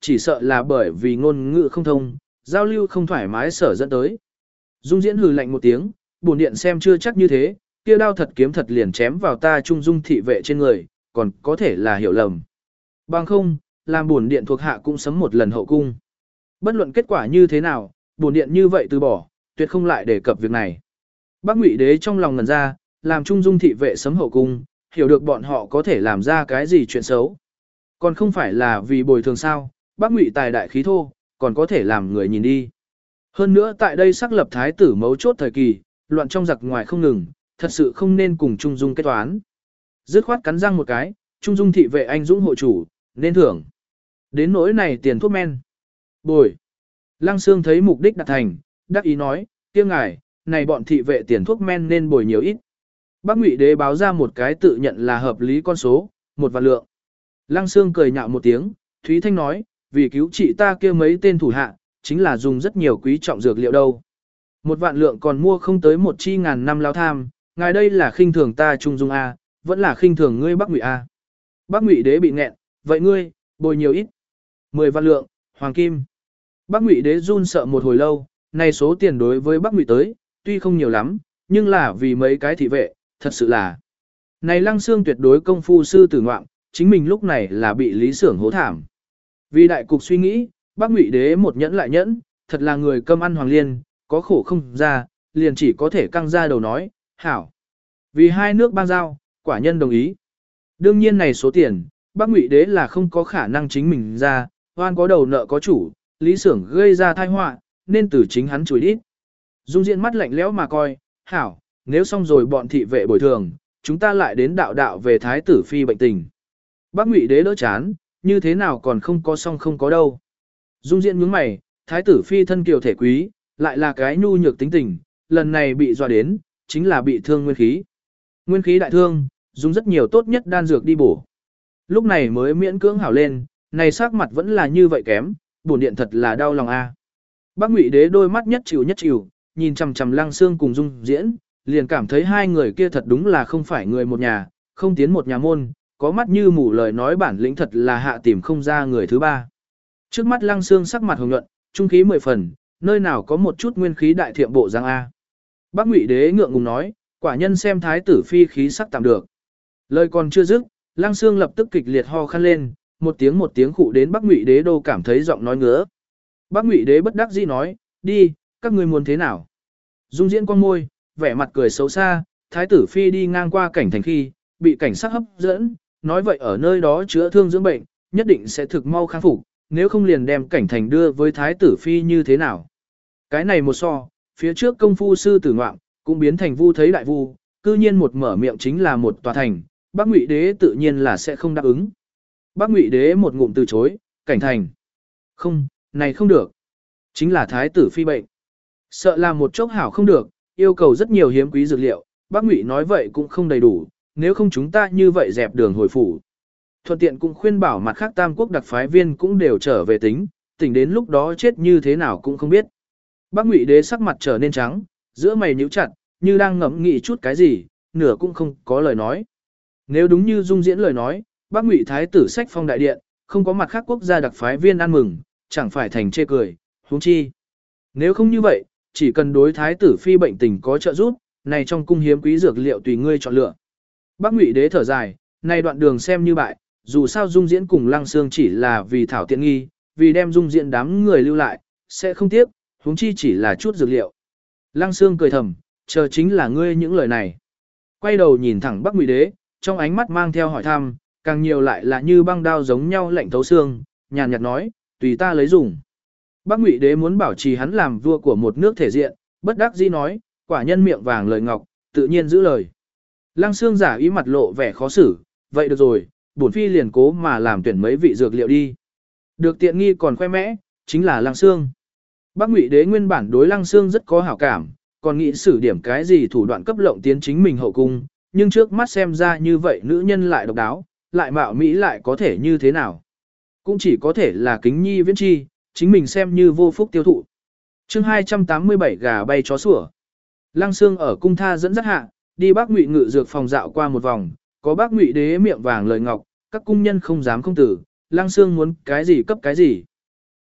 chỉ sợ là bởi vì ngôn ngữ không thông, giao lưu không thoải mái sở dẫn tới. Dung Diễn hừ lạnh một tiếng, bổn điện xem chưa chắc như thế, kia đao thật kiếm thật liền chém vào ta trung dung thị vệ trên người, còn có thể là hiểu lầm. Bằng không, làm bổn điện thuộc hạ cũng sấm một lần hậu cung. Bất luận kết quả như thế nào, bổn điện như vậy từ bỏ, tuyệt không lại đề cập việc này. Bắc Ngụy Đế trong lòng ngần ra, làm trung dung thị vệ sấm hậu cung, hiểu được bọn họ có thể làm ra cái gì chuyện xấu. Còn không phải là vì bồi thường sao, Bắc Ngụy tài đại khí thô, còn có thể làm người nhìn đi. Hơn nữa tại đây xác lập thái tử mấu chốt thời kỳ, loạn trong giặc ngoài không ngừng, thật sự không nên cùng Trung Dung kết toán. Dứt khoát cắn răng một cái, Trung Dung thị vệ anh dũng hộ chủ, nên thưởng. Đến nỗi này tiền thuốc men. Bồi. Lăng Sương thấy mục đích đạt thành, đắc ý nói, kia ngài, này bọn thị vệ tiền thuốc men nên bồi nhiều ít. Bắc Ngụy Đế báo ra một cái tự nhận là hợp lý con số, một vạn lượng. Lăng Sương cười nhạo một tiếng, Thúy Thanh nói, vì cứu trị ta kia mấy tên thủ hạ, chính là dùng rất nhiều quý trọng dược liệu đâu. Một vạn lượng còn mua không tới một chi ngàn năm lao tham, ngài đây là khinh thường ta Trung Dung A, vẫn là khinh thường ngươi Bắc Ngụy A. Bắc Ngụy Đế bị nghẹn, vậy ngươi, bồi nhiều ít. Mười vạn lượng, hoàng kim. Bắc Ngụy Đế run sợ một hồi lâu, này số tiền đối với Bắc Ngụy tới, tuy không nhiều lắm, nhưng là vì mấy cái thị vệ, thật sự là. Này Lăng Sương tuyệt đối công phu sư tử ngoạm, chính mình lúc này là bị Lý Sưởng hố thảm. Vì đại cục suy nghĩ, Bắc Ngụy Đế một nhẫn lại nhẫn, thật là người câm ăn hoàng liên, có khổ không ra, liền chỉ có thể căng ra đầu nói, hảo. Vì hai nước ban giao, quả nhân đồng ý. Đương nhiên này số tiền, Bắc Ngụy Đế là không có khả năng chính mình ra, oan có đầu nợ có chủ, Lý Sưởng gây ra tai họa, nên từ chính hắn chùi đít. Dung Diễn mắt lạnh lẽo mà coi, hảo, nếu xong rồi bọn thị vệ bồi thường, chúng ta lại đến đạo đạo về thái tử phi bệnh tình. Bắc Ngụy Đế đỡ chán, như thế nào còn không có xong không có đâu. Dung Diễn nhướng mày, thái tử phi thân kiều thể quý, lại là cái nhu nhược tính tình, lần này bị dọa đến, chính là bị thương nguyên khí. Nguyên khí đại thương, dùng rất nhiều tốt nhất đan dược đi bổ. Lúc này mới miễn cưỡng hảo lên, này sắc mặt vẫn là như vậy kém, bổn điện thật là đau lòng a. Bắc Ngụy Đế đôi mắt nhất chịu nhất chịu, nhìn chằm chằm Lăng Sương cùng Dung Diễn, liền cảm thấy hai người kia thật đúng là không phải người một nhà, không tiến một nhà môn, có mắt như mù lời nói bản lĩnh thật là hạ tìm không ra người thứ ba. Trước mắt Lăng Sương sắc mặt hồng nhuận, trung khí mười phần, nơi nào có một chút nguyên khí đại thiệm bộ giang a. Bắc Ngụy Đế ngượng ngùng nói, quả nhân xem thái tử phi khí sắc tạm được. Lời còn chưa dứt, Lăng Sương lập tức kịch liệt ho khăn lên, một tiếng một tiếng khụ đến Bắc Ngụy Đế đô cảm thấy giọng nói ngứa. Bắc Ngụy Đế bất đắc dĩ nói, đi, các ngươi muốn thế nào? Dung Diễn con môi, vẻ mặt cười xấu xa, thái tử phi đi ngang qua cảnh thành khi, bị cảnh sát hấp dẫn, nói vậy ở nơi đó chữa thương dưỡng bệnh, nhất định sẽ thực mau kháng phục, nếu không liền đem cảnh thành đưa với thái tử phi như thế nào. Cái này một so, phía trước công phu sư tử ngoạm, cũng biến thành vu thấy đại vu, cư nhiên một mở miệng chính là một tòa thành, Bắc Ngụy Đế tự nhiên là sẽ không đáp ứng. Bắc Ngụy Đế một ngụm từ chối, cảnh thành. Không, này không được. Chính là thái tử phi bệnh. Sợ là một chốc hảo không được, yêu cầu rất nhiều hiếm quý dược liệu, Bắc Ngụy nói vậy cũng không đầy đủ, nếu không chúng ta như vậy dẹp đường hồi phủ. Thuận tiện cũng khuyên bảo mặt khác tam quốc đặc phái viên cũng đều trở về tính, tỉnh đến lúc đó chết như thế nào cũng không biết. Bắc Ngụy Đế sắc mặt trở nên trắng, giữa mày nhíu chặt, như đang ngẫm nghĩ chút cái gì, nửa cũng không có lời nói. Nếu đúng như Dung Diễn lời nói, Bắc Ngụy thái tử sách phong đại điện, không có mặt khác quốc gia đặc phái viên ăn mừng, chẳng phải thành chê cười, huống chi. Nếu không như vậy, chỉ cần đối thái tử phi bệnh tình có trợ giúp, này trong cung hiếm quý dược liệu tùy ngươi chọn lựa. Bắc Ngụy Đế thở dài, này đoạn đường xem như bại, dù sao Dung Diễn cùng Lăng Sương chỉ là vì thảo tiện nghi, vì đem Dung Diễn đám người lưu lại, sẽ không tiếc, huống chi chỉ là chút dược liệu. Lăng Sương cười thầm, chờ chính là ngươi những lời này. Quay đầu nhìn thẳng Bắc Ngụy Đế, trong ánh mắt mang theo hỏi thăm, càng nhiều lại là như băng đao giống nhau lạnh thấu xương, nhàn nhạt nói, tùy ta lấy dùng. Bắc Ngụy Đế muốn bảo trì hắn làm vua của một nước thể diện, bất đắc dĩ nói, quả nhân miệng vàng lời ngọc, tự nhiên giữ lời. Lăng Sương giả ý mặt lộ vẻ khó xử, vậy được rồi, bổn phi liền cố mà làm tuyển mấy vị dược liệu đi. Được tiện nghi còn khoe mẽ, chính là Lăng Sương. Bắc Ngụy Đế nguyên bản đối Lăng Sương rất có hảo cảm, còn nghĩ xử điểm cái gì thủ đoạn cấp lộng tiến chính mình hậu cung, nhưng trước mắt xem ra như vậy nữ nhân lại độc đáo, lại mạo mỹ lại có thể như thế nào. Cũng chỉ có thể là kính nhi viễn chi, chính mình xem như vô phúc tiêu thụ. Chương hai trăm tám mươi bảy gà bay chó sủa. Lăng Sương ở cung tha dẫn dắt hạ, đi Bắc Ngụy ngự dược phòng dạo qua một vòng, có Bắc Ngụy Đế miệng vàng lời ngọc, các cung nhân không dám không tử, Lăng Sương muốn cái gì cấp cái gì.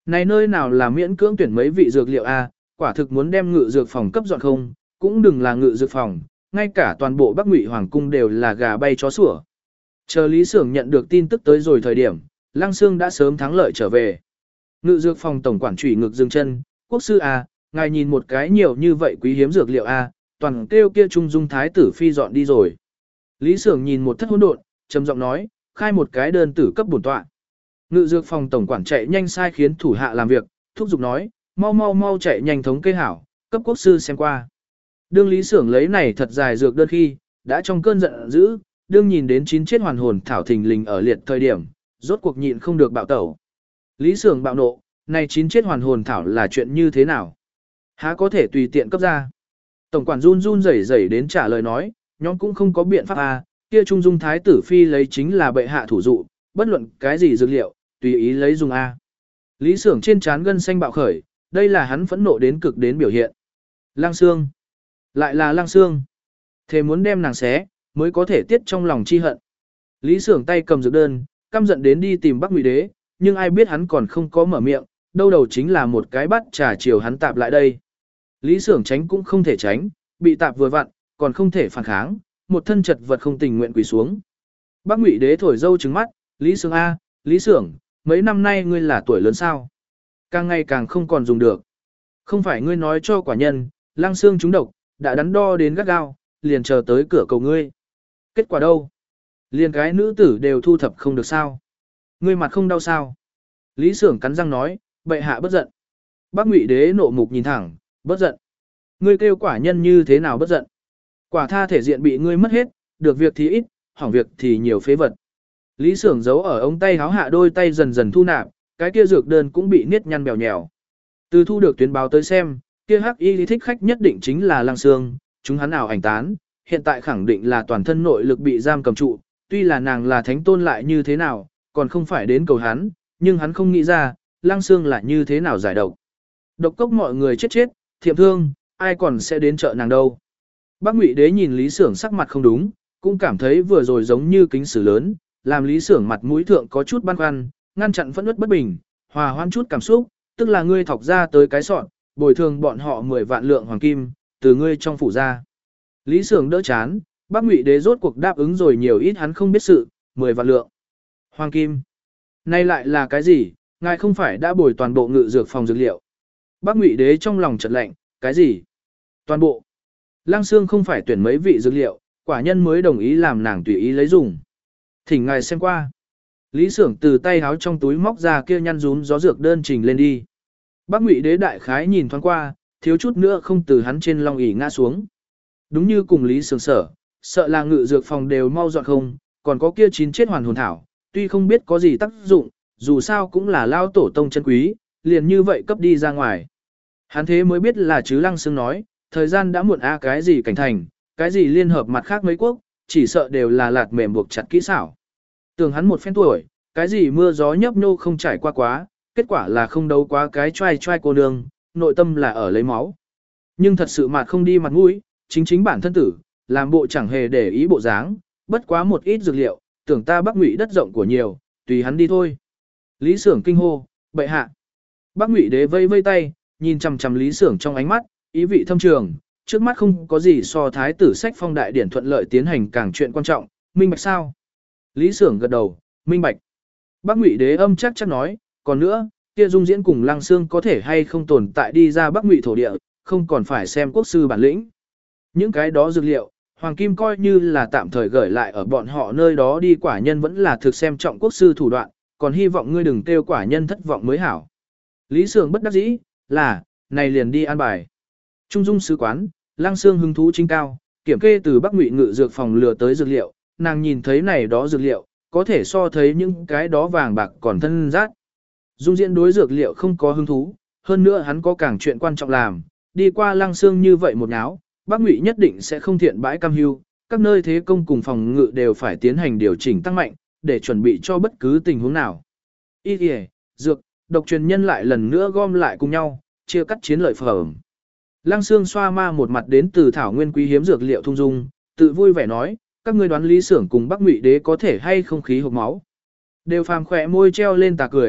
Này nơi nào là miễn cưỡng tuyển mấy vị dược liệu a, quả thực muốn đem ngự dược phòng cấp dọn không, cũng đừng là ngự dược phòng, ngay cả toàn bộ Bắc Ngụy Hoàng cung đều là gà bay chó sủa. Chờ Lý Sưởng nhận được tin tức tới rồi thời điểm, Lăng Xương đã sớm thắng lợi trở về. Ngự dược phòng tổng quản trụy ngực dừng chân, quốc sư a, ngài nhìn một cái nhiều như vậy quý hiếm dược liệu a, toàn kêu kia trung dung thái tử phi dọn đi rồi. Lý Sưởng nhìn một thất hỗn độn, trầm giọng nói, khai một cái đơn tử cấp bổn tọa. Ngự dược phòng tổng quản chạy nhanh sai khiến thủ hạ làm việc, thúc giục nói, mau mau mau chạy nhanh thống kê hảo, cấp quốc sư xem qua. Đương Lý Sưởng lấy này thật dài dược đơn khi, đã trong cơn giận dữ, đương nhìn đến chín chết hoàn hồn thảo thình lình ở liệt thời điểm, rốt cuộc nhịn không được bạo tẩu. Lý Sưởng bạo nộ, này chín chết hoàn hồn thảo là chuyện như thế nào? Há có thể tùy tiện cấp ra? Tổng quản run run rẩy rẩy đến trả lời nói, nhóm cũng không có biện pháp à, kia trung dung thái tử phi lấy chính là bệ hạ thủ dụ, bất luận cái gì dược liệu, tùy ý lấy dùng a. Lý Sưởng trên trán gân xanh bạo khởi, đây là hắn phẫn nộ đến cực đến biểu hiện. Lăng Xương, lại là Lăng Xương, thề muốn đem nàng xé, mới có thể tiết trong lòng chi hận. Lý Sưởng tay cầm dược đơn, căm giận đến đi tìm Bắc Ngụy Đế, nhưng ai biết hắn còn không có mở miệng, đâu đầu chính là một cái bát trà chiều hắn tạp lại đây. Lý Sưởng tránh cũng không thể tránh, bị tạp vừa vặn, còn không thể phản kháng, một thân chật vật không tình nguyện quỳ xuống. Bắc Ngụy Đế thổi dâu trừng mắt, Lý Sưởng a, Lý Sưởng, mấy năm nay ngươi là tuổi lớn sao? Càng ngày càng không còn dùng được. Không phải ngươi nói cho quả nhân, Lăng Xương trúng độc, đã đắn đo đến gắt gao, liền chờ tới cửa cầu ngươi. Kết quả đâu? Liền cái nữ tử đều thu thập không được sao? Ngươi mặt không đau sao? Lý Sưởng cắn răng nói, bệ hạ bất giận. Bắc Ngụy Đế nộ mục nhìn thẳng, bất giận. Ngươi kêu quả nhân như thế nào bất giận? Quả tha thể diện bị ngươi mất hết, được việc thì ít, hỏng việc thì nhiều phế vật. Lý Sưởng giấu ở ống tay háo hạ đôi tay dần dần thu nạp, cái kia dược đơn cũng bị niết nhăn bèo nhèo. Từ thu được tuyến báo tới xem, kia hắc y lý thích khách nhất định chính là Lăng Xương, chúng hắn ảo ảnh tán, hiện tại khẳng định là toàn thân nội lực bị giam cầm trụ, tuy là nàng là thánh tôn lại như thế nào, còn không phải đến cầu hắn, nhưng hắn không nghĩ ra, Lăng Xương là như thế nào giải độc. Độc cốc mọi người chết chết, thiệm thương, ai còn sẽ đến chợ nàng đâu. Bắc Ngụy Đế nhìn Lý Sưởng sắc mặt không đúng, cũng cảm thấy vừa rồi giống như kính sử lớn, làm Lý Sưởng mặt mũi thượng có chút băn khoăn, ngăn chặn phẫn uất bất bình, hòa hoan chút cảm xúc, tức là ngươi thọc ra tới cái sọn, bồi thường bọn họ mười vạn lượng hoàng kim, từ ngươi trong phủ ra. Lý Sưởng đỡ chán, Bắc Ngụy Đế rốt cuộc đáp ứng rồi nhiều ít hắn không biết sự, mười vạn lượng. Hoàng kim. Nay lại là cái gì, ngài không phải đã bồi toàn bộ ngự dược phòng dược liệu. Bắc Ngụy Đế trong lòng chợt lạnh, cái gì? Toàn bộ. Lăng Xương không phải tuyển mấy vị dược liệu, quả nhân mới đồng ý làm nàng tùy ý lấy dùng. Thỉnh ngài xem qua. Lý Sưởng từ tay háo trong túi móc ra kia nhăn rúm gió dược đơn trình lên đi. Bắc Ngụy Đế đại khái nhìn thoáng qua, thiếu chút nữa không từ hắn trên long ỷ ngã xuống. Đúng như cùng Lý Sưởng sở, sợ là ngự dược phòng đều mau dọn không, còn có kia chín chết hoàn hồn thảo, tuy không biết có gì tác dụng, dù sao cũng là lao tổ tông chân quý, liền như vậy cấp đi ra ngoài. Hắn thế mới biết là chứ Lăng Xương nói, thời gian đã muộn a cái gì cảnh thành, cái gì liên hợp mặt khác mấy quốc, chỉ sợ đều là lạt mềm buộc chặt kỹ xảo. Tưởng hắn một phen tuổi, cái gì mưa gió nhấp nhô không trải qua quá, kết quả là không đấu quá cái trai trai cô nương, nội tâm là ở lấy máu. Nhưng thật sự mặt không đi mặt mũi, chính chính bản thân tử, làm bộ chẳng hề để ý bộ dáng, bất quá một ít dược liệu, tưởng ta Bắc Ngụy đất rộng của nhiều, tùy hắn đi thôi. Lý Sưởng kinh hô, bệ hạ. Bắc Ngụy Đế vây vây tay, nhìn chằm chằm Lý Sưởng trong ánh mắt, ý vị thâm trường, trước mắt không có gì so thái tử sách phong đại điển thuận lợi tiến hành càng chuyện quan trọng, minh bạch sao? Lý Sưởng gật đầu, minh bạch. Bắc Ngụy Đế âm chắc chắc nói, còn nữa, kia Dung Diễn cùng Lăng Xương có thể hay không tồn tại đi ra Bắc Ngụy thổ địa, không còn phải xem quốc sư bản lĩnh. Những cái đó dược liệu, Hoàng Kim coi như là tạm thời gửi lại ở bọn họ nơi đó đi, quả nhân vẫn là thực xem trọng quốc sư thủ đoạn, còn hy vọng ngươi đừng kêu quả nhân thất vọng mới hảo. Lý Sưởng bất đắc dĩ, là, này liền đi an bài. Trung Dung sứ quán, Lăng Xương hứng thú chính cao, kiểm kê từ Bắc Ngụy ngự dược phòng lừa tới dược liệu, nàng nhìn thấy này đó dược liệu, có thể so thấy những cái đó vàng bạc còn thân rát. Dung Diễn đối dược liệu không có hứng thú, hơn nữa hắn có càng chuyện quan trọng làm, đi qua Lăng Xương như vậy một náo, Bắc Ngụy nhất định sẽ không thiện bãi cam hưu, các nơi thế công cùng phòng ngự đều phải tiến hành điều chỉnh tăng mạnh, để chuẩn bị cho bất cứ tình huống nào. Y y, dược, độc truyền nhân lại lần nữa gom lại cùng nhau, chia cắt chiến lợi phẩm. Lăng Xương xoa ma một mặt đến từ thảo nguyên quý hiếm dược liệu thung dung, tự vui vẻ nói, các ngươi đoán Lý Sưởng cùng Bắc Ngụy Đế có thể hay không khí hộc máu. Đều phàm khỏe môi treo lên tà cười,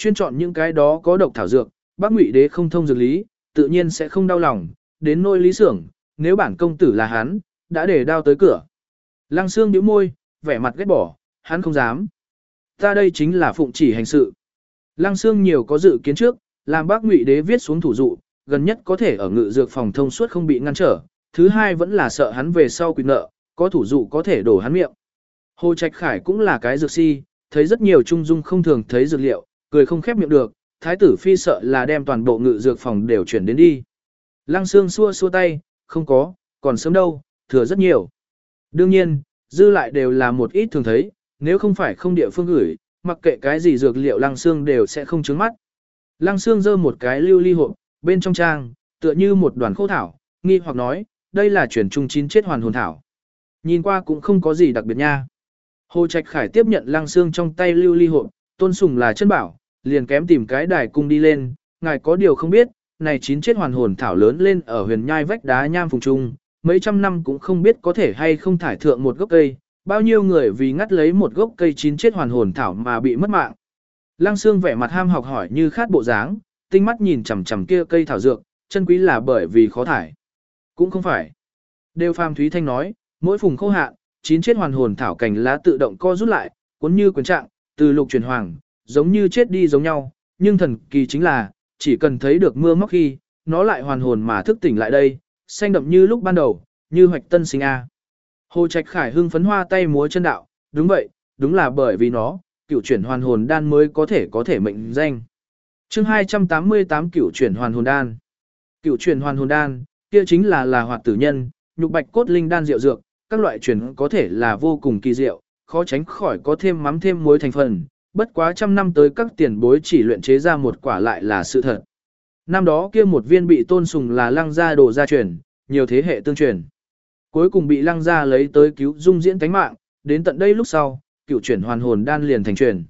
chuyên chọn những cái đó có độc thảo dược, Bắc Ngụy Đế không thông dược lý, tự nhiên sẽ không đau lòng, đến nỗi Lý Xưởng, nếu bản công tử là hắn, đã để đao tới cửa. Lăng Xương nhíu môi, vẻ mặt ghét bỏ, hắn không dám. Ta đây chính là phụng chỉ hành sự. Lăng Xương nhiều có dự kiến trước, làm Bắc Ngụy Đế viết xuống thủ dụ, gần nhất có thể ở ngự dược phòng thông suốt không bị ngăn trở, thứ hai vẫn là sợ hắn về sau quỵt nợ, có thủ dụ có thể đổ hắn miệng. Hồ Trạch Khải cũng là cái dược si, thấy rất nhiều trung dung không thường thấy dược liệu, cười không khép miệng được, thái tử phi sợ là đem toàn bộ ngự dược phòng đều chuyển đến đi. Lăng Xương xua xua tay, không có, còn sớm đâu, thừa rất nhiều. Đương nhiên, dư lại đều là một ít thường thấy, nếu không phải không địa phương gửi, mặc kệ cái gì dược liệu Lăng Xương đều sẽ không trướng mắt. Lăng Xương giơ một cái lưu ly hộp, bên trong trang, tựa như một đoàn khô thảo, nghi hoặc nói, đây là chuyển trung chín chết hoàn hồn thảo. Nhìn qua cũng không có gì đặc biệt nha. Hồ Trạch Khải tiếp nhận Lăng Xương trong tay lưu ly hộp, tôn sùng là chân bảo, liền kém tìm cái đài cung đi lên, ngài có điều không biết, này chín chết hoàn hồn thảo lớn lên ở huyền nhai vách đá nham phùng trung, mấy trăm năm cũng không biết có thể hay không thải thượng một gốc cây, bao nhiêu người vì ngắt lấy một gốc cây chín chết hoàn hồn thảo mà bị mất mạng. Lăng Xương vẻ mặt ham học hỏi như khát bộ dáng, tinh mắt nhìn chằm chằm kia cây thảo dược, chân quý là bởi vì khó thải. Cũng không phải. Đều Phàm Thúy Thanh nói, mỗi phùng khô hạn, chín chết hoàn hồn thảo cành lá tự động co rút lại, cuốn như quyền trạng, từ lục chuyển hoàng, giống như chết đi giống nhau, nhưng thần kỳ chính là, chỉ cần thấy được mưa móc khi, nó lại hoàn hồn mà thức tỉnh lại đây, xanh đậm như lúc ban đầu, như hoạch tân sinh a. Hồ Trạch Khải hưng phấn hoa tay múa chân đạo, đúng vậy, đúng là bởi vì nó, cửu chuyển hoàn hồn đan mới có thể có thể mệnh danh. Chương hai trăm tám mươi tám cửu chuyển hoàn hồn đan. Cửu chuyển hoàn hồn đan, kia chính là là hoạt tử nhân, nhục bạch cốt linh đan diệu dược, các loại chuyển có thể là vô cùng kỳ diệu, khó tránh khỏi có thêm mắm thêm muối thành phần, bất quá trăm năm tới các tiền bối chỉ luyện chế ra một quả lại là sự thật. Năm đó kia một viên bị tôn sùng là Lăng gia đồ gia truyền, nhiều thế hệ tương truyền. Cuối cùng bị Lăng gia lấy tới cứu dung diễn tánh mạng, đến tận đây lúc sau, cửu chuyển hoàn hồn đan liền thành truyền.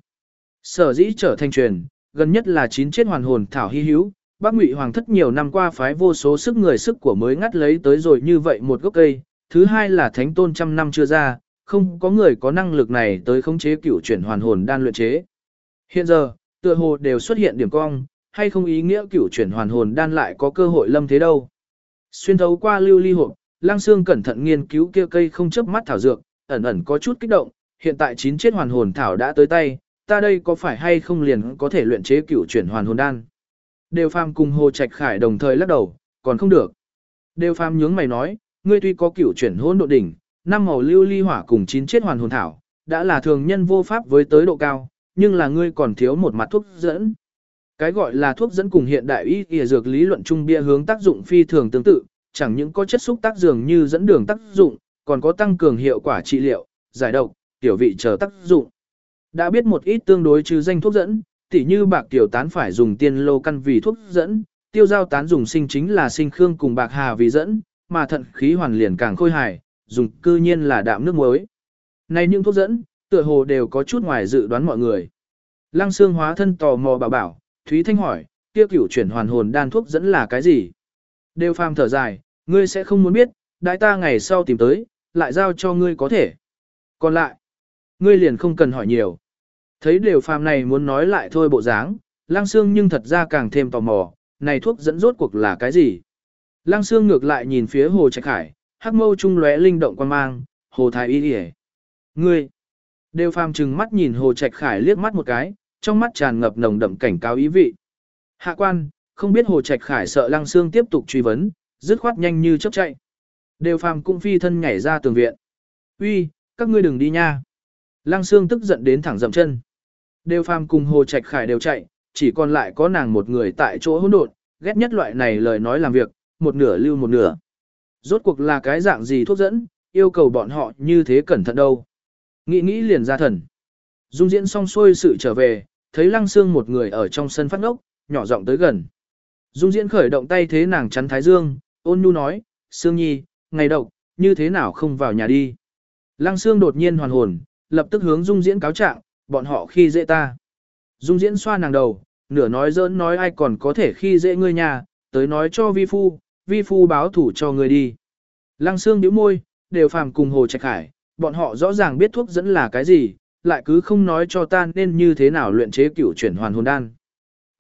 Sở dĩ trở thành truyền, gần nhất là chín chết hoàn hồn thảo hy hữu, Bắc Ngụy Hoàng thất nhiều năm qua phái vô số sức người sức của mới ngắt lấy tới rồi như vậy một gốc cây, thứ hai là thánh tôn trăm năm chưa ra, không có người có năng lực này tới khống chế cửu chuyển hoàn hồn đan luyện chế. Hiện giờ, tựa hồ đều xuất hiện điểm cong, hay không ý nghĩa cửu chuyển hoàn hồn đan lại có cơ hội lâm thế đâu. Xuyên thấu qua lưu ly hộp, Lăng Xương cẩn thận nghiên cứu kia cây không chớp mắt thảo dược, ẩn ẩn có chút kích động, hiện tại chín chết hoàn hồn thảo đã tới tay, ta đây có phải hay không liền có thể luyện chế cửu chuyển hoàn hồn đan. Đều Phàm cùng Hồ Trạch Khải đồng thời lắc đầu, còn không được. Đều Phàm nhướng mày nói, ngươi tuy có cửu chuyển hỗn độn đỉnh, năm màu lưu ly hỏa cùng chín chết hoàn hồn thảo, đã là thường nhân vô pháp với tới độ cao, nhưng là ngươi còn thiếu một mặt thuốc dẫn. Cái gọi là thuốc dẫn cùng hiện đại y y dược lý luận trung bia hướng tác dụng phi thường tương tự, chẳng những có chất xúc tác dường như dẫn đường tác dụng, còn có tăng cường hiệu quả trị liệu, giải độc, tiểu vị chờ tác dụng. Đã biết một ít tương đối trừ danh thuốc dẫn, tỉ như bạc tiểu tán phải dùng tiên lô căn vì thuốc dẫn, tiêu giao tán dùng sinh chính là sinh khương cùng bạc hà vì dẫn, mà thận khí hoàn liền càng khôi hài, dùng cư nhiên là đạm nước muối. Này những thuốc dẫn, tựa hồ đều có chút ngoài dự đoán mọi người. Lăng Xương hóa thân tò mò bảo bảo, Thúy Thanh hỏi, kia cửu chuyển hoàn hồn đan thuốc dẫn là cái gì? Đều Phàm thở dài, ngươi sẽ không muốn biết, đại ta ngày sau tìm tới, lại giao cho ngươi có thể. Còn lại, ngươi liền không cần hỏi nhiều. Thấy Đều Phàm này muốn nói lại thôi bộ dáng, Lăng Xương nhưng thật ra càng thêm tò mò, này thuốc dẫn rốt cuộc là cái gì? Lăng Xương ngược lại nhìn phía Hồ Trạch Khải, hắc mâu trung lóe linh động quan mang, Hồ Thái Y Y. Ngươi! Đều Phàm trừng mắt nhìn Hồ Trạch Khải liếc mắt một cái, trong mắt tràn ngập nồng đậm cảnh cáo ý vị. Hạ quan, không biết Hồ Trạch Khải sợ Lăng Xương tiếp tục truy vấn, dứt khoát nhanh như chớp chạy. Đều Phàm cũng phi thân nhảy ra tường viện. Uy, các ngươi đừng đi nha. Lăng Xương tức giận đến thẳng dậm chân. Đều Phàm cùng Hồ Trạch Khải đều chạy, chỉ còn lại có nàng một người tại chỗ hỗn độn, ghét nhất loại này lời nói làm việc, một nửa lưu một nửa. Rốt cuộc là cái dạng gì thuốc dẫn, yêu cầu bọn họ như thế cẩn thận đâu. Nghĩ nghĩ liền ra thần. Dung diễn xong xuôi sự trở về, thấy Lăng Xương một người ở trong sân phát ngốc, nhỏ giọng tới gần. Dung diễn khởi động tay thế nàng chắn thái dương, ôn nhu nói, Xương Nhi, ngày độc, như thế nào không vào nhà đi. Lăng Xương đột nhiên hoàn hồn, lập tức hướng Dung diễn cáo trạng, bọn họ khi dễ ta. Dung diễn xoa nàng đầu, nửa nói giỡn nói ai còn có thể khi dễ ngươi nhà, tới nói cho vi phu, vi phu báo thủ cho ngươi đi. Lăng Xương nhíu môi, Đều Phàm cùng Hồ Trạch Khải, bọn họ rõ ràng biết thuốc dẫn là cái gì, lại cứ không nói cho ta nên như thế nào luyện chế cửu chuyển hoàn hồn đan.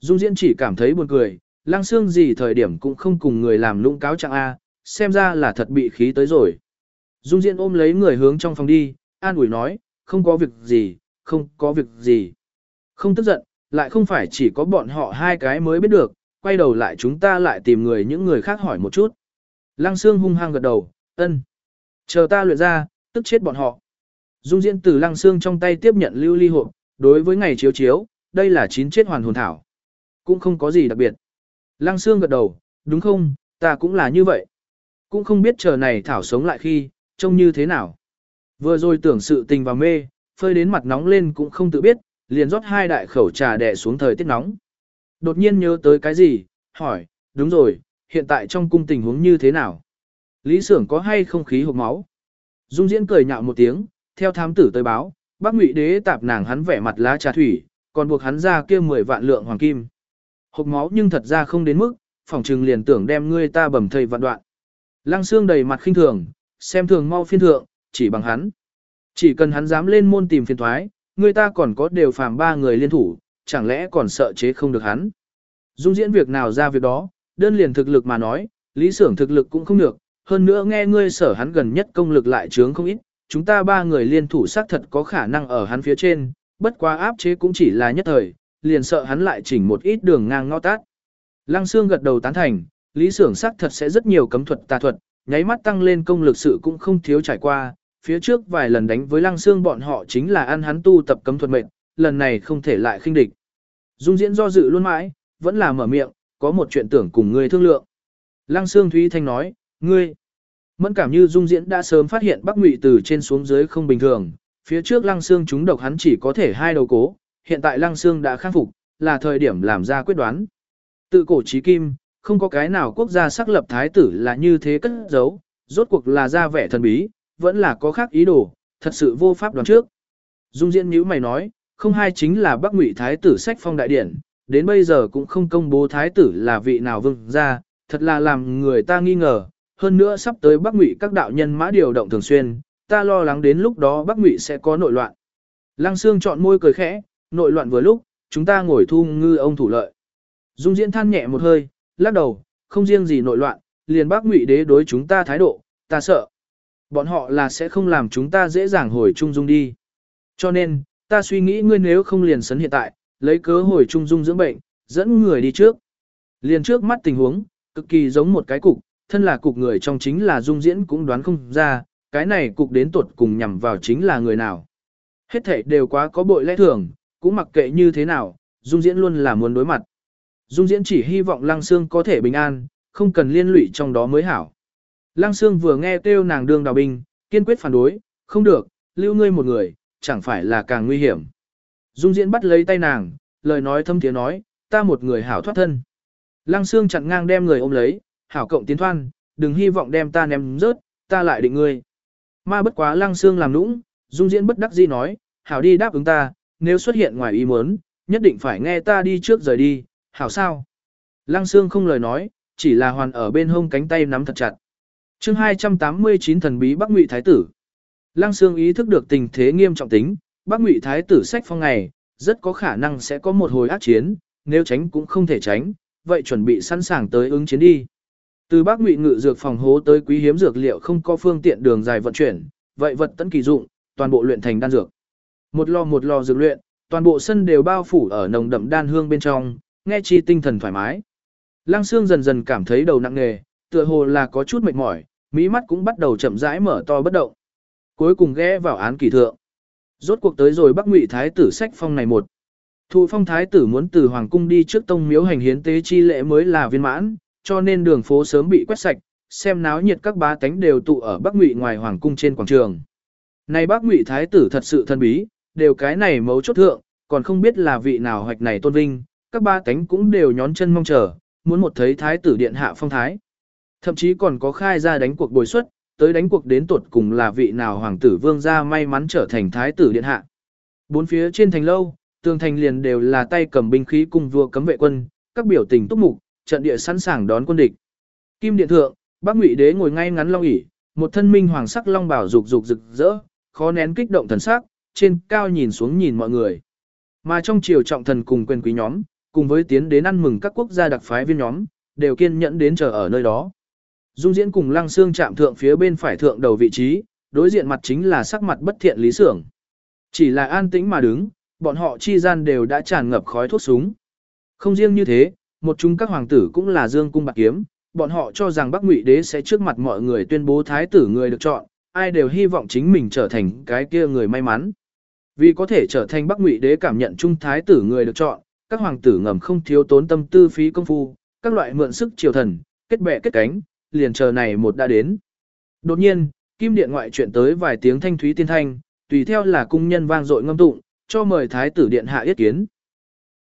Dung Diễn chỉ cảm thấy buồn cười, Lăng Xương gì thời điểm cũng không cùng người làm lũng cáo trạng A, xem ra là thật bị khí tới rồi. Dung Diễn ôm lấy người hướng trong phòng đi, an ủi nói, không có việc gì, không có việc gì. Không tức giận, lại không phải chỉ có bọn họ hai cái mới biết được, quay đầu lại chúng ta lại tìm người những người khác hỏi một chút. Lăng Xương hung hăng gật đầu, ân. Chờ ta luyện ra, tức chết bọn họ. Dung Diễn từ Lăng Xương trong tay tiếp nhận lưu ly hộp, đối với ngày chiếu chiếu, đây là chín chết hoàn hồn thảo. Cũng không có gì đặc biệt. Lăng Xương gật đầu, đúng không, ta cũng là như vậy. Cũng không biết chờ này thảo sống lại khi, trông như thế nào. Vừa rồi tưởng sự tình vào mê, phơi đến mặt nóng lên cũng không tự biết, liền rót hai đại khẩu trà đè xuống thời tiết nóng. Đột nhiên nhớ tới cái gì, hỏi, đúng rồi, hiện tại trong cung tình huống như thế nào? Lý Sưởng có hay không khí hộc máu? Dung Diễn cười nhạo một tiếng, theo thám tử tới báo, Bắc Ngụy đế tạp nàng hắn vẻ mặt lá trà thủy, còn buộc hắn ra kia mười vạn lượng hoàng kim. Hộc máu nhưng thật ra không đến mức, phỏng trừng liền tưởng đem ngươi ta bầm thây vạn đoạn. Lăng Xương đầy mặt khinh thường, xem thường mau phiên thượng, chỉ bằng hắn. Chỉ cần hắn dám lên môn tìm phiền thoái, người ta còn có đều phàm ba người liên thủ, chẳng lẽ còn sợ chế không được hắn. Dung Diễn việc nào ra việc đó, đơn liền thực lực mà nói, Lý Sưởng thực lực cũng không được, hơn nữa nghe ngươi sở hắn gần nhất công lực lại trướng không ít, chúng ta ba người liên thủ xác thật có khả năng ở hắn phía trên, bất quá áp chế cũng chỉ là nhất thời, liền sợ hắn lại chỉnh một ít đường ngang ngõ tát. Lăng Xương gật đầu tán thành, Lý Sưởng xác thật sẽ rất nhiều cấm thuật tà thuật, nháy mắt tăng lên công lực sự cũng không thiếu trải qua, phía trước vài lần đánh với Lăng Xương bọn họ chính là ăn hắn tu tập cấm thuật mệnh, lần này không thể lại khinh địch. Dung Diễn do dự luôn mãi, vẫn là mở miệng, có một chuyện tưởng cùng ngươi thương lượng. Lăng Xương Thúy Thanh nói, ngươi, mẫn cảm như Dung Diễn đã sớm phát hiện Bắc Ngụy từ trên xuống dưới không bình thường, phía trước Lăng Xương chúng độc hắn chỉ có thể hai đầu cố, hiện tại Lăng Xương đã khắc phục, là thời điểm làm ra quyết đoán. Tự cổ chí kim, không có cái nào quốc gia sắc lập thái tử là như thế cất giấu, rốt cuộc là ra vẻ thần bí, vẫn là có khác ý đồ, thật sự vô pháp đoán trước. Dung Diễn nhíu mày nói, không hai chính là Bắc Ngụy thái tử sách phong đại điển, đến bây giờ cũng không công bố thái tử là vị nào vương gia, thật là làm người ta nghi ngờ, hơn nữa sắp tới Bắc Ngụy các đạo nhân mã điều động thường xuyên, ta lo lắng đến lúc đó Bắc Ngụy sẽ có nội loạn. Lăng Xương chọn môi cười khẽ, nội loạn vừa lúc, chúng ta ngồi thu ngư ông thủ lợi. Dung Diễn than nhẹ một hơi, lắc đầu, không riêng gì nội loạn, liền Bắc Ngụy đế đối chúng ta thái độ, ta sợ. Bọn họ là sẽ không làm chúng ta dễ dàng hồi trung dung đi. Cho nên, ta suy nghĩ ngươi nếu không liền sấn hiện tại, lấy cớ hồi trung dung dưỡng bệnh, dẫn người đi trước. Liền trước mắt tình huống, cực kỳ giống một cái cục, thân là cục người trong chính là Dung Diễn cũng đoán không ra, cái này cục đến tuột cùng nhằm vào chính là người nào. Hết thảy đều quá có bội lẽ thường, cũng mặc kệ như thế nào, Dung Diễn luôn là muốn đối mặt. Dung Diễn chỉ hy vọng Lăng Xương có thể bình an, không cần liên lụy trong đó mới hảo. Lăng Xương vừa nghe kêu nàng đương đào binh, kiên quyết phản đối, không được, lưu ngươi một người, chẳng phải là càng nguy hiểm. Dung Diễn bắt lấy tay nàng, lời nói thâm tiếng nói, ta một người hảo thoát thân. Lăng Xương chặn ngang đem người ôm lấy, hảo cộng tiến thoan, đừng hy vọng đem ta ném rớt, ta lại định ngươi. Ma bất quá Lăng Xương làm nũng, Dung Diễn bất đắc dĩ nói, hảo đi đáp ứng ta, nếu xuất hiện ngoài ý muốn, nhất định phải nghe ta đi trước rời đi, hảo sao. Lăng Xương không lời nói, chỉ là hoàn ở bên hông cánh tay nắm thật chặt. Chương hai trăm tám mươi chín thần bí Bắc Ngụy Thái tử. Lăng Xương ý thức được tình thế nghiêm trọng tính, Bắc Ngụy Thái tử sách phong ngày, rất có khả năng sẽ có một hồi ác chiến, nếu tránh cũng không thể tránh, vậy chuẩn bị sẵn sàng tới ứng chiến đi. Từ Bắc Ngụy ngự dược phòng hố tới quý hiếm dược liệu không có phương tiện đường dài vận chuyển, vậy vật tấn kỳ dụng, toàn bộ luyện thành đan dược. Một lò một lò dược luyện, toàn bộ sân đều bao phủ ở nồng đậm đan hương bên trong, nghe chi tinh thần thoải mái. Lăng Xương dần dần cảm thấy đầu nặng nề, tựa hồ là có chút mệt mỏi, mí mắt cũng bắt đầu chậm rãi mở to bất động. Cuối cùng ghé vào án kỳ thượng. Rốt cuộc tới rồi Bắc Ngụy Thái tử sách phong này một. Thụ phong Thái tử muốn từ Hoàng cung đi trước tông miếu hành hiến tế chi lễ mới là viên mãn, cho nên đường phố sớm bị quét sạch, xem náo nhiệt các bá tánh đều tụ ở Bắc Ngụy ngoài Hoàng cung trên quảng trường. Này Bắc Ngụy Thái tử thật sự thân bí, đều cái này mấu chốt thượng, còn không biết là vị nào hoạch này tôn vinh, các bá tánh cũng đều nhón chân mong chờ, muốn một thấy Thái tử điện hạ phong thái. Thậm chí còn có khai ra đánh cuộc bồi suất, tới đánh cuộc đến tuột cùng là vị nào hoàng tử vương gia may mắn trở thành thái tử điện hạ. Bốn phía trên thành lâu, tường thành liền đều là tay cầm binh khí cùng vua cấm vệ quân, các biểu tình túc mục, trận địa sẵn sàng đón quân địch. Kim điện thượng, Bắc Ngụy đế ngồi ngay ngắn long ỷ, một thân minh hoàng sắc long bảo rục rục rực rỡ, khó nén kích động thần sắc, trên cao nhìn xuống nhìn mọi người. Mà trong triều trọng thần cùng quyền quý nhóm, cùng với tiến đến ăn mừng các quốc gia đặc phái viên nhóm, đều kiên nhẫn đến chờ ở nơi đó. Dung Diễn cùng Lăng Xương chạm thượng phía bên phải thượng đầu vị trí, đối diện mặt chính là sắc mặt bất thiện Lý Sưởng. Chỉ là an tĩnh mà đứng, bọn họ chi gian đều đã tràn ngập khói thuốc súng. Không riêng như thế, một chúng các hoàng tử cũng là dương cung bạc kiếm, bọn họ cho rằng Bắc Ngụy Đế sẽ trước mặt mọi người tuyên bố thái tử người được chọn, ai đều hy vọng chính mình trở thành cái kia người may mắn. Vì có thể trở thành Bắc Ngụy Đế cảm nhận trung thái tử người được chọn, các hoàng tử ngầm không thiếu tốn tâm tư phí công phu, các loại mượn sức triều thần, kết bè kết cánh, liền chờ này một đã đến. Đột nhiên, kim điện ngoại chuyện tới vài tiếng thanh thúy tiên thanh, tùy theo là cung nhân vang dội ngâm tụng, cho mời thái tử điện hạ yết kiến.